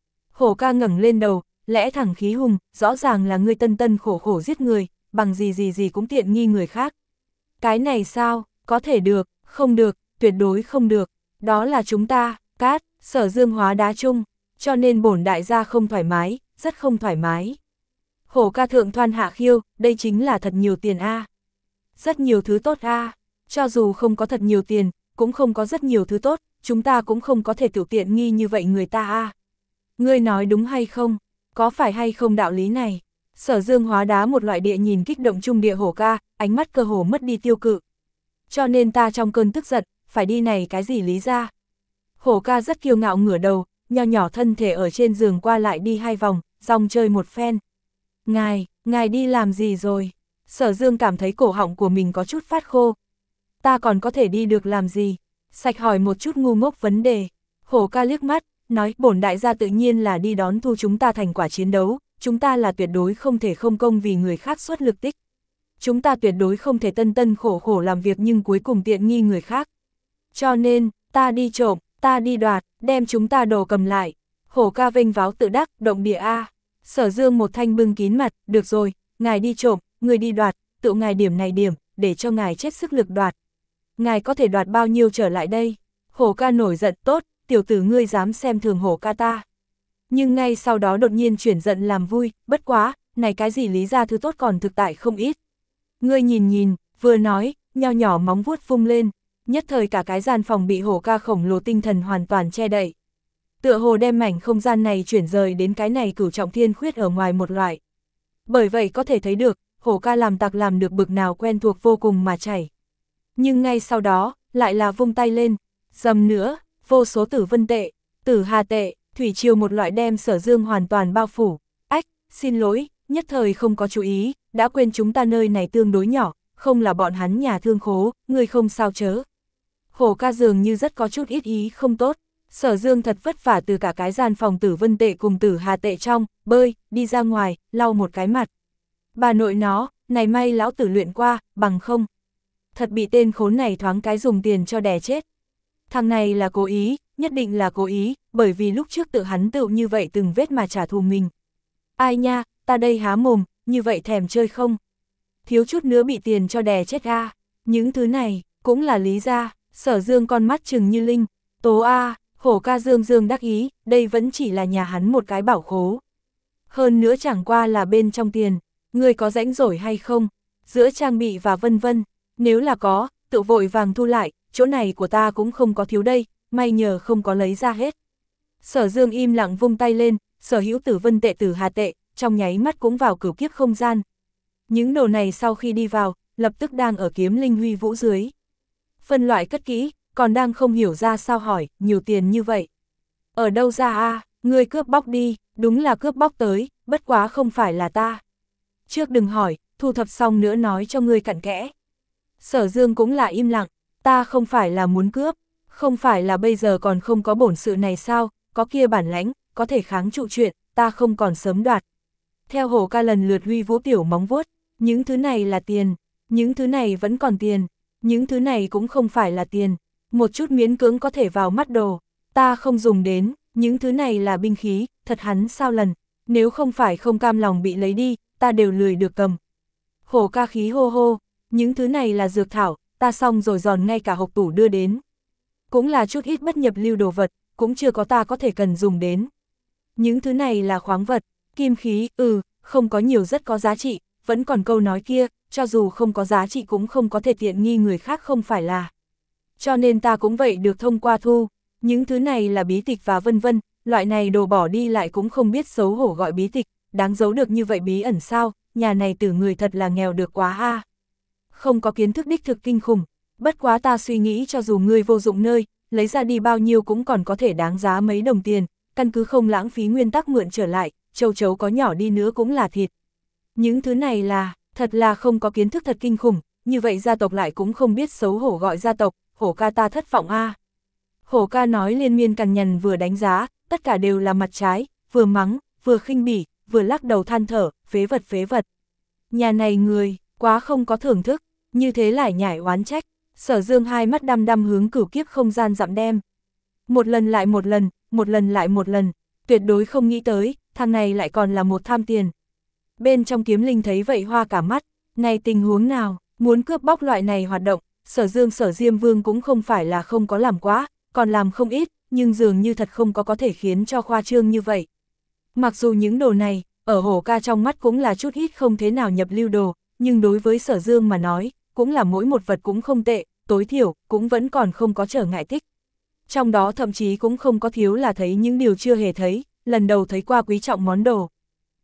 Hổ ca ngẩng lên đầu, lẽ thẳng khí hùng, rõ ràng là ngươi tân tân khổ khổ giết người, bằng gì gì gì cũng tiện nghi người khác. Cái này sao, có thể được, không được, tuyệt đối không được, đó là chúng ta, cát, Sở Dương hóa đá chung, cho nên bổn đại gia không thoải mái, rất không thoải mái. Hổ ca thượng thoan hạ khiêu, đây chính là thật nhiều tiền a, rất nhiều thứ tốt a, cho dù không có thật nhiều tiền, cũng không có rất nhiều thứ tốt, chúng ta cũng không có thể tiểu tiện nghi như vậy người ta a. Ngươi nói đúng hay không, có phải hay không đạo lý này? Sở Dương hóa đá một loại địa nhìn kích động trung địa Hổ ca, ánh mắt cơ hồ mất đi tiêu cự. Cho nên ta trong cơn tức giận, phải đi này cái gì lý ra. Hổ ca rất kiêu ngạo ngửa đầu, nho nhỏ thân thể ở trên giường qua lại đi hai vòng, dòng chơi một phen. Ngài, ngài đi làm gì rồi? Sở Dương cảm thấy cổ họng của mình có chút phát khô. Ta còn có thể đi được làm gì? Sạch hỏi một chút ngu ngốc vấn đề. Hổ ca liếc mắt, nói bổn đại gia tự nhiên là đi đón thu chúng ta thành quả chiến đấu, chúng ta là tuyệt đối không thể không công vì người khác xuất lực tích. Chúng ta tuyệt đối không thể tân tân khổ khổ làm việc nhưng cuối cùng tiện nghi người khác. Cho nên, ta đi trộm, ta đi đoạt, đem chúng ta đồ cầm lại. Hổ ca vênh váo tự đắc, động địa A. Sở Dương một thanh bưng kín mặt, được rồi, ngài đi trộm, người đi đoạt, tự ngài điểm này điểm, để cho ngài chết sức lực đoạt. Ngài có thể đoạt bao nhiêu trở lại đây? Hổ ca nổi giận, tốt, tiểu tử ngươi dám xem thường hổ ca ta. Nhưng ngay sau đó đột nhiên chuyển giận làm vui, bất quá, này cái gì lý ra thứ tốt còn thực tại không ít. Ngươi nhìn nhìn, vừa nói, nho nhỏ móng vuốt vung lên, nhất thời cả cái gian phòng bị hổ ca khổng lồ tinh thần hoàn toàn che đậy. Tựa hồ đem mảnh không gian này chuyển rời đến cái này cửu trọng thiên khuyết ở ngoài một loại. Bởi vậy có thể thấy được, hổ ca làm tặc làm được bực nào quen thuộc vô cùng mà chảy. Nhưng ngay sau đó, lại là vung tay lên, dầm nữa, vô số tử vân tệ, tử hà tệ, thủy triều một loại đem Sở Dương hoàn toàn bao phủ. Ách, xin lỗi, nhất thời không có chú ý, đã quên chúng ta nơi này tương đối nhỏ, không là bọn hắn nhà thương khố, người không sao chớ. Hổ ca dường như rất có chút ít ý không tốt. Sở Dương thật vất vả từ cả cái gian phòng tử vân tệ cùng tử hà tệ trong, bơi, đi ra ngoài, lau một cái mặt. Bà nội nó, này may lão tử luyện qua, bằng không. Thật bị tên khốn này thoáng cái dùng tiền cho đè chết. Thằng này là cố ý, nhất định là cố ý, bởi vì lúc trước tự hắn tựu như vậy từng vết mà trả thù mình. Ai nha, ta đây há mồm, như vậy thèm chơi không? Thiếu chút nữa bị tiền cho đè chết a. Những thứ này, cũng là lý ra, Sở Dương con mắt trừng như linh, tố a. Hổ ca dương dương đắc ý, đây vẫn chỉ là nhà hắn một cái bảo khố. Hơn nữa chẳng qua là bên trong tiền, người có rãnh rỗi hay không, giữa trang bị và vân vân, nếu là có, tự vội vàng thu lại, chỗ này của ta cũng không có thiếu đây, may nhờ không có lấy ra hết. Sở Dương im lặng vung tay lên, sở hữu tử vân tệ tử hà tệ, trong nháy mắt cũng vào cửu kiếp không gian. Những đồ này sau khi đi vào, lập tức đang ở kiếm linh huy vũ dưới. Phân loại cất kỹ, còn đang không hiểu ra sao hỏi, nhiều tiền như vậy. Ở đâu ra a? À, ngươi cướp bóc đi, đúng là cướp bóc tới, bất quá không phải là ta. Trước đừng hỏi, thu thập xong nữa nói cho ngươi cặn kẽ. Sở Dương cũng là im lặng, ta không phải là muốn cướp, không phải là bây giờ còn không có bổn sự này sao, có kia bản lãnh, có thể kháng trụ chuyện, ta không còn sớm đoạt. Theo hổ ca lần lượt huy vũ tiểu móng vuốt, những thứ này là tiền, những thứ này vẫn còn tiền, những thứ này cũng không phải là tiền. Một chút miễn cưỡng có thể vào mắt đồ, ta không dùng đến, những thứ này là binh khí, thật hắn sao lần, nếu không phải không cam lòng bị lấy đi, ta đều lười được cầm. Hổ ca khí hô hô, những thứ này là dược thảo, ta xong rồi giòn ngay cả hộp tủ đưa đến. Cũng là chút ít bất nhập lưu đồ vật, cũng chưa có ta có thể cần dùng đến. Những thứ này là khoáng vật, kim khí, ừ, không có nhiều rất có giá trị, vẫn còn câu nói kia, cho dù không có giá trị cũng không có thể tiện nghi người khác không phải là. Cho nên ta cũng vậy được thông qua thu, những thứ này là bí tịch và vân vân, loại này đồ bỏ đi lại cũng không biết xấu hổ gọi bí tịch, đáng giấu được như vậy bí ẩn sao, nhà này tử người thật là nghèo được quá a. Không có kiến thức đích thực kinh khủng, bất quá ta suy nghĩ cho dù ngươi vô dụng nơi, lấy ra đi bao nhiêu cũng còn có thể đáng giá mấy đồng tiền, căn cứ không lãng phí nguyên tắc mượn trở lại, châu chấu có nhỏ đi nữa cũng là thịt. Những thứ này là, thật là không có kiến thức thật kinh khủng, như vậy gia tộc lại cũng không biết xấu hổ gọi gia tộc. Hổ ca ta thất vọng a. À. Hổ ca nói liên miên cằn nhằn vừa đánh giá, tất cả đều là mặt trái, vừa mắng, vừa khinh bỉ, vừa lắc đầu than thở, phế vật phế vật. Nhà này người, quá không có thưởng thức, như thế lại nhảy oán trách. Sở Dương hai mắt đăm đăm hướng cửu kiếp không gian dặm đem. Một lần lại một lần, một lần lại một lần, tuyệt đối không nghĩ tới, thằng này lại còn là một tham tiền. Bên trong kiếm linh thấy vậy hoa cả mắt, này tình huống nào, muốn cướp bóc loại này hoạt động. Sở Dương Sở Diêm Vương cũng không phải là không có làm quá, còn làm không ít, nhưng dường như thật không có có thể khiến cho khoa trương như vậy. Mặc dù những đồ này, ở hổ ca trong mắt cũng là chút ít không thế nào nhập lưu đồ, nhưng đối với Sở Dương mà nói, cũng là mỗi một vật cũng không tệ, tối thiểu, cũng vẫn còn không có trở ngại tích. Trong đó thậm chí cũng không có thiếu là thấy những điều chưa hề thấy, lần đầu thấy qua quý trọng món đồ.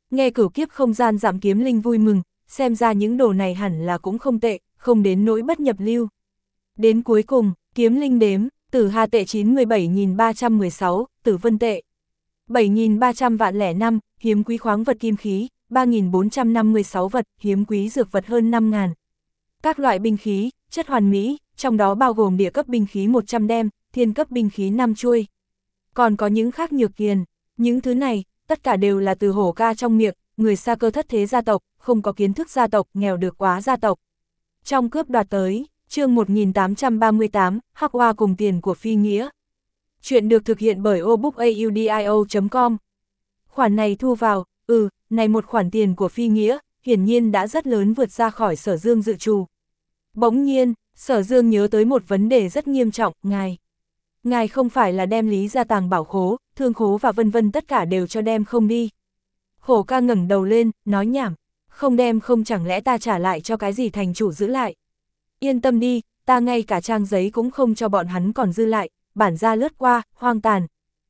Nghe cửu kiếp không gian giảm kiếm linh vui mừng, xem ra những đồ này hẳn là cũng không tệ, không đến nỗi bất nhập lưu. Đến cuối cùng, kiếm linh đếm, tử hà tệ chín mươi bảy nghìn ba trăm mười sáu, tử vân tệ bảy nghìn ba trăm vạn lẻ năm, hiếm quý khoáng vật kim khí, ba nghìn bốn trăm năm mươi sáu vật, hiếm quý dược vật hơn năm nghìn. Các loại binh khí, chất hoàn mỹ, trong đó bao gồm địa cấp binh khí một trăm đem, thiên cấp binh khí năm chuôi. Còn có những khác nhược kiền, những thứ này, tất cả đều là từ hổ ca trong miệng, người xa cơ thất thế gia tộc, không có kiến thức gia tộc, nghèo được quá gia tộc. Trong cướp đoạt tới, chương một nghìn tám trăm ba mươi tám, Hắc Oa cùng tiền của phi nghĩa. Chuyện được thực hiện bởi obookaudio chấm com. Khoản này thu vào, ừ, này một khoản tiền của phi nghĩa, hiển nhiên đã rất lớn vượt ra khỏi Sở Dương dự trù. Bỗng nhiên, Sở Dương nhớ tới một vấn đề rất nghiêm trọng, ngài. Ngài không phải là đem Lý gia tàng bảo khố, thương khố và vân vân tất cả đều cho đem không đi. Hổ ca ngẩng đầu lên, nói nhảm, không đem không chẳng lẽ ta trả lại cho cái gì thành chủ giữ lại. Yên tâm đi, ta ngay cả trang giấy cũng không cho bọn hắn còn dư lại, bản ra lướt qua, hoang tàn.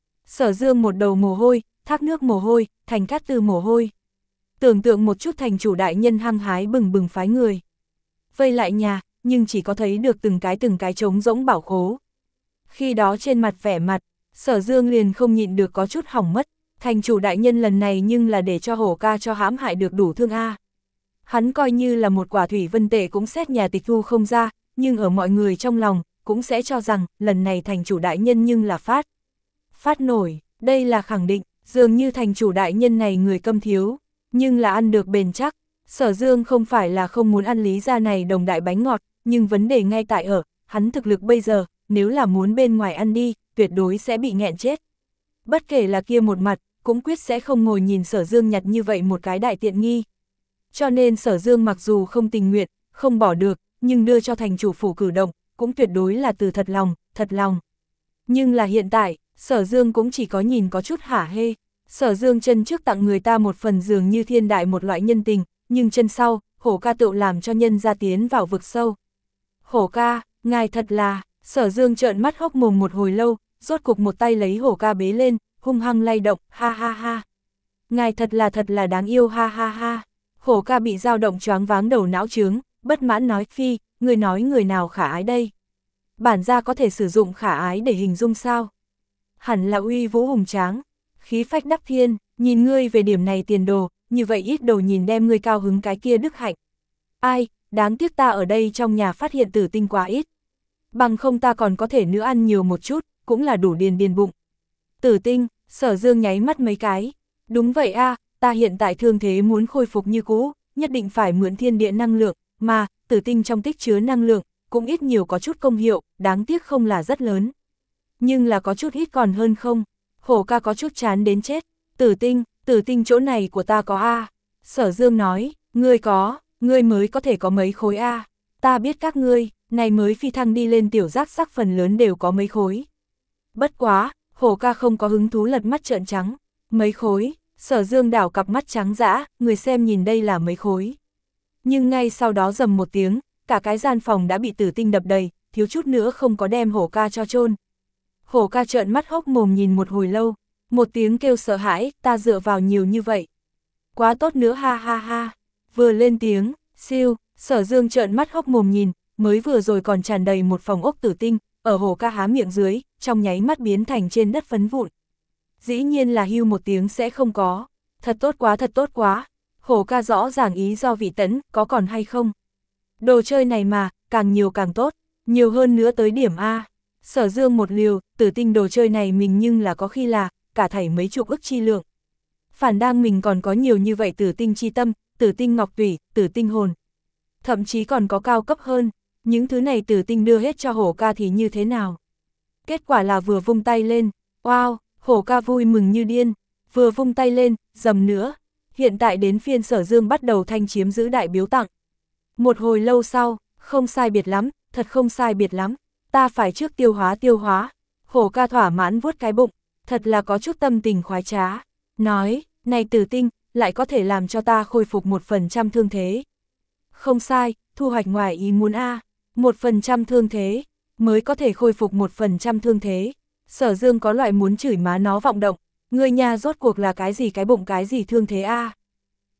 Sở Dương một đầu mồ hôi, thác nước mồ hôi, thành cát tư mồ hôi. Tưởng tượng một chút thành chủ đại nhân hăng hái bừng bừng phái người. Vây lại nhà, nhưng chỉ có thấy được từng cái từng cái trống rỗng bảo khố. Khi đó trên mặt vẻ mặt, Sở Dương liền không nhịn được có chút hỏng mất, thành chủ đại nhân lần này nhưng là để cho hổ ca cho hãm hại được đủ thương A. Hắn coi như là một quả thủy vân tệ cũng xét nhà tịch thu không ra, nhưng ở mọi người trong lòng, cũng sẽ cho rằng, lần này thành chủ đại nhân nhưng là phát. Phát nổi, đây là khẳng định, dường như thành chủ đại nhân này người câm thiếu, nhưng là ăn được bền chắc. Sở Dương không phải là không muốn ăn Lý gia này đồng đại bánh ngọt, nhưng vấn đề ngay tại ở, hắn thực lực bây giờ, nếu là muốn bên ngoài ăn đi, tuyệt đối sẽ bị nghẹn chết. Bất kể là kia một mặt, cũng quyết sẽ không ngồi nhìn Sở Dương nhặt như vậy một cái đại tiện nghi. Cho nên Sở Dương mặc dù không tình nguyện, không bỏ được, nhưng đưa cho thành chủ phủ cử động, cũng tuyệt đối là từ thật lòng, thật lòng. Nhưng là hiện tại, Sở Dương cũng chỉ có nhìn có chút hả hê. Sở Dương chân trước tặng người ta một phần dường như thiên đại một loại nhân tình, nhưng chân sau, hổ ca tự làm cho nhân gia tiến vào vực sâu. Hổ ca, ngài thật là, Sở Dương trợn mắt hốc mồm một hồi lâu, rốt cục một tay lấy hổ ca bế lên, hung hăng lay động, ha ha ha. Ngài thật là thật là đáng yêu, ha ha ha. Hổ ca bị dao động choáng váng đầu não trướng, bất mãn nói, phi, người nói người nào khả ái đây? Bản gia có thể sử dụng khả ái để hình dung sao? Hẳn là uy vũ hùng tráng, khí phách đắc thiên, nhìn ngươi về điểm này tiền đồ, như vậy ít đầu nhìn đem ngươi cao hứng cái kia đức hạnh. Ai, đáng tiếc ta ở đây trong nhà phát hiện tử tinh quá ít. Bằng không ta còn có thể nữa ăn nhiều một chút, cũng là đủ điền điền bụng. Tử tinh, Sở Dương nháy mắt mấy cái. Đúng vậy a, ta hiện tại thương thế muốn khôi phục như cũ, nhất định phải mượn thiên địa năng lượng, mà, tử tinh trong tích chứa năng lượng, cũng ít nhiều có chút công hiệu, đáng tiếc không là rất lớn. Nhưng là có chút ít còn hơn không, hổ ca có chút chán đến chết. Tử tinh, tử tinh chỗ này của ta có a. Sở Dương nói, ngươi có, ngươi mới có thể có mấy khối a. Ta biết các ngươi, này mới phi thăng đi lên tiểu giác sắc phần lớn đều có mấy khối. Bất quá, hổ ca không có hứng thú lật mắt trợn trắng. Mấy khối, Sở Dương đảo cặp mắt trắng dã, người xem nhìn đây là mấy khối. Nhưng ngay sau đó rầm một tiếng, cả cái gian phòng đã bị tử tinh đập đầy, thiếu chút nữa không có đem hổ ca cho chôn. Hổ ca trợn mắt hốc mồm nhìn một hồi lâu, một tiếng kêu sợ hãi, ta dựa vào nhiều như vậy. Quá tốt nữa, ha ha ha. Vừa lên tiếng, siêu, Sở Dương trợn mắt hốc mồm nhìn, mới vừa rồi còn tràn đầy một phòng ốc tử tinh, ở hổ ca há miệng dưới, trong nháy mắt biến thành trên đất phấn vụn. Dĩ nhiên là hưu một tiếng sẽ không có. Thật tốt quá, thật tốt quá. Hổ ca rõ ràng ý do vị tấn, có còn hay không? Đồ chơi này mà, càng nhiều càng tốt, nhiều hơn nữa tới điểm A. Sở Dương một liều, tử tinh đồ chơi này mình nhưng là có khi là, cả thảy mấy chục ức chi lượng. Phản đang mình còn có nhiều như vậy tử tinh chi tâm, tử tinh ngọc tủy, tử tinh hồn. Thậm chí còn có cao cấp hơn, những thứ này tử tinh đưa hết cho hổ ca thì như thế nào? Kết quả là vừa vung tay lên, wow, hổ ca vui mừng như điên, vừa vung tay lên, dầm nữa. Hiện tại đến phiên Sở Dương bắt đầu thanh chiếm giữ đại biếu tặng. Một hồi lâu sau, không sai biệt lắm, thật không sai biệt lắm, ta phải trước tiêu hóa tiêu hóa. Hổ ca thỏa mãn vuốt cái bụng, thật là có chút tâm tình khoái trá. Nói, này tử tinh, lại có thể làm cho ta khôi phục một phần trăm thương thế. Không sai, thu hoạch ngoài ý muốn a, một phần trăm thương thế, mới có thể khôi phục một phần trăm thương thế. Sở Dương có loại muốn chửi má nó vọng động, ngươi nhà rốt cuộc là cái gì cái bụng cái gì thương thế a.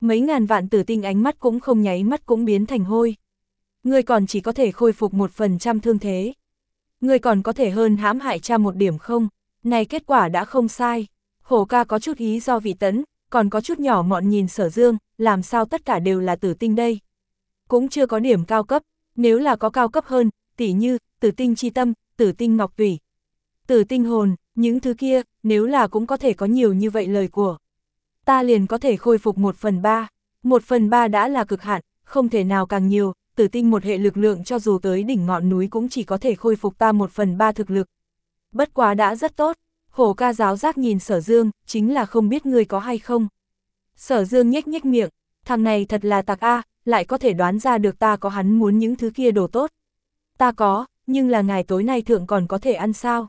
mấy ngàn vạn tử tinh ánh mắt cũng không nháy mắt cũng biến thành hôi. Ngươi còn chỉ có thể khôi phục một phần trăm thương thế. Ngươi còn có thể hơn hãm hại cha một điểm không? Này kết quả đã không sai. Hổ ca có chút ý do vị tấn, còn có chút nhỏ mọn nhìn Sở Dương, làm sao tất cả đều là tử tinh đây. Cũng chưa có điểm cao cấp, nếu là có cao cấp hơn, tỉ như, tử tinh chi tâm, tử tinh ngọc tủy, tử tinh hồn, những thứ kia, nếu là cũng có thể có nhiều như vậy lời của. Ta liền có thể khôi phục một phần ba, một phần ba đã là cực hạn, không thể nào càng nhiều, tử tinh một hệ lực lượng cho dù tới đỉnh ngọn núi cũng chỉ có thể khôi phục ta một phần ba thực lực. Bất quá đã rất tốt, Hổ ca giáo giác nhìn Sở Dương, chính là không biết ngươi có hay không. Sở Dương nhếch nhếch miệng, thằng này thật là tặc a, lại có thể đoán ra được ta có hắn muốn những thứ kia đồ tốt. Ta có, nhưng là ngài tối nay thượng còn có thể ăn sao?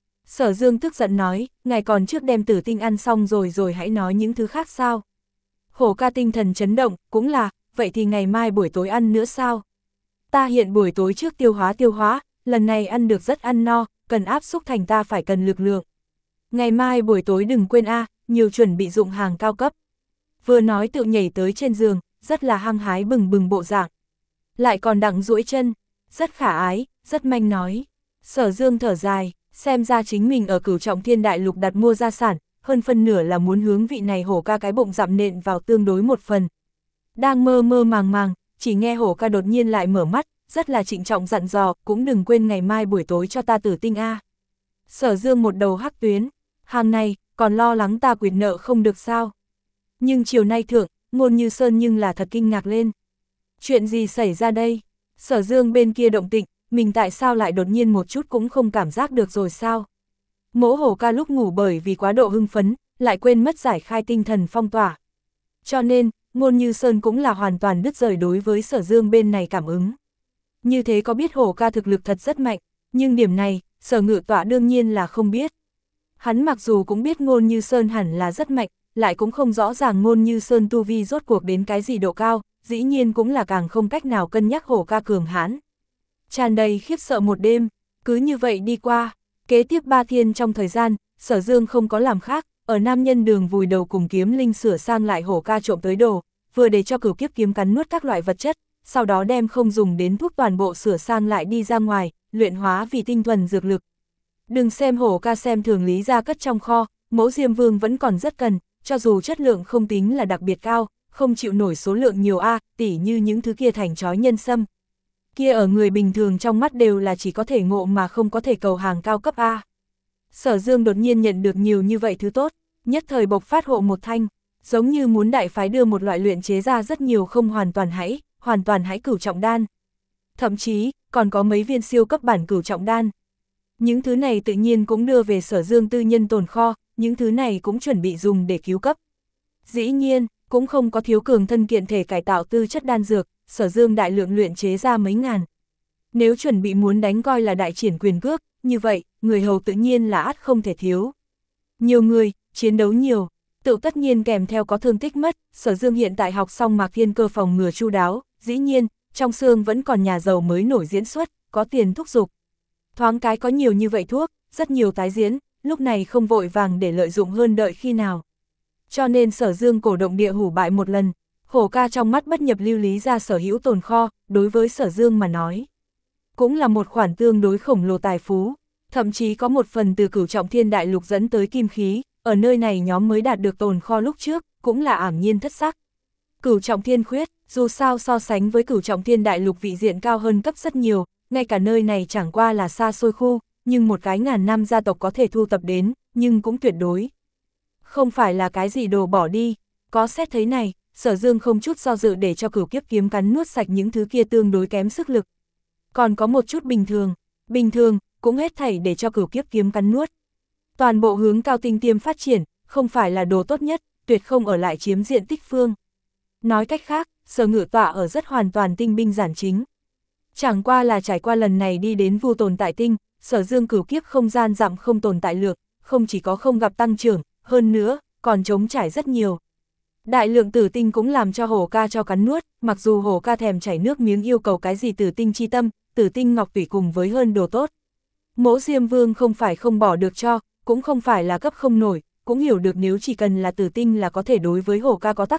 Sở Dương tức giận nói, ngài còn trước đem tử tinh ăn xong rồi rồi hãy nói những thứ khác sao? Hổ ca tinh thần chấn động, cũng là, vậy thì ngày mai buổi tối ăn nữa sao? Ta hiện buổi tối trước tiêu hóa tiêu hóa, lần này ăn được rất ăn no, cần áp xúc thành ta phải cần lực lượng. Ngày mai buổi tối đừng quên a, nhiều chuẩn bị dụng hàng cao cấp. Vừa nói tự nhảy tới trên giường, rất là hăng hái bừng bừng bộ dạng. Lại còn đặng duỗi chân, rất khả ái, rất manh nói. Sở Dương thở dài, xem ra chính mình ở Cửu Trọng Thiên Đại Lục đặt mua gia sản, hơn phân nửa là muốn hướng vị này Hổ ca cái bụng dặm nện vào tương đối một phần. Đang mơ mơ màng màng, chỉ nghe Hổ ca đột nhiên lại mở mắt, rất là trịnh trọng dặn dò, cũng đừng quên ngày mai buổi tối cho ta tử tinh a. Sở Dương một đầu hắc tuyến, hàng này, còn lo lắng ta quyệt nợ không được sao. Nhưng chiều nay thượng, Ngôn Như Sơn nhưng là thật kinh ngạc lên. Chuyện gì xảy ra đây? Sở Dương bên kia động tĩnh, mình tại sao lại đột nhiên một chút cũng không cảm giác được rồi sao? Mỗ Hổ ca lúc ngủ bởi vì quá độ hưng phấn, lại quên mất giải khai tinh thần phong tỏa. Cho nên, Ngôn Như Sơn cũng là hoàn toàn đứt rời đối với Sở Dương bên này cảm ứng. Như thế có biết Hổ ca thực lực thật rất mạnh, nhưng điểm này, Sở Ngự Tọa đương nhiên là không biết. Hắn mặc dù cũng biết Ngôn Như Sơn hẳn là rất mạnh, lại cũng không rõ ràng Ngôn Như Sơn tu vi rốt cuộc đến cái gì độ cao, dĩ nhiên cũng là càng không cách nào cân nhắc Hổ ca cường hãn. Tràn đầy khiếp sợ một đêm, cứ như vậy đi qua, kế tiếp ba thiên trong thời gian, Sở Dương không có làm khác, ở Nam Nhân Đường vùi đầu cùng kiếm linh sửa sang lại Hổ ca trộm tới đồ, vừa để cho Cửu Kiếp kiếm cắn nuốt các loại vật chất, sau đó đem không dùng đến thuốc toàn bộ sửa sang lại đi ra ngoài, luyện hóa vì tinh thuần dược lực. Đừng xem Hổ ca xem thường lý ra cất trong kho, mẫu Diêm Vương vẫn còn rất cần, cho dù chất lượng không tính là đặc biệt cao, không chịu nổi số lượng nhiều a, tỉ như những thứ kia thành chói nhân sâm. Kia ở người bình thường trong mắt đều là chỉ có thể ngộ mà không có thể cầu hàng cao cấp a. Sở Dương đột nhiên nhận được nhiều như vậy thứ tốt, nhất thời bộc phát hộ một thanh, giống như muốn đại phái đưa một loại luyện chế ra rất nhiều không hoàn toàn hãy, hoàn toàn hãy cửu trọng đan. Thậm chí, còn có mấy viên siêu cấp bản cửu trọng đan. Những thứ này tự nhiên cũng đưa về Sở Dương tư nhân tồn kho, những thứ này cũng chuẩn bị dùng để cứu cấp. Dĩ nhiên, cũng không có thiếu cường thân kiện thể cải tạo tư chất đan dược, Sở Dương đại lượng luyện chế ra mấy ngàn. Nếu chuẩn bị muốn đánh coi là đại triển quyền cước, như vậy, người hầu tự nhiên là ắt không thể thiếu. Nhiều người, chiến đấu nhiều, tự tất nhiên kèm theo có thương tích mất, Sở Dương hiện tại học xong Mạc Thiên Cơ phòng ngừa chu đáo, dĩ nhiên, trong xương vẫn còn nhà giàu mới nổi diễn xuất, có tiền thúc giục. Thoáng cái có nhiều như vậy thuốc, rất nhiều tái diễn, lúc này không vội vàng để lợi dụng hơn đợi khi nào. Cho nên Sở Dương cổ động địa hủ bại một lần, Hổ ca trong mắt bất nhập lưu lý ra sở hữu tồn kho, đối với Sở Dương mà nói. Cũng là một khoản tương đối khổng lồ tài phú, thậm chí có một phần từ Cửu Trọng Thiên Đại Lục dẫn tới kim khí, ở nơi này nhóm mới đạt được tồn kho lúc trước, cũng là ảm nhiên thất sắc. Cửu Trọng Thiên Khuyết, dù sao so sánh với Cửu Trọng Thiên Đại Lục vị diện cao hơn cấp rất nhiều, ngay cả nơi này chẳng qua là xa xôi khu, nhưng một cái ngàn năm gia tộc có thể thu tập đến, nhưng cũng tuyệt đối không phải là cái gì đồ bỏ đi. Có xét thấy này, Sở Dương không chút do dự để cho Cửu Kiếp kiếm cắn nuốt sạch những thứ kia tương đối kém sức lực. Còn có một chút bình thường, bình thường, cũng hết thảy để cho Cửu Kiếp kiếm cắn nuốt. Toàn bộ hướng cao tinh tiêm phát triển, không phải là đồ tốt nhất, tuyệt không ở lại chiếm diện tích phương. Nói cách khác, Sở Ngự Tọa ở rất hoàn toàn tinh binh giản chính. Chẳng qua là trải qua lần này đi đến vu tồn tại tinh, Sở Dương Cửu Kiếp không gian dặm không tồn tại lược, không chỉ có không gặp tăng trưởng, hơn nữa, còn trống trải rất nhiều. Đại lượng tử tinh cũng làm cho Hổ ca cho cắn nuốt, mặc dù Hổ ca thèm chảy nước miếng yêu cầu cái gì tử tinh chi tâm, tử tinh ngọc tủy cùng với hơn đồ tốt. Mỗ Diêm Vương không phải không bỏ được cho, cũng không phải là cấp không nổi, cũng hiểu được nếu chỉ cần là tử tinh là có thể đối với Hổ ca có tác dụng,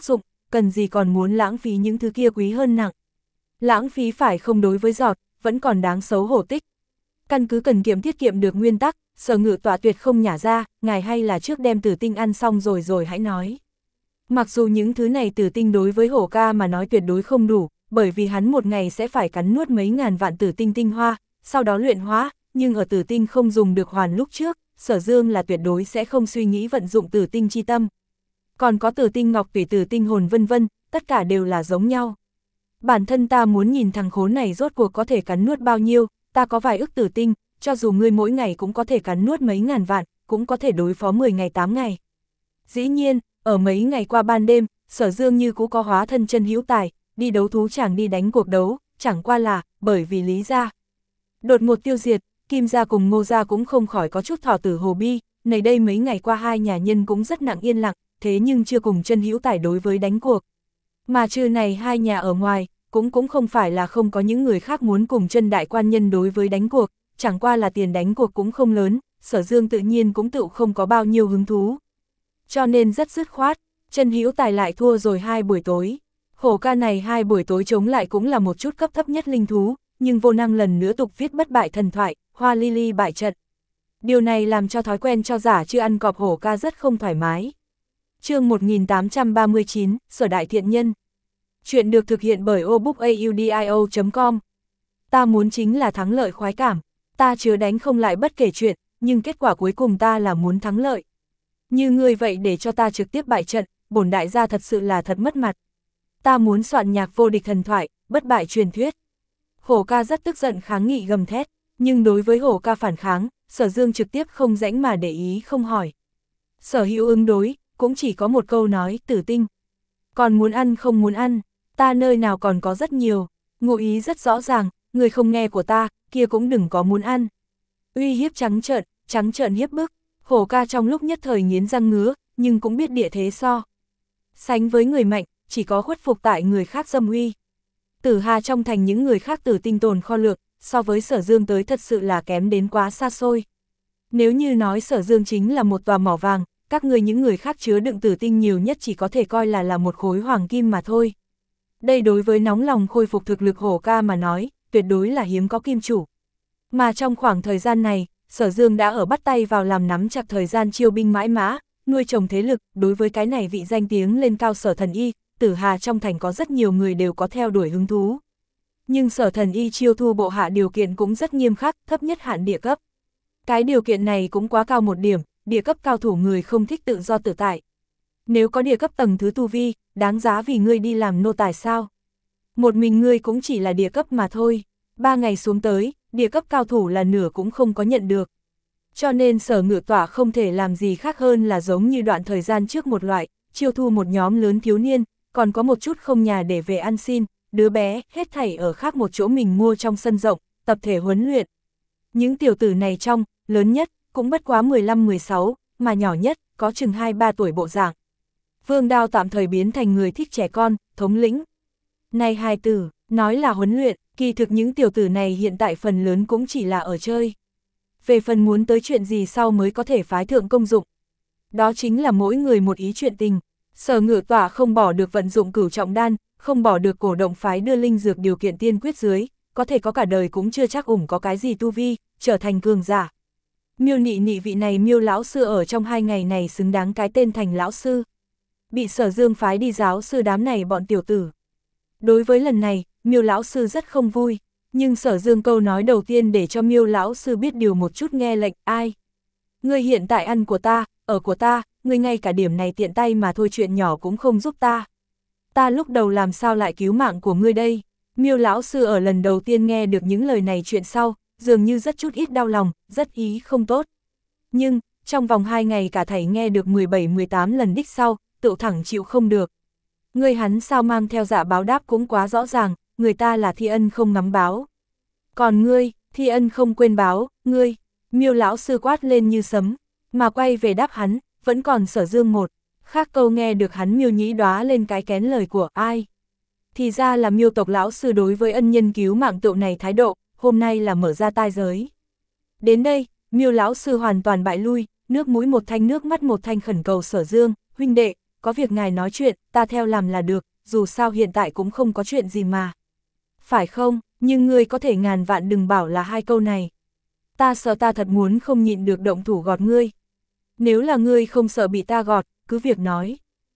cần gì còn muốn lãng phí những thứ kia quý hơn nặng. Lãng phí phải không đối với giọt, vẫn còn đáng xấu hổ tích. Căn cứ cần kiệm tiết kiệm được nguyên tắc, Sở Ngự Tọa tuyệt không nhả ra, ngài hay là trước đem tử tinh ăn xong rồi rồi hãy nói. Mặc dù những thứ này tử tinh đối với hổ ca mà nói tuyệt đối không đủ, bởi vì hắn một ngày sẽ phải cắn nuốt mấy ngàn vạn tử tinh tinh hoa, sau đó luyện hóa, nhưng ở tử tinh không dùng được hoàn lúc trước, Sở Dương là tuyệt đối sẽ không suy nghĩ vận dụng tử tinh chi tâm. Còn có tử tinh ngọc tùy tử tinh hồn vân vân, tất cả đều là giống nhau. Bản thân ta muốn nhìn thằng khốn này rốt cuộc có thể cắn nuốt bao nhiêu, ta có vài ức tử tinh, cho dù ngươi mỗi ngày cũng có thể cắn nuốt mấy ngàn vạn, cũng có thể đối phó mười ngày tám ngày. Dĩ nhiên, ở mấy ngày qua ban đêm, Sở Dương như cũ có hóa thân chân hữu tài, đi đấu thú chẳng đi đánh cuộc đấu, chẳng qua là, bởi vì Lý gia đột ngột tiêu diệt, Kim gia cùng Ngô gia cũng không khỏi có chút thọ tử hồ bi, này đây mấy ngày qua hai nhà nhân cũng rất nặng yên lặng, thế nhưng chưa cùng chân hữu tài đối với đánh cuộc. Mà trừ này hai nhà ở ngoài, cũng cũng không phải là không có những người khác muốn cùng chân đại quan nhân đối với đánh cuộc, chẳng qua là tiền đánh cuộc cũng không lớn, Sở Dương tự nhiên cũng tự không có bao nhiêu hứng thú. Cho nên rất dứt khoát, chân hữu tài lại thua rồi hai buổi tối. Hổ ca này hai buổi tối chống lại cũng là một chút cấp thấp nhất linh thú, nhưng vô năng lần nữa tục viết bất bại thần thoại, Hoa Ly Ly bại trận. Điều này làm cho thói quen cho giả chưa ăn cọp hổ ca rất không thoải mái. Chương một nghìn tám trăm ba mươi chín, Sở Đại Thiện Nhân. Chuyện được thực hiện bởi obookaudio chấm com. Ta muốn chính là thắng lợi khoái cảm, ta chứa đánh không lại bất kể chuyện, nhưng kết quả cuối cùng ta là muốn thắng lợi. Như ngươi vậy để cho ta trực tiếp bại trận, bổn đại gia thật sự là thật mất mặt. Ta muốn soạn nhạc vô địch thần thoại, bất bại truyền thuyết. Hổ ca rất tức giận kháng nghị gầm thét, nhưng đối với hổ ca phản kháng, Sở Dương trực tiếp không rãnh mà để ý không hỏi. Sở Hữu ứng đối, cũng chỉ có một câu nói, tử tinh. Còn muốn ăn không muốn ăn, ta nơi nào còn có rất nhiều, ngụ ý rất rõ ràng, người không nghe của ta, kia cũng đừng có muốn ăn. Uy hiếp trắng trợn, trắng trợn hiếp bức, hổ ca trong lúc nhất thời nghiến răng ngứa, nhưng cũng biết địa thế so. Sánh với người mạnh, chỉ có khuất phục tại người khác dâm uy. Tử Hà trong thành những người khác tử tinh tồn kho lược, so với Sở Dương tới thật sự là kém đến quá xa xôi. Nếu như nói Sở Dương chính là một tòa mỏ vàng, các người những người khác chứa đựng tử tinh nhiều nhất chỉ có thể coi là là một khối hoàng kim mà thôi. Đây đối với nóng lòng khôi phục thực lực hổ ca mà nói, tuyệt đối là hiếm có kim chủ. Mà trong khoảng thời gian này, Sở Dương đã ở bắt tay vào làm nắm chặt thời gian chiêu binh mãi mã, nuôi trồng thế lực, đối với cái này vị danh tiếng lên cao Sở Thần Y, Tử Hà trong thành có rất nhiều người đều có theo đuổi hứng thú. Nhưng Sở Thần Y chiêu thu bộ hạ điều kiện cũng rất nghiêm khắc, thấp nhất hạn địa cấp. Cái điều kiện này cũng quá cao một điểm, địa cấp cao thủ người không thích tự do tự tại. Nếu có địa cấp tầng thứ tu vi, đáng giá vì ngươi đi làm nô tài sao? Một mình ngươi cũng chỉ là địa cấp mà thôi, ba ngày xuống tới, địa cấp cao thủ là nửa cũng không có nhận được. Cho nên Sở Ngự Tọa không thể làm gì khác hơn là giống như đoạn thời gian trước một loại, chiêu thu một nhóm lớn thiếu niên, còn có một chút không nhà để về ăn xin, đứa bé, hết thảy ở khác một chỗ mình mua trong sân rộng, tập thể huấn luyện. Những tiểu tử này trong, lớn nhất, cũng bất quá mười lăm mười sáu, mà nhỏ nhất, có chừng hai ba tuổi bộ dạng. Vương Đao tạm thời biến thành người thích trẻ con, thống lĩnh. Này hài tử, nói là huấn luyện, kỳ thực những tiểu tử này hiện tại phần lớn cũng chỉ là ở chơi. Về phần muốn tới chuyện gì sau mới có thể phái thượng công dụng. Đó chính là mỗi người một ý chuyện tình. Sở Ngự Tọa không bỏ được vận dụng cửu trọng đan, không bỏ được cổ động phái đưa linh dược điều kiện tiên quyết dưới, có thể có cả đời cũng chưa chắc ủng có cái gì tu vi, trở thành cường giả. Miêu Nị Nị vị này Miêu lão sư ở trong hai ngày này xứng đáng cái tên thành lão sư. Bị Sở Dương phái đi giáo sư đám này bọn tiểu tử. Đối với lần này, Miêu lão sư rất không vui, nhưng Sở Dương câu nói đầu tiên để cho Miêu lão sư biết điều một chút nghe lệnh, ai? Ngươi hiện tại ăn của ta, ở của ta, ngươi ngay cả điểm này tiện tay mà thôi chuyện nhỏ cũng không giúp ta. Ta lúc đầu làm sao lại cứu mạng của ngươi đây? Miêu lão sư ở lần đầu tiên nghe được những lời này chuyện sau, dường như rất chút ít đau lòng, rất ý không tốt. Nhưng, trong vòng hai ngày cả thảy nghe được mười bảy mười tám lần đích sau, tự thẳng chịu không được. Ngươi hắn sao mang theo dạ báo đáp cũng quá rõ ràng, người ta là thi ân không ngắm báo. Còn ngươi, thi ân không quên báo, ngươi, Miêu lão sư quát lên như sấm, mà quay về đáp hắn, vẫn còn Sở Dương một. Khác câu nghe được hắn Miêu nhĩ đóa lên cái kén lời của ai. Thì ra là Miêu tộc lão sư đối với ân nhân cứu mạng tựu này thái độ, hôm nay là mở ra tai giới. Đến đây, Miêu lão sư hoàn toàn bại lui, nước mũi một thanh nước mắt một thanh khẩn cầu Sở Dương, huynh đệ, có việc ngài nói chuyện, ta theo làm là được, dù sao hiện tại cũng không có chuyện gì mà. Phải không, nhưng ngươi có thể ngàn vạn đừng bảo là hai câu này. Ta sợ ta thật muốn không nhịn được động thủ gọt ngươi. Nếu là ngươi không sợ bị ta gọt, cứ việc nói.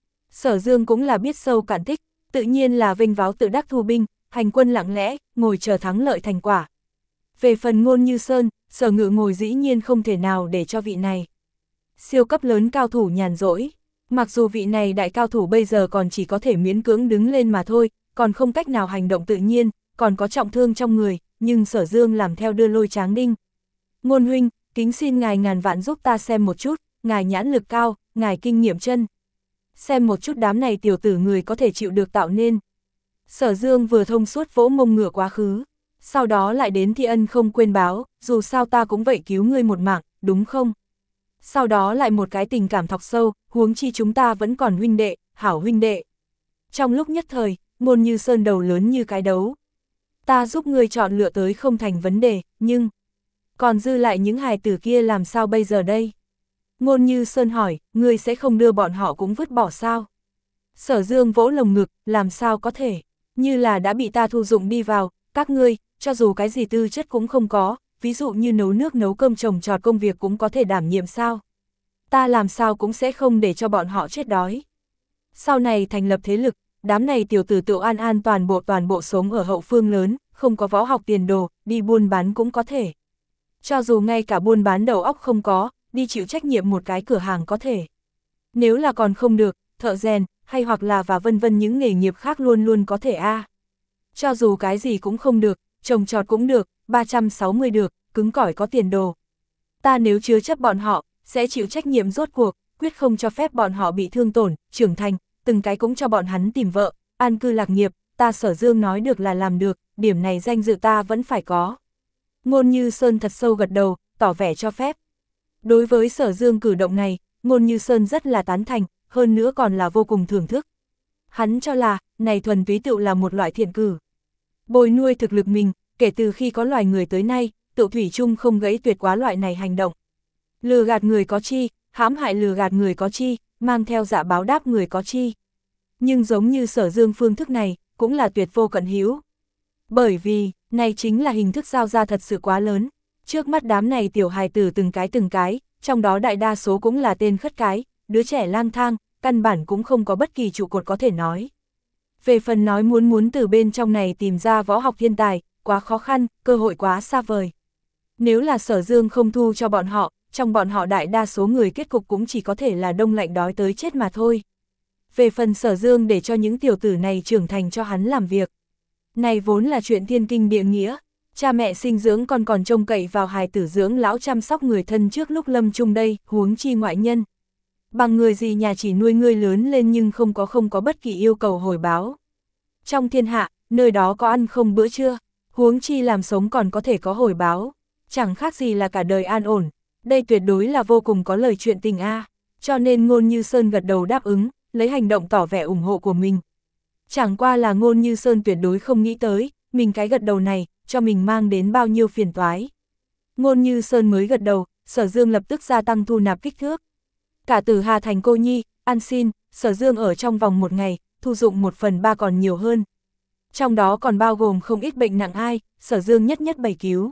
Sở Dương cũng là biết sâu cạn tích, tự nhiên là vênh váo tự đắc thu binh, hành quân lặng lẽ, ngồi chờ thắng lợi thành quả. Về phần Ngôn Như Sơn, Sở Ngự ngồi dĩ nhiên không thể nào để cho vị này siêu cấp lớn cao thủ nhàn rỗi. Mặc dù vị này đại cao thủ bây giờ còn chỉ có thể miễn cưỡng đứng lên mà thôi, còn không cách nào hành động tự nhiên, còn có trọng thương trong người, nhưng Sở Dương làm theo đưa lôi Tráng Đinh. Ngôn huynh, kính xin ngài ngàn vạn giúp ta xem một chút, ngài nhãn lực cao, ngài kinh nghiệm chân. Xem một chút đám này tiểu tử người có thể chịu được tạo nên. Sở Dương vừa thông suốt vỗ mông ngựa quá khứ, sau đó lại đến thi ân không quên báo, dù sao ta cũng vậy cứu ngươi một mạng, đúng không? Sau đó lại một cái tình cảm thọc sâu, huống chi chúng ta vẫn còn huynh đệ, hảo huynh đệ. Trong lúc nhất thời, Ngôn Như Sơn đầu lớn như cái đấu. Ta giúp ngươi chọn lựa tới không thành vấn đề, nhưng còn dư lại những hài tử kia làm sao bây giờ đây? Ngôn Như Sơn hỏi, ngươi sẽ không đưa bọn họ cũng vứt bỏ sao? Sở Dương vỗ lồng ngực, làm sao có thể? Như là đã bị ta thu dụng đi vào, các ngươi, cho dù cái gì tư chất cũng không có, ví dụ như nấu nước nấu cơm trồng trọt công việc cũng có thể đảm nhiệm sao? Ta làm sao cũng sẽ không để cho bọn họ chết đói. Sau này thành lập thế lực, đám này tiểu tử tự an an toàn bộ toàn bộ sống ở hậu phương lớn, không có võ học tiền đồ, đi buôn bán cũng có thể. Cho dù ngay cả buôn bán đầu óc không có, đi chịu trách nhiệm một cái cửa hàng có thể. Nếu là còn không được, thợ rèn, hay hoặc là và vân vân những nghề nghiệp khác luôn luôn có thể a. À. Cho dù cái gì cũng không được, trồng trọt cũng được, ba trăm sáu mươi được, cứng cỏi có tiền đồ. Ta nếu chứa chấp bọn họ, sẽ chịu trách nhiệm rốt cuộc, quyết không cho phép bọn họ bị thương tổn, trưởng thành, từng cái cũng cho bọn hắn tìm vợ, an cư lạc nghiệp, ta Sở Dương nói được là làm được, điểm này danh dự ta vẫn phải có. Ngôn Như Sơn thật sâu gật đầu, tỏ vẻ cho phép. Đối với Sở Dương cử động này, Ngôn Như Sơn rất là tán thành, hơn nữa còn là vô cùng thưởng thức. Hắn cho là, này thuần túy tựu là một loại thiện cử. Bồi nuôi thực lực mình, kể từ khi có loài người tới nay, tựu thủy chung không gãy tuyệt quá loại này hành động. Lừa gạt người có chi, hãm hại lừa gạt người có chi, mang theo dạ báo đáp người có chi. Nhưng giống như Sở Dương phương thức này, cũng là tuyệt vô cận hữu. Bởi vì, này chính là hình thức giao ra thật sự quá lớn. Trước mắt đám này tiểu hài tử từng cái từng cái, trong đó đại đa số cũng là tên khất cái, đứa trẻ lang thang, căn bản cũng không có bất kỳ trụ cột có thể nói. Về phần nói muốn muốn từ bên trong này tìm ra võ học thiên tài, quá khó khăn, cơ hội quá xa vời. Nếu là Sở Dương không thu cho bọn họ, trong bọn họ đại đa số người kết cục cũng chỉ có thể là đông lạnh đói tới chết mà thôi. Về phần Sở Dương để cho những tiểu tử này trưởng thành cho hắn làm việc. Này vốn là chuyện thiên kinh địa nghĩa, cha mẹ sinh dưỡng còn còn trông cậy vào hài tử dưỡng lão chăm sóc người thân trước lúc lâm chung đây, huống chi ngoại nhân. Bằng người gì nhà chỉ nuôi ngươi lớn lên nhưng không có không có bất kỳ yêu cầu hồi báo. Trong thiên hạ, nơi đó có ăn không bữa trưa, huống chi làm sống còn có thể có hồi báo, chẳng khác gì là cả đời an ổn. Đây tuyệt đối là vô cùng có lời chuyện tình a. Cho nên Ngôn Như Sơn gật đầu đáp ứng, lấy hành động tỏ vẻ ủng hộ của mình. Chẳng qua là Ngôn Như Sơn tuyệt đối không nghĩ tới, mình cái gật đầu này, cho mình mang đến bao nhiêu phiền toái. Ngôn Như Sơn mới gật đầu, Sở Dương lập tức gia tăng thu nạp kích thước. Cả từ Hà Thành Cô Nhi, ăn xin, Sở Dương ở trong vòng một ngày, thu dụng một phần ba còn nhiều hơn. Trong đó còn bao gồm không ít bệnh nặng ai, Sở Dương nhất nhất bày cứu.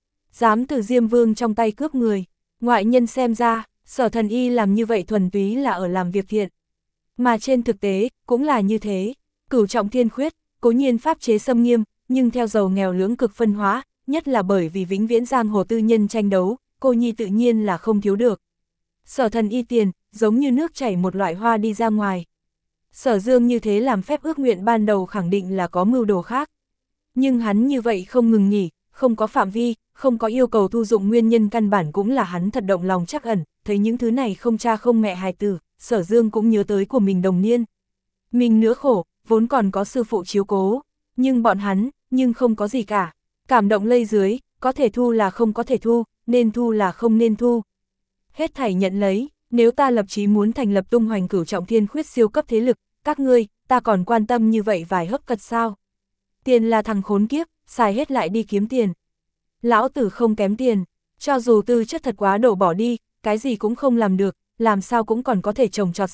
Dám từ Diêm Vương trong tay cướp người, ngoại nhân xem ra, Sở Thần Y làm như vậy thuần túy là ở làm việc thiện. Mà trên thực tế, cũng là như thế. Cửu trọng thiên khuyết, cố nhiên pháp chế xâm nghiêm, nhưng theo giàu nghèo lưỡng cực phân hóa, nhất là bởi vì vĩnh viễn giang hồ tư nhân tranh đấu, cô nhi tự nhiên là không thiếu được. Sở Thần Y tiền, giống như nước chảy một loại hoa đi ra ngoài. Sở Dương như thế làm phép ước nguyện ban đầu khẳng định là có mưu đồ khác. Nhưng hắn như vậy không ngừng nghỉ, không có phạm vi, không có yêu cầu thu dụng nguyên nhân căn bản cũng là hắn thật động lòng trắc ẩn, thấy những thứ này không cha không mẹ hài tử, Sở Dương cũng nhớ tới của mình đồng niên. Mình nữa khổ, vốn còn có sư phụ chiếu cố, nhưng bọn hắn, nhưng không có gì cả. Cảm động lây dưới, có thể thu là không có thể thu, nên thu là không nên thu. Hết thảy nhận lấy, nếu ta lập chí muốn thành lập tung hoành cửu trọng thiên khuyết siêu cấp thế lực, các ngươi, ta còn quan tâm như vậy vài hấp cật sao? Tiền là thằng khốn kiếp, xài hết lại đi kiếm tiền. Lão tử không kém tiền, cho dù tư chất thật quá đổ bỏ đi, cái gì cũng không làm được, làm sao cũng còn có thể trồng trọt sao,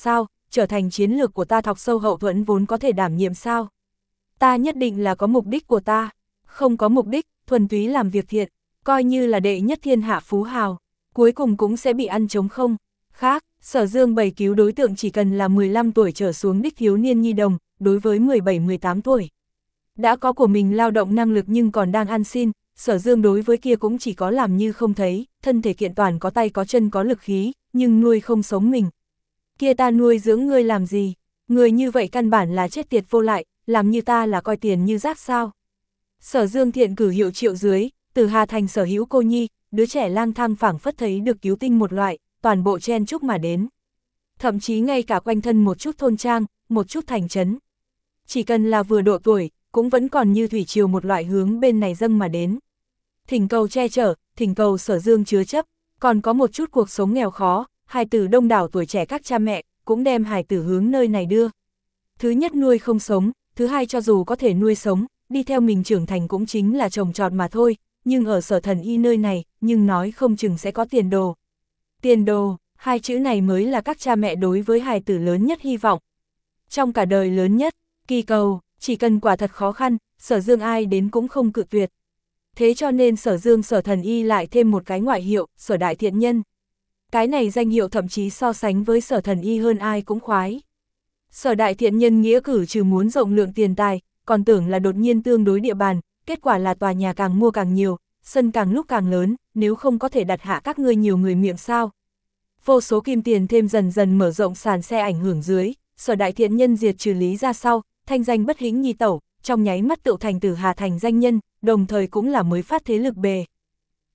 trở thành chiến lược của ta thọc sâu hậu thuẫn vốn có thể đảm nhiệm sao? Ta nhất định là có mục đích của ta, không có mục đích, thuần túy làm việc thiện, coi như là đệ nhất thiên hạ phú hào, cuối cùng cũng sẽ bị ăn trống không. Khác, Sở Dương bày cứu đối tượng chỉ cần là mười lăm tuổi trở xuống đích thiếu niên nhi đồng, đối với mười bảy mười tám tuổi. Đã có của mình lao động năng lực nhưng còn đang ăn xin, Sở Dương đối với kia cũng chỉ có làm như không thấy, thân thể kiện toàn có tay có chân có lực khí, nhưng nuôi không sống mình. Kia ta nuôi dưỡng ngươi làm gì? Người như vậy căn bản là chết tiệt vô lại, làm như ta là coi tiền như rác sao? Sở Dương thiện cử hiệu triệu dưới, từ Hà Thành sở hữu cô nhi, đứa trẻ lang thang phảng phất thấy được cứu tinh một loại, toàn bộ chen chúc mà đến. Thậm chí ngay cả quanh thân một chút thôn trang, một chút thành trấn. Chỉ cần là vừa độ tuổi, cũng vẫn còn như thủy triều một loại hướng bên này dâng mà đến. Thỉnh cầu che chở, thỉnh cầu Sở Dương chứa chấp, còn có một chút cuộc sống nghèo khó, hài tử đông đảo tuổi trẻ các cha mẹ, cũng đem hài tử hướng nơi này đưa. Thứ nhất nuôi không sống, thứ hai cho dù có thể nuôi sống, đi theo mình trưởng thành cũng chính là trồng trọt mà thôi, nhưng ở Sở Thần Y nơi này, nhưng nói không chừng sẽ có tiền đồ. Tiền đồ, hai chữ này mới là các cha mẹ đối với hài tử lớn nhất hy vọng. Trong cả đời lớn nhất, kỳ cầu, chỉ cần quả thật khó khăn, Sở Dương ai đến cũng không cự tuyệt. Thế cho nên Sở Dương Sở Thần Y lại thêm một cái ngoại hiệu, Sở Đại Thiện Nhân. Cái này danh hiệu thậm chí so sánh với Sở Thần Y hơn ai cũng khoái. Sở Đại Thiện Nhân nghĩa cử trừ muốn rộng lượng tiền tài, còn tưởng là đột nhiên tương đối địa bàn, kết quả là tòa nhà càng mua càng nhiều, sân càng lúc càng lớn, nếu không có thể đặt hạ các ngươi nhiều người miệng sao. Vô số kim tiền thêm dần dần mở rộng sàn xe ảnh hưởng dưới, Sở Đại Thiện Nhân diệt trừ lý ra sau, thanh danh bất hĩnh nhi tẩu, trong nháy mắt tựu thành Tử Hà Thành danh nhân, đồng thời cũng là mới phát thế lực bề.